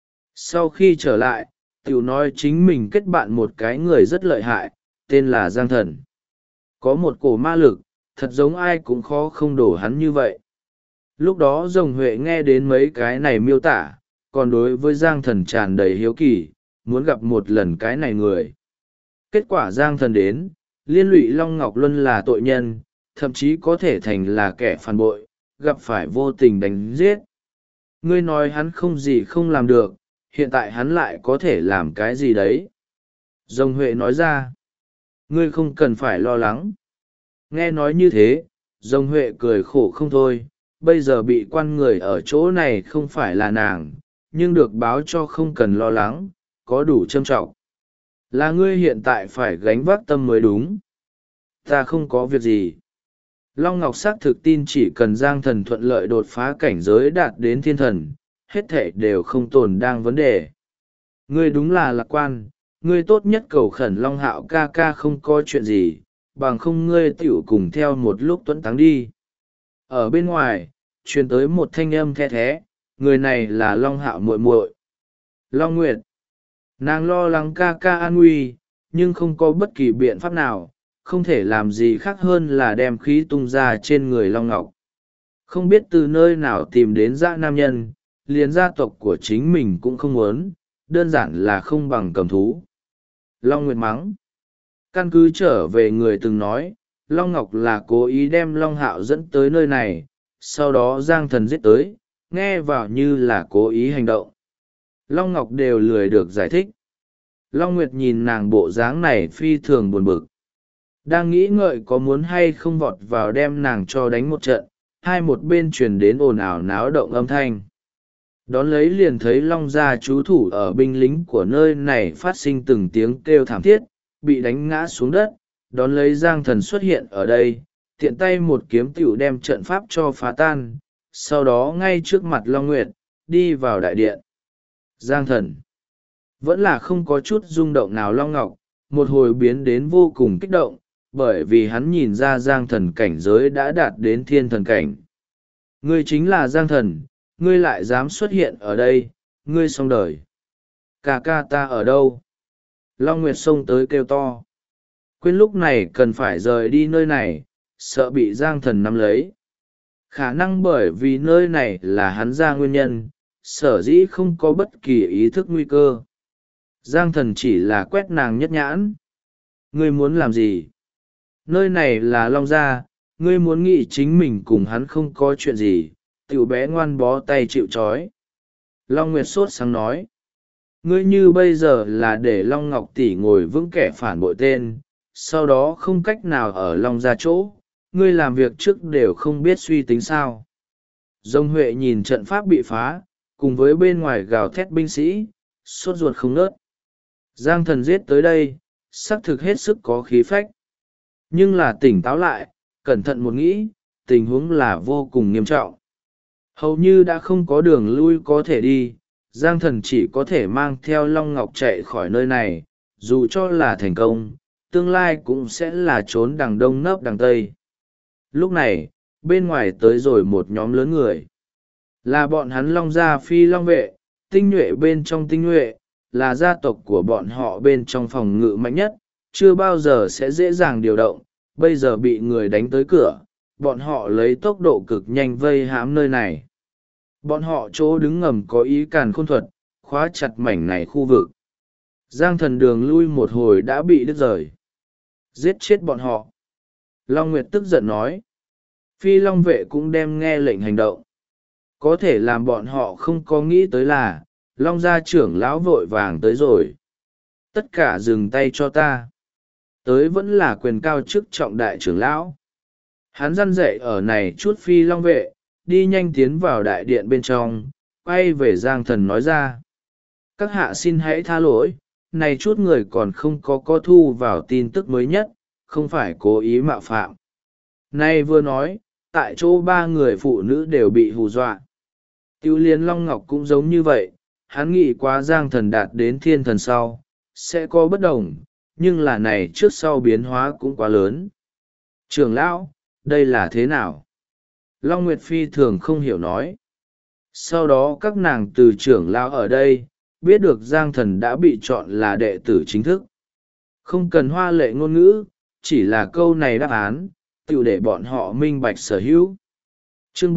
Sau khi trở lại, tiểu nói chính mình kết bạn một cái người rất lợi hại, tên là Giang Thần. Có một cổ ma lực, thật giống ai cũng khó không đổ hắn như vậy. Lúc đó Rồng Huệ nghe đến mấy cái này miêu tả, còn đối với Giang Thần tràn đầy hiếu kỳ, muốn gặp một lần cái này người. Kết quả Giang Thần đến, liên lụy Long Ngọc Luân là tội nhân, thậm chí có thể thành là kẻ phản bội, gặp phải vô tình đánh giết. Ngươi nói hắn không gì không làm được, hiện tại hắn lại có thể làm cái gì đấy. Rồng Huệ nói ra, ngươi không cần phải lo lắng. Nghe nói như thế, Rồng Huệ cười khổ không thôi, bây giờ bị quan người ở chỗ này không phải là nàng, nhưng được báo cho không cần lo lắng, có đủ trâm trọng. Là ngươi hiện tại phải gánh vác tâm mới đúng. Ta không có việc gì. Long Ngọc xác thực tin chỉ cần Giang Thần thuận lợi đột phá cảnh giới đạt đến thiên thần, hết thể đều không tồn đang vấn đề. Ngươi đúng là lạc quan, ngươi tốt nhất cầu khẩn Long Hạo ca ca không có chuyện gì, bằng không ngươi tiểu cùng theo một lúc tuấn táng đi. Ở bên ngoài, truyền tới một thanh âm the thé, người này là Long Hạo muội muội. Long Nguyệt. Nàng lo lắng ca ca an nguy, nhưng không có bất kỳ biện pháp nào, không thể làm gì khác hơn là đem khí tung ra trên người Long Ngọc. Không biết từ nơi nào tìm đến dã nam nhân, liền gia tộc của chính mình cũng không muốn, đơn giản là không bằng cầm thú. Long Nguyệt mắng. Căn cứ trở về người từng nói, Long Ngọc là cố ý đem Long Hạo dẫn tới nơi này, sau đó Giang Thần giết tới, nghe vào như là cố ý hành động. Long Ngọc đều lười được giải thích. Long Nguyệt nhìn nàng bộ dáng này phi thường buồn bực. Đang nghĩ ngợi có muốn hay không vọt vào đem nàng cho đánh một trận, hai một bên truyền đến ồn ào náo động âm thanh. Đón lấy liền thấy Long Gia trú thủ ở binh lính của nơi này phát sinh từng tiếng kêu thảm thiết, bị đánh ngã xuống đất, đón lấy Giang Thần xuất hiện ở đây, tiện tay một kiếm tựu đem trận pháp cho phá tan, sau đó ngay trước mặt Long Nguyệt, đi vào đại điện. Giang Thần vẫn là không có chút rung động nào. Long Ngọc một hồi biến đến vô cùng kích động, bởi vì hắn nhìn ra Giang Thần cảnh giới đã đạt đến thiên thần cảnh. Ngươi chính là Giang Thần, ngươi lại dám xuất hiện ở đây, ngươi xong đời. Ca ca ta ở đâu? Long Nguyệt xông tới kêu to. Quên lúc này cần phải rời đi nơi này, sợ bị Giang Thần nắm lấy. Khả năng bởi vì nơi này là hắn ra nguyên nhân, sở dĩ không có bất kỳ ý thức nguy cơ. Giang Thần chỉ là quét nàng nhất nhãn. Ngươi muốn làm gì? Nơi này là Long gia, ngươi muốn nghĩ chính mình cùng hắn không có chuyện gì, tiểu bé ngoan bó tay chịu trói. Long Nguyệt sốt sáng nói. Ngươi như bây giờ là để Long Ngọc tỷ ngồi vững kẻ phản bội tên, sau đó không cách nào ở Long gia chỗ, ngươi làm việc trước đều không biết suy tính sao. Dông Huệ nhìn trận pháp bị phá, cùng với bên ngoài gào thét binh sĩ, sốt ruột không nớt. Giang Thần giết tới đây, xác thực hết sức có khí phách. Nhưng là tỉnh táo lại, cẩn thận một nghĩ, tình huống là vô cùng nghiêm trọng. Hầu như đã không có đường lui có thể đi, Giang Thần chỉ có thể mang theo Long Ngọc chạy khỏi nơi này, dù cho là thành công, tương lai cũng sẽ là trốn đằng đông nấp đằng tây. Lúc này, bên ngoài tới rồi một nhóm lớn người. Là bọn hắn Long gia Phi Long vệ, tinh nhuệ bên trong tinh nhuệ, là gia tộc của bọn họ bên trong phòng ngự mạnh nhất, chưa bao giờ sẽ dễ dàng điều động, bây giờ bị người đánh tới cửa, bọn họ lấy tốc độ cực nhanh vây hãm nơi này. Bọn họ chỗ đứng ngầm có ý càn khôn thuật, khóa chặt mảnh này khu vực. Giang Thần đường lui một hồi đã bị đứt rời. Giết chết bọn họ. Long Nguyệt tức giận nói. Phi Long vệ cũng đem nghe lệnh hành động. Có thể làm bọn họ không có nghĩ tới là, Long gia trưởng lão vội vàng tới rồi. Tất cả dừng tay cho ta. Tới vẫn là quyền cao chức trọng đại trưởng lão. Hắn răn dậy ở này chút Phi Long vệ, đi nhanh tiến vào đại điện bên trong, quay về Giang Thần nói ra. Các hạ xin hãy tha lỗi, này chút người còn không có thu vào tin tức mới nhất, không phải cố ý mạo phạm. Nay vừa nói, tại chỗ 3 người phụ nữ đều bị hù dọa. Tiêu Liên Long Ngọc cũng giống như vậy, hắn nghĩ quá Giang Thần đạt đến thiên thần sau, sẽ có bất đồng, nhưng là này trước sau biến hóa cũng quá lớn. Trưởng lão, đây là thế nào? Long Nguyệt Phi thường không hiểu nói. Sau đó các nàng từ trưởng lão ở đây, biết được Giang Thần đã bị chọn là đệ tử chính thức. Không cần hoa lệ ngôn ngữ, chỉ là câu này đáp án, tự để bọn họ minh bạch sở hữu. Chương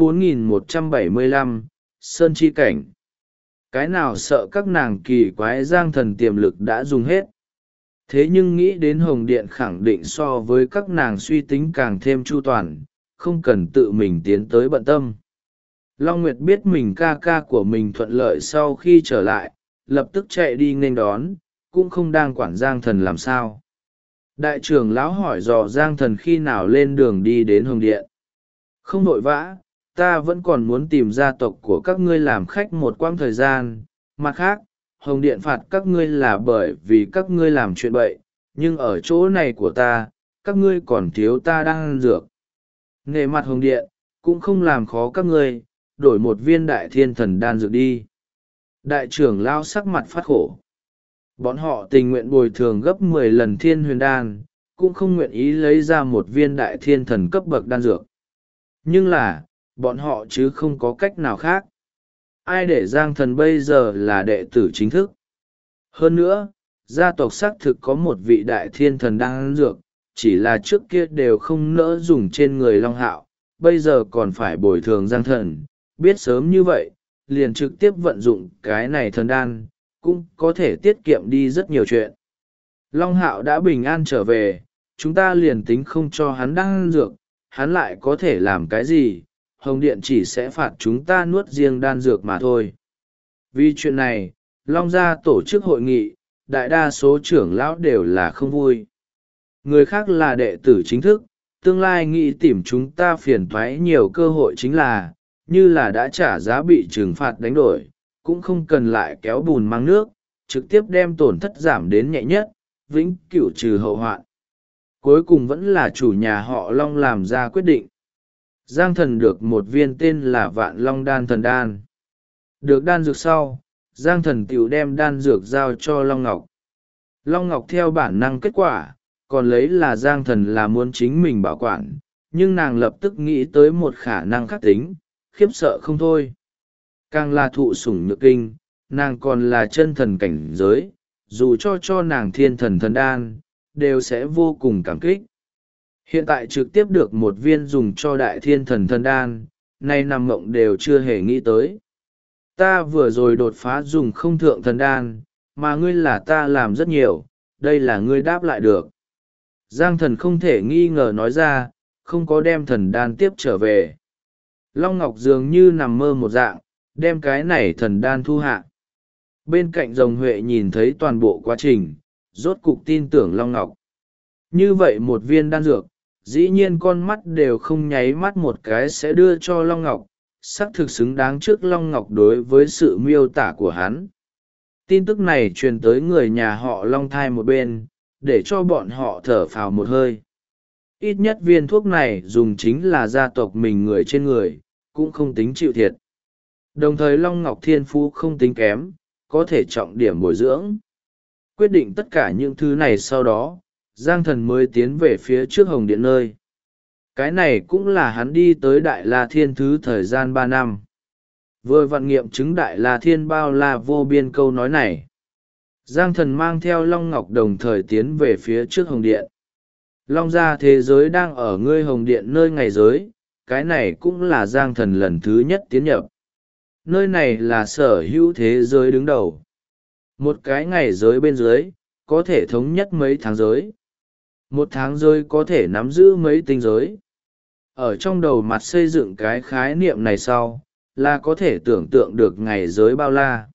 4175, Sơn Chi Cảnh. Cái nào sợ các nàng kỳ quái Giang Thần tiềm lực đã dùng hết. Thế nhưng nghĩ đến Hồng Điện khẳng định so với các nàng suy tính càng thêm chu toàn, không cần tự mình tiến tới bận tâm. Long Nguyệt biết mình ca ca của mình thuận lợi sau khi trở lại, lập tức chạy đi nghênh đón, cũng không đang quản Giang Thần làm sao. Đại trưởng lão hỏi dò Giang Thần khi nào lên đường đi đến Hồng Điện. Không vội vã, ta vẫn còn muốn tìm gia tộc của các ngươi làm khách một quãng thời gian. Mặt khác, Hồng Điện phạt các ngươi là bởi vì các ngươi làm chuyện bậy, nhưng ở chỗ này của ta, các ngươi còn thiếu ta đang ăn dược. Nề mặt Hồng Điện, cũng không làm khó các ngươi, đổi một viên đại thiên thần đan dược đi. Đại trưởng lao sắc mặt phát khổ. Bọn họ tình nguyện bồi thường gấp 10 lần thiên huyền đan, cũng không nguyện ý lấy ra một viên đại thiên thần cấp bậc đan dược. Nhưng là, bọn họ chứ không có cách nào khác. Ai để Giang Thần bây giờ là đệ tử chính thức. Hơn nữa, gia tộc xác thực có một vị đại thiên thần đan dược, chỉ là trước kia đều không nỡ dùng trên người Long Hạo, bây giờ còn phải bồi thường Giang Thần. Biết sớm như vậy, liền trực tiếp vận dụng cái này thần đan, cũng có thể tiết kiệm đi rất nhiều chuyện. Long Hạo đã bình an trở về, chúng ta liền tính không cho hắn đan dược, hắn lại có thể làm cái gì, Hồng Điện chỉ sẽ phạt chúng ta nuốt riêng đan dược mà thôi. Vì chuyện này, Long gia tổ chức hội nghị, đại đa số trưởng lão đều là không vui. Người khác là đệ tử chính thức, tương lai nghĩ tìm chúng ta phiền toái nhiều cơ hội chính là, như là đã trả giá bị trừng phạt đánh đổi, cũng không cần lại kéo bùn mang nước, trực tiếp đem tổn thất giảm đến nhẹ nhất, vĩnh cửu trừ hậu hoạn. cuối cùng vẫn là chủ nhà họ Long làm ra quyết định. Giang thần được một viên tên là Vạn Long Đan Thần Đan. Được đan dược sau, Giang thần tiểu đem đan dược giao cho Long Ngọc. Long Ngọc theo bản năng kết quả, còn lấy là Giang thần là muốn chính mình bảo quản, nhưng nàng lập tức nghĩ tới một khả năng khác tính, khiếp sợ không thôi. Càng là thụ sủng nhược kinh, nàng còn là chân thần cảnh giới, dù cho nàng thiên thần thần đan, đều sẽ vô cùng cảm kích. Hiện tại trực tiếp được một viên dùng cho đại thiên thần thần đan, nay nằm mộng đều chưa hề nghĩ tới. Ta vừa rồi đột phá dùng không thượng thần đan, mà ngươi là ta làm rất nhiều, đây là ngươi đáp lại được. Giang thần không thể nghi ngờ nói ra, không có đem thần đan tiếp trở về. Long Ngọc dường như nằm mơ một dạng, đem cái này thần đan thu hạ. Bên cạnh Rồng Huệ nhìn thấy toàn bộ quá trình, rốt cục tin tưởng Long Ngọc. Như vậy một viên đan dược, dĩ nhiên con mắt đều không nháy mắt một cái sẽ đưa cho Long Ngọc, xác thực xứng đáng trước Long Ngọc đối với sự miêu tả của hắn. Tin tức này truyền tới người nhà họ Long Thai một bên, để cho bọn họ thở phào một hơi. Ít nhất viên thuốc này dùng chính là gia tộc mình người trên người, cũng không tính chịu thiệt. Đồng thời Long Ngọc thiên phú không tính kém, có thể trọng điểm bồi dưỡng. Quyết định tất cả những thứ này sau đó, Giang thần mới tiến về phía trước Hồng Điện nơi. Cái này cũng là hắn đi tới Đại La Thiên thứ thời gian 3 năm. Vừa vặn nghiệm chứng Đại La Thiên bao la vô biên câu nói này. Giang thần mang theo Long Ngọc đồng thời tiến về phía trước Hồng Điện. Long gia thế giới đang ở ngươi Hồng Điện nơi ngày giới, cái này cũng là Giang thần lần thứ nhất tiến nhập. Nơi này là sở hữu thế giới đứng đầu. Một cái ngày giới bên dưới, có thể thống nhất mấy tháng giới. Một tháng giới có thể nắm giữ mấy tinh giới. Ở trong đầu mặt xây dựng cái khái niệm này sau, là có thể tưởng tượng được ngày giới bao la.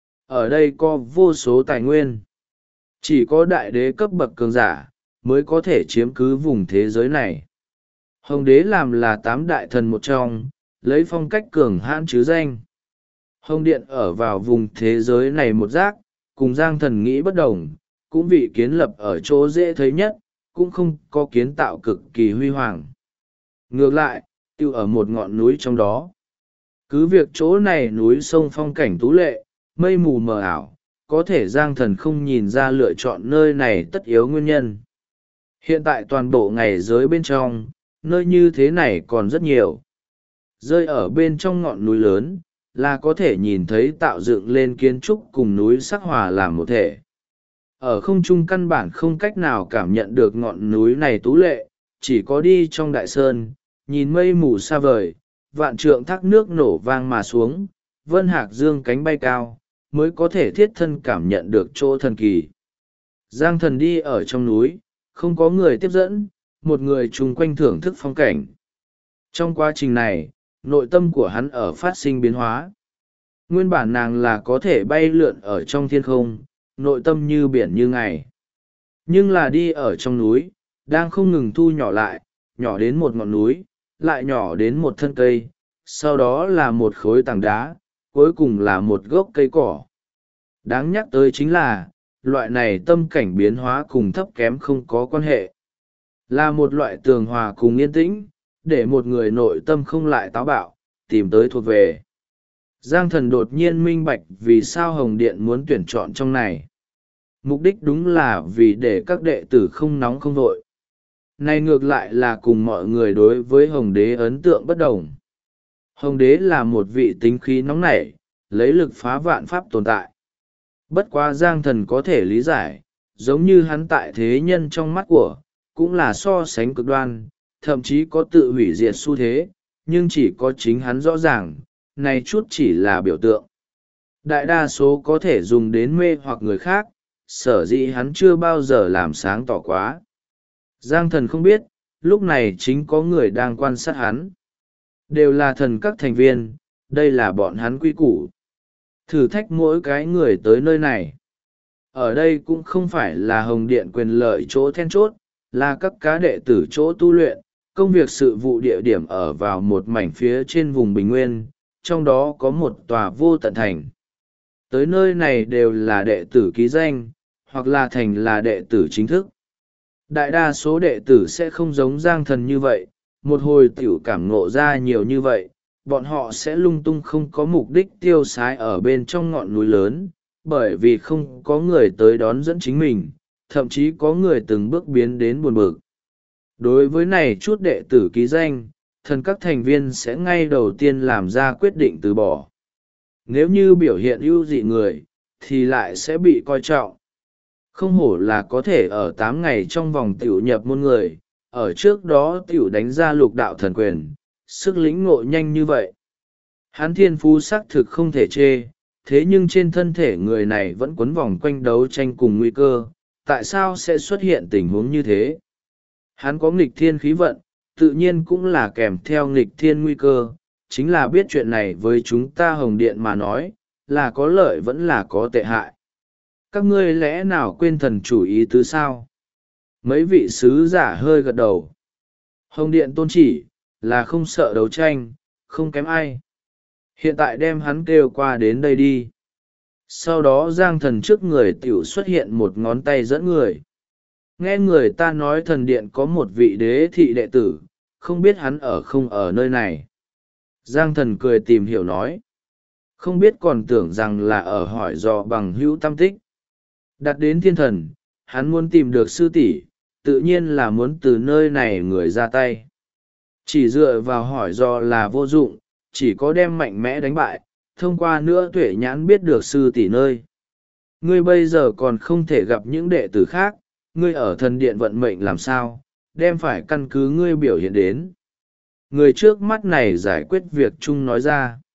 Ở đây có vô số tài nguyên. Chỉ có đại đế cấp bậc cường giả, mới có thể chiếm cứ vùng thế giới này. Hồng đế làm là 8 đại thần một trong, lấy phong cách cường hãn chứ danh. Hồng điện ở vào vùng thế giới này một giác, cùng Giang thần nghĩ bất đồng, cũng vị kiến lập ở chỗ dễ thấy nhất, cũng không có kiến tạo cực kỳ huy hoàng. Ngược lại, tiêu ở một ngọn núi trong đó. Cứ việc chỗ này núi sông phong cảnh tú lệ, mây mù mờ ảo, có thể Giang thần không nhìn ra lựa chọn nơi này tất yếu nguyên nhân. Hiện tại toàn bộ ngày giới bên trong, nơi như thế này còn rất nhiều. Rơi ở bên trong ngọn núi lớn, là có thể nhìn thấy tạo dựng lên kiến trúc cùng núi sắc hòa làm một thể. Ở không trung căn bản không cách nào cảm nhận được ngọn núi này tú lệ, chỉ có đi trong đại sơn, nhìn mây mù xa vời, vạn trượng thác nước nổ vang mà xuống, vân hạc dương cánh bay cao, mới có thể thiết thân cảm nhận được chỗ thần kỳ. Giang thần đi ở trong núi, không có người tiếp dẫn, một người chung quanh thưởng thức phong cảnh. Trong quá trình này, nội tâm của hắn ở phát sinh biến hóa. Nguyên bản nàng là có thể bay lượn ở trong thiên không, nội tâm như biển như ngày. Nhưng là đi ở trong núi, đang không ngừng thu nhỏ lại, nhỏ đến một ngọn núi, lại nhỏ đến một thân cây, sau đó là một khối tảng đá, cuối cùng là một gốc cây cỏ. Đáng nhắc tới chính là, loại này tâm cảnh biến hóa cùng thấp kém không có quan hệ. Là một loại tường hòa cùng yên tĩnh, để một người nội tâm không lại táo bạo, tìm tới thuộc về. Giang thần đột nhiên minh bạch vì sao Hồng Điện muốn tuyển chọn trong này. Mục đích đúng là vì để các đệ tử không nóng không vội. Này ngược lại là cùng mọi người đối với Hồng Đế ấn tượng bất đồng. Hồng Đế là một vị tính khí nóng nảy, lấy lực phá vạn pháp tồn tại. Bất quá Giang thần có thể lý giải, giống như hắn tại thế nhân trong mắt của, cũng là so sánh cực đoan, thậm chí có tự hủy diệt xu thế, nhưng chỉ có chính hắn rõ ràng, này chút chỉ là biểu tượng. Đại đa số có thể dùng đến mê hoặc người khác, sở dĩ hắn chưa bao giờ làm sáng tỏ quá. Giang thần không biết, lúc này chính có người đang quan sát hắn. Đều là thần các thành viên, đây là bọn hắn quy củ. Thử thách mỗi cái người tới nơi này. Ở đây cũng không phải là Hồng Điện quyền lợi chỗ then chốt, là các cá đệ tử chỗ tu luyện, công việc sự vụ địa điểm ở vào một mảnh phía trên vùng Bình Nguyên, trong đó có một tòa vô tận thành. Tới nơi này đều là đệ tử ký danh, hoặc là thành là đệ tử chính thức. đại đa số đệ tử sẽ không giống Giang Thần như vậy, một hồi tiểu cảm ngộ ra nhiều như vậy, bọn họ sẽ lung tung không có mục đích tiêu sái ở bên trong ngọn núi lớn, bởi vì không có người tới đón dẫn chính mình, thậm chí có người từng bước biến đến buồn bực. Đối với này chút đệ tử ký danh, thần các thành viên sẽ ngay đầu tiên làm ra quyết định từ bỏ. Nếu như biểu hiện ưu dị người, thì lại sẽ bị coi trọng. Không hổ là có thể ở 8 ngày trong vòng tiểu nhập môn người, ở trước đó tiểu đánh ra lục đạo thần quyền, sức lĩnh ngộ nhanh như vậy. Hắn thiên phú xác thực không thể chê, thế nhưng trên thân thể người này vẫn quấn vòng quanh đấu tranh cùng nguy cơ, tại sao sẽ xuất hiện tình huống như thế? Hắn có nghịch thiên khí vận, tự nhiên cũng là kèm theo nghịch thiên nguy cơ, chính là biết chuyện này với chúng ta Hồng Điện mà nói, là có lợi vẫn là có tệ hại. Các ngươi lẽ nào quên thần chủ ý tứ sao? Mấy vị sứ giả hơi gật đầu. Hồng Điện tôn chỉ, là không sợ đấu tranh, không kém ai. Hiện tại đem hắn kêu qua đến đây đi. Sau đó Giang Thần trước người tiểu xuất hiện một ngón tay dẫn người. Nghe người ta nói thần điện có một vị đế thị đệ tử, không biết hắn ở không ở nơi này. Giang Thần cười tìm hiểu nói. Không biết còn tưởng rằng là ở hỏi dò bằng hữu tâm tích. Đặt đến thiên thần, hắn muốn tìm được sư tỷ, tự nhiên là muốn từ nơi này người ra tay. Chỉ dựa vào hỏi dò là vô dụng, chỉ có đem mạnh mẽ đánh bại, thông qua nữa tuệ nhãn biết được sư tỷ nơi. Ngươi bây giờ còn không thể gặp những đệ tử khác, ngươi ở thần điện vận mệnh làm sao, đem phải căn cứ ngươi biểu hiện đến. Người trước mắt này giải quyết việc chung nói ra.